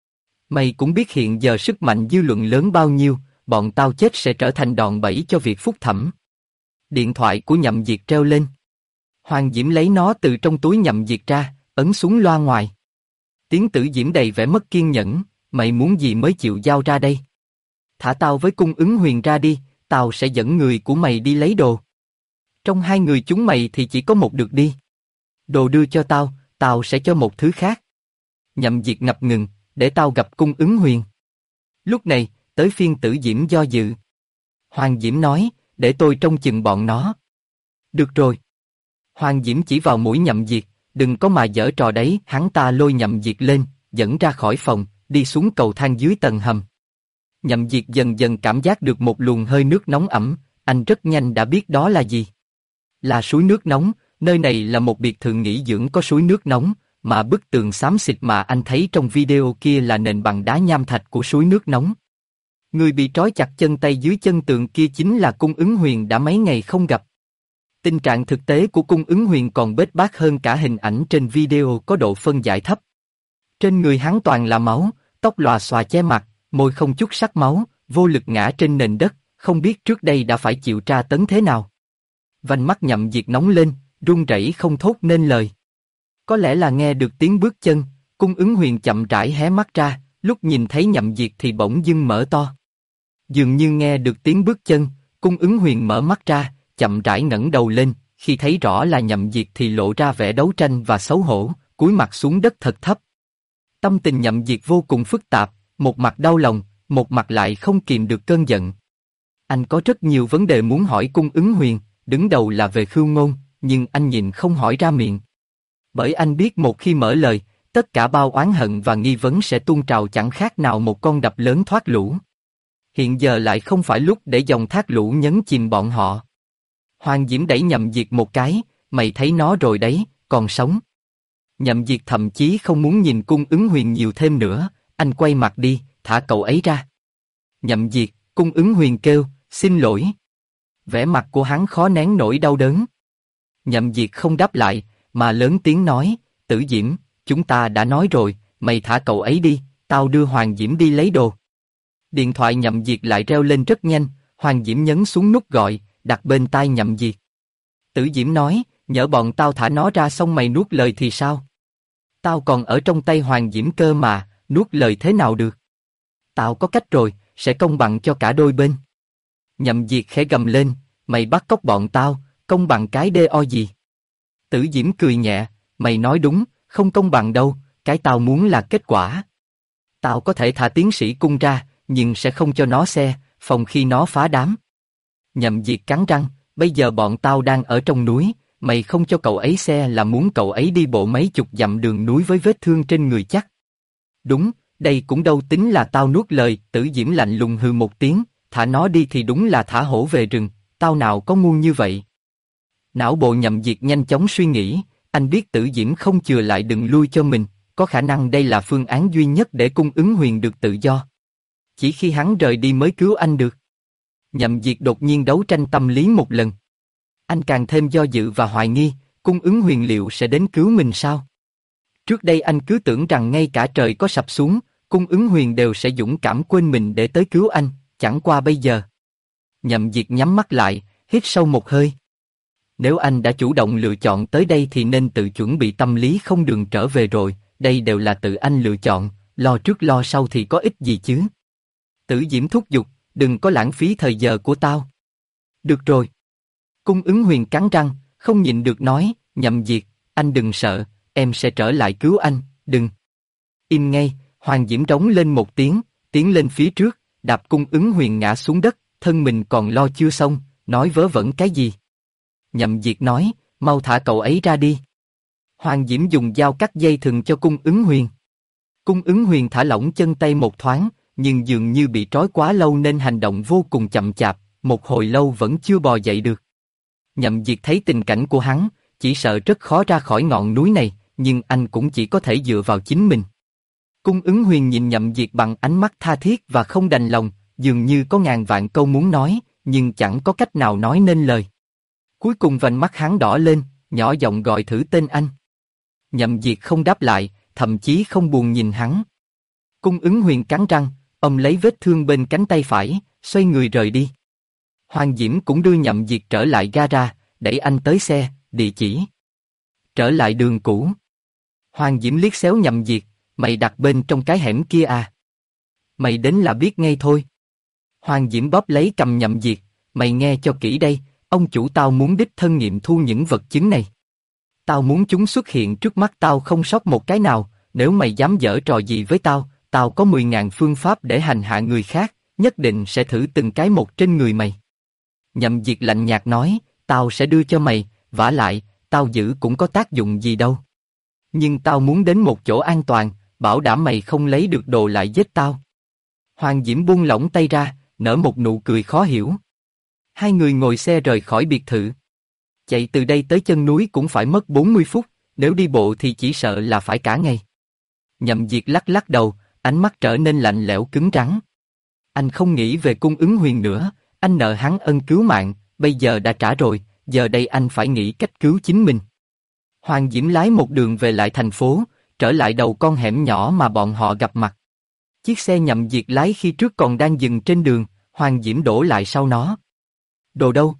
Mày cũng biết hiện giờ sức mạnh dư luận lớn bao nhiêu, bọn tao chết sẽ trở thành đòn bẩy cho việc phúc thẩm. Điện thoại của Nhậm Diệt reo lên. Hoàng Diễm lấy nó từ trong túi Nhậm Diệt ra, ấn xuống loa ngoài. Tiếng Tử Diễm đầy vẻ mất kiên nhẫn, mày muốn gì mới chịu giao ra đây? Thả tao với Cung Ứng Huyền ra đi, tao sẽ dẫn người của mày đi lấy đồ. Trong hai người chúng mày thì chỉ có một được đi. Đồ đưa cho tao, tao sẽ cho một thứ khác. Nhậm Diệt ngập ngừng, để tao gặp Cung Ứng Huyền. Lúc này, tới phiên Tử Diễm do dự. Hoàng Diễm nói, để tôi trông chừng bọn nó. Được rồi. Hoàng Diễm chỉ vào mũi Nhậm Diệt, đừng có mà giở trò đấy. Hắn ta lôi Nhậm Diệt lên, dẫn ra khỏi phòng, đi xuống cầu thang dưới tầng hầm. Nhậm Diệt dần dần cảm giác được một luồng hơi nước nóng ẩm, anh rất nhanh đã biết đó là gì. Là suối nước nóng, nơi này là một biệt thự nghỉ dưỡng có suối nước nóng, mà bức tường xám xịt mà anh thấy trong video kia là nền bằng đá nham thạch của suối nước nóng. Người bị trói chặt chân tay dưới chân tường kia chính là Cung Ứng Huyền đã mấy ngày không gặp. Tình trạng thực tế của Cung Ứng Huyền còn bết bát hơn cả hình ảnh trên video có độ phân giải thấp. Trên người hắn toàn là máu, tóc lòa xòa che mặt, môi không chút sắc máu, vô lực ngã trên nền đất, không biết trước đây đã phải chịu tra tấn thế nào. Vành mắt Nhậm Diệt nóng lên, run rẩy không thốt nên lời. Có lẽ là nghe được tiếng bước chân, Cung Ứng Huyền chậm rãi hé mắt ra, lúc nhìn thấy Nhậm Diệt thì bỗng dưng mở to. Dường như nghe được tiếng bước chân, Cung Ứng Huyền mở mắt ra, chậm rãi ngẩng đầu lên, khi thấy rõ là Nhậm Diệt thì lộ ra vẻ đấu tranh và xấu hổ, cúi mặt xuống đất thật thấp. Tâm tình Nhậm Diệt vô cùng phức tạp, một mặt đau lòng, một mặt lại không kìm được cơn giận. Anh có rất nhiều vấn đề muốn hỏi Cung Ứng Huyền, đứng đầu là về Khưu Ngôn, nhưng anh nhịn không hỏi ra miệng. Bởi anh biết một khi mở lời, tất cả bao oán hận và nghi vấn sẽ tuôn trào chẳng khác nào một con đập lớn thoát lũ. Hiện giờ lại không phải lúc để dòng thác lũ nhấn chìm bọn họ. Hoàng Diễm đẩy Nhậm Diệt một cái, mày thấy nó rồi đấy, còn sống. Nhậm Diệt thậm chí không muốn nhìn Cung Ứng Huyền nhiều thêm nữa, anh quay mặt đi, thả cậu ấy ra. Nhậm Diệt, Cung Ứng Huyền kêu, xin lỗi. Vẻ mặt của hắn khó nén nỗi đau đớn. Nhậm Diệt không đáp lại, mà lớn tiếng nói, Tử Diễm, chúng ta đã nói rồi, mày thả cậu ấy đi, tao đưa Hoàng Diễm đi lấy đồ. Điện thoại Nhậm Diệt lại reo lên rất nhanh, Hoàng Diễm nhấn xuống nút gọi, đặt bên tai Nhậm Diệt. Tử Diễm nói, nhỡ bọn tao thả nó ra xong mày nuốt lời thì sao? Tao còn ở trong tay Hoàng Diễm cơ mà, nuốt lời thế nào được? Tao có cách rồi, sẽ công bằng cho cả đôi bên. Nhậm Diệt khẽ gầm lên, mày bắt cóc bọn tao, công bằng cái đê o gì? Tử Diễm cười nhẹ, mày nói đúng, không công bằng đâu, cái tao muốn là kết quả. Tao có thể thả tiến sĩ Cung ra, nhưng sẽ không cho nó xe, phòng khi nó phá đám. Nhậm Diệt cắn răng, bây giờ bọn tao đang ở trong núi, mày không cho cậu ấy xe là muốn cậu ấy đi bộ mấy chục dặm đường núi với vết thương trên người chắc. Đúng, đây cũng đâu tính là tao nuốt lời. Tử Diễm lạnh lùng hừ một tiếng, thả nó đi thì đúng là thả hổ về rừng, tao nào có ngu như vậy. Não bộ Nhậm Diệt nhanh chóng suy nghĩ, anh biết Tử Diễm không chừa lại đừng lui cho mình, có khả năng đây là phương án duy nhất để Cung Ứng Huyền được tự do. Chỉ khi hắn rời đi mới cứu anh được. Nhậm Diệt đột nhiên đấu tranh tâm lý một lần. Anh càng thêm do dự và hoài nghi, Cung Ứng Huyền liệu sẽ đến cứu mình sao? Trước đây anh cứ tưởng rằng ngay cả trời có sập xuống, Cung Ứng Huyền đều sẽ dũng cảm quên mình để tới cứu anh, chẳng qua bây giờ. Nhậm Diệt nhắm mắt lại, hít sâu một hơi. Nếu anh đã chủ động lựa chọn tới đây thì nên tự chuẩn bị tâm lý không đường trở về rồi, đây đều là tự anh lựa chọn, lo trước lo sau thì có ích gì chứ? Tử Diễm thúc giục, đừng có lãng phí thời giờ của tao. Được rồi. Cung Ứng Huyền cắn răng, không nhịn được nói, Nhậm Diệt, anh đừng sợ, em sẽ trở lại cứu anh, đừng. Im ngay, Hoàng Diễm rống lên một tiếng, tiến lên phía trước, đạp Cung Ứng Huyền ngã xuống đất, thân mình còn lo chưa xong, nói vớ vẩn cái gì. Nhậm Diệt nói, mau thả cậu ấy ra đi. Hoàng Diễm dùng dao cắt dây thừng cho Cung Ứng Huyền. Cung Ứng Huyền thả lỏng chân tay một thoáng, nhưng dường như bị trói quá lâu nên hành động vô cùng chậm chạp, một hồi lâu vẫn chưa bò dậy được. Nhậm Diệt thấy tình cảnh của hắn, chỉ sợ rất khó ra khỏi ngọn núi này, nhưng anh cũng chỉ có thể dựa vào chính mình. Cung Ứng Huyền nhìn Nhậm Diệt bằng ánh mắt tha thiết và không đành lòng, dường như có ngàn vạn câu muốn nói, nhưng chẳng có cách nào nói nên lời. Cuối cùng vành mắt hắn đỏ lên, nhỏ giọng gọi thử tên anh. Nhậm Diệt không đáp lại, thậm chí không buồn nhìn hắn. Cung Ứng Huyền cắn răng, ông lấy vết thương bên cánh tay phải, xoay người rời đi. Hoàng Diễm cũng đưa Nhậm Diệt trở lại gara, đẩy anh tới xe, địa chỉ. Trở lại đường cũ. Hoàng Diễm liếc xéo Nhậm Diệt, mày đặt bên trong cái hẻm kia à? Mày đến là biết ngay thôi. Hoàng Diễm bóp lấy cầm Nhậm Diệt, mày nghe cho kỹ đây, ông chủ tao muốn đích thân nghiệm thu những vật chứng này. Tao muốn chúng xuất hiện trước mắt tao không sót một cái nào, nếu mày dám giở trò gì với tao, tao có 10.000 phương pháp để hành hạ người khác, nhất định sẽ thử từng cái một trên người mày. Nhậm Diệt lạnh nhạt nói, tao sẽ đưa cho mày, vả lại, tao giữ cũng có tác dụng gì đâu. Nhưng tao muốn đến một chỗ an toàn, bảo đảm mày không lấy được đồ lại giết tao. Hoàng Diễm buông lỏng tay ra, nở một nụ cười khó hiểu. Hai người ngồi xe rời khỏi biệt thự. Chạy từ đây tới chân núi cũng phải mất 40 phút, nếu đi bộ thì chỉ sợ là phải cả ngày. Nhậm Diệt lắc lắc đầu, ánh mắt trở nên lạnh lẽo cứng rắn. Anh không nghĩ về Cung Ứng Huyền nữa, anh nợ hắn ân cứu mạng, bây giờ đã trả rồi, giờ đây anh phải nghĩ cách cứu chính mình. Hoàng Diễm lái một đường về lại thành phố, trở lại đầu con hẻm nhỏ mà bọn họ gặp mặt. Chiếc xe Nhậm Diệt lái khi trước còn đang dừng trên đường, Hoàng Diễm đổ lại sau nó. Đồ đâu?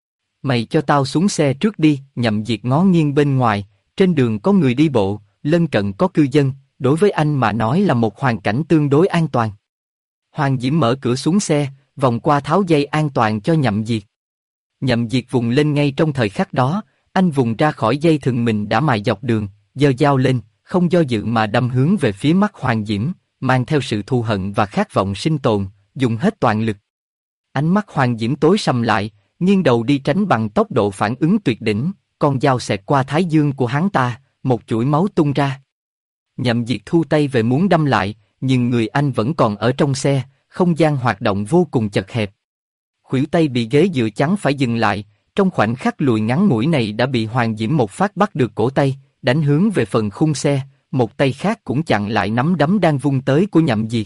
Mày cho tao xuống xe trước đi. Nhậm Diệt ngó nghiêng bên ngoài, trên đường có người đi bộ, lân cận có cư dân, đối với anh mà nói là một hoàn cảnh tương đối an toàn. Hoàng Diễm mở cửa xuống xe, vòng qua tháo dây an toàn cho Nhậm Diệt. Nhậm Diệt vùng lên ngay trong thời khắc đó, anh vùng ra khỏi dây thừng mình đã mài dọc đường, giơ dao lên, không do dự mà đâm hướng về phía mắt Hoàng Diễm, mang theo sự thù hận và khát vọng sinh tồn, dùng hết toàn lực. Ánh mắt Hoàng Diễm tối sầm lại, nghiêng đầu đi tránh bằng tốc độ phản ứng tuyệt đỉnh, con dao xẹt qua thái dương của hắn ta, một chuỗi máu tung ra. Nhậm Diệt thu tay về muốn đâm lại, nhưng người anh vẫn còn ở trong xe, không gian hoạt động vô cùng chật hẹp. Khuỷu tay bị ghế dựa chắn phải dừng lại, trong khoảnh khắc lùi ngắn ngủi này đã bị Hoàng Diễm một phát bắt được cổ tay, đánh hướng về phần khung xe, một tay khác cũng chặn lại nắm đấm đang vung tới của Nhậm Diệt.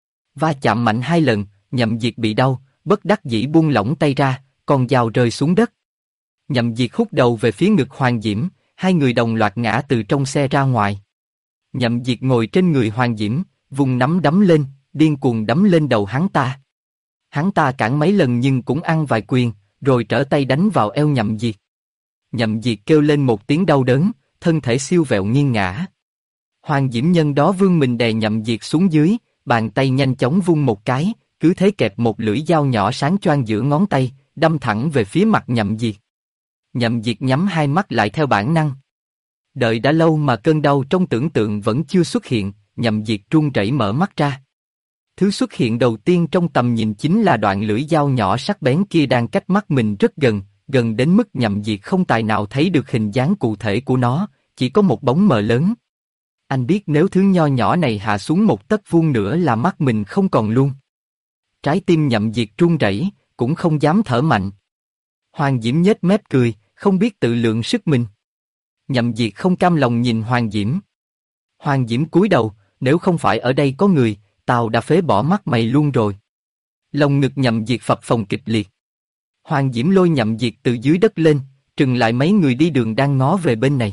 Va chạm mạnh 2 lần, Nhậm Diệt bị đau, bất đắc dĩ buông lỏng tay ra, con dao rơi xuống đất. Nhậm Diệt hút đầu về phía ngực Hoàng Diễm, hai người đồng loạt ngã từ trong xe ra ngoài. Nhậm Diệt ngồi trên người Hoàng Diễm, vùng nắm đấm lên, điên cuồng đấm lên đầu hắn ta. Hắn ta cản mấy lần nhưng cũng ăn vài quyền, rồi trở tay đánh vào eo Nhậm Diệt. Nhậm Diệt kêu lên một tiếng đau đớn, thân thể siêu vẹo nghiêng ngã. Hoàng Diễm nhân đó vươn mình đè Nhậm Diệt xuống dưới, bàn tay nhanh chóng vung một cái, cứ thế kẹp một lưỡi dao nhỏ sáng choang giữa ngón tay, đâm thẳng về phía mặt Nhậm Diệt. Nhậm Diệt nhắm hai mắt lại theo bản năng. Đợi đã lâu mà cơn đau trong tưởng tượng vẫn chưa xuất hiện, Nhậm Diệt run rẩy mở mắt ra. Thứ xuất hiện đầu tiên trong tầm nhìn chính là đoạn lưỡi dao nhỏ sắc bén kia đang cách mắt mình rất gần, gần đến mức Nhậm Diệt không tài nào thấy được hình dáng cụ thể của nó, chỉ có một bóng mờ lớn. Anh biết nếu thứ nho nhỏ này hạ xuống một tấc vuông nữa là mắt mình không còn luôn. Trái tim Nhậm Diệt run rẩy, cũng không dám thở mạnh. Hoàng Diễm nhếch mép cười, không biết tự lượng sức mình. Nhậm Diệt không cam lòng nhìn Hoàng Diễm. Hoàng Diễm cúi đầu, nếu không phải ở đây có người, tao đã phế bỏ mắt mày luôn rồi. Lồng ngực Nhậm Diệt phập phồng kịch liệt. Hoàng Diễm lôi Nhậm Diệt từ dưới đất lên, trừng lại mấy người đi đường đang ngó về bên này.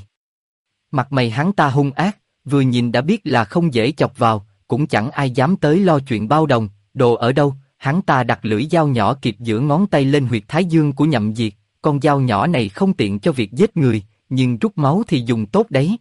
Mặt mày hắn ta hung ác, vừa nhìn đã biết là không dễ chọc vào, cũng chẳng ai dám tới lo chuyện bao đồng, đồ ở đâu. Hắn ta đặt lưỡi dao nhỏ kịp giữa ngón tay lên huyệt thái dương của Nhậm Diệt, con dao nhỏ này không tiện cho việc giết người, nhưng rút máu thì dùng tốt đấy.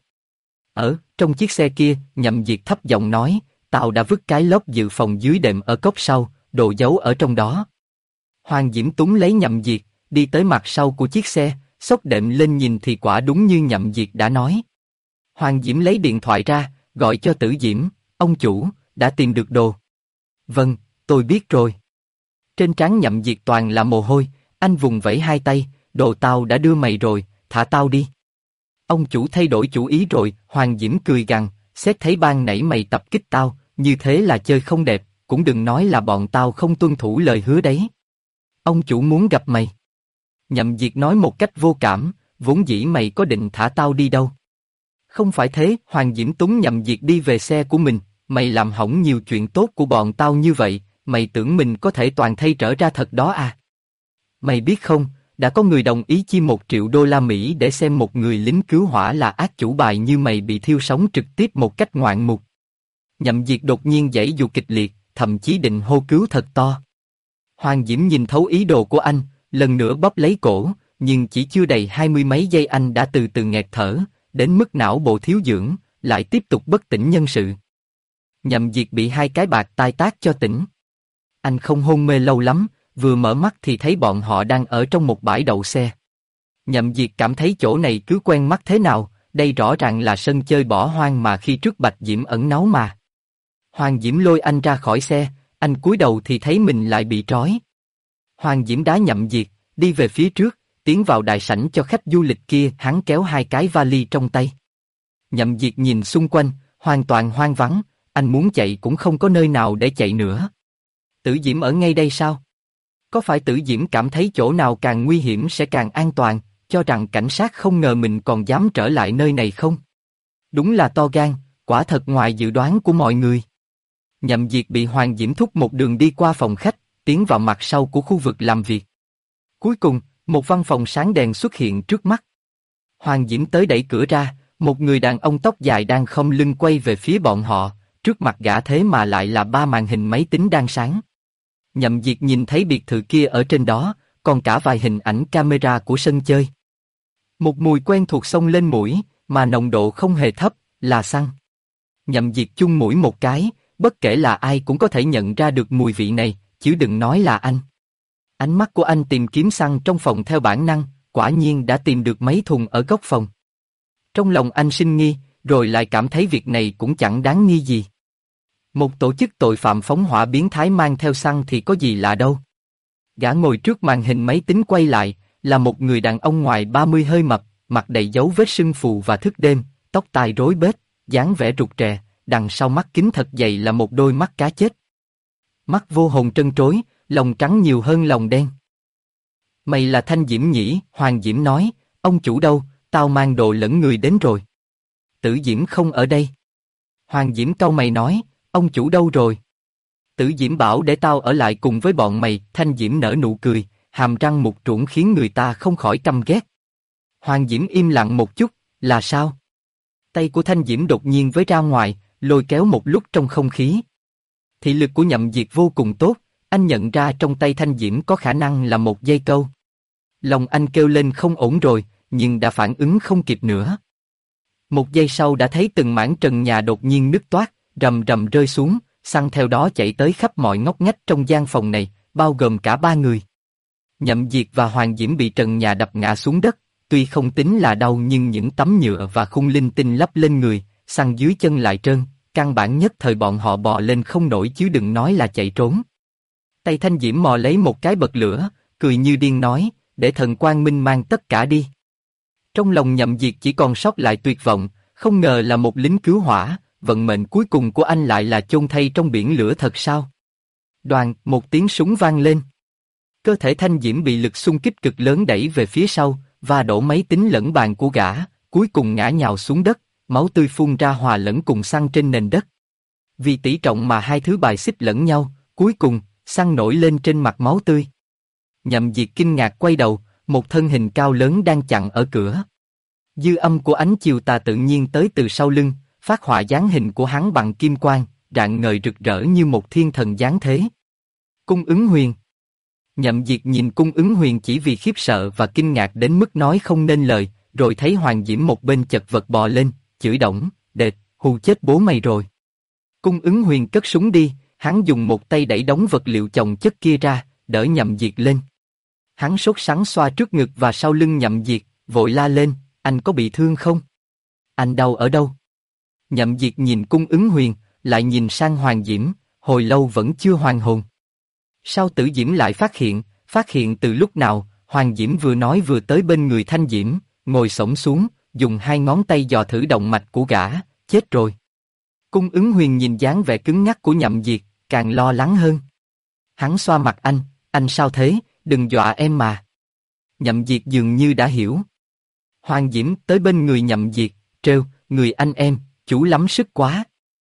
Trong chiếc xe kia, Nhậm Diệt thấp giọng nói, tao đã vứt cái lốp dự phòng dưới đệm ở cốp sau, đồ giấu ở trong đó. Hoàng Diễm túm lấy Nhậm Diệt, đi tới mặt sau của chiếc xe, xốc đệm lên nhìn thì quả đúng như Nhậm Diệt đã nói. Hoàng Diễm lấy điện thoại ra, gọi cho Tử Diễm, ông chủ, đã tìm được đồ. Vâng, tôi biết rồi. Trên trán Nhậm Diệt toàn là mồ hôi, anh vùng vẫy hai tay, đồ tao đã đưa mày rồi, thả tao đi. Ông chủ thay đổi chủ ý rồi, Hoàng Diễm cười gằn, xét thấy ban nãy mày tập kích tao, như thế là chơi không đẹp, cũng đừng nói là bọn tao không tuân thủ lời hứa đấy. Ông chủ muốn gặp mày. Nhậm Diệt nói một cách vô cảm, vốn dĩ mày có định thả tao đi đâu. Không phải thế, Hoàng Diễm túm Nhậm Diệt đi về xe của mình, mày làm hỏng nhiều chuyện tốt của bọn tao như vậy, mày tưởng mình có thể toàn thay trở ra thật đó à? Mày biết không, đã có người đồng ý chi 1 triệu đô la Mỹ để xem một người lính cứu hỏa là ác chủ bài như mày bị thiêu sống trực tiếp một cách ngoạn mục. Nhậm Diệt đột nhiên giãy giụa kịch liệt, thậm chí định hô cứu thật to. Hoàng Diễm nhìn thấu ý đồ của anh, lần nữa bóp lấy cổ, nhưng chỉ chưa đầy 20 mấy giây anh đã từ từ nghẹt thở, đến mức não bộ thiếu dưỡng, lại tiếp tục bất tỉnh nhân sự. Nhậm Diệt bị 2 cái bạt tai tát cho tỉnh. Anh không hôn mê lâu lắm, vừa mở mắt thì thấy bọn họ đang ở trong một bãi đậu xe. Nhậm Diệt cảm thấy chỗ này cứ quen mắt thế nào, đây rõ ràng là sân chơi bỏ hoang mà khi trước Bạch Diễm ẩn náu mà. Hoàng Diễm lôi anh ra khỏi xe, anh cúi đầu thì thấy mình lại bị trói. Hoàng Diễm đá Nhậm Diệt, đi về phía trước, tiến vào đại sảnh cho khách du lịch kia, hắn kéo 2 cái vali trong tay. Nhậm Diệt nhìn xung quanh, hoàn toàn hoang vắng, anh muốn chạy cũng không có nơi nào để chạy nữa. Tử Diễm ở ngay đây sao? Có phải Tử Diễm cảm thấy chỗ nào càng nguy hiểm sẽ càng an toàn, cho rằng cảnh sát không ngờ mình còn dám trở lại nơi này không? Đúng là to gan, quả thật ngoài dự đoán của mọi người. Nhậm Diệt bị Hoàng Diễm thúc một đường đi qua phòng khách, tiến vào mặt sau của khu vực làm việc. Cuối cùng, một văn phòng sáng đèn xuất hiện trước mắt. Hoàng Diễm tới đẩy cửa ra, một người đàn ông tóc dài đang khom lưng quay về phía bọn họ, trước mặt gã thế mà lại là 3 màn hình máy tính đang sáng. Nhậm Diệt nhìn thấy biệt thự kia ở trên đó, còn cả vài hình ảnh camera của sân chơi. Một mùi quen thuộc xông lên mũi, mà nồng độ không hề thấp, là xăng. Nhậm Diệt chung mũi một cái, bất kể là ai cũng có thể nhận ra được mùi vị này, chứ đừng nói là anh. Ánh mắt của anh tìm kiếm xăng trong phòng theo bản năng, quả nhiên đã tìm được mấy thùng ở góc phòng. Trong lòng anh sinh nghi, rồi lại cảm thấy việc này cũng chẳng đáng nghi gì. Một tổ chức tội phạm phóng hỏa biến thái mang theo xăng thì có gì lạ đâu. Gã ngồi trước màn hình máy tính quay lại, là một người đàn ông ngoài 30 hơi mập, mặt đầy dấu vết sưng phù và thức đêm, tóc tai rối bết, dáng vẻ rụt rè, đằng sau mắt kính thật dày là một đôi mắt cá chết. Mắt vô hồn trân trối, lòng trắng nhiều hơn lòng đen. Mày là Thanh Diễm nhỉ? Hoàng Diễm nói, ông chủ đâu, tao mang đồ lẫn người đến rồi. Tử Diễm không ở đây. Hoàng Diễm cau mày nói, ông chủ đâu rồi? Tử Diễm bảo để tao ở lại cùng với bọn mày. Thanh Diễm nở nụ cười, hàm răng mục trũng khiến người ta không khỏi căm ghét. Hoàng Diễm im lặng một chút, là sao? Tay của Thanh Diễm đột nhiên với ra ngoài, lôi kéo một lúc trong không khí. Thị lực của Nhậm Diệt vô cùng tốt, anh nhận ra trong tay Thanh Diễm có khả năng là một dây câu. Lòng anh kêu lên không ổn rồi, nhưng đã phản ứng không kịp nữa. Một giây sau đã thấy từng mảng trần nhà đột nhiên nứt toác, rầm rầm rơi xuống, xăng theo đó chạy tới khắp mọi ngóc ngách trong gian phòng này, bao gồm cả 3 người. Nhậm Diệt và Hoàng Diễm bị trần nhà đập ngã xuống đất, tuy không tính là đau nhưng những tấm nhựa và khung linh tinh lắp lên người, xăng dưới chân lại trơn, căn bản nhất thời bọn họ bò lên không nổi chứ đừng nói là chạy trốn. Tay Thanh Diễm mò lấy một cái bật lửa, cười như điên nói, để thần Quang Minh mang tất cả đi. Trong lòng Nhậm Diệt chỉ còn sót lại tuyệt vọng, không ngờ là một lính cứu hỏa, vận mệnh cuối cùng của anh lại là chôn thay trong biển lửa thật sao? Đoàn, một tiếng súng vang lên. Cơ thể Thanh Diễm bị lực xung kích cực lớn đẩy về phía sau, và đổ máy tính lẫn bàn của gã, cuối cùng ngã nhào xuống đất, máu tươi phun ra hòa lẫn cùng xăng trên nền đất. Vì tỷ trọng mà hai thứ bài xích lẫn nhau, cuối cùng, xăng nổi lên trên mặt máu tươi. Nhậm Diệt kinh ngạc quay đầu, một thân hình cao lớn đang chặn ở cửa. Dư âm của ánh chiều tà tự nhiên tới từ sau lưng, phát họa dáng hình của hắn bằng kim quang, rạng ngời rực rỡ như một thiên thần giáng thế. Cung Ứng Huyền. Nhậm Diệt nhìn Cung Ứng Huyền chỉ vì khiếp sợ và kinh ngạc đến mức nói không nên lời, rồi thấy Hoàng Diễm một bên chật vật bò lên, chửi đổng, đệt, hù chết bố mày rồi. Cung Ứng Huyền cất súng đi, hắn dùng một tay đẩy đống vật liệu chồng chất kia ra, đỡ Nhậm Diệt lên. Hắn sốt sắng xoa trước ngực và sau lưng Nhậm Diệt, vội la lên, anh có bị thương không? Anh đau ở đâu? Nhậm Diệt nhìn Cung Ứng Huyền, lại nhìn sang Hoàng Diễm, hồi lâu vẫn chưa hoàn hồn. Sao Tử Diễm lại phát hiện từ lúc nào? Hoàng Diễm vừa nói vừa tới bên người Thanh Diễm, ngồi xổm xuống, dùng 2 ngón tay dò thử động mạch của gã, chết rồi. Cung Ứng Huyền nhìn dáng vẻ cứng nhắc của Nhậm Diệt, càng lo lắng hơn. Hắn xoa mặt anh sao thế, đừng dọa em mà. Nhậm Diệt dường như đã hiểu. Hoàng Diễm tới bên người Nhậm Diệt, trêu, người anh em, chú lắm sức quá.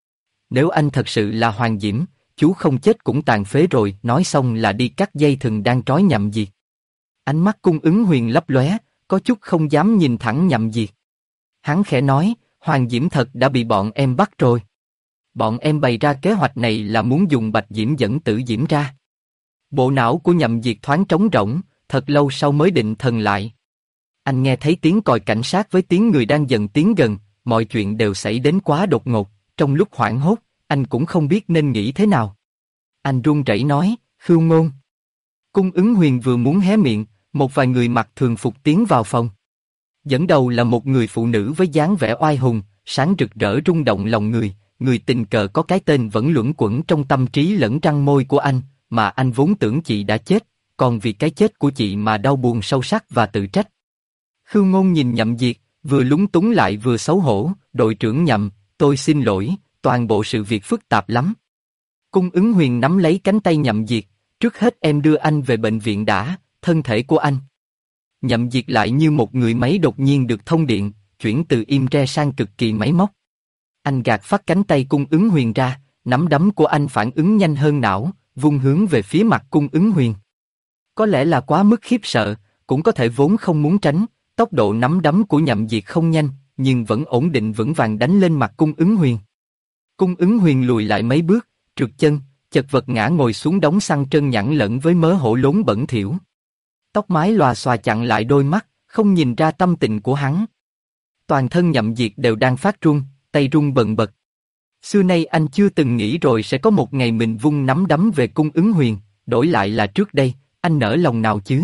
Nếu anh thật sự là Hoàng Diễm, chú không chết cũng tàn phế rồi. Nói xong là đi cắt dây thừng đang trói Nhậm Diệt. Ánh mắt Cung Ứng Huyền lấp lóe, có chút không dám nhìn thẳng Nhậm Diệt. Hắn khẽ nói, Hoàng Diễm thật đã bị bọn em bắt rồi. Bọn em bày ra kế hoạch này là muốn dùng Bạch Diễm dẫn Tử Diễm ra. Bộ não của Nhậm Diệt thoáng trống rỗng, thật lâu sau mới định thần lại. Anh nghe thấy tiếng còi cảnh sát với tiếng người đang dần tiến gần, mọi chuyện đều xảy đến quá đột ngột, trong lúc hoảng hốt, anh cũng không biết nên nghĩ thế nào. Anh run rẩy nói, Khưu Ngôn. Cung Ứng Huyền vừa muốn hé miệng, một vài người mặc thường phục tiến vào phòng. Dẫn đầu là một người phụ nữ với dáng vẻ oai hùng, sáng rực rỡ rung động lòng người tình cờ có cái tên vẫn luẩn quẩn trong tâm trí lẫn răng môi của anh, mà anh vốn tưởng chị đã chết, còn vì cái chết của chị mà đau buồn sâu sắc và tự trách. Khưu Ngôn nhìn Nhậm Diệt, vừa lúng túng lại vừa xấu hổ, đội trưởng Nhậm, tôi xin lỗi, toàn bộ sự việc phức tạp lắm. Cung Ứng Huyền nắm lấy cánh tay Nhậm Diệt, trước hết em đưa anh về bệnh viện đã, thân thể của anh. Nhậm Diệt lại như một người máy đột nhiên được thông điện, chuyển từ im re sang cực kỳ máy móc. Anh gạt phát cánh tay Cung Ứng Huyền ra, nắm đấm của anh phản ứng nhanh hơn não, vung hướng về phía mặt Cung Ứng Huyền. Có lẽ là quá mức khiếp sợ, cũng có thể vốn không muốn tránh, tốc độ nắm đấm của Nhậm Diệt không nhanh, nhưng vẫn ổn định vững vàng đánh lên mặt Cung Ứng Huyền. Cung Ứng Huyền lùi lại mấy bước, trượt chân, chật vật ngã ngồi xuống đống xăng trơn nhẵn lẫn với mớ hổ lốn bẩn thỉu. Tóc mái lòa xòa chặn lại đôi mắt, không nhìn ra tâm tình của hắn. Toàn thân Nhậm Diệt đều đang phát run, tay run bần bật. Xưa nay anh chưa từng nghĩ rồi sẽ có một ngày mình vung nắm đấm về Cung Ứng Huyền, đổi lại là trước đây, anh nỡ lòng nào chứ?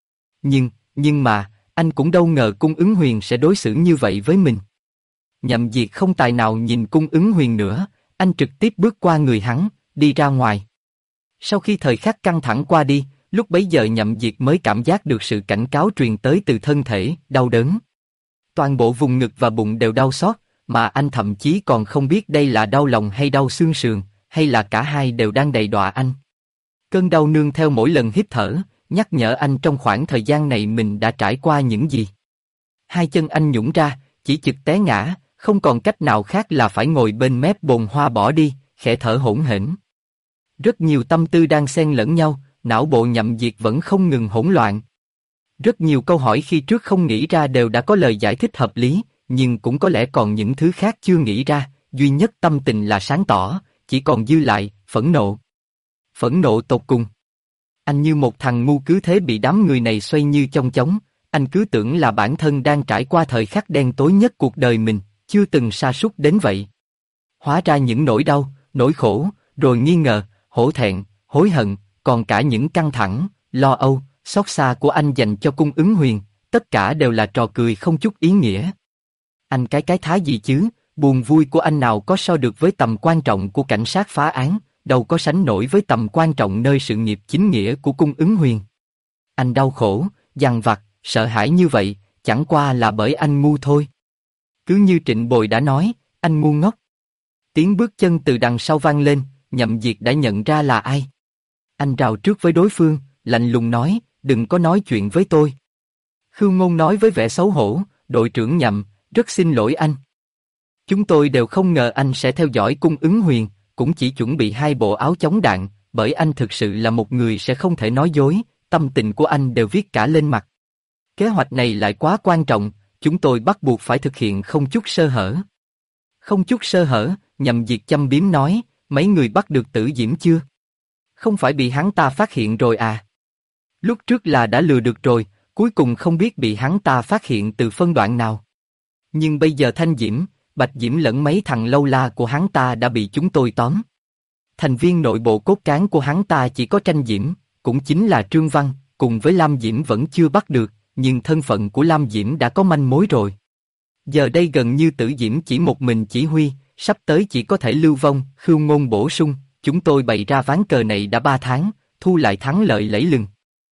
Nhưng mà, anh cũng đâu ngờ Cung Ứng Huyền sẽ đối xử như vậy với mình. Nhậm Diệt không tài nào nhìn Cung Ứng Huyền nữa, anh trực tiếp bước qua người hắn, đi ra ngoài. Sau khi thời khắc căng thẳng qua đi, lúc bấy giờ Nhậm Diệt mới cảm giác được sự cảnh cáo truyền tới từ thân thể, đau đớn. Toàn bộ vùng ngực và bụng đều đau xót, mà anh thậm chí còn không biết đây là đau lòng hay đau xương sườn, hay là cả hai đều đang đầy đọa anh. Cơn đau nương theo mỗi lần hít thở, nhắc nhở anh trong khoảng thời gian này mình đã trải qua những gì. Hai chân anh nhũn ra, chỉ chực té ngã, không còn cách nào khác là phải ngồi bên mép bồn hoa bỏ đi, khẽ thở hổn hển. Rất nhiều tâm tư đang xen lẫn nhau, não bộ Nhậm Diệt vẫn không ngừng hỗn loạn. Rất nhiều câu hỏi khi trước không nghĩ ra đều đã có lời giải thích hợp lý, nhưng cũng có lẽ còn những thứ khác chưa nghĩ ra, duy nhất tâm tình là sáng tỏ, chỉ còn dư lại, phẫn nộ. Phẫn nộ tột cùng. Anh như một thằng ngu cứ thế bị đám người này xoay như chong chóng, anh cứ tưởng là bản thân đang trải qua thời khắc đen tối nhất cuộc đời mình, chưa từng sa sút đến vậy. Hóa ra những nỗi đau, nỗi khổ, rồi nghi ngờ, hổ thẹn, hối hận, còn cả những căng thẳng, lo âu, xót xa của anh dành cho Cung Ứng Huyền, tất cả đều là trò cười không chút ý nghĩa. Anh cái thá gì chứ, buồn vui của anh nào có so được với tầm quan trọng của cảnh sát phá án, đâu có sánh nổi với tầm quan trọng nơi sự nghiệp chính nghĩa của Cung Ứng Huyền. Anh đau khổ, dằn vặt, sợ hãi như vậy, chẳng qua là bởi anh ngu thôi. Cứ như Trịnh Bồi đã nói, anh ngu ngốc. Tiếng bước chân từ đằng sau vang lên, Nhậm Diệt đã nhận ra là ai. Anh rào trước với đối phương, lạnh lùng nói, đừng có nói chuyện với tôi. Khưu Ngôn nói với vẻ xấu hổ, đội trưởng Nhậm, rất xin lỗi anh. Chúng tôi đều không ngờ anh sẽ theo dõi Cung Ứng Huyền, cũng chỉ chuẩn bị 2 bộ áo chống đạn, bởi anh thực sự là một người sẽ không thể nói dối, tâm tình của anh đều viết cả lên mặt. Kế hoạch này lại quá quan trọng, chúng tôi bắt buộc phải thực hiện không chút sơ hở. Không chút sơ hở, Nhậm Diệt châm biếm nói, mấy người bắt được Tử Diễm chưa? Không phải bị hắn ta phát hiện rồi à? Lúc trước là đã lừa được rồi, cuối cùng không biết bị hắn ta phát hiện từ phân đoạn nào. Nhưng bây giờ Thanh Diễm, Bạch Diễm lẫn mấy thằng lâu la của hắn ta đã bị chúng tôi tóm. Thành viên nội bộ cốt cán của hắn ta chỉ có Tranh Diễm, cũng chính là Trương Văn, cùng với Lam Diễm vẫn chưa bắt được, nhưng thân phận của Lam Diễm đã có manh mối rồi. Giờ đây gần như Tử Diễm chỉ một mình chỉ huy, sắp tới chỉ có thể lưu vong. Khưu Ngôn bổ sung, chúng tôi bày ra ván cờ này đã 3 tháng, thu lại thắng lợi lẫy lừng.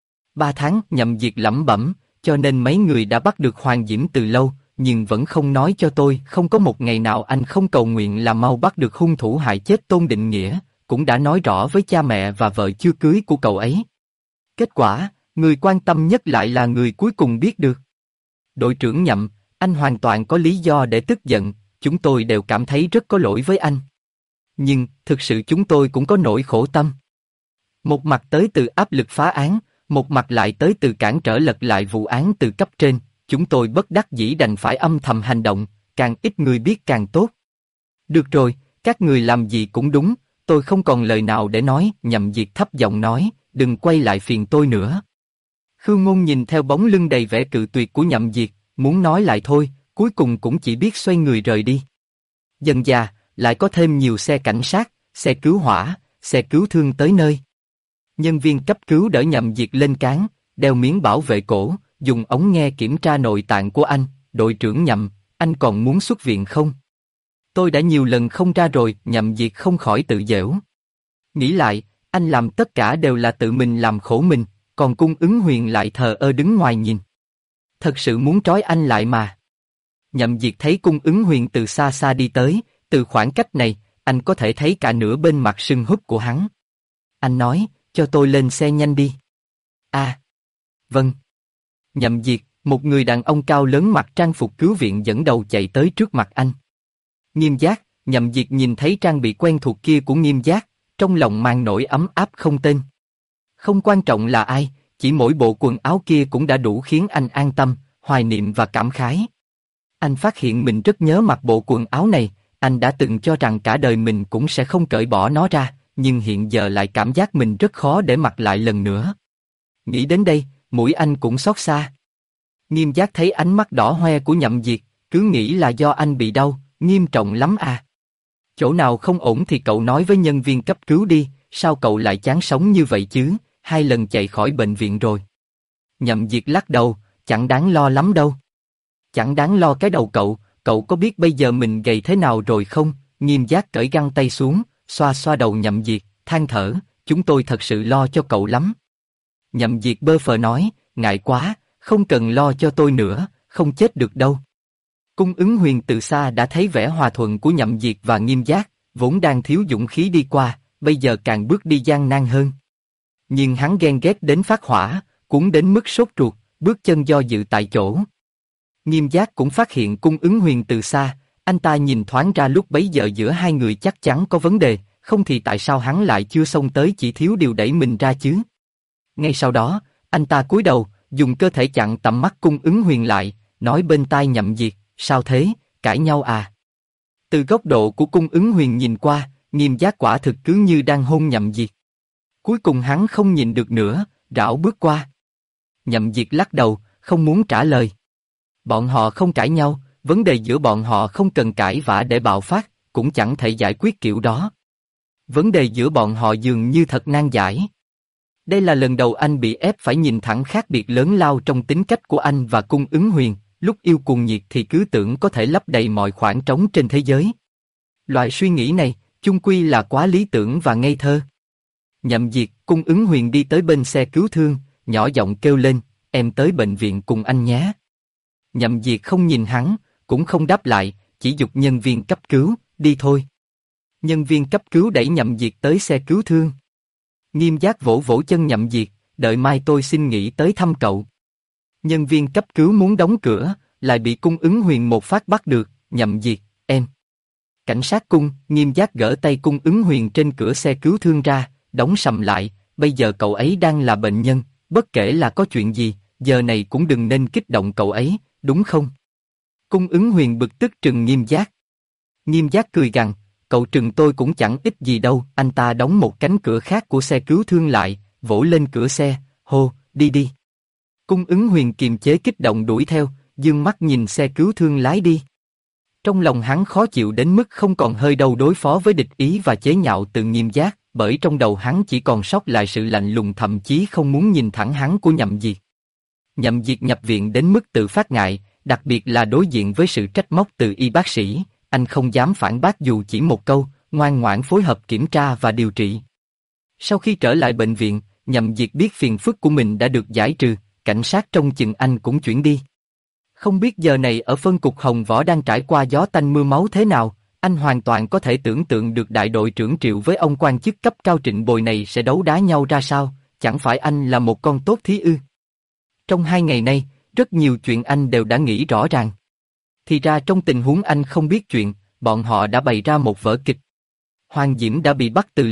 3 tháng, Nhậm Diệt lẩm bẩm, cho nên mấy người đã bắt được Hoàng Diễm từ lâu, nhưng vẫn không nói cho tôi. Không có một ngày nào anh không cầu nguyện là mau bắt được hung thủ hại chết Tôn Định Nghĩa, cũng đã nói rõ với cha mẹ và vợ chưa cưới của cậu ấy. Kết quả, người quan tâm nhất lại là người cuối cùng biết được. Đội trưởng Nhậm, anh hoàn toàn có lý do để tức giận, chúng tôi đều cảm thấy rất có lỗi với anh. Nhưng, thực sự chúng tôi cũng có nỗi khổ tâm. Một mặt tới từ áp lực phá án, Một mặt lại tới từ cản trở lật lại vụ án từ cấp trên, chúng tôi bất đắc dĩ đành phải âm thầm hành động, càng ít người biết càng tốt. Được rồi, các người làm gì cũng đúng, tôi không còn lời nào để nói. Nhậm Diệt thấp giọng nói, đừng quay lại phiền tôi nữa. Khương Ngôn nhìn theo bóng lưng đầy vẻ cự tuyệt của Nhậm Diệt, muốn nói lại thôi, cuối cùng cũng chỉ biết xoay người rời đi. Dần dà, lại có thêm nhiều xe cảnh sát, xe cứu hỏa, xe cứu thương tới nơi. Nhân viên cấp cứu đỡ Nhậm Diệt lên cáng, đeo miếng bảo vệ cổ, dùng ống nghe kiểm tra nội tạng của anh. Đội trưởng Nhậm, anh còn muốn xuất viện không? Tôi đã nhiều lần không ra rồi. Nhậm Diệt không khỏi tự giễu. Nghĩ lại, anh làm tất cả đều là tự mình làm khổ mình, còn Cung Ứng Huyền lại thờ ơ đứng ngoài nhìn. Thật sự muốn trói anh lại mà. Nhậm Diệt thấy Cung Ứng Huyền từ xa xa đi tới, từ khoảng cách này, anh có thể thấy cả nửa bên mặt sưng húp của hắn. Anh nói, cho tôi lên xe nhanh đi. À, vâng. Nhậm Diệt, một người đàn ông cao lớn mặc trang phục cứu viện dẫn đầu chạy tới trước mặt anh. Nghiêm Giác. Nhậm Diệt nhìn thấy trang bị quen thuộc kia của Nghiêm Giác, trong lòng mang nỗi ấm áp không tên. Không quan trọng là ai, chỉ mỗi bộ quần áo kia cũng đã đủ khiến anh an tâm, hoài niệm và cảm khái. Anh phát hiện mình rất nhớ mặc bộ quần áo này, anh đã từng cho rằng cả đời mình cũng sẽ không cởi bỏ nó ra, nhưng hiện giờ lại cảm giác mình rất khó để mặc lại lần nữa. Nghĩ đến đây, mũi anh cũng xót xa. Nghiêm Giác thấy ánh mắt đỏ hoe của Nhậm Diệt, cứ nghĩ là do anh bị đau, nghiêm trọng lắm à. Chỗ nào không ổn thì cậu nói với nhân viên cấp cứu đi, sao cậu lại chán sống như vậy chứ, 2 lần chạy khỏi bệnh viện rồi. Nhậm Diệt lắc đầu, chẳng đáng lo lắm đâu. Chẳng đáng lo cái đầu cậu có biết bây giờ mình gầy thế nào rồi không? Nghiêm Giác cởi găng tay xuống, xoa xoa đầu Nhậm Diệt, than thở, chúng tôi thật sự lo cho cậu lắm. Nhậm Diệt bơ phờ nói, ngại quá, không cần lo cho tôi nữa, không chết được đâu. Cung Ứng Huyền từ xa đã thấy vẻ hòa thuận của Nhậm Diệt và Nghiêm Giác, vốn đang thiếu dũng khí đi qua, bây giờ càng bước đi gian nan hơn. Nhưng hắn ghen ghét đến phát hỏa, cuốn đến mức sốt ruột, bước chân do dự tại chỗ. Nghiêm Giác cũng phát hiện Cung Ứng Huyền từ xa, anh ta nhìn thoáng ra lúc bấy giờ giữa hai người chắc chắn có vấn đề, không thì tại sao hắn lại chưa xông tới, chỉ thiếu điều đẩy mình ra chứ. Ngay sau đó, anh ta cúi đầu, dùng cơ thể chặn tầm mắt Cung Ứng Huyền lại, nói bên tai Nhậm Diệt, sao thế, cãi nhau à? Từ góc độ của Cung Ứng Huyền nhìn qua, Nghiêm Giác quả thực cứ như đang hôn Nhậm Diệt. Cuối cùng hắn không nhìn được nữa, rảo bước qua. Nhậm Diệt lắc đầu, không muốn trả lời. Bọn họ không cãi nhau, vấn đề giữa bọn họ không cần cãi vã để bạo phát, cũng chẳng thể giải quyết kiểu đó. Vấn đề giữa bọn họ dường như thật nan giải. Đây là lần đầu anh bị ép phải nhìn thẳng khác biệt lớn lao trong tính cách của anh và Cung Ứng Huyền, lúc yêu cuồng nhiệt thì cứ tưởng có thể lấp đầy mọi khoảng trống trên thế giới. Loại suy nghĩ này, chung quy là quá lý tưởng và ngây thơ. Nhậm Diệt, Cung Ứng Huyền đi tới bên xe cứu thương, nhỏ giọng kêu lên, em tới bệnh viện cùng anh nhé. Nhậm Diệt không nhìn hắn, cũng không đáp lại, chỉ giục nhân viên cấp cứu, đi thôi. Nhân viên cấp cứu đẩy Nhậm Diệt tới xe cứu thương. Nghiêm Giác vỗ vỗ chân Nhậm Diệt, đợi mai tôi xin nghỉ tới thăm cậu. Nhân viên cấp cứu muốn đóng cửa, lại bị Cung Ứng Huyền một phát bắt được, Nhậm Diệt, em. Cảnh sát Cung, Nghiêm Giác gỡ tay Cung Ứng Huyền trên cửa xe cứu thương ra, đóng sầm lại, bây giờ cậu ấy đang là bệnh nhân, bất kể là có chuyện gì, giờ này cũng đừng nên kích động cậu ấy, đúng không? Cung Ứng Huyền bực tức trừng Nghiêm Giác. Nghiêm Giác cười gằn, cậu trừng tôi cũng chẳng ích gì đâu. Anh ta đóng một cánh cửa khác của xe cứu thương lại, vỗ lên cửa xe, hô, đi đi. Cung Ứng Huyền kiềm chế kích động đuổi theo, dương mắt nhìn xe cứu thương lái đi. Trong lòng hắn khó chịu đến mức không còn hơi đâu đối phó với địch ý và chế nhạo từ Nghiêm Giác, bởi trong đầu hắn chỉ còn sót lại sự lạnh lùng thậm chí không muốn nhìn thẳng hắn của Nhậm Diệt. Nhậm Diệt nhập viện đến mức tự phát ngại, đặc biệt là đối diện với sự trách móc từ y bác sĩ, anh không dám phản bác dù chỉ một câu, ngoan ngoãn phối hợp kiểm tra và điều trị. Sau khi trở lại bệnh viện, Nhậm Diệt biết phiền phức của mình đã được giải trừ, cảnh sát trông chừng anh cũng chuyển đi. Không biết giờ này ở phân cục Hồng Võ đang trải qua gió tanh mưa máu thế nào, anh hoàn toàn có thể tưởng tượng được đại đội trưởng Triệu với ông quan chức cấp cao Trịnh Bồi này sẽ đấu đá nhau ra sao, chẳng phải anh là một con tốt thí ư. Trong 2 ngày nay, rất nhiều chuyện anh đều đã nghĩ rõ ràng. Thì ra trong tình huống anh không biết chuyện, bọn họ đã bày ra một vở kịch. Hoàng Diễm đã bị bắt từ lâu,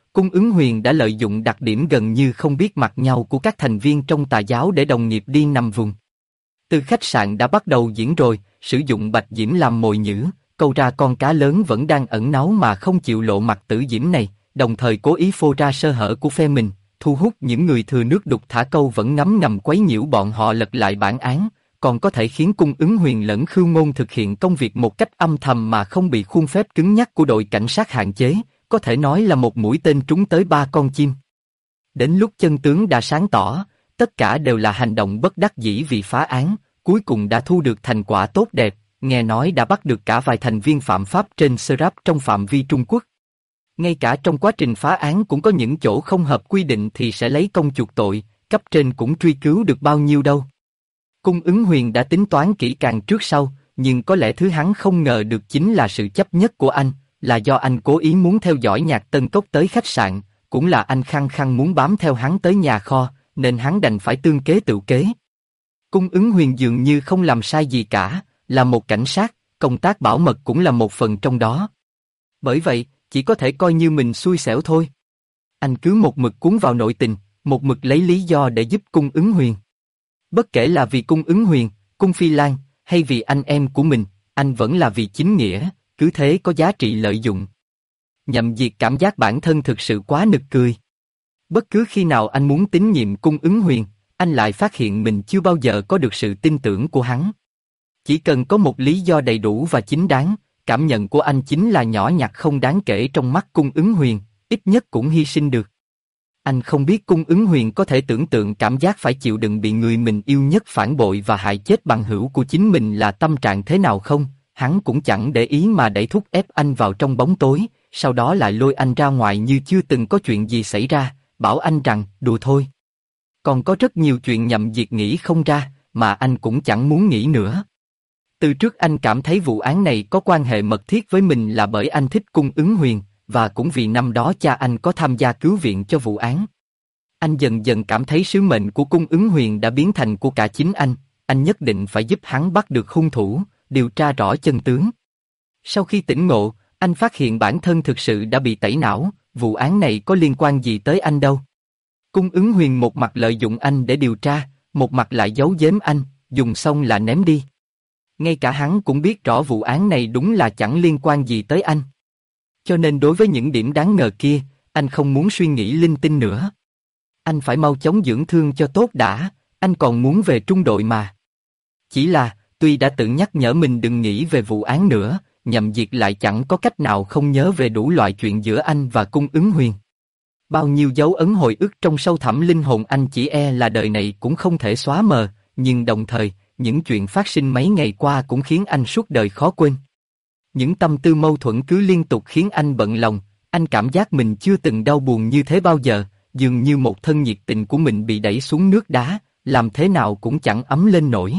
Cung Ứng Huyền đã lợi dụng đặc điểm gần như không biết mặt nhau của các thành viên trong tà giáo để đồng nghiệp đi nằm vùng. Từ khách sạn đã bắt đầu diễn rồi, sử dụng bạch diễm làm mồi nhử, câu ra con cá lớn vẫn đang ẩn náu mà không chịu lộ mặt tử diễm này, đồng thời cố ý phô ra sơ hở của phe mình, thu hút những người thừa nước đục thả câu vẫn ngấm ngầm quấy nhiễu bọn họ lật lại bản án, còn có thể khiến Cung Ứng Huyền lẫn Khưu Ngôn thực hiện công việc một cách âm thầm mà không bị khuôn phép cứng nhắc của đội cảnh sát hạn chế, có thể nói là một mũi tên trúng tới 3 con chim. Đến lúc chân tướng đã sáng tỏ, tất cả đều là hành động bất đắc dĩ vì phá án, cuối cùng đã thu được thành quả tốt đẹp, nghe nói đã bắt được cả vài thành viên phạm pháp trên Serap trong phạm vi Trung Quốc. Ngay cả trong quá trình phá án cũng có những chỗ không hợp quy định thì sẽ lấy công chuộc tội, cấp trên cũng truy cứu được bao nhiêu đâu. Cung Ứng Huyền đã tính toán kỹ càng trước sau, nhưng có lẽ thứ hắn không ngờ được chính là sự chấp nhất của anh, là do anh cố ý muốn theo dõi Nhạc Tân Cốc tới khách sạn, cũng là anh khăng khăng muốn bám theo hắn tới nhà kho, nên hắn đành phải tương kế tự kế. Cung Ứng Huyền dường như không làm sai gì cả, là một cảnh sát, công tác bảo mật cũng là một phần trong đó. Bởi vậy, chỉ có thể coi như mình xui xẻo thôi. Anh cứ một mực cuốn vào nội tình, một mực lấy lý do để giúp Cung Ứng Huyền. Bất kể là vì Cung Ứng Huyền, Cung Phi Lan, hay vì anh em của mình, anh vẫn là vì chính nghĩa, cứ thế có giá trị lợi dụng. Nhậm Diệt cảm giác bản thân thực sự quá nực cười. Bất cứ khi nào anh muốn tín nhiệm Cung Ứng Huyền, anh lại phát hiện mình chưa bao giờ có được sự tin tưởng của hắn. Chỉ cần có một lý do đầy đủ và chính đáng, cảm nhận của anh chính là nhỏ nhặt không đáng kể trong mắt Cung Ứng Huyền, ít nhất cũng hy sinh được. Anh không biết Cung Ứng Huyền có thể tưởng tượng cảm giác phải chịu đựng bị người mình yêu nhất phản bội và hại chết bằng hữu của chính mình là tâm trạng thế nào không? Hắn cũng chẳng để ý mà đẩy thúc ép anh vào trong bóng tối, sau đó lại lôi anh ra ngoài như chưa từng có chuyện gì xảy ra, bảo anh rằng đùa thôi. Còn có rất nhiều chuyện Nhậm Diệt nghĩ không ra, mà anh cũng chẳng muốn nghĩ nữa. Từ trước anh cảm thấy vụ án này có quan hệ mật thiết với mình là bởi anh thích Cung Ứng Huyền, và cũng vì năm đó cha anh có tham gia cứu viện cho vụ án. Anh dần dần cảm thấy sứ mệnh của Cung Ứng Huyền đã biến thành của cả chính anh nhất định phải giúp hắn bắt được hung thủ, điều tra rõ chân tướng. Sau khi tỉnh ngộ, anh phát hiện bản thân thực sự đã bị tẩy não, vụ án này có liên quan gì tới anh đâu. Cung Ứng Huyền một mặt lợi dụng anh để điều tra, một mặt lại giấu giếm anh, dùng xong là ném đi. Ngay cả hắn cũng biết rõ vụ án này đúng là chẳng liên quan gì tới anh. Cho nên đối với những điểm đáng ngờ kia, anh không muốn suy nghĩ linh tinh nữa. Anh phải mau chóng dưỡng thương cho tốt đã, anh còn muốn về trung đội mà. Chỉ là, tuy đã tự nhắc nhở mình đừng nghĩ về vụ án nữa, Nhậm Diệt lại chẳng có cách nào không nhớ về đủ loại chuyện giữa anh và Cung Ứng Huyền. Bao nhiêu dấu ấn hồi ức trong sâu thẳm linh hồn anh chỉ e là đời này cũng không thể xóa mờ, nhưng đồng thời, những chuyện phát sinh mấy ngày qua cũng khiến anh suốt đời khó quên. Những tâm tư mâu thuẫn cứ liên tục khiến anh bận lòng, anh cảm giác mình chưa từng đau buồn như thế bao giờ, dường như một thân nhiệt tình của mình bị đẩy xuống nước đá, làm thế nào cũng chẳng ấm lên nổi.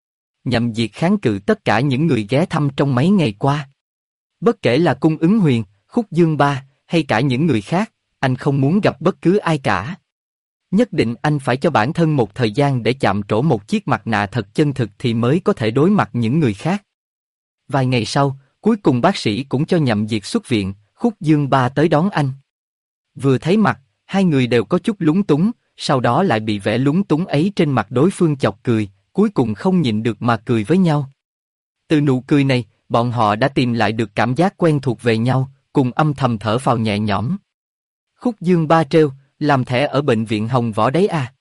Nhậm Diệt kháng cự tất cả những người ghé thăm trong mấy ngày qua. Bất kể là Cung Ứng Huyền, Khúc Dương Ba, hay cả những người khác, anh không muốn gặp bất cứ ai cả. Nhất định anh phải cho bản thân một thời gian để chạm trổ một chiếc mặt nạ thật chân thực thì mới có thể đối mặt những người khác. Vài ngày sau, cuối cùng bác sĩ cũng cho Nhậm Diệt xuất viện, Khúc Dương Ba tới đón anh. Vừa thấy mặt, hai người đều có chút lúng túng, sau đó lại bị vẻ lúng túng ấy trên mặt đối phương chọc cười, cuối cùng không nhịn được mà cười với nhau. Từ nụ cười này, bọn họ đã tìm lại được cảm giác quen thuộc về nhau, cùng âm thầm thở phào nhẹ nhõm. Khúc Dương Ba trêu, làm thẻ ở bệnh viện Hồng Võ đấy à?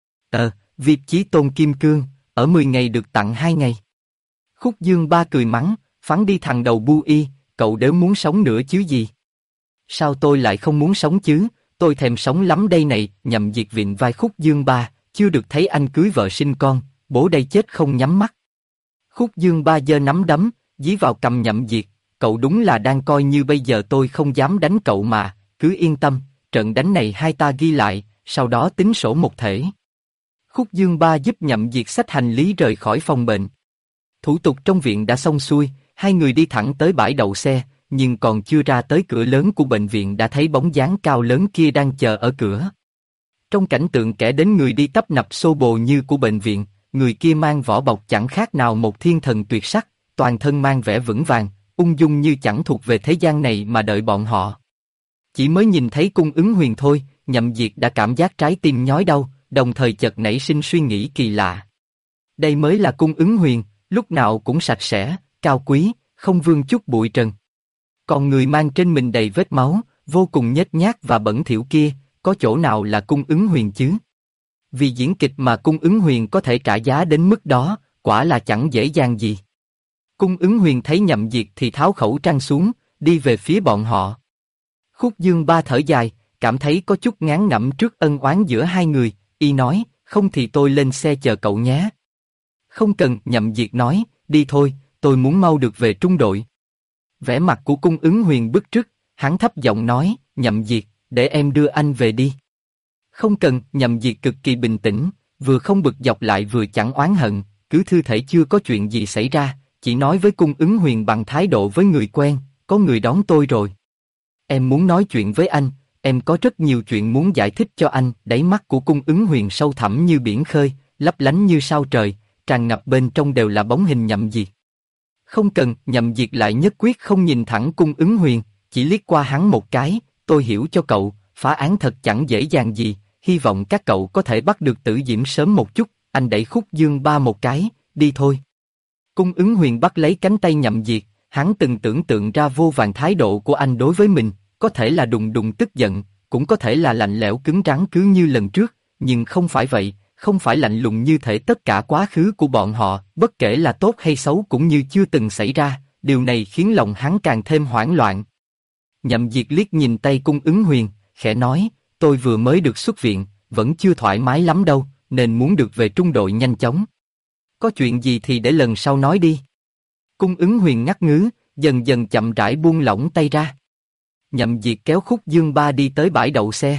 VIP Chí Tôn Kim Cương, ở 10 ngày được tặng 2 ngày. Khúc Dương Ba cười mắng, phắn đi thằng đầu bu y, cậu đéo muốn sống nữa chứ gì? Sao tôi lại không muốn sống chứ, tôi thèm sống lắm đây này. Nhậm Diệt vịn vai Khúc Dương Ba, chưa được thấy anh cưới vợ sinh con, bố đây chết không nhắm mắt. Khúc Dương Ba giơ nắm đấm, dí vào cầm Nhậm Diệt, cậu đúng là đang coi như bây giờ tôi không dám đánh cậu mà, cứ yên tâm, trận đánh này hai ta ghi lại, sau đó tính sổ một thể. Khúc Dương Ba giúp Nhậm Diệt xách hành lý rời khỏi phòng bệnh. Thủ tục trong viện đã xong xuôi, hai người đi thẳng tới bãi đậu xe, nhưng còn chưa ra tới cửa lớn của bệnh viện đã thấy bóng dáng cao lớn kia đang chờ ở cửa. Trong cảnh tượng kẻ đến người đi tấp nập xô bồ như của bệnh viện, người kia mang vỏ bọc chẳng khác nào một thiên thần tuyệt sắc, toàn thân mang vẻ vững vàng, ung dung như chẳng thuộc về thế gian này mà đợi bọn họ. Chỉ mới nhìn thấy Cung Ứng Huyền thôi, Nhậm Diệt đã cảm giác trái tim nhói đau, đồng thời chợt nảy sinh suy nghĩ kỳ lạ. Đây mới là Cung Ứng Huyền, lúc nào cũng sạch sẽ, cao quý, không vương chút bụi trần. Còn người mang trên mình đầy vết máu, vô cùng nhếch nhác và bẩn thỉu kia, có chỗ nào là Cung Ứng Huyền chứ? Vì diễn kịch mà Cung Ứng Huyền có thể trả giá đến mức đó, quả là chẳng dễ dàng gì. Cung Ứng Huyền thấy Nhậm Diệt thì tháo khẩu trang xuống, đi về phía bọn họ. Khúc Dương Ba thở dài, cảm thấy có chút ngán ngẩm trước ân oán giữa hai người, y nói, không thì tôi lên xe chờ cậu nhé. Không cần, Nhậm Diệt nói, đi thôi, tôi muốn mau được về trung đội. Vẻ mặt của Cung Ứng Huyền bức rứt, hắn thấp giọng nói, Nhậm Diệt, để em đưa anh về đi. Không cần, Nhậm Diệt cực kỳ bình tĩnh, vừa không bực dọc lại vừa chẳng oán hận, cứ thư thể chưa có chuyện gì xảy ra, chỉ nói với Cung Ứng Huyền bằng thái độ với người quen, có người đón tôi rồi. Em muốn nói chuyện với anh, em có rất nhiều chuyện muốn giải thích cho anh. Đáy mắt của Cung Ứng Huyền sâu thẳm như biển khơi, lấp lánh như sao trời, tràn ngập bên trong đều là bóng hình Nhậm Diệt. Không cần, Nhậm Diệt lại nhất quyết không nhìn thẳng Cung Ứng Huyền, chỉ liếc qua hắn một cái, tôi hiểu cho cậu, phá án thật chẳng dễ dàng gì, hy vọng các cậu có thể bắt được Tử Diễm sớm một chút. Anh đẩy Khúc Dương Ba một cái, đi thôi. Cung Ứng Huyền bắt lấy cánh tay Nhậm Diệt, hắn từng tưởng tượng ra vô vàn thái độ của anh đối với mình, có thể là đùng đùng tức giận, cũng có thể là lạnh lẽo cứng rắn cứ như lần trước, nhưng không phải vậy, không phải lạnh lùng như thể tất cả quá khứ của bọn họ, bất kể là tốt hay xấu cũng như chưa từng xảy ra, điều này khiến lòng hắn càng thêm hoảng loạn. Nhậm Diệt liếc nhìn tay Cung Ứng Huyền, khẽ nói, tôi vừa mới được xuất viện, vẫn chưa thoải mái lắm đâu, nên muốn được về trung đội nhanh chóng. Có chuyện gì thì để lần sau nói đi. Cung Ứng Huyền ngắt ngứ, dần dần chậm rãi buông lỏng tay ra. Nhậm Diệt kéo Khúc Dương Ba đi tới bãi đậu xe.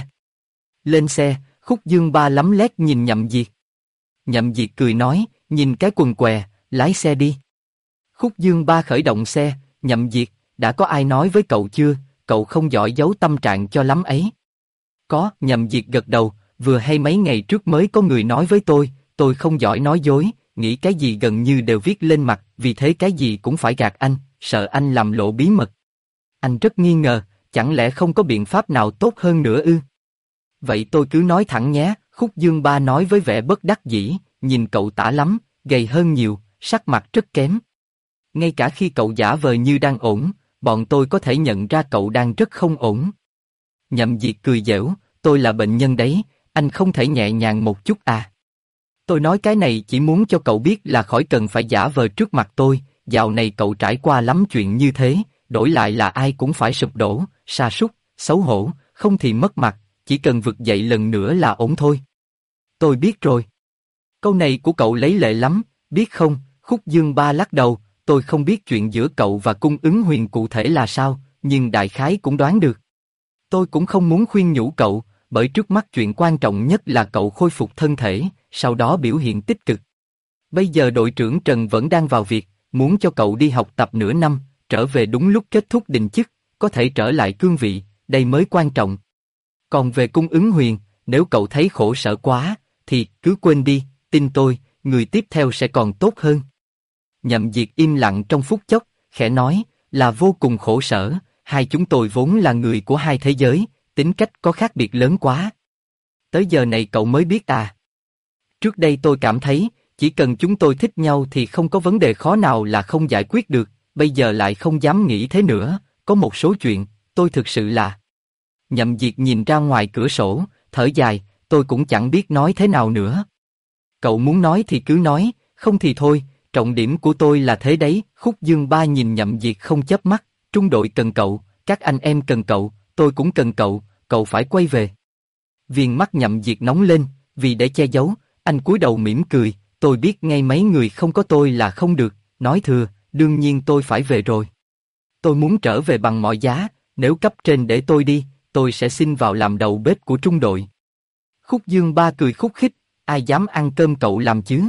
Lên xe, Khúc Dương Ba lấm lét nhìn Nhậm Diệt. Nhậm Diệt cười nói, nhìn cái quần què, lái xe đi. Khúc Dương Ba khởi động xe, Nhậm Diệt, đã có ai nói với cậu chưa, cậu không giỏi giấu tâm trạng cho lắm ấy. Có, Nhậm Diệt gật đầu, vừa hay mấy ngày trước mới có người nói với tôi không giỏi nói dối, nghĩ cái gì gần như đều viết lên mặt, vì thế cái gì cũng phải gạt anh, sợ anh làm lộ bí mật. Anh rất nghi ngờ, chẳng lẽ không có biện pháp nào tốt hơn nữa ư? Vậy tôi cứ nói thẳng nhé, Khúc Dương Ba nói với vẻ bất đắc dĩ, nhìn cậu tả lắm, gầy hơn nhiều, sắc mặt rất kém. Ngay cả khi cậu giả vờ như đang ổn, bọn tôi có thể nhận ra cậu đang rất không ổn. Nhậm Diệt cười giễu, tôi là bệnh nhân đấy, anh không thể nhẹ nhàng một chút à? Tôi nói cái này chỉ muốn cho cậu biết là khỏi cần phải giả vờ trước mặt tôi, dạo này cậu trải qua lắm chuyện như thế, đổi lại là ai cũng phải sụp đổ, sa sút, xấu hổ, không thì mất mặt, chỉ cần vực dậy lần nữa là ổn thôi. Tôi biết rồi. Câu này của cậu lấy lệ lắm, biết không? Khúc Dương Ba lắc đầu, tôi không biết chuyện giữa cậu và Cung Ứng Huyền cụ thể là sao, nhưng đại khái cũng đoán được. Tôi cũng không muốn khuyên nhủ cậu, bởi trước mắt chuyện quan trọng nhất là cậu khôi phục thân thể, sau đó biểu hiện tích cực. Bây giờ đội trưởng Trần vẫn đang vào việc, muốn cho cậu đi học tập nửa năm, trở về đúng lúc kết thúc đình chức, có thể trở lại cương vị, đây mới quan trọng. Còn về Cung Ứng Huyền, nếu cậu thấy khổ sở quá, thì cứ quên đi, tin tôi, người tiếp theo sẽ còn tốt hơn. Nhậm Diệt im lặng trong phút chốc, khẽ nói, là vô cùng khổ sở, hai chúng tôi vốn là người của hai thế giới, tính cách có khác biệt lớn quá. Tới giờ này cậu mới biết à? Trước đây tôi cảm thấy, chỉ cần chúng tôi thích nhau thì không có vấn đề khó nào là không giải quyết được, bây giờ lại không dám nghĩ thế nữa, có một số chuyện, tôi thực sự là... Nhậm Diệt nhìn ra ngoài cửa sổ, thở dài, tôi cũng chẳng biết nói thế nào nữa. Cậu muốn nói thì cứ nói, không thì thôi, trọng điểm của tôi là thế đấy. Khúc Dương Ba nhìn Nhậm Diệt không chớp mắt, trung đội cần cậu, các anh em cần cậu, tôi cũng cần cậu, cậu phải quay về. Viền mắt Nhậm Diệt nóng lên, vì để che giấu, anh cúi đầu mỉm cười, tôi biết ngay mấy người không có tôi là không được, nói thừa, đương nhiên tôi phải về rồi. Tôi muốn trở về bằng mọi giá, nếu cấp trên để tôi đi, tôi sẽ xin vào làm đầu bếp của trung đội. Khúc Dương Ba cười khúc khích, ai dám ăn cơm cậu làm chứ?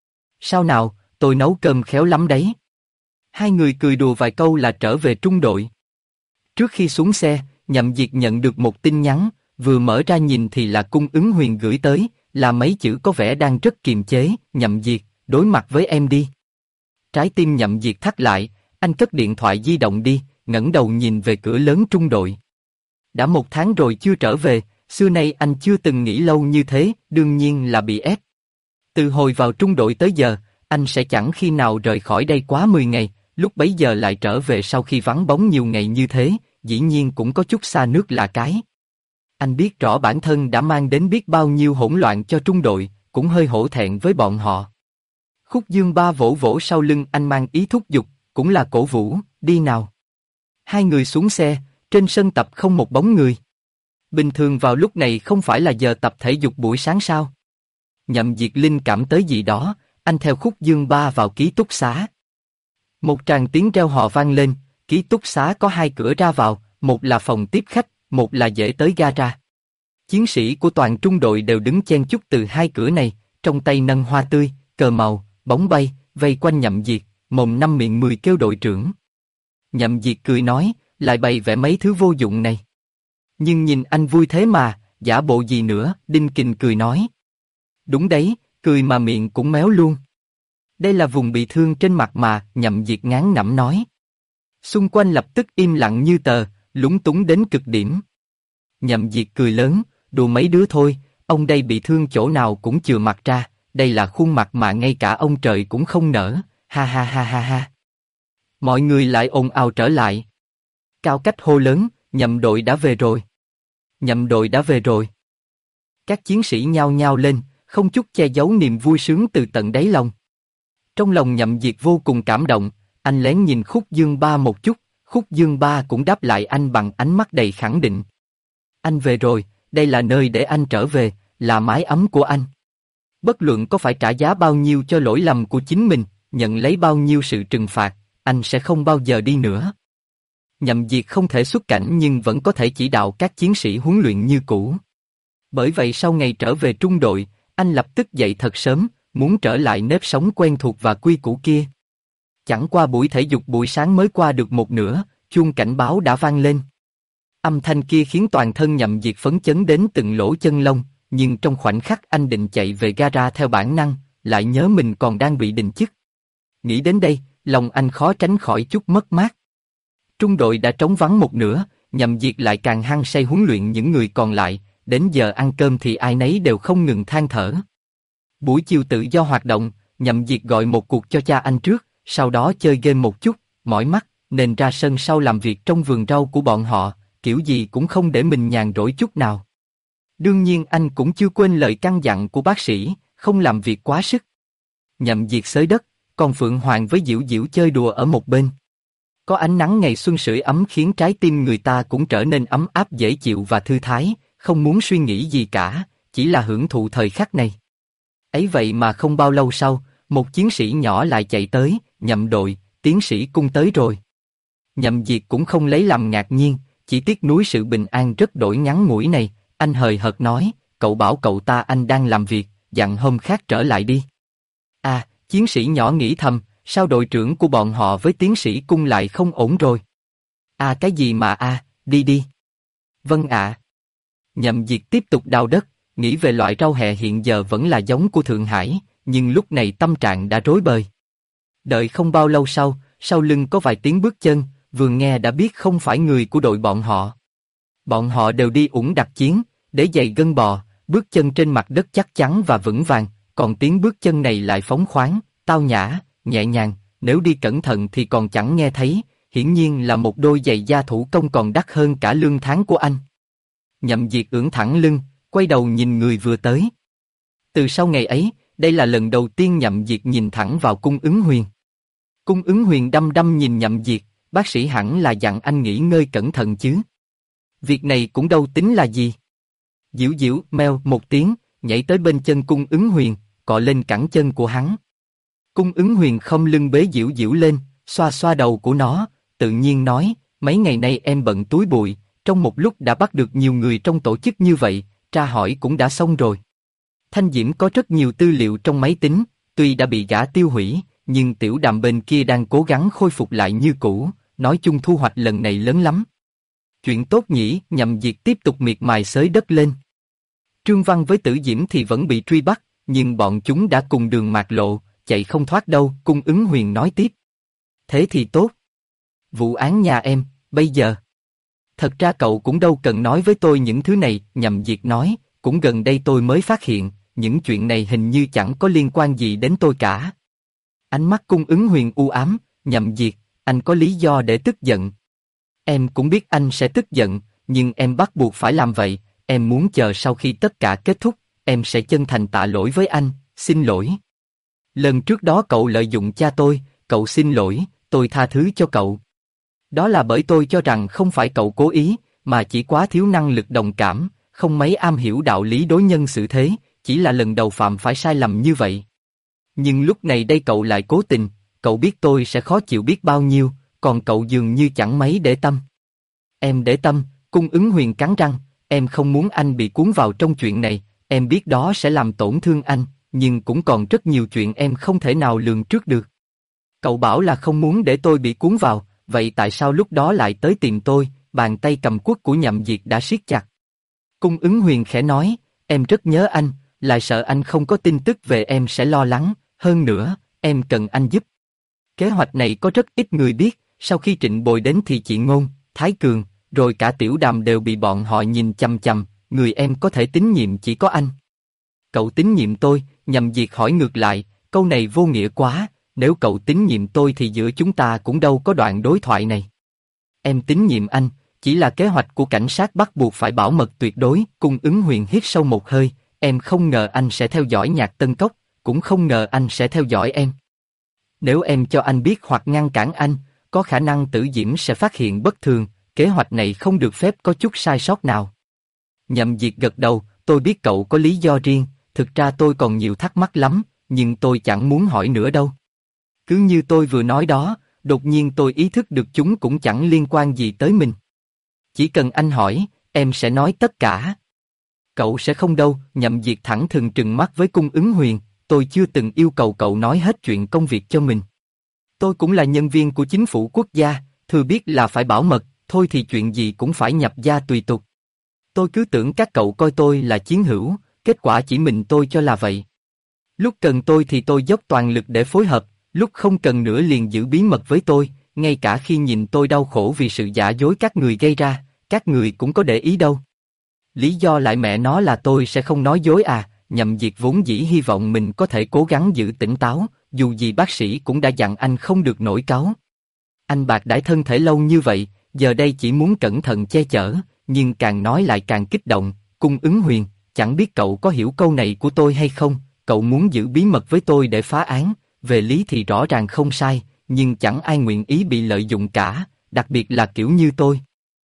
Sao nào, tôi nấu cơm khéo lắm đấy. Hai người cười đùa vài câu là trở về trung đội. Trước khi xuống xe, Nhậm Diệt nhận được một tin nhắn, vừa mở ra nhìn thì là Cung Ứng Huyền gửi tới, là mấy chữ có vẻ đang rất kiềm chế, Nhậm Diệt, đối mặt với em đi. Trái tim Nhậm Diệt thắt lại, anh cất điện thoại di động đi, ngẩng đầu nhìn về cửa lớn trung đội. Đã 1 tháng rồi chưa trở về, xưa nay anh chưa từng nghỉ lâu như thế, đương nhiên là bị ép. Từ hồi vào trung đội tới giờ, anh sẽ chẳng khi nào rời khỏi đây quá 10 ngày, lúc bấy giờ lại trở về sau khi vắng bóng nhiều ngày như thế, dĩ nhiên cũng có chút xa nước lạ cái. Anh biết rõ bản thân đã mang đến biết bao nhiêu hỗn loạn cho trung đội, cũng hơi hổ thẹn với bọn họ. Khúc Dương Ba vỗ vỗ sau lưng anh mang ý thúc giục, cũng là cổ vũ, đi nào. Hai người xuống xe, trên sân tập không một bóng người. Bình thường vào lúc này không phải là giờ tập thể dục buổi sáng sao? Nhậm Diệt linh cảm tới gì đó, anh theo Khúc Dương Ba vào ký túc xá. Một tràng tiếng reo hò vang lên, ký túc xá có 2 cửa ra vào, một là phòng tiếp khách, một là dễ tới gara. Chiến sĩ của toàn trung đội đều đứng chen chúc từ 2 cửa này, trong tay nâng hoa tươi, cờ màu, bóng bay, vây quanh Nhậm Diệt, mồm năm miệng 10 kêu đội trưởng. Nhậm Diệt cười nói, lại bày vẽ mấy thứ vô dụng này. Nhưng nhìn anh vui thế mà, giả bộ gì nữa, Đinh Kình cười nói. Đúng đấy, cười mà miệng cũng méo luôn. Đây là vùng bị thương trên mặt mà, Nhậm Diệt ngán ngẩm nói. Xung quanh lập tức im lặng như tờ, lúng túng đến cực điểm. Nhậm Diệt cười lớn, đùa mấy đứa thôi, ông đây bị thương chỗ nào cũng chừa mặt ra, đây là khuôn mặt mà ngay cả ông trời cũng không nỡ, ha ha ha ha ha. Mọi người lại ồn ào trở lại. Cao Cách hô lớn, Nhậm đội đã về rồi. Nhậm đội đã về rồi. Các chiến sĩ nhao nhao lên, không chút che giấu niềm vui sướng từ tận đáy lòng. Trong lòng Nhậm Diệt vô cùng cảm động, anh lén nhìn Khúc Dương Ba một chút, Khúc Dương Ba cũng đáp lại anh bằng ánh mắt đầy khẳng định. Anh về rồi, đây là nơi để anh trở về, là mái ấm của anh. Bất luận có phải trả giá bao nhiêu cho lỗi lầm của chính mình, nhận lấy bao nhiêu sự trừng phạt, anh sẽ không bao giờ đi nữa. Nhậm Diệt không thể xuất cảnh nhưng vẫn có thể chỉ đạo các chiến sĩ huấn luyện như cũ. Bởi vậy sau ngày trở về trung đội, anh lập tức dậy thật sớm, muốn trở lại nếp sống quen thuộc và quy củ kia. Chẳng qua buổi thể dục buổi sáng mới qua được một nửa, chuông cảnh báo đã vang lên. Âm thanh kia khiến toàn thân Nhậm Diệt phấn chấn đến từng lỗ chân lông, nhưng trong khoảnh khắc anh định chạy về gara theo bản năng, lại nhớ mình còn đang bị đình chức. Nghĩ đến đây, lòng anh khó tránh khỏi chút mất mát. Trung đội đã trống vắng một nửa, Nhậm Diệt lại càng hăng say huấn luyện những người còn lại, đến giờ ăn cơm thì ai nấy đều không ngừng than thở. Buổi chiều tự do hoạt động, Nhậm Diệt gọi một cuộc cho cha anh trước, sau đó chơi game một chút, mỏi mắt, nên ra sân sau làm việc trong vườn rau của bọn họ, kiểu gì cũng không để mình nhàn rỗi chút nào. Đương nhiên anh cũng chưa quên lời căn dặn của bác sĩ, không làm việc quá sức. Nhậm Diệt xới đất, còn Phượng Hoàng với Diễu Diễu chơi đùa ở một bên. Có ánh nắng ngày xuân sưởi ấm khiến trái tim người ta cũng trở nên ấm áp dễ chịu và thư thái, không muốn suy nghĩ gì cả, chỉ là hưởng thụ thời khắc này. Ấy vậy mà không bao lâu sau, một chiến sĩ nhỏ lại chạy tới, Nhậm đội, tiến sĩ Cung tới rồi. Nhậm Diệt cũng không lấy làm ngạc nhiên, chỉ tiếc nuối sự bình an rất đổi ngắn ngủi này, anh hời hợt nói, cậu bảo cậu ta anh đang làm việc, dặn hôm khác trở lại đi. À, chiến sĩ nhỏ nghĩ thầm, sao đội trưởng của bọn họ với tiến sĩ Cung lại không ổn rồi? À cái gì mà đi đi. Vâng ạ. Nhậm Diệt tiếp tục đào đất, nghĩ về loại rau hẹ hiện giờ vẫn là giống của Thượng Hải, nhưng lúc này tâm trạng đã rối bời. Đợi không bao lâu sau lưng có vài tiếng bước chân, vừa nghe đã biết không phải người của đội bọn họ. Bọn họ đều đi ủng đặc chiến, để giày gân bò, bước chân trên mặt đất chắc chắn và vững vàng, còn tiếng bước chân này lại phóng khoáng, tao nhã, nhẹ nhàng, nếu đi cẩn thận thì còn chẳng nghe thấy, hiển nhiên là một đôi giày da thủ công còn đắt hơn cả lương tháng của anh. Nhậm Diệt ưỡn thẳng lưng, quay đầu nhìn người vừa tới. Từ sau ngày ấy, đây là lần đầu tiên Nhậm Diệt nhìn thẳng vào Cung Ứng Huyền. Cung Ứng Huyền đăm đăm nhìn Nhậm Diệt, bác sĩ hẳn là dặn anh nghỉ ngơi cẩn thận chứ. Việc này cũng đâu tính là gì. Diễu Diễu meo một tiếng, nhảy tới bên chân Cung Ứng Huyền, cọ lên cẳng chân của hắn. Cung Ứng Huyền không lưng bế Diễu Diễu lên, xoa xoa đầu của nó, tự nhiên nói, mấy ngày nay em bận túi bụi, trong một lúc đã bắt được nhiều người trong tổ chức như vậy, tra hỏi cũng đã xong rồi. Thanh Diễm có rất nhiều tư liệu trong máy tính, tuy đã bị gã tiêu hủy, nhưng Tiểu Đàm bên kia đang cố gắng khôi phục lại như cũ, nói chung thu hoạch lần này lớn lắm. Chuyện tốt nhỉ, Nhậm Diệt tiếp tục miệt mài xới đất lên. Trương Văn với Tử Diễm thì vẫn bị truy bắt, nhưng bọn chúng đã cùng đường mạt lộ, chạy không thoát đâu, Cung Ứng Huyền nói tiếp. Thế thì tốt. Vụ án nhà em, bây giờ. Thật ra cậu cũng đâu cần nói với tôi những thứ này, Nhậm Diệt nói, cũng gần đây tôi mới phát hiện, những chuyện này hình như chẳng có liên quan gì đến tôi cả. Ánh mắt Cung Ứng Huyền u ám, Nhậm Diệt, anh có lý do để tức giận. Em cũng biết anh sẽ tức giận, nhưng em bắt buộc phải làm vậy, em muốn chờ sau khi tất cả kết thúc, em sẽ chân thành tạ lỗi với anh, xin lỗi. Lần trước đó cậu lợi dụng cha tôi, cậu xin lỗi, tôi tha thứ cho cậu. Đó là bởi tôi cho rằng không phải cậu cố ý, mà chỉ quá thiếu năng lực đồng cảm, không mấy am hiểu đạo lý đối nhân xử thế, chỉ là lần đầu phạm phải sai lầm như vậy. Nhưng lúc này đây cậu lại cố tình, cậu biết tôi sẽ khó chịu biết bao nhiêu, còn cậu dường như chẳng mấy để tâm. Em để tâm, Cung Ứng Huyền cắn răng, em không muốn anh bị cuốn vào trong chuyện này, em biết đó sẽ làm tổn thương anh, nhưng cũng còn rất nhiều chuyện em không thể nào lường trước được. Cậu bảo là không muốn để tôi bị cuốn vào, vậy tại sao lúc đó lại tới tìm tôi? Bàn tay cầm quất của Nhậm Diệt đã siết chặt. Cung Ứng Huyền khẽ nói, em rất nhớ anh, lại sợ anh không có tin tức về em sẽ lo lắng, hơn nữa, em cần anh giúp. Kế hoạch này có rất ít người biết, sau khi Trịnh Bồi đến thì chị Ngôn, Thái Cường, rồi cả Tiểu Đàm đều bị bọn họ nhìn chằm chằm, người em có thể tín nhiệm chỉ có anh. Cậu tín nhiệm tôi, Nhậm Diệt hỏi ngược lại, câu này vô nghĩa quá, nếu cậu tín nhiệm tôi thì giữa chúng ta cũng đâu có đoạn đối thoại này. Em tín nhiệm anh, chỉ là kế hoạch của cảnh sát bắt buộc phải bảo mật tuyệt đối. Cung Ứng Huyền hít sâu một hơi, em không ngờ anh sẽ theo dõi Nhạc Tân Cốc, cũng không ngờ anh sẽ theo dõi em. Nếu em cho anh biết hoặc ngăn cản anh, có khả năng Tử Diễm sẽ phát hiện bất thường, kế hoạch này không được phép có chút sai sót nào. Nhậm Diệt gật đầu, tôi biết cậu có lý do riêng, thực ra tôi còn nhiều thắc mắc lắm, nhưng tôi chẳng muốn hỏi nữa đâu. Cứ như tôi vừa nói đó, đột nhiên tôi ý thức được chúng cũng chẳng liên quan gì tới mình. Chỉ cần anh hỏi, em sẽ nói tất cả. Cậu sẽ không đâu, Nhậm Diệt thẳng thừng trừng mắt với Cung Ứng Huyền, tôi chưa từng yêu cầu cậu nói hết chuyện công việc cho mình. Tôi cũng là nhân viên của chính phủ quốc gia, thừa biết là phải bảo mật, thôi thì chuyện gì cũng phải nhập gia tùy tục. Tôi cứ tưởng các cậu coi tôi là chiến hữu, kết quả chỉ mình tôi cho là vậy. Lúc cần tôi thì tôi dốc toàn lực để phối hợp, lúc không cần nữa liền giữ bí mật với tôi, ngay cả khi nhìn tôi đau khổ vì sự giả dối các người gây ra, các người cũng có để ý đâu. Lý do lại mẹ nó là tôi sẽ không nói dối à, Nhậm Diệt vốn dĩ hy vọng mình có thể cố gắng giữ tỉnh táo, dù gì bác sĩ cũng đã dặn anh không được nổi cáu. Anh bạc đãi thân thể lâu như vậy, giờ đây chỉ muốn cẩn thận che chở, nhưng càng nói lại càng kích động. Cung Ứng Huyền, chẳng biết cậu có hiểu câu này của tôi hay không, cậu muốn giữ bí mật với tôi để phá án, về lý thì rõ ràng không sai, nhưng chẳng ai nguyện ý bị lợi dụng cả, đặc biệt là kiểu như tôi.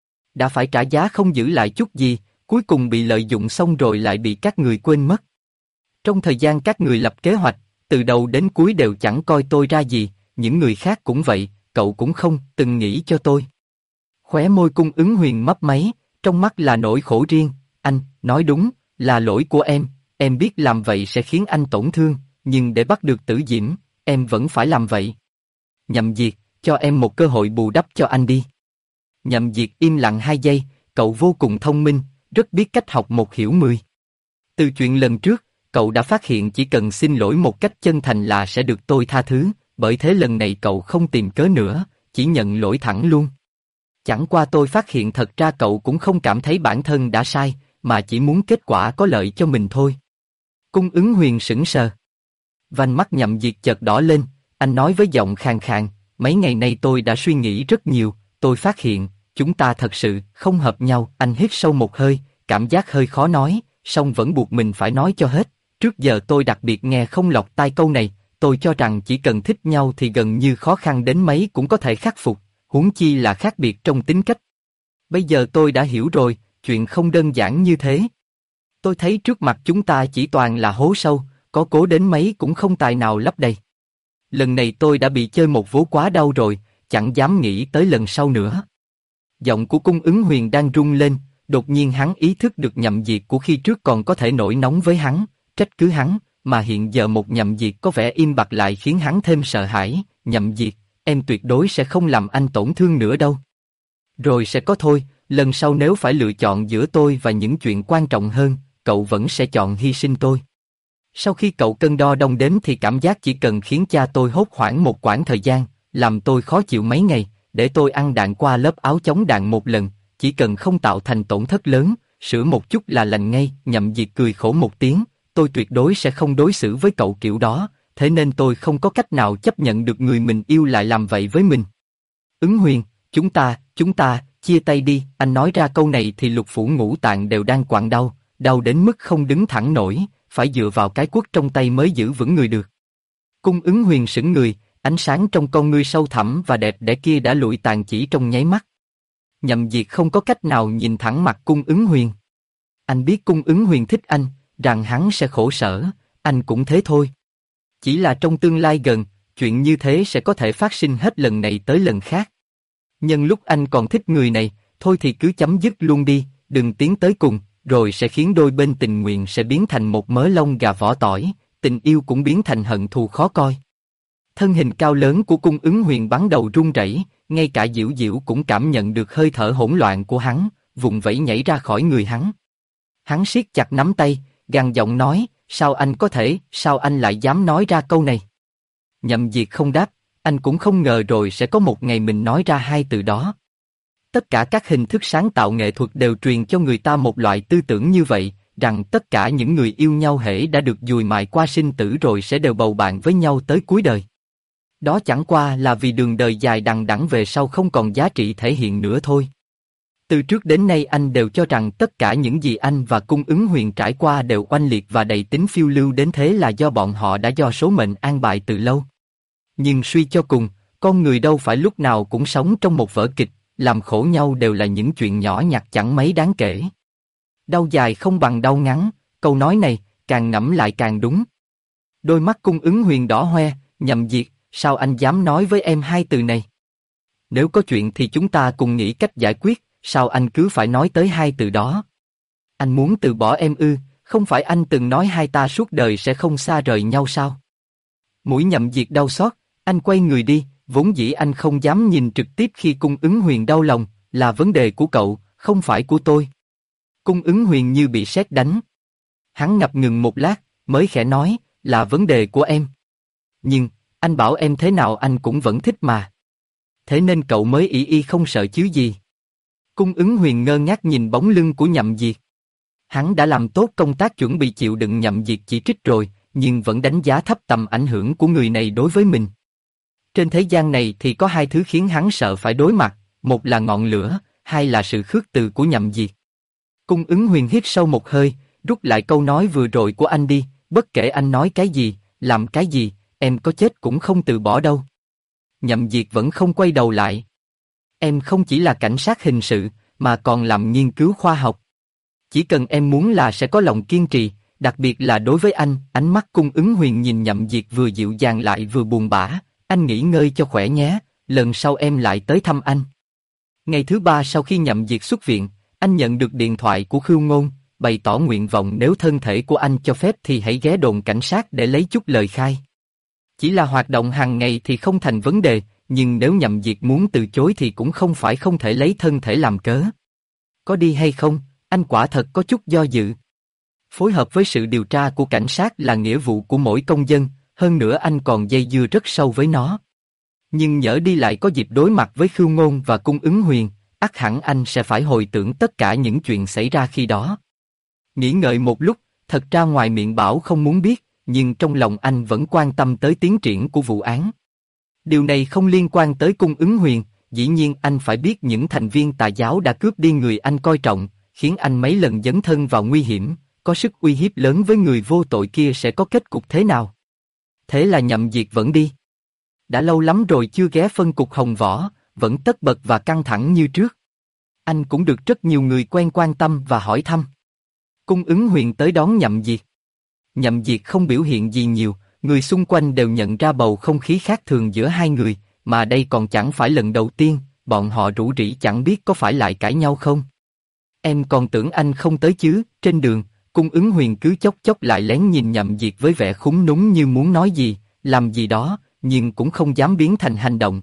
Đã phải trả giá không giữ lại chút gì, cuối cùng bị lợi dụng xong rồi lại bị các người quên mất. Trong thời gian các người lập kế hoạch, từ đầu đến cuối đều chẳng coi tôi ra gì, những người khác cũng vậy, cậu cũng không từng nghĩ cho tôi. Khóe môi Cung Ứng Huyền mấp máy, trong mắt là nỗi khổ riêng, anh, nói đúng, là lỗi của em biết làm vậy sẽ khiến anh tổn thương, nhưng để bắt được Tử Diễm, em vẫn phải làm vậy. Nhậm Diệt, cho em một cơ hội bù đắp cho anh đi. Nhậm Diệt im lặng 2 giây, cậu vô cùng thông minh, rất biết cách học một hiểu 10. Từ chuyện lần trước, cậu đã phát hiện chỉ cần xin lỗi một cách chân thành là sẽ được tôi tha thứ, bởi thế lần này cậu không tìm cớ nữa, chỉ nhận lỗi thẳng luôn. Chẳng qua tôi phát hiện thật ra cậu cũng không cảm thấy bản thân đã sai, mà chỉ muốn kết quả có lợi cho mình thôi. Cung Ứng Huyền sững sờ. Vành mắt Nhậm Diệt chợt đỏ lên, anh nói với giọng khàn khàn, mấy ngày nay tôi đã suy nghĩ rất nhiều, tôi phát hiện, chúng ta thật sự không hợp nhau. Anh hít sâu một hơi, cảm giác hơi khó nói, song vẫn buộc mình phải nói cho hết. Trước giờ tôi đặc biệt nghe không lọt tai câu này, tôi cho rằng chỉ cần thích nhau thì gần như khó khăn đến mấy cũng có thể khắc phục, huống chi là khác biệt trong tính cách. Bây giờ tôi đã hiểu rồi, chuyện không đơn giản như thế. Tôi thấy trước mặt chúng ta chỉ toàn là hố sâu, có cố đến mấy cũng không tài nào lấp đầy. Lần này tôi đã bị chơi một vố quá đau rồi, chẳng dám nghĩ tới lần sau nữa. Giọng của Cung Ứng Huyền đang rung lên, đột nhiên hắn ý thức được Nhậm Diệt của khi trước còn có thể nổi nóng với hắn, trách cứ hắn, mà hiện giờ một Nhậm Diệt có vẻ im bặt lại khiến hắn thêm sợ hãi. Nhậm Diệt, em tuyệt đối sẽ không làm anh tổn thương nữa đâu. Rồi sẽ có thôi, lần sau nếu phải lựa chọn giữa tôi và những chuyện quan trọng hơn, cậu vẫn sẽ chọn hy sinh tôi. Sau khi cậu cân đo đong đếm thì cảm giác chỉ cần khiến cha tôi hốt hoảng một quãng thời gian, làm tôi khó chịu mấy ngày, để tôi ăn đạn qua lớp áo chống đạn một lần, chỉ cần không tạo thành tổn thất lớn, sửa một chút là lành ngay. Nhậm Diệt cười khổ một tiếng, tôi tuyệt đối sẽ không đối xử với cậu kiểu đó, thế nên tôi không có cách nào chấp nhận được người mình yêu lại làm vậy với mình. Ứng Huyền, chúng ta, chia tay đi. Anh nói ra câu này thì lục phủ ngũ tạng đều đang quặn đau, đau đến mức không đứng thẳng nổi, phải dựa vào cái cuốc trong tay mới giữ vững người được. Cung Ứng Huyền sững người, ánh sáng trong con ngươi sâu thẳm và đẹp đẽ kia đã lụi tàn chỉ trong nháy mắt. Nhậm Diệt không có cách nào nhìn thẳng mặt Cung Ứng Huyền. Anh biết Cung Ứng Huyền thích anh, rằng hắn sẽ khổ sở, anh cũng thế thôi. Chỉ là trong tương lai gần, chuyện như thế sẽ có thể phát sinh hết lần này tới lần khác. Nhân lúc anh còn thích người này, thôi thì cứ chấm dứt luôn đi, đừng tiến tới cùng, rồi sẽ khiến đôi bên tình nguyện sẽ biến thành một mớ lông gà vỏ tỏi, tình yêu cũng biến thành hận thù khó coi. Thân hình cao lớn của Cung Ứng Huyền bắn đầu run rẩy, ngay cả Diễu Diễu cũng cảm nhận được hơi thở hỗn loạn của hắn, vùng vẫy nhảy ra khỏi người hắn. Hắn siết chặt nắm tay, gằn giọng nói, sao anh lại dám nói ra câu này? Nhậm Diệt không đáp, anh cũng không ngờ rồi sẽ có một ngày mình nói ra hai từ đó. Tất cả các hình thức sáng tạo nghệ thuật đều truyền cho người ta một loại tư tưởng như vậy, rằng tất cả những người yêu nhau hễ đã được dùi mài qua sinh tử rồi sẽ đều bầu bạn với nhau tới cuối đời. Đó chẳng qua là vì đường đời dài đằng đẵng về sau không còn giá trị thể hiện nữa thôi. Từ trước đến nay anh đều cho rằng tất cả những gì anh và Cung Ứng Huyền trải qua đều oanh liệt và đầy tính phiêu lưu đến thế là do bọn họ đã do số mệnh an bài từ lâu. Nhưng suy cho cùng, con người đâu phải lúc nào cũng sống trong một vở kịch, làm khổ nhau đều là những chuyện nhỏ nhặt chẳng mấy đáng kể. Đau dài không bằng đau ngắn, câu nói này, càng ngẫm lại càng đúng. Đôi mắt Cung Ứng Huyền đỏ hoe, Nhậm Diệt, sao anh dám nói với em hai từ này? Nếu có chuyện thì chúng ta cùng nghĩ cách giải quyết, sao anh cứ phải nói tới hai từ đó? Anh muốn từ bỏ em ư? Không phải anh từng nói hai ta suốt đời sẽ không xa rời nhau sao? Mũi Nhậm Diệt đau xót, anh quay người đi, vốn dĩ anh không dám nhìn trực tiếp khi Cung Ứng Huyền đau lòng, là vấn đề của cậu, không phải của tôi. Cung Ứng Huyền như bị sét đánh. Hắn ngập ngừng một lát, mới khẽ nói, là vấn đề của em. Nhưng, anh bảo em thế nào anh cũng vẫn thích mà. Thế nên cậu mới ỷ y không sợ chứ gì. Cung Ứng Huyền ngơ ngác nhìn bóng lưng của Nhậm Diệt. Hắn đã làm tốt công tác chuẩn bị chịu đựng Nhậm Diệt chỉ trích rồi, nhưng vẫn đánh giá thấp tầm ảnh hưởng của người này đối với mình. Trên thế gian này thì có hai thứ khiến hắn sợ phải đối mặt, một là ngọn lửa, hai là sự khước từ của Nhậm Diệt. Cung Ứng Huyền hít sâu một hơi, rút lại câu nói vừa rồi của anh đi, bất kể anh nói cái gì, làm cái gì, em có chết cũng không từ bỏ đâu. Nhậm Diệt vẫn không quay đầu lại. Em không chỉ là cảnh sát hình sự, mà còn làm nghiên cứu khoa học. Chỉ cần em muốn là sẽ có lòng kiên trì, đặc biệt là đối với anh. Ánh mắt Cung Ứng Huyền nhìn Nhậm Diệt vừa dịu dàng lại vừa buồn bã. Anh nghỉ ngơi cho khỏe nhé, lần sau em lại tới thăm anh. Ngày thứ ba sau khi Nhậm Diệt xuất viện, anh nhận được điện thoại của Khưu Ngôn, bày tỏ nguyện vọng nếu thân thể của anh cho phép thì hãy ghé đồn cảnh sát để lấy chút lời khai. Chỉ là hoạt động hàng ngày thì không thành vấn đề, nhưng nếu Nhậm Diệt muốn từ chối thì cũng không phải không thể lấy thân thể làm cớ. Có đi hay không, anh quả thật có chút do dự. Phối hợp với sự điều tra của cảnh sát là nghĩa vụ của mỗi công dân, hơn nữa anh còn dây dưa rất sâu với nó. Nhưng nhỡ đi lại có dịp đối mặt với Khưu Ngôn và Cung Ứng Huyền, ắt hẳn anh sẽ phải hồi tưởng tất cả những chuyện xảy ra khi đó. Nghĩ ngợi một lúc, thật ra ngoài miệng bảo không muốn biết, nhưng trong lòng anh vẫn quan tâm tới tiến triển của vụ án. Điều này không liên quan tới Cung Ứng Huyền, dĩ nhiên anh phải biết những thành viên tà giáo đã cướp đi người anh coi trọng, khiến anh mấy lần dấn thân vào nguy hiểm, có sức uy hiếp lớn với người vô tội kia sẽ có kết cục thế nào. Thế là Nhậm Diệt vẫn đi. Đã lâu lắm rồi chưa ghé phân cục Hồng Võ, vẫn tất bật và căng thẳng như trước. Anh cũng được rất nhiều người quen quan tâm và hỏi thăm. Cung Ứng Huyền tới đón Nhậm Diệt. Nhậm Diệt không biểu hiện gì nhiều, người xung quanh đều nhận ra bầu không khí khác thường giữa hai người, mà đây còn chẳng phải lần đầu tiên, bọn họ rủ rỉ chẳng biết có phải lại cãi nhau không. Em còn tưởng anh không tới chứ. Trên đường, Cung Ứng Huyền cứ chốc chốc lại lén nhìn Nhậm Diệt với vẻ khúm núm như muốn nói gì, làm gì đó, nhưng cũng không dám biến thành hành động.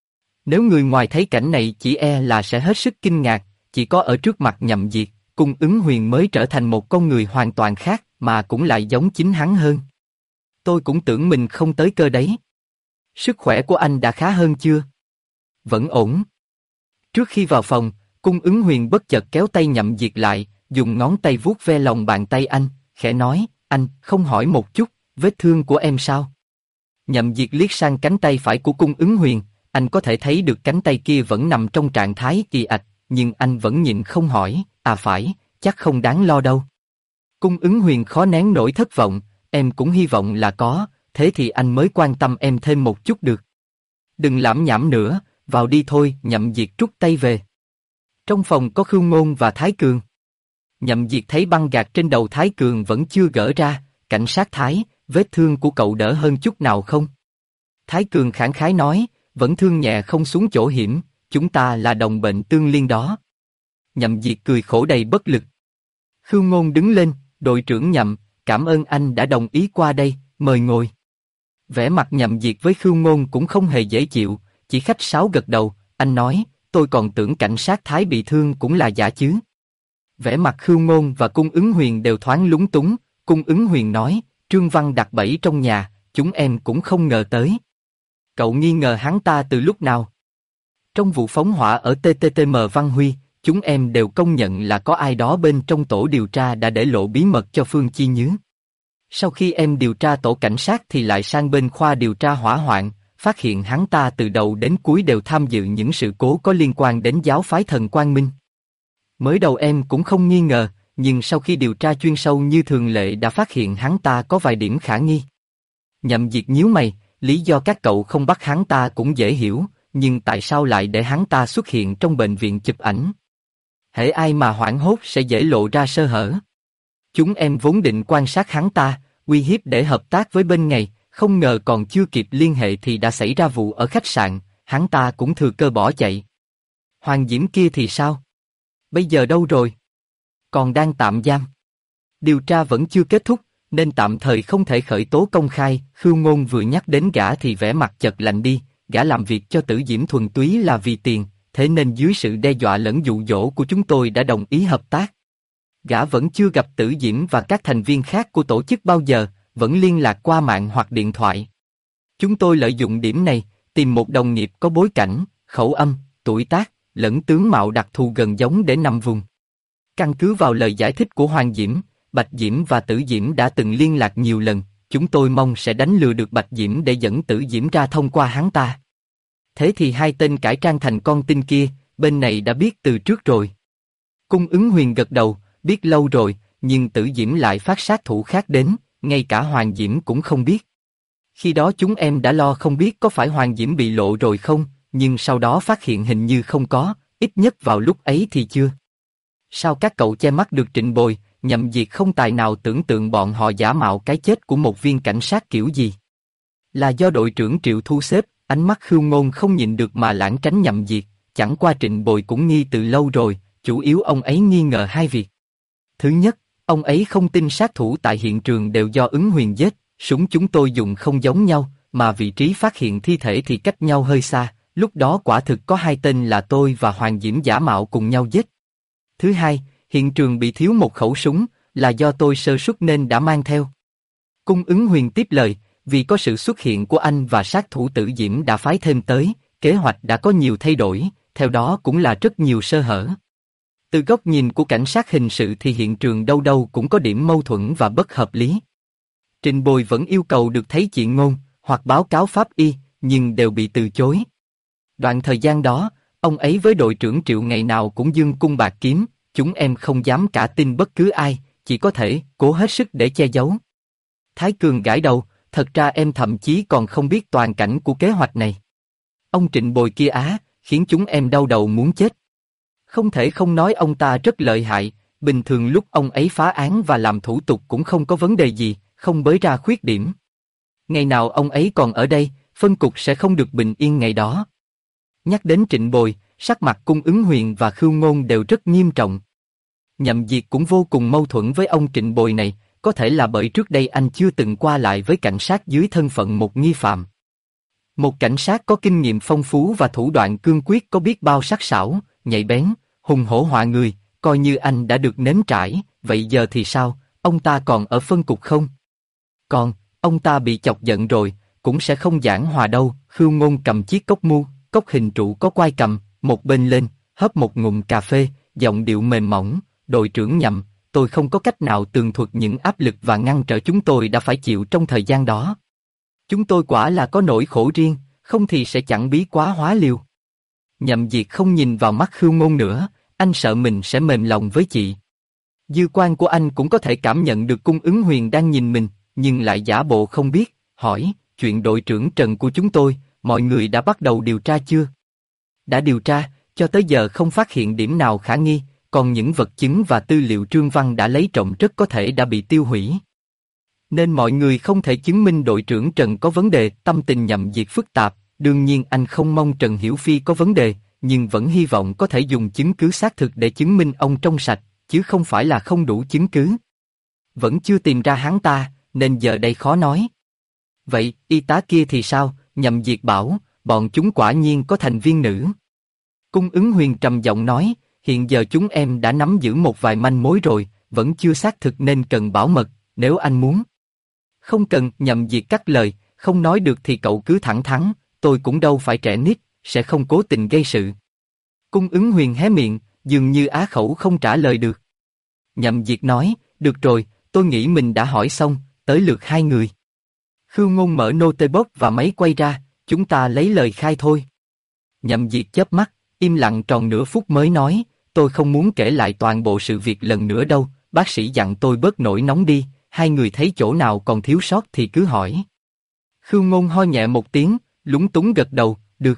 Nếu người ngoài thấy cảnh này chỉ e là sẽ hết sức kinh ngạc, chỉ có ở trước mặt Nhậm Diệt, Cung Ứng Huyền mới trở thành một con người hoàn toàn khác, mà cũng lại giống chính hắn hơn. Tôi cũng tưởng mình không tới cơ đấy. Sức khỏe của anh đã khá hơn chưa? Vẫn ổn. Trước khi vào phòng, Cung Ứng Huyền bất chợt kéo tay Nhậm Diệt lại, dùng ngón tay vuốt ve lòng bàn tay anh, khẽ nói, anh, không hỏi một chút, vết thương của em sao? Nhậm Diệt liếc sang cánh tay phải của Cung Ứng Huyền, anh có thể thấy được cánh tay kia vẫn nằm trong trạng thái kỳ ạch, nhưng anh vẫn nhịn không hỏi, phải, chắc không đáng lo đâu. Cung Ứng Huyền khó nén nỗi thất vọng, em cũng hy vọng là có, thế thì anh mới quan tâm em thêm một chút được. Đừng lảm nhảm nữa, vào đi thôi, Nhậm Diệt rút tay về. Trong phòng có Khưu Ngôn và Thái Cường. Nhậm Diệt thấy băng gạc trên đầu Thái Cường vẫn chưa gỡ ra, cảnh sát Thái, vết thương của cậu đỡ hơn chút nào không? Thái Cường khẳng khái nói, vẫn thương nhẹ không xuống chỗ hiểm, chúng ta là đồng bệnh tương liên đó. Nhậm Diệt cười khổ đầy bất lực. Khưu Ngôn đứng lên, đội trưởng Nhậm, cảm ơn anh đã đồng ý qua đây, mời ngồi. Vẻ mặt Nhậm Diệt với Khưu Ngôn cũng không hề dễ chịu, chỉ khách sáo gật đầu, anh nói, tôi còn tưởng cảnh sát Thái bị thương cũng là giả chứ. Vẻ mặt Khưu Ngôn và Cung Ứng Huyền đều thoáng lúng túng, Cung Ứng Huyền nói, Trương Văn đặt bẫy trong nhà, chúng em cũng không ngờ tới. Cậu nghi ngờ hắn ta từ lúc nào? Trong vụ phóng hỏa ở TTTM Văn Huy, chúng em đều công nhận là có ai đó bên trong tổ điều tra đã để lộ bí mật cho Phương Chi Nhứ. Sau khi em điều tra tổ cảnh sát thì lại sang bên khoa điều tra hỏa hoạn, phát hiện hắn ta từ đầu đến cuối đều tham dự những sự cố có liên quan đến giáo phái Thần Quang Minh. Mới đầu em cũng không nghi ngờ, nhưng sau khi điều tra chuyên sâu như thường lệ đã phát hiện hắn ta có vài điểm khả nghi. Nhậm Diệt nhíu mày, lý do các cậu không bắt hắn ta cũng dễ hiểu, nhưng tại sao lại để hắn ta xuất hiện trong bệnh viện chụp ảnh? Hễ ai mà hoảng hốt sẽ dễ lộ ra sơ hở. Chúng em vốn định quan sát hắn ta, uy hiếp để hợp tác với bên này, không ngờ còn chưa kịp liên hệ thì đã xảy ra vụ ở khách sạn, hắn ta cũng thừa cơ bỏ chạy. Hoàng Diễm kia thì sao? Bây giờ đâu rồi? Còn đang tạm giam. Điều tra vẫn chưa kết thúc, nên tạm thời không thể khởi tố công khai. Khưu Ngôn vừa nhắc đến gã thì vẻ mặt chợt lạnh đi, gã làm việc cho Tử Diễm thuần túy là vì tiền, thế nên dưới sự đe dọa lẫn dụ dỗ của chúng tôi đã đồng ý hợp tác. Gã vẫn chưa gặp Tử Diễm và các thành viên khác của tổ chức bao giờ, vẫn liên lạc qua mạng hoặc điện thoại. Chúng tôi lợi dụng điểm này, tìm một đồng nghiệp có bối cảnh, khẩu âm, tuổi tác, lẫn tướng mạo đặc thù gần giống để nằm vùng. Căn cứ vào lời giải thích của Hoàng Diễm, Bạch Diễm và Tử Diễm đã từng liên lạc nhiều lần, chúng tôi mong sẽ đánh lừa được Bạch Diễm để dẫn Tử Diễm ra thông qua hắn ta. Thế thì hai tên cải trang thành con tin kia, bên này đã biết từ trước rồi. Cung Ứng Huyền gật đầu, biết lâu rồi, nhưng Tử Diễm lại phát sát thủ khác đến, ngay cả Hoàng Diễm cũng không biết. Khi đó chúng em đã lo không biết có phải Hoàng Diễm bị lộ rồi không, nhưng sau đó phát hiện hình như không có, ít nhất vào lúc ấy thì chưa. Sao các cậu che mắt được Trịnh Bồi? Nhậm Diệt không tài nào tưởng tượng bọn họ giả mạo cái chết của một viên cảnh sát kiểu gì. Là do đội trưởng Triệu thu xếp, ánh mắt Khưu Ngôn không nhịn được mà lảng tránh Nhậm Diệt, chẳng qua Trịnh Bồi cũng nghi từ lâu rồi, chủ yếu ông ấy nghi ngờ hai việc. Thứ nhất, ông ấy không tin sát thủ tại hiện trường đều do Ứng Huyền giết, súng chúng tôi dùng không giống nhau, mà vị trí phát hiện thi thể thì cách nhau hơi xa, lúc đó quả thực có hai tên là tôi và Hoàng Diễm giả mạo cùng nhau giết. Thứ hai, hiện trường bị thiếu một khẩu súng, là do tôi sơ suất nên đã mang theo. Cung Ứng Huyền tiếp lời, vì có sự xuất hiện của anh và sát thủ Tử Diễm đã phái thêm tới, kế hoạch đã có nhiều thay đổi, theo đó cũng là rất nhiều sơ hở. Từ góc nhìn của cảnh sát hình sự thì hiện trường đâu đâu cũng có điểm mâu thuẫn và bất hợp lý. Trịnh Bồi vẫn yêu cầu được thấy chị Ngôn, hoặc báo cáo pháp y, nhưng đều bị từ chối. Đoạn thời gian đó, ông ấy với đội trưởng Triệu ngày nào cũng giương cung bạc kiếm, chúng em không dám cả tin bất cứ ai, chỉ có thể cố hết sức để che giấu. Thái Cường gãi đầu, thật ra em thậm chí còn không biết toàn cảnh của kế hoạch này. Ông Trịnh Bồi kia khiến chúng em đau đầu muốn chết. Không thể không nói ông ta rất lợi hại, bình thường lúc ông ấy phá án và làm thủ tục cũng không có vấn đề gì, không bới ra khuyết điểm. Ngày nào ông ấy còn ở đây, phân cục sẽ không được bình yên ngày đó. Nhắc đến Trịnh Bồi, sắc mặt Cung Ứng Huyền và Khưu Ngôn đều rất nghiêm trọng. Nhậm Diệt cũng vô cùng mâu thuẫn với ông Trịnh Bồi này, có thể là bởi trước đây anh chưa từng qua lại với cảnh sát dưới thân phận một nghi phạm. Một cảnh sát có kinh nghiệm phong phú và thủ đoạn cương quyết có biết bao sắc sảo, nhạy bén, hùng hổ họa người, coi như anh đã được nếm trải, vậy giờ thì sao, ông ta còn ở phân cục không? Còn, ông ta bị chọc giận rồi, cũng sẽ không giảng hòa đâu. Khưu Ngôn cầm chiếc cốc mu, cốc hình trụ có quai cầm, một bên lên, hớp một ngụm cà phê, giọng điệu mềm mỏng, đội trưởng Nhậm, tôi không có cách nào tường thuật những áp lực và ngăn trở chúng tôi đã phải chịu trong thời gian đó. Chúng tôi quả là có nỗi khổ riêng, không thì sẽ chẳng bí quá hóa liều. Nhậm Diệt không nhìn vào mắt Khưu Ngôn nữa, anh sợ mình sẽ mềm lòng với chị. Dư quan của anh cũng có thể cảm nhận được Cung Ứng Huyền đang nhìn mình, nhưng lại giả bộ không biết, hỏi, chuyện đội trưởng Trần của chúng tôi, mọi người đã bắt đầu điều tra chưa? Đã điều tra, cho tới giờ không phát hiện điểm nào khả nghi, còn những vật chứng và tư liệu Trương Văn đã lấy trộm rất có thể đã bị tiêu hủy. Nên mọi người không thể chứng minh đội trưởng Trần có vấn đề. Tâm tình Nhậm Diệt phức tạp, đương nhiên anh không mong Trần Hiểu Phi có vấn đề, nhưng vẫn hy vọng có thể dùng chứng cứ xác thực để chứng minh ông trong sạch, chứ không phải là không đủ chứng cứ. Vẫn chưa tìm ra hắn ta, nên giờ đây khó nói. Vậy, y tá kia thì sao? Nhậm Diệt bảo, bọn chúng quả nhiên có thành viên nữ. Cung Ứng Huyền trầm giọng nói, hiện giờ chúng em đã nắm giữ một vài manh mối rồi, vẫn chưa xác thực nên cần bảo mật, nếu anh muốn. Không cần, Nhậm Diệt cắt lời, không nói được thì cậu cứ thẳng thắn, tôi cũng đâu phải trẻ nít, sẽ không cố tình gây sự. Cung Ứng Huyền hé miệng, dường như á khẩu không trả lời được. Nhậm Diệt nói, được rồi, tôi nghĩ mình đã hỏi xong, tới lượt hai người. Khưu Ngôn mở notebook và máy quay ra, chúng ta lấy lời khai thôi. Nhậm Diệt chớp mắt, im lặng tròn nửa phút mới nói, tôi không muốn kể lại toàn bộ sự việc lần nữa đâu, bác sĩ dặn tôi bớt nổi nóng đi, hai người thấy chỗ nào còn thiếu sót thì cứ hỏi. Khưu Ngôn ho nhẹ một tiếng, lúng túng gật đầu, được.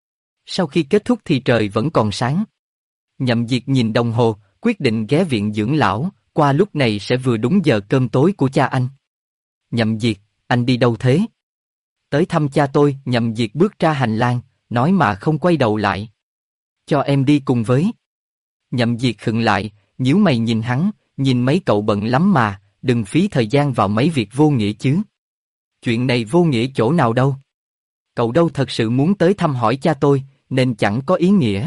Sau khi kết thúc thì trời vẫn còn sáng. Nhậm Diệt nhìn đồng hồ, quyết định ghé viện dưỡng lão, qua lúc này sẽ vừa đúng giờ cơm tối của cha anh. Nhậm Diệt, anh đi đâu thế? Tới thăm cha tôi. Nhậm Diệt bước ra hành lang, nói mà không quay đầu lại. Cho em đi cùng với. Nhậm Diệt khựng lại, nhíu mày nhìn hắn, nhìn mấy cậu bận lắm mà, đừng phí thời gian vào mấy việc vô nghĩa chứ. Chuyện này vô nghĩa chỗ nào đâu. Cậu đâu thật sự muốn tới thăm hỏi cha tôi, nên chẳng có ý nghĩa.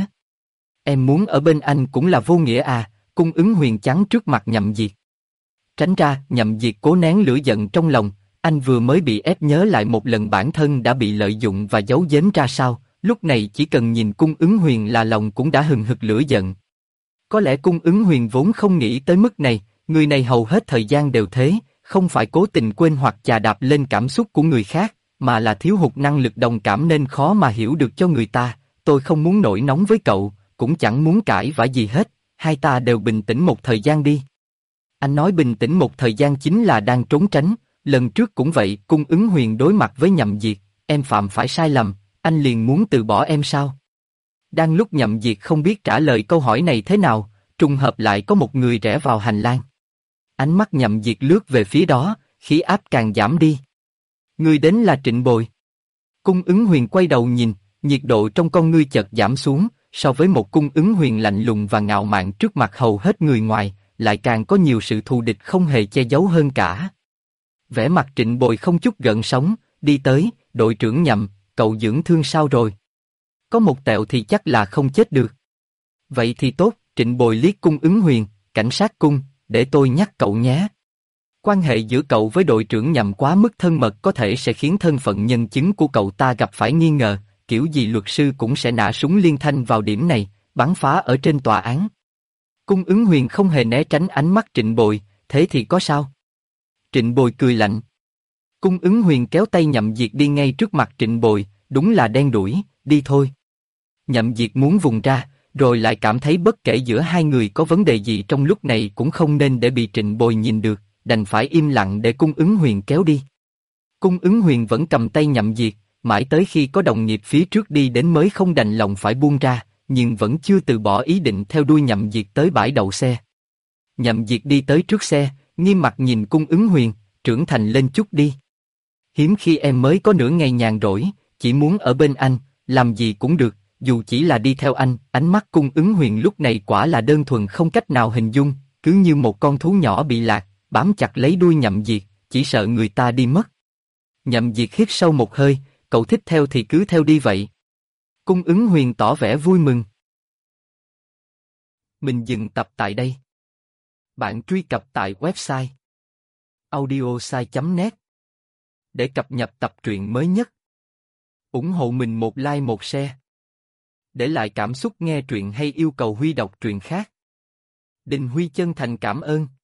Em muốn ở bên anh cũng là vô nghĩa à? Cung Ứng Huyền chắn trước mặt Nhậm Diệt. Tránh ra. Nhậm Diệt cố nén lửa giận trong lòng, anh vừa mới bị ép nhớ lại một lần bản thân đã bị lợi dụng và giấu giếm ra sao, lúc này chỉ cần nhìn Cung Ứng Huyền là lòng cũng đã hừng hực lửa giận. Có lẽ Cung Ứng Huyền vốn không nghĩ tới mức này, người này hầu hết thời gian đều thế, không phải cố tình quên hoặc chà đạp lên cảm xúc của người khác, mà là thiếu hụt năng lực đồng cảm nên khó mà hiểu được cho người ta. Tôi không muốn nổi nóng với cậu, cũng chẳng muốn cãi vã gì hết, hai ta đều bình tĩnh một thời gian đi. Anh nói bình tĩnh một thời gian chính là đang trốn tránh, lần trước cũng vậy. Cung Ứng Huyền đối mặt với Nhậm Diệt, em phạm phải sai lầm, anh liền muốn từ bỏ em sao? Đang lúc Nhậm Diệt không biết trả lời câu hỏi này thế nào, trùng hợp lại có một người rẽ vào hành lang. Ánh mắt Nhậm Diệt lướt về phía đó, khí áp càng giảm đi. Người đến là Trịnh Bồi. Cung Ứng Huyền quay đầu nhìn, nhiệt độ trong con ngươi chợt giảm xuống, so với một Cung Ứng Huyền lạnh lùng và ngạo mạn trước mặt hầu hết người ngoài, lại càng có nhiều sự thù địch không hề che giấu hơn cả. Vẻ mặt Trịnh Bồi không chút gợn sóng, đi tới, đội trưởng Nhậm, cậu dưỡng thương sao rồi? Có một tẹo thì chắc là không chết được. Vậy thì tốt. Trịnh Bồi liếc Cung Ứng Huyền, cảnh sát Cung, để tôi nhắc cậu nhé. Quan hệ giữa cậu với đội trưởng Nhậm quá mức thân mật có thể sẽ khiến thân phận nhân chứng của cậu ta gặp phải nghi ngờ, kiểu gì luật sư cũng sẽ nã súng liên thanh vào điểm này, bắn phá ở trên tòa án. Cung Ứng Huyền không hề né tránh ánh mắt Trịnh Bồi, thế thì có sao? Trịnh Bồi cười lạnh. Cung Ứng Huyền kéo tay Nhậm Diệt đi ngay trước mặt Trịnh Bồi, đúng là đen đủi, đi thôi. Nhậm Diệt muốn vùng ra, rồi lại cảm thấy bất kể giữa hai người có vấn đề gì trong lúc này cũng không nên để bị Trịnh Bồi nhìn được, đành phải im lặng để Cung Ứng Huyền kéo đi. Cung Ứng Huyền vẫn cầm tay Nhậm Diệt, mãi tới khi có đồng nghiệp phía trước đi đến mới không đành lòng phải buông ra, nhưng vẫn chưa từ bỏ ý định theo đuôi Nhậm Diệt tới bãi đậu xe. Nhậm Diệt đi tới trước xe, nghiêm mặt nhìn Cung Ứng Huyền, trưởng thành lên chút đi. Hiếm khi em mới có nửa ngày nhàn rỗi, chỉ muốn ở bên anh, làm gì cũng được, dù chỉ là đi theo anh. Ánh mắt Cung Ứng Huyền lúc này quả là đơn thuần không cách nào hình dung, cứ như một con thú nhỏ bị lạc, bám chặt lấy đuôi Nhậm Diệt, chỉ sợ người ta đi mất. Nhậm Diệt hít sâu một hơi, cậu thích theo thì cứ theo đi vậy. Cung Ứng Huyền tỏ vẻ vui mừng. Mình dừng tập tại đây. Bạn truy cập tại website audiosai.net để cập nhật tập truyện mới nhất. Ủng hộ mình một like một share. để lại cảm xúc nghe truyện hay yêu cầu Huy đọc truyện khác. Đình Huy chân thành cảm ơn.